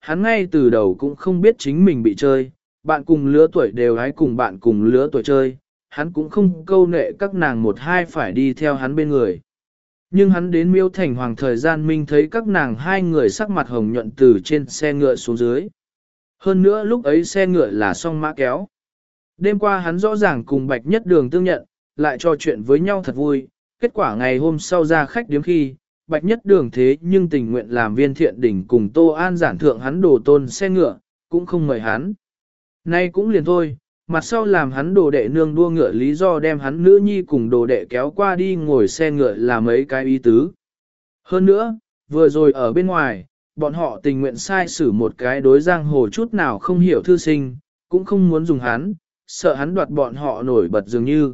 Hắn ngay từ đầu cũng không biết chính mình bị chơi, bạn cùng lứa tuổi đều hãy cùng bạn cùng lứa tuổi chơi, hắn cũng không câu nệ các nàng một hai phải đi theo hắn bên người. Nhưng hắn đến Miêu Thành Hoàng thời gian minh thấy các nàng hai người sắc mặt hồng nhuận từ trên xe ngựa xuống dưới. Hơn nữa lúc ấy xe ngựa là song mã kéo. Đêm qua hắn rõ ràng cùng Bạch Nhất Đường tương nhận, lại trò chuyện với nhau thật vui, kết quả ngày hôm sau ra khách điếm khi, Bạch Nhất Đường thế nhưng tình nguyện làm viên thiện đỉnh cùng Tô An giản thượng hắn đồ tôn xe ngựa, cũng không mời hắn. Nay cũng liền thôi, mặt sau làm hắn đồ đệ nương đua ngựa lý do đem hắn nữ nhi cùng đồ đệ kéo qua đi ngồi xe ngựa là mấy cái ý tứ. Hơn nữa, vừa rồi ở bên ngoài, bọn họ tình nguyện sai xử một cái đối giang hồ chút nào không hiểu thư sinh, cũng không muốn dùng hắn, sợ hắn đoạt bọn họ nổi bật dường như.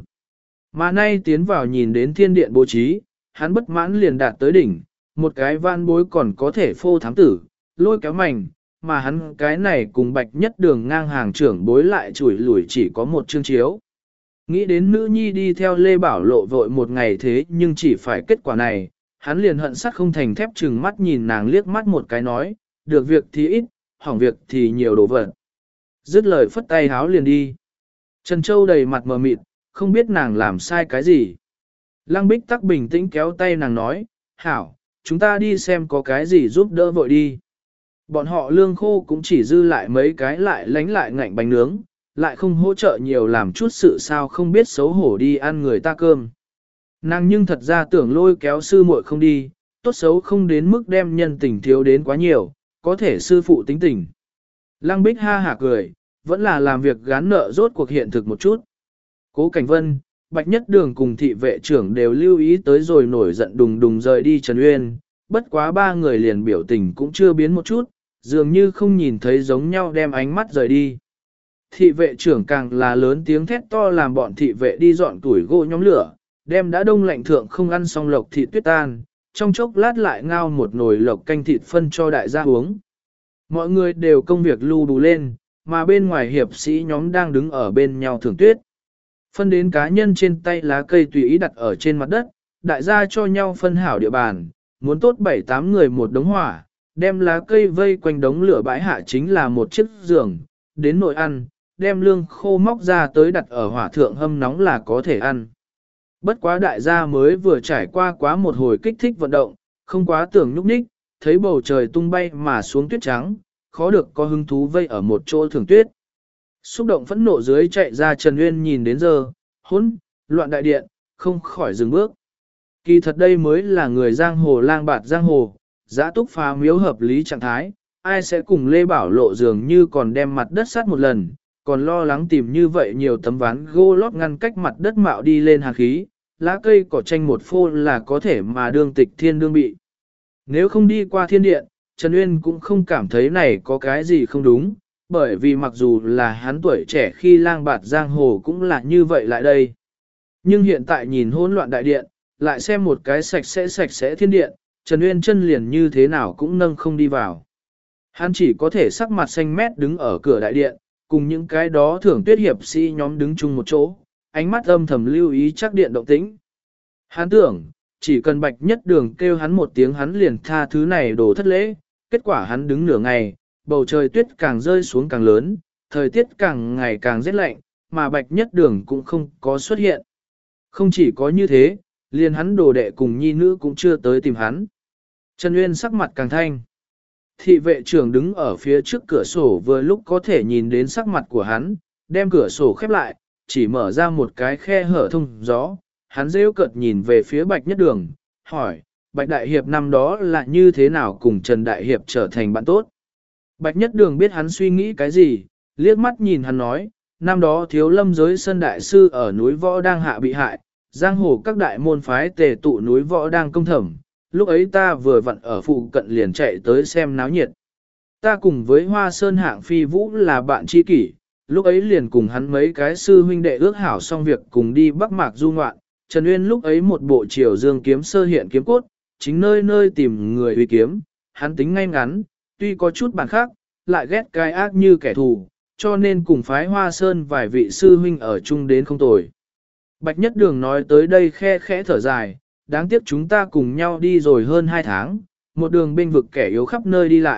Mà nay tiến vào nhìn đến thiên điện bố trí, hắn bất mãn liền đạt tới đỉnh, một cái van bối còn có thể phô thám tử, lôi kéo mảnh, mà hắn cái này cùng Bạch Nhất Đường ngang hàng trưởng bối lại chủi lủi chỉ có một chương chiếu. Nghĩ đến nữ nhi đi theo Lê Bảo Lộ vội một ngày thế nhưng chỉ phải kết quả này, hắn liền hận sắt không thành thép chừng mắt nhìn nàng liếc mắt một cái nói, được việc thì ít, hỏng việc thì nhiều đồ vật. Dứt lời phất tay háo liền đi. Trần Châu đầy mặt mờ mịt, không biết nàng làm sai cái gì. Lăng Bích Tắc bình tĩnh kéo tay nàng nói, hảo, chúng ta đi xem có cái gì giúp đỡ vội đi. Bọn họ lương khô cũng chỉ dư lại mấy cái lại lánh lại ngạnh bánh nướng, lại không hỗ trợ nhiều làm chút sự sao không biết xấu hổ đi ăn người ta cơm. Nàng nhưng thật ra tưởng lôi kéo sư muội không đi, tốt xấu không đến mức đem nhân tình thiếu đến quá nhiều, có thể sư phụ tính tình. Lăng Bích ha hả cười, vẫn là làm việc gán nợ rốt cuộc hiện thực một chút. Cố Cảnh Vân, Bạch Nhất Đường cùng thị vệ trưởng đều lưu ý tới rồi nổi giận đùng đùng rời đi Trần Uyên, bất quá ba người liền biểu tình cũng chưa biến một chút, dường như không nhìn thấy giống nhau đem ánh mắt rời đi. Thị vệ trưởng càng là lớn tiếng thét to làm bọn thị vệ đi dọn tuổi gỗ nhóm lửa, đem đã đông lạnh thượng không ăn xong lộc thịt tuyết tan, trong chốc lát lại ngao một nồi lộc canh thịt phân cho đại gia uống. Mọi người đều công việc lưu đủ lên, mà bên ngoài hiệp sĩ nhóm đang đứng ở bên nhau thưởng tuyết. Phân đến cá nhân trên tay lá cây tùy ý đặt ở trên mặt đất, đại gia cho nhau phân hảo địa bàn, muốn tốt 7-8 người một đống hỏa, đem lá cây vây quanh đống lửa bãi hạ chính là một chiếc giường, đến nội ăn, đem lương khô móc ra tới đặt ở hỏa thượng hâm nóng là có thể ăn. Bất quá đại gia mới vừa trải qua quá một hồi kích thích vận động, không quá tưởng nhúc nhích, thấy bầu trời tung bay mà xuống tuyết trắng, khó được có hứng thú vây ở một chỗ thưởng tuyết. Xúc động phẫn nộ dưới chạy ra Trần Uyên nhìn đến giờ, hỗn, loạn đại điện, không khỏi dừng bước. Kỳ thật đây mới là người giang hồ lang bạt giang hồ, giã túc phá miếu hợp lý trạng thái, ai sẽ cùng Lê Bảo Lộ dường như còn đem mặt đất sát một lần, còn lo lắng tìm như vậy nhiều tấm ván gỗ lót ngăn cách mặt đất mạo đi lên hàn khí, lá cây cỏ tranh một phô là có thể mà đương tịch thiên đương bị. Nếu không đi qua thiên điện, Trần Uyên cũng không cảm thấy này có cái gì không đúng, bởi vì mặc dù là hắn tuổi trẻ khi lang bạt giang hồ cũng là như vậy lại đây. Nhưng hiện tại nhìn hỗn loạn đại điện, lại xem một cái sạch sẽ thiên điện, Trần Uyên chân liền như thế nào cũng nâng không đi vào. Hắn chỉ có thể sắc mặt xanh mét đứng ở cửa đại điện, cùng những cái đó thưởng tuyết hiệp sĩ nhóm đứng chung một chỗ, ánh mắt âm thầm lưu ý chắc điện động tĩnh. Hắn tưởng, chỉ cần Bạch Nhất Đường kêu hắn một tiếng hắn liền tha thứ này đồ thất lễ, kết quả hắn đứng nửa ngày, bầu trời tuyết càng rơi xuống càng lớn, thời tiết càng ngày càng rét lạnh, mà Bạch Nhất Đường cũng không có xuất hiện. Không chỉ có như thế, liền hắn đồ đệ cùng nhi nữ cũng chưa tới tìm hắn. Trần Uyên sắc mặt càng thanh. Thị vệ trưởng đứng ở phía trước cửa sổ vừa lúc có thể nhìn đến sắc mặt của hắn, đem cửa sổ khép lại, chỉ mở ra một cái khe hở thông gió. Hắn rêu cợt nhìn về phía Bạch Nhất Đường, hỏi, Bạch Đại Hiệp năm đó là như thế nào cùng Trần Đại Hiệp trở thành bạn tốt? Bạch Nhất Đường biết hắn suy nghĩ cái gì, liếc mắt nhìn hắn nói, năm đó thiếu lâm giới sân đại sư ở núi Võ đang hạ bị hại, giang hồ các đại môn phái tề tụ núi Võ đang công thẩm, lúc ấy ta vừa vặn ở phụ cận liền chạy tới xem náo nhiệt. Ta cùng với Hoa Sơn hạng phi vũ là bạn tri kỷ, lúc ấy liền cùng hắn mấy cái sư huynh đệ ước hảo xong việc cùng đi Bắc Mạc du ngoạn. Trần Uyên lúc ấy một bộ triều dương kiếm sơ hiện kiếm cốt, chính nơi nơi tìm người uy kiếm, hắn tính ngay ngắn, tuy có chút bản khác, lại ghét cái ác như kẻ thù, cho nên cùng phái Hoa Sơn vài vị sư huynh ở chung đến không tồi. Bạch Nhất Đường nói tới đây khe khẽ thở dài, đáng tiếc chúng ta cùng nhau đi rồi hơn 2 tháng, một đường bênh vực kẻ yếu khắp nơi đi lại,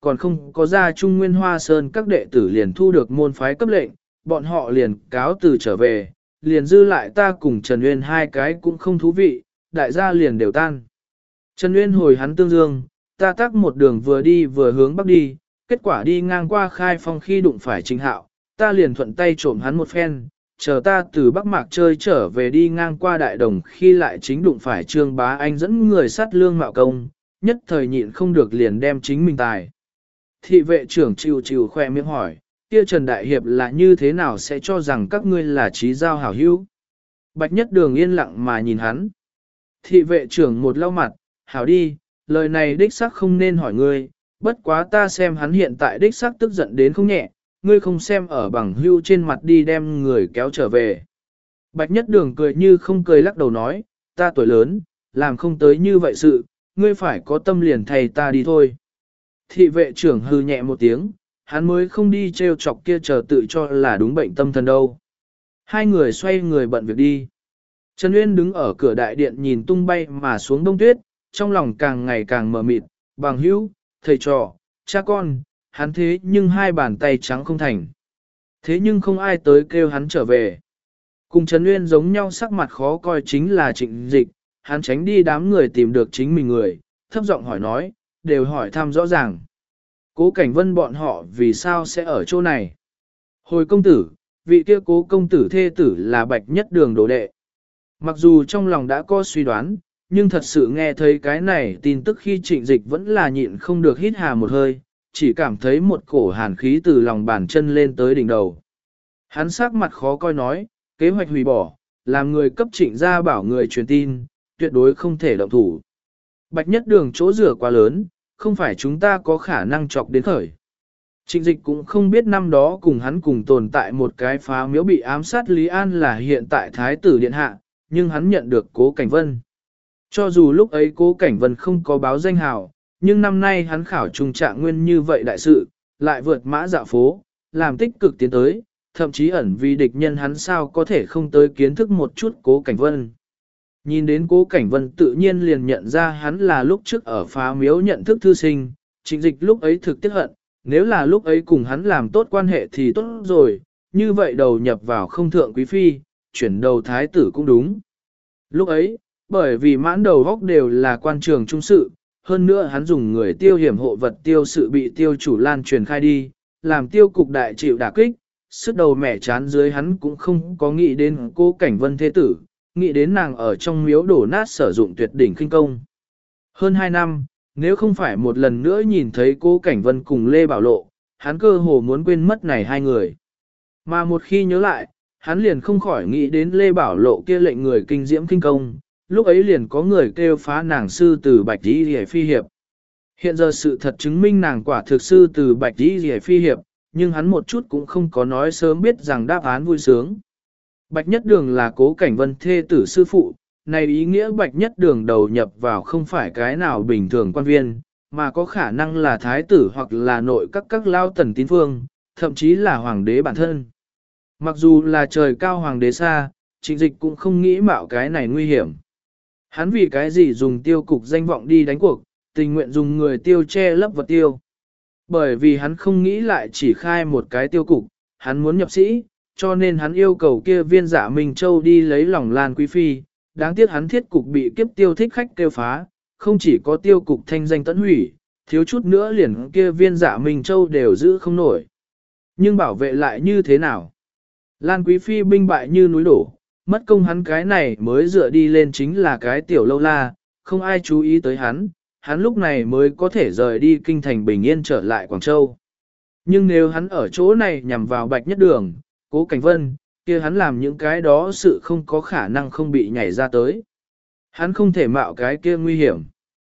còn không có ra Trung Nguyên Hoa Sơn các đệ tử liền thu được môn phái cấp lệnh, bọn họ liền cáo từ trở về, liền dư lại ta cùng Trần Nguyên hai cái cũng không thú vị, đại gia liền đều tan. Trần Nguyên hồi hắn tương dương, ta tắc một đường vừa đi vừa hướng bắc đi, kết quả đi ngang qua Khai Phong khi đụng phải Trình Hạo, ta liền thuận tay trộm hắn một phen, chờ ta từ Bắc Mạc chơi trở về đi ngang qua Đại Đồng khi lại chính đụng phải Trương Bá Anh dẫn người sát lương mạo công, nhất thời nhịn không được liền đem chính mình tài. Thị vệ trưởng chịu chịu khoe miệng hỏi, kia Trần Đại Hiệp là như thế nào sẽ cho rằng các ngươi là trí giao hảo hữu? Bạch Nhất Đường yên lặng mà nhìn hắn. Thị vệ trưởng một lau mặt, hảo đi, lời này đích xác không nên hỏi ngươi, bất quá ta xem hắn hiện tại đích xác tức giận đến không nhẹ, ngươi không xem ở bằng hưu trên mặt đi đem người kéo trở về. Bạch Nhất Đường cười như không cười lắc đầu nói, ta tuổi lớn, làm không tới như vậy sự, ngươi phải có tâm liền thầy ta đi thôi. Thị vệ trưởng hư nhẹ một tiếng, hắn mới không đi treo chọc kia chờ tự cho là đúng bệnh tâm thần đâu. Hai người xoay người bận việc đi. Trần Uyên đứng ở cửa đại điện nhìn tung bay mà xuống đông tuyết, trong lòng càng ngày càng mờ mịt, bằng hữu, thầy trò, cha con, hắn thế nhưng hai bàn tay trắng không thành. Thế nhưng không ai tới kêu hắn trở về. Cùng Trần Uyên giống nhau sắc mặt khó coi chính là Trịnh Dịch, hắn tránh đi đám người tìm được chính mình người, thấp giọng hỏi nói, đều hỏi thăm rõ ràng. Cố Cảnh Vân bọn họ vì sao sẽ ở chỗ này? Hồi công tử, vị kia Cố công tử thê tử là Bạch Nhất Đường đồ đệ. Mặc dù trong lòng đã có suy đoán, nhưng thật sự nghe thấy cái này tin tức khi Trịnh Dịch vẫn là nhịn không được hít hà một hơi, chỉ cảm thấy một cổ hàn khí từ lòng bàn chân lên tới đỉnh đầu. Hắn sắc mặt khó coi nói, kế hoạch hủy bỏ, làm người cấp Trịnh ra bảo người truyền tin, tuyệt đối không thể động thủ. Bạch Nhất Đường chỗ rửa quá lớn, không phải chúng ta có khả năng chọc đến khởi. Trịnh Dịch cũng không biết năm đó cùng hắn cùng tồn tại một cái phá miếu bị ám sát Lý An là hiện tại Thái tử Điện Hạ, nhưng hắn nhận được Cố Cảnh Vân. Cho dù lúc ấy Cố Cảnh Vân không có báo danh hào, nhưng năm nay hắn khảo trung trạng nguyên như vậy đại sự, lại vượt mã dạ phố, làm tích cực tiến tới, thậm chí ẩn vì địch nhân hắn sao có thể không tới kiến thức một chút Cố Cảnh Vân. Nhìn đến Cố Cảnh Vân tự nhiên liền nhận ra hắn là lúc trước ở phá miếu nhận thức thư sinh, Trịnh Dịch lúc ấy thực tiếc hận, nếu là lúc ấy cùng hắn làm tốt quan hệ thì tốt rồi, như vậy đầu nhập vào không thượng quý phi, chuyển đầu thái tử cũng đúng. Lúc ấy, bởi vì mãn đầu góc đều là quan trường trung sự, hơn nữa hắn dùng người tiêu hiểm hộ vật tiêu sự bị tiêu chủ lan truyền khai đi, làm tiêu cục đại chịu đả kích, sức đầu mẻ chán dưới hắn cũng không có nghĩ đến Cố Cảnh Vân thế tử, nghĩ đến nàng ở trong miếu đổ nát sử dụng tuyệt đỉnh khinh công. Hơn 2 năm, nếu không phải một lần nữa nhìn thấy Cố Cảnh Vân cùng Lê Bảo Lộ, hắn cơ hồ muốn quên mất này hai người. Mà một khi nhớ lại, hắn liền không khỏi nghĩ đến Lê Bảo Lộ kia lệnh người kinh diễm kinh công, lúc ấy liền có người kêu phá nàng sư từ Bạch Tỷ Rìa Phi Hiệp. Hiện giờ sự thật chứng minh nàng quả thực sư từ Bạch Tỷ Rìa Phi Hiệp, nhưng hắn một chút cũng không có nói sớm biết rằng đáp án vui sướng. Bạch Nhất Đường là Cố Cảnh Vân thê tử sư phụ, này ý nghĩa Bạch Nhất Đường đầu nhập vào không phải cái nào bình thường quan viên, mà có khả năng là thái tử hoặc là nội các lao tần tín phương, thậm chí là hoàng đế bản thân. Mặc dù là trời cao hoàng đế xa, Trịnh Dịch cũng không nghĩ mạo cái này nguy hiểm. Hắn vì cái gì dùng tiêu cục danh vọng đi đánh cuộc, tình nguyện dùng người tiêu che lấp vật tiêu. Bởi vì hắn không nghĩ lại chỉ khai một cái tiêu cục, hắn muốn nhập sĩ, cho nên hắn yêu cầu kia viên Dạ Minh Châu đi lấy lòng Lan Quý Phi. Đáng tiếc hắn thiết cục bị kiếp tiêu thích khách kêu phá, không chỉ có tiêu cục thanh danh tẫn hủy, thiếu chút nữa liền kia viên Dạ Minh Châu đều giữ không nổi. Nhưng bảo vệ lại như thế nào? Lan Quý Phi binh bại như núi đổ, mất công hắn cái này mới dựa đi lên chính là cái tiểu lâu la, không ai chú ý tới hắn lúc này mới có thể rời đi kinh thành bình yên trở lại Quảng Châu. Nhưng nếu hắn ở chỗ này nhằm vào Bạch Nhất Đường, Cố Cảnh Vân, kia hắn làm những cái đó sự không có khả năng không bị nhảy ra tới. Hắn không thể mạo cái kia nguy hiểm.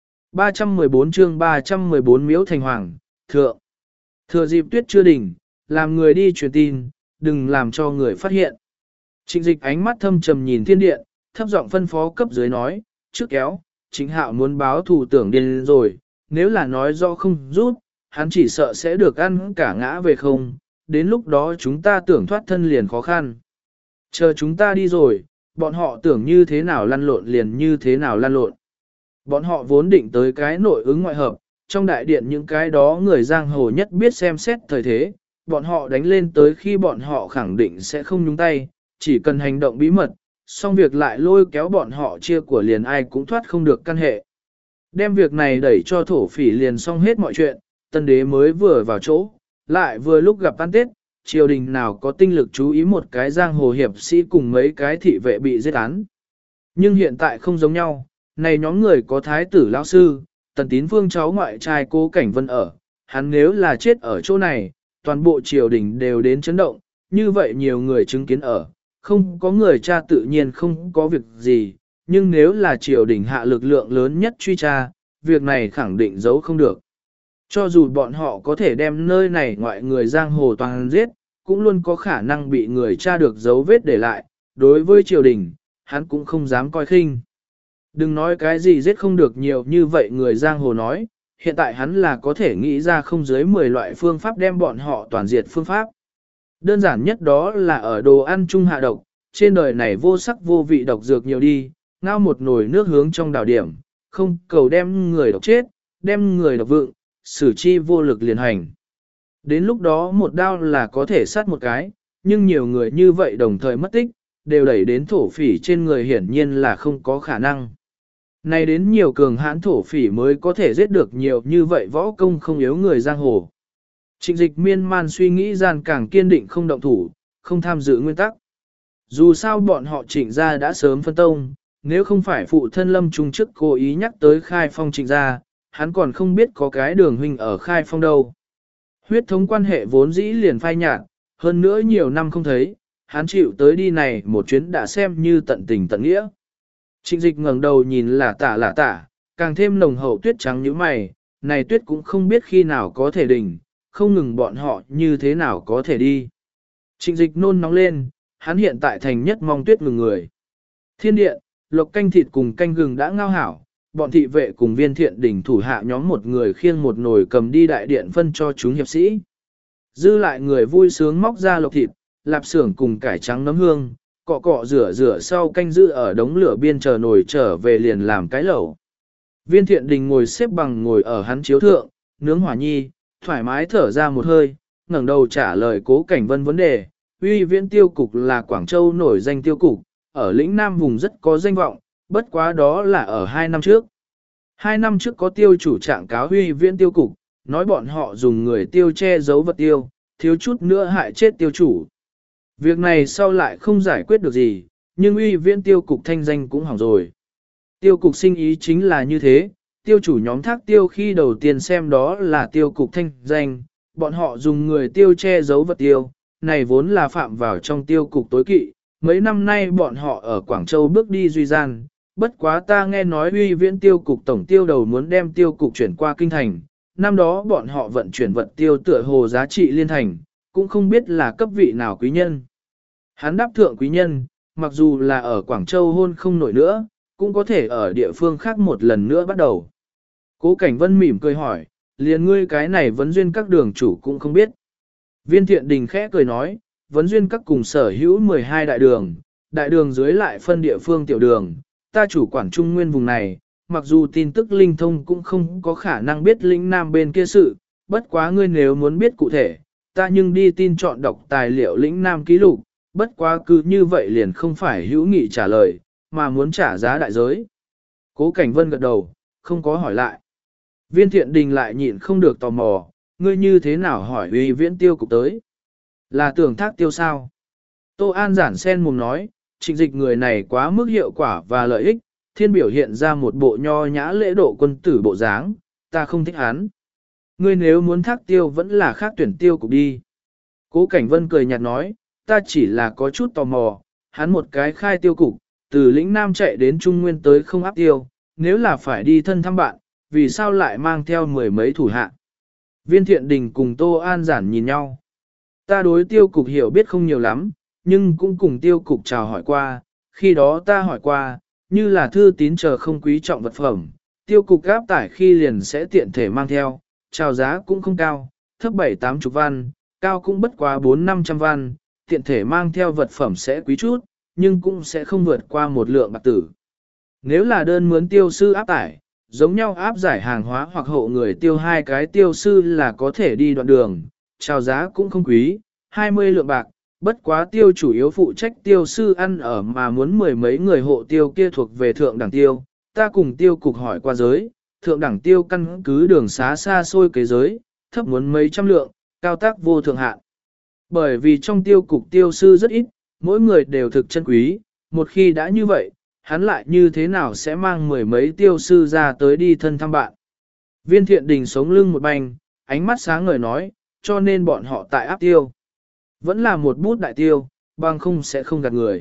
314 chương 314 Miếu Thành Hoàng, Thượng. Thừa dịp tuyết chưa đỉnh, làm người đi truyền tin, đừng làm cho người phát hiện. Trịnh Dịch ánh mắt thâm trầm nhìn thiên điện, thấp giọng phân phó cấp dưới nói, trước kéo, Chính Hạo muốn báo thù tưởng điên rồi, nếu là nói do không rút, hắn chỉ sợ sẽ được ăn cả ngã về không, đến lúc đó chúng ta tưởng thoát thân liền khó khăn. Chờ chúng ta đi rồi, bọn họ tưởng như thế nào lăn lộn liền như thế nào lăn lộn. Bọn họ vốn định tới cái nội ứng ngoại hợp, trong đại điện những cái đó người giang hồ nhất biết xem xét thời thế, bọn họ đánh lên tới khi bọn họ khẳng định sẽ không nhúng tay, chỉ cần hành động bí mật, xong việc lại lôi kéo bọn họ chia của liền ai cũng thoát không được căn hệ. Đem việc này đẩy cho thổ phỉ liền xong hết mọi chuyện, tân đế mới vừa vào chỗ, lại vừa lúc gặp ăn Tết, triều đình nào có tinh lực chú ý một cái giang hồ hiệp sĩ cùng mấy cái thị vệ bị giết án. Nhưng hiện tại không giống nhau, này nhóm người có thái tử lão sư, Tần Tín Phương cháu ngoại trai Cố Cảnh Vân ở, hắn nếu là chết ở chỗ này, toàn bộ triều đình đều đến chấn động, như vậy nhiều người chứng kiến ở, không có người tra tự nhiên không có việc gì, nhưng nếu là triều đình hạ lực lượng lớn nhất truy tra, việc này khẳng định giấu không được. Cho dù bọn họ có thể đem nơi này ngoại người giang hồ toàn giết, cũng luôn có khả năng bị người tra được dấu vết để lại, đối với triều đình, hắn cũng không dám coi khinh. Đừng nói cái gì giết không được nhiều như vậy người giang hồ nói, hiện tại hắn là có thể nghĩ ra không dưới 10 loại phương pháp đem bọn họ toàn diệt phương pháp. Đơn giản nhất đó là ở đồ ăn chung hạ độc, trên đời này vô sắc vô vị độc dược nhiều đi, ngao một nồi nước hướng trong đảo điểm, không cầu đem người độc chết, đem người độc vượng, xử chi vô lực liền hành. Đến lúc đó một đao là có thể sát một cái, nhưng nhiều người như vậy đồng thời mất tích, đều đẩy đến thổ phỉ trên người hiển nhiên là không có khả năng. Này đến nhiều cường hãn thổ phỉ mới có thể giết được nhiều như vậy võ công không yếu người giang hồ. Trịnh Dịch miên man suy nghĩ gian càng kiên định không động thủ, không tham dự nguyên tắc. Dù sao bọn họ Trịnh gia đã sớm phân tông, nếu không phải phụ thân Lâm Trung trước cố ý nhắc tới khai phong Trịnh gia, hắn còn không biết có cái đường huynh ở khai phong đâu. Huyết thống quan hệ vốn dĩ liền phai nhạt, hơn nữa nhiều năm không thấy, hắn chịu tới đi này một chuyến đã xem như tận tình tận nghĩa. Trịnh Dịch ngẩng đầu nhìn lả tả, càng thêm nồng hậu tuyết trắng như mày, này tuyết cũng không biết khi nào có thể đỉnh, không ngừng bọn họ như thế nào có thể đi. Trịnh Dịch nôn nóng lên, hắn hiện tại thành nhất mong tuyết ngừng người. Thiên điện, lộc canh thịt cùng canh gừng đã ngao hảo, bọn thị vệ cùng viên thiện đỉnh thủ hạ nhóm một người khiêng một nồi cầm đi đại điện phân cho chúng hiệp sĩ. Dư lại người vui sướng móc ra lộc thịt, lạp xưởng cùng cải trắng nấm hương, cọ cọ rửa sau canh giữ ở đống lửa biên chờ nồi trở về liền làm cái lẩu. Viên thiện đình ngồi xếp bằng ngồi ở hắn chiếu thượng, nướng hỏa nhi, thoải mái thở ra một hơi, ngẩng đầu trả lời Cố Cảnh Vân vấn đề. Uy Viễn tiêu cục là Quảng Châu nổi danh tiêu cục, ở lĩnh Nam vùng rất có danh vọng, bất quá đó là ở 2 năm trước. 2 năm trước có tiêu chủ trạng cáo Uy Viễn tiêu cục, nói bọn họ dùng người tiêu che giấu vật tiêu, thiếu chút nữa hại chết tiêu chủ. Việc này sau lại không giải quyết được gì, nhưng Uy Viễn tiêu cục thanh danh cũng hỏng rồi. Tiêu cục sinh ý chính là như thế, tiêu chủ nhóm thác tiêu khi đầu tiên xem đó là tiêu cục thanh danh, bọn họ dùng người tiêu che giấu vật tiêu, này vốn là phạm vào trong tiêu cục tối kỵ, mấy năm nay bọn họ ở Quảng Châu bước đi duy gian, bất quá ta nghe nói Uy Viễn tiêu cục tổng tiêu đầu muốn đem tiêu cục chuyển qua kinh thành, năm đó bọn họ vận chuyển vật tiêu tựa hồ giá trị liên thành, cũng không biết là cấp vị nào quý nhân. Hắn đáp thượng quý nhân, mặc dù là ở Quảng Châu hôn không nổi nữa, cũng có thể ở địa phương khác một lần nữa bắt đầu. Cố Cảnh Vân mỉm cười hỏi, liền ngươi cái này vấn duyên các đường chủ cũng không biết. Viên thiện đình khẽ cười nói, vấn duyên các cùng sở hữu 12 đại đường dưới lại phân địa phương tiểu đường, ta chủ quản trung nguyên vùng này, mặc dù tin tức linh thông cũng không có khả năng biết lĩnh nam bên kia sự, bất quá ngươi nếu muốn biết cụ thể, ta nhưng đi tin chọn đọc tài liệu lĩnh nam ký lục, bất quá cứ như vậy liền không phải hữu nghị trả lời, mà muốn trả giá đại giới. Cố Cảnh Vân gật đầu, không có hỏi lại. Viên thiện đình lại nhịn không được tò mò, ngươi như thế nào hỏi Uy Viễn tiêu cục tới? Là tưởng thác tiêu sao? Tô An giản sen mồm nói, Trịnh Dịch người này quá mức hiệu quả và lợi ích, thiên biểu hiện ra một bộ nho nhã lễ độ quân tử bộ dáng, ta không thích hắn. Ngươi nếu muốn thác tiêu vẫn là khác tuyển tiêu cục đi. Cố Cảnh Vân cười nhạt nói, ta chỉ là có chút tò mò, hắn một cái khai tiêu cục, từ lĩnh Nam chạy đến Trung Nguyên tới không áp tiêu, nếu là phải đi thân thăm bạn, vì sao lại mang theo 10 mấy thủ hạ. Viên thiện đình cùng Tô An giản nhìn nhau. Ta đối tiêu cục hiểu biết không nhiều lắm, nhưng cũng cùng tiêu cục chào hỏi qua, khi đó ta hỏi qua, như là thư tín chờ không quý trọng vật phẩm, tiêu cục áp tải khi liền sẽ tiện thể mang theo, chào giá cũng không cao, thấp 7-80 văn, cao cũng bất quá 400-500 văn, tiện thể mang theo vật phẩm sẽ quý chút, nhưng cũng sẽ không vượt qua một lượng bạc tử. Nếu là đơn mướn tiêu sư áp tải, giống nhau áp giải hàng hóa hoặc hộ người tiêu hai cái tiêu sư là có thể đi đoạn đường, chào giá cũng không quý, 20 lượng bạc, bất quá tiêu chủ yếu phụ trách tiêu sư ăn ở mà muốn mười mấy người hộ tiêu kia thuộc về thượng đẳng tiêu, ta cùng tiêu cục hỏi qua giới, thượng đẳng tiêu căn cứ đường xá xa xôi kế giới, thấp muốn mấy trăm lượng, cao tác vô thượng hạn. Bởi vì trong tiêu cục tiêu sư rất ít, mỗi người đều thực chân quý, một khi đã như vậy, hắn lại như thế nào sẽ mang mười mấy tiêu sư ra tới đi thân thăm bạn. Viên Thiện Đình sống lưng một banh, ánh mắt sáng ngời nói, cho nên bọn họ tại áp tiêu. Vẫn là một bút đại tiêu, bằng không sẽ không gạt người.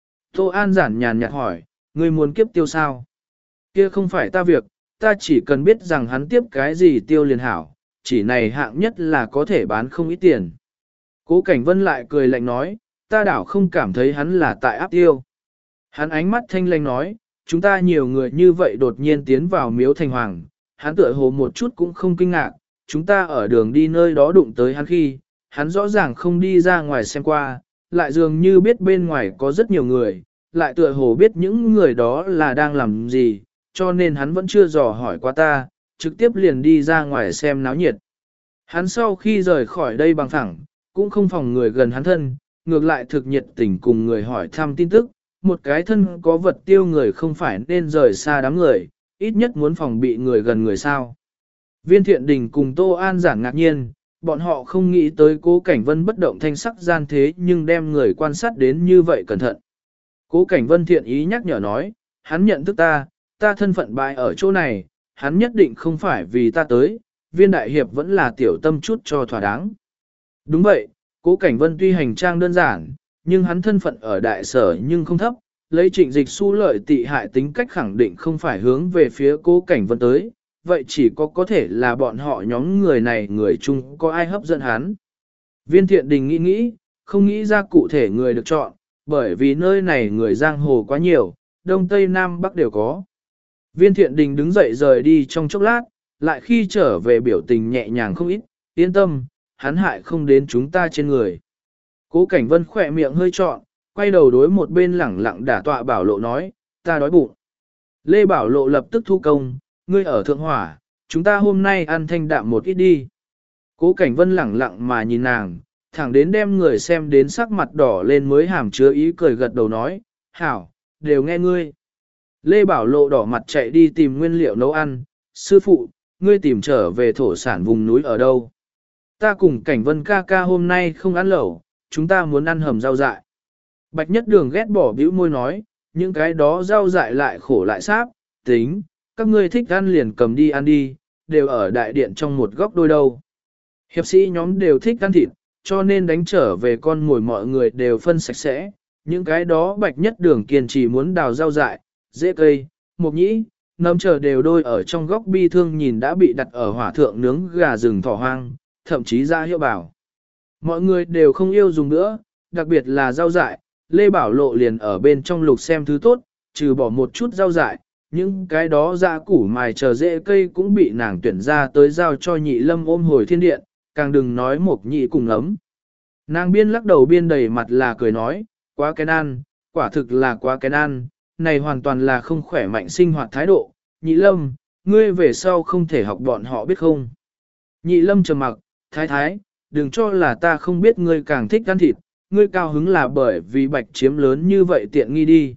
Tô An giản nhàn nhạt hỏi, ngươi muốn kiếp tiêu sao? Kia không phải ta việc, ta chỉ cần biết rằng hắn tiếp cái gì tiêu liền hảo, chỉ này hạng nhất là có thể bán không ít tiền. Cố Cảnh Vân lại cười lạnh nói, ta đảo không cảm thấy hắn là tại áp tiêu. Hắn ánh mắt thanh lanh nói, chúng ta nhiều người như vậy đột nhiên tiến vào miếu thành hoàng, hắn tựa hồ một chút cũng không kinh ngạc, chúng ta ở đường đi nơi đó đụng tới hắn khi, hắn rõ ràng không đi ra ngoài xem qua, lại dường như biết bên ngoài có rất nhiều người, lại tựa hồ biết những người đó là đang làm gì, cho nên hắn vẫn chưa dò hỏi qua ta, trực tiếp liền đi ra ngoài xem náo nhiệt. Hắn sau khi rời khỏi đây bằng thẳng, cũng không phòng người gần hắn thân, ngược lại thực nhiệt tình cùng người hỏi thăm tin tức, một cái thân có vật tiêu người không phải nên rời xa đám người, ít nhất muốn phòng bị người gần người sao. Viên Thiện Đình cùng Tô An giản ngạc nhiên, bọn họ không nghĩ tới Cố Cảnh Vân bất động thanh sắc gian thế nhưng đem người quan sát đến như vậy cẩn thận. Cố Cảnh Vân thiện ý nhắc nhở nói, hắn nhận thức ta thân phận bại ở chỗ này, hắn nhất định không phải vì ta tới, Viên đại hiệp vẫn là tiểu tâm chút cho thỏa đáng. Đúng vậy, Cố Cảnh Vân tuy hành trang đơn giản, nhưng hắn thân phận ở đại sở nhưng không thấp, lấy Trịnh Dịch Xu lợi tị hại tính cách khẳng định không phải hướng về phía Cố Cảnh Vân tới, vậy chỉ có thể là bọn họ nhóm người này người chung có ai hấp dẫn hắn. Viên Thiện Đình nghĩ, không nghĩ ra cụ thể người được chọn, bởi vì nơi này người giang hồ quá nhiều, Đông Tây Nam Bắc đều có. Viên Thiện Đình đứng dậy rời đi trong chốc lát, lại khi trở về biểu tình nhẹ nhàng không ít, yên tâm, hắn hại không đến chúng ta trên người. Cố Cảnh Vân khỏe miệng hơi trọn, quay đầu đối một bên lẳng lặng đả tọa Bảo Lộ nói, ta đói bụng. Lê Bảo Lộ lập tức thu công, ngươi ở thượng hỏa, chúng ta hôm nay ăn thanh đạm một ít đi. Cố Cảnh Vân lẳng lặng mà nhìn nàng, thẳng đến đem người xem đến sắc mặt đỏ lên mới hàm chứa ý cười gật đầu nói, hảo, đều nghe ngươi. Lê Bảo Lộ đỏ mặt chạy đi tìm nguyên liệu nấu ăn, sư phụ, ngươi tìm trở về thổ sản vùng núi ở đâu? Ta cùng Cảnh Vân ca ca hôm nay không ăn lẩu, chúng ta muốn ăn hầm rau dại. Bạch Nhất Đường ghét bỏ bĩu môi nói, những cái đó rau dại lại khổ lại sáp, tính, các ngươi thích ăn liền cầm đi ăn đi, đều ở đại điện trong một góc đôi đâu. Hiệp sĩ nhóm đều thích ăn thịt, cho nên đánh trở về con mồi mọi người đều phân sạch sẽ, những cái đó Bạch Nhất Đường kiên trì muốn đào rau dại, dễ cây, mộc nhĩ, nấm chờ đều đôi ở trong góc bi thương nhìn đã bị đặt ở hỏa thượng nướng gà rừng thỏ hoang, thậm chí ra hiệu bảo. Mọi người đều không yêu dùng nữa, đặc biệt là rau dại, Lê Bảo Lộ liền ở bên trong lục xem thứ tốt, trừ bỏ một chút rau dại, những cái đó ra củ mài chờ rễ cây cũng bị nàng tuyển ra tới giao cho Nhị Lâm ôm hồi thiên điện, càng đừng nói mộc nhị cùng ấm. Nàng biên lắc đầu biên đầy mặt là cười nói, quá kén ăn, quả thực là quá kén ăn, này hoàn toàn là không khỏe mạnh sinh hoạt thái độ, Nhị Lâm, ngươi về sau không thể học bọn họ biết không. Nhị Lâm trầm mặc, thái thái, đừng cho là ta không biết ngươi càng thích ăn thịt, ngươi cao hứng là bởi vì Bạch chiếm lớn như vậy tiện nghi đi.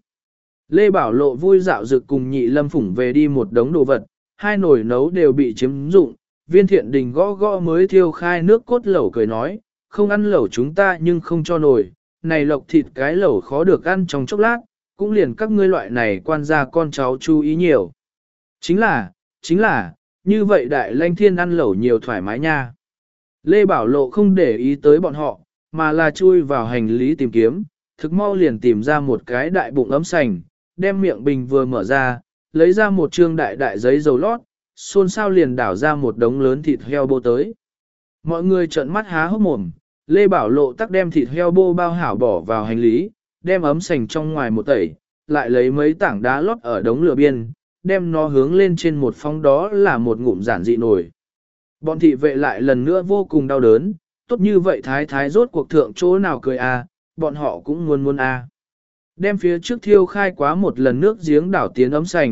Lê Bảo Lộ vui dạo dực cùng Nhị Lâm phủng về đi một đống đồ vật, hai nồi nấu đều bị chiếm dụng, Viên Thiện Đình gõ gõ mới thiêu khai nước cốt lẩu cười nói, không ăn lẩu chúng ta nhưng không cho nồi, này lộc thịt cái lẩu khó được ăn trong chốc lát, cũng liền các ngươi loại này quan gia con cháu chú ý nhiều. Chính là, như vậy đại lanh thiên ăn lẩu nhiều thoải mái nha. Lê Bảo Lộ không để ý tới bọn họ, mà là chui vào hành lý tìm kiếm, thực mau liền tìm ra một cái đại bụng ấm sành, đem miệng bình vừa mở ra, lấy ra một trương đại đại giấy dầu lót, xôn xao liền đảo ra một đống lớn thịt heo bô tới. Mọi người trợn mắt há hốc mồm, Lê Bảo Lộ tắc đem thịt heo bô bao hảo bỏ vào hành lý, đem ấm sành trong ngoài một tẩy, lại lấy mấy tảng đá lót ở đống lửa biên, đem nó hướng lên trên một phong đó là một ngụm giản dị nổi. Bọn thị vệ lại lần nữa vô cùng đau đớn, tốt như vậy thái thái rốt cuộc thượng chỗ nào cười a, bọn họ cũng muốn a. Đem phía trước thiêu khai quá một lần nước giếng đảo tiến ấm sành,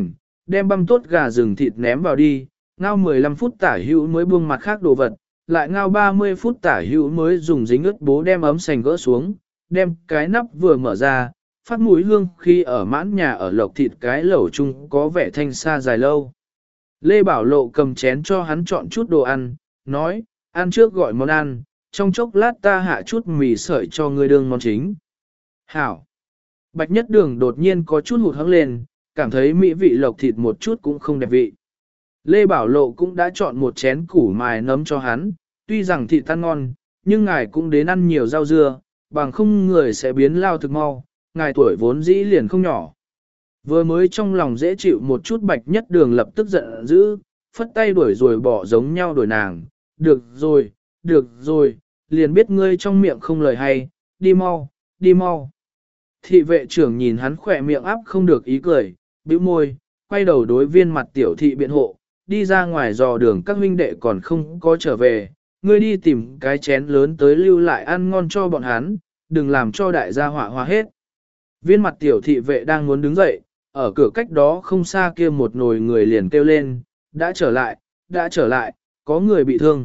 đem băm tốt gà rừng thịt ném vào đi, ngao 15 phút tả hữu mới buông mặt khác đồ vật, lại ngao 30 phút tả hữu mới dùng dính ướt bố đem ấm sành gỡ xuống, đem cái nắp vừa mở ra, phát mũi hương khi ở mãn nhà ở lộc thịt cái lẩu chung có vẻ thanh xa dài lâu. Lê Bảo Lộ cầm chén cho hắn chọn chút đồ ăn, nói, ăn trước gọi món ăn, trong chốc lát ta hạ chút mì sợi cho ngươi đương món chính. Hảo! Bạch Nhất Đường đột nhiên có chút hụt hẫng lên, cảm thấy mỹ vị lộc thịt một chút cũng không đẹp vị. Lê Bảo Lộ cũng đã chọn một chén củ mài nấm cho hắn, tuy rằng thịt tan ngon, nhưng ngài cũng đến ăn nhiều rau dưa, bằng không người sẽ biến lao thực mau, ngài tuổi vốn dĩ liền không nhỏ. Vừa mới trong lòng dễ chịu một chút Bạch Nhất Đường lập tức giận dữ, phất tay đuổi rồi bỏ giống nhau đuổi nàng, được rồi, liền biết ngươi trong miệng không lời hay, đi mau, đi mau. Thị vệ trưởng nhìn hắn khỏe miệng áp không được ý cười, bĩu môi, quay đầu đối viên mặt tiểu thị biện hộ, đi ra ngoài dò đường các huynh đệ còn không có trở về, ngươi đi tìm cái chén lớn tới lưu lại ăn ngon cho bọn hắn, đừng làm cho đại gia họa hoa hết. Viên mặt tiểu thị vệ đang muốn đứng dậy, ở cửa cách đó không xa kia một nồi người liền kêu lên, đã trở lại, có người bị thương.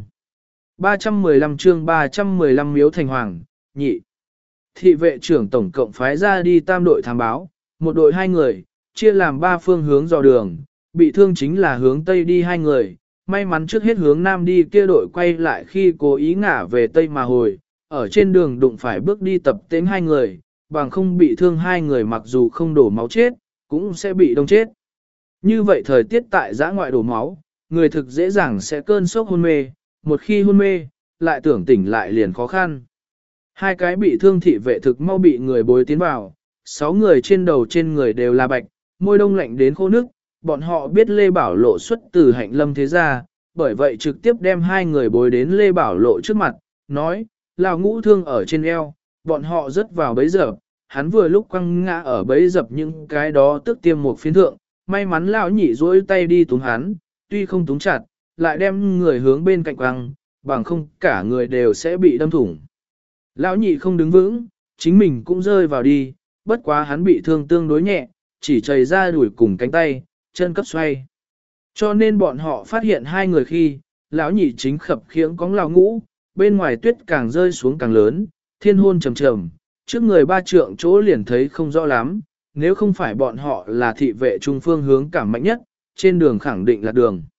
315 chương 315 miếu thành hoàng, nhị. Thị vệ trưởng tổng cộng phái ra đi tam đội thám báo, một đội 2 người, chia làm 3 phương hướng dò đường, bị thương chính là hướng Tây đi 2 người, may mắn trước hết hướng Nam đi kia đội quay lại khi cố ý ngả về Tây mà hồi, ở trên đường đụng phải bước đi tập tễnh 2 người, bằng không bị thương 2 người mặc dù không đổ máu chết, cũng sẽ bị đông chết. Như vậy thời tiết tại giã ngoại đổ máu, người thực dễ dàng sẽ cơn sốc hôn mê, một khi hôn mê, lại tưởng tỉnh lại liền khó khăn. 2 cái bị thương thị vệ thực mau bị người bối tiến vào, 6 người trên đầu trên người đều là bạch, môi đông lạnh đến khô nước, bọn họ biết Lê Bảo Lộ xuất từ Hạnh Lâm thế gia, bởi vậy trực tiếp đem 2 người bối đến Lê Bảo Lộ trước mặt, nói, lão ngũ thương ở trên eo, bọn họ rớt vào bấy giờ, hắn vừa lúc quăng ngã ở bấy dập những cái đó tức tiêm một phiến thượng, may mắn lão nhị duỗi tay đi túm hắn, tuy không túm chặt, lại đem người hướng bên cạnh quăng, bằng không cả người đều sẽ bị đâm thủng. Lão nhị không đứng vững, chính mình cũng rơi vào đi, bất quá hắn bị thương tương đối nhẹ, chỉ chảy ra đuổi cùng cánh tay, chân cấp xoay. Cho nên bọn họ phát hiện 2 người khi, lão nhị chính khập khiễng cóng lão ngũ, bên ngoài tuyết càng rơi xuống càng lớn, thiên hôn trầm trầm, trước người 3 trượng chỗ liền thấy không rõ lắm, nếu không phải bọn họ là thị vệ trung phương hướng cảm mạnh nhất, trên đường khẳng định là đường.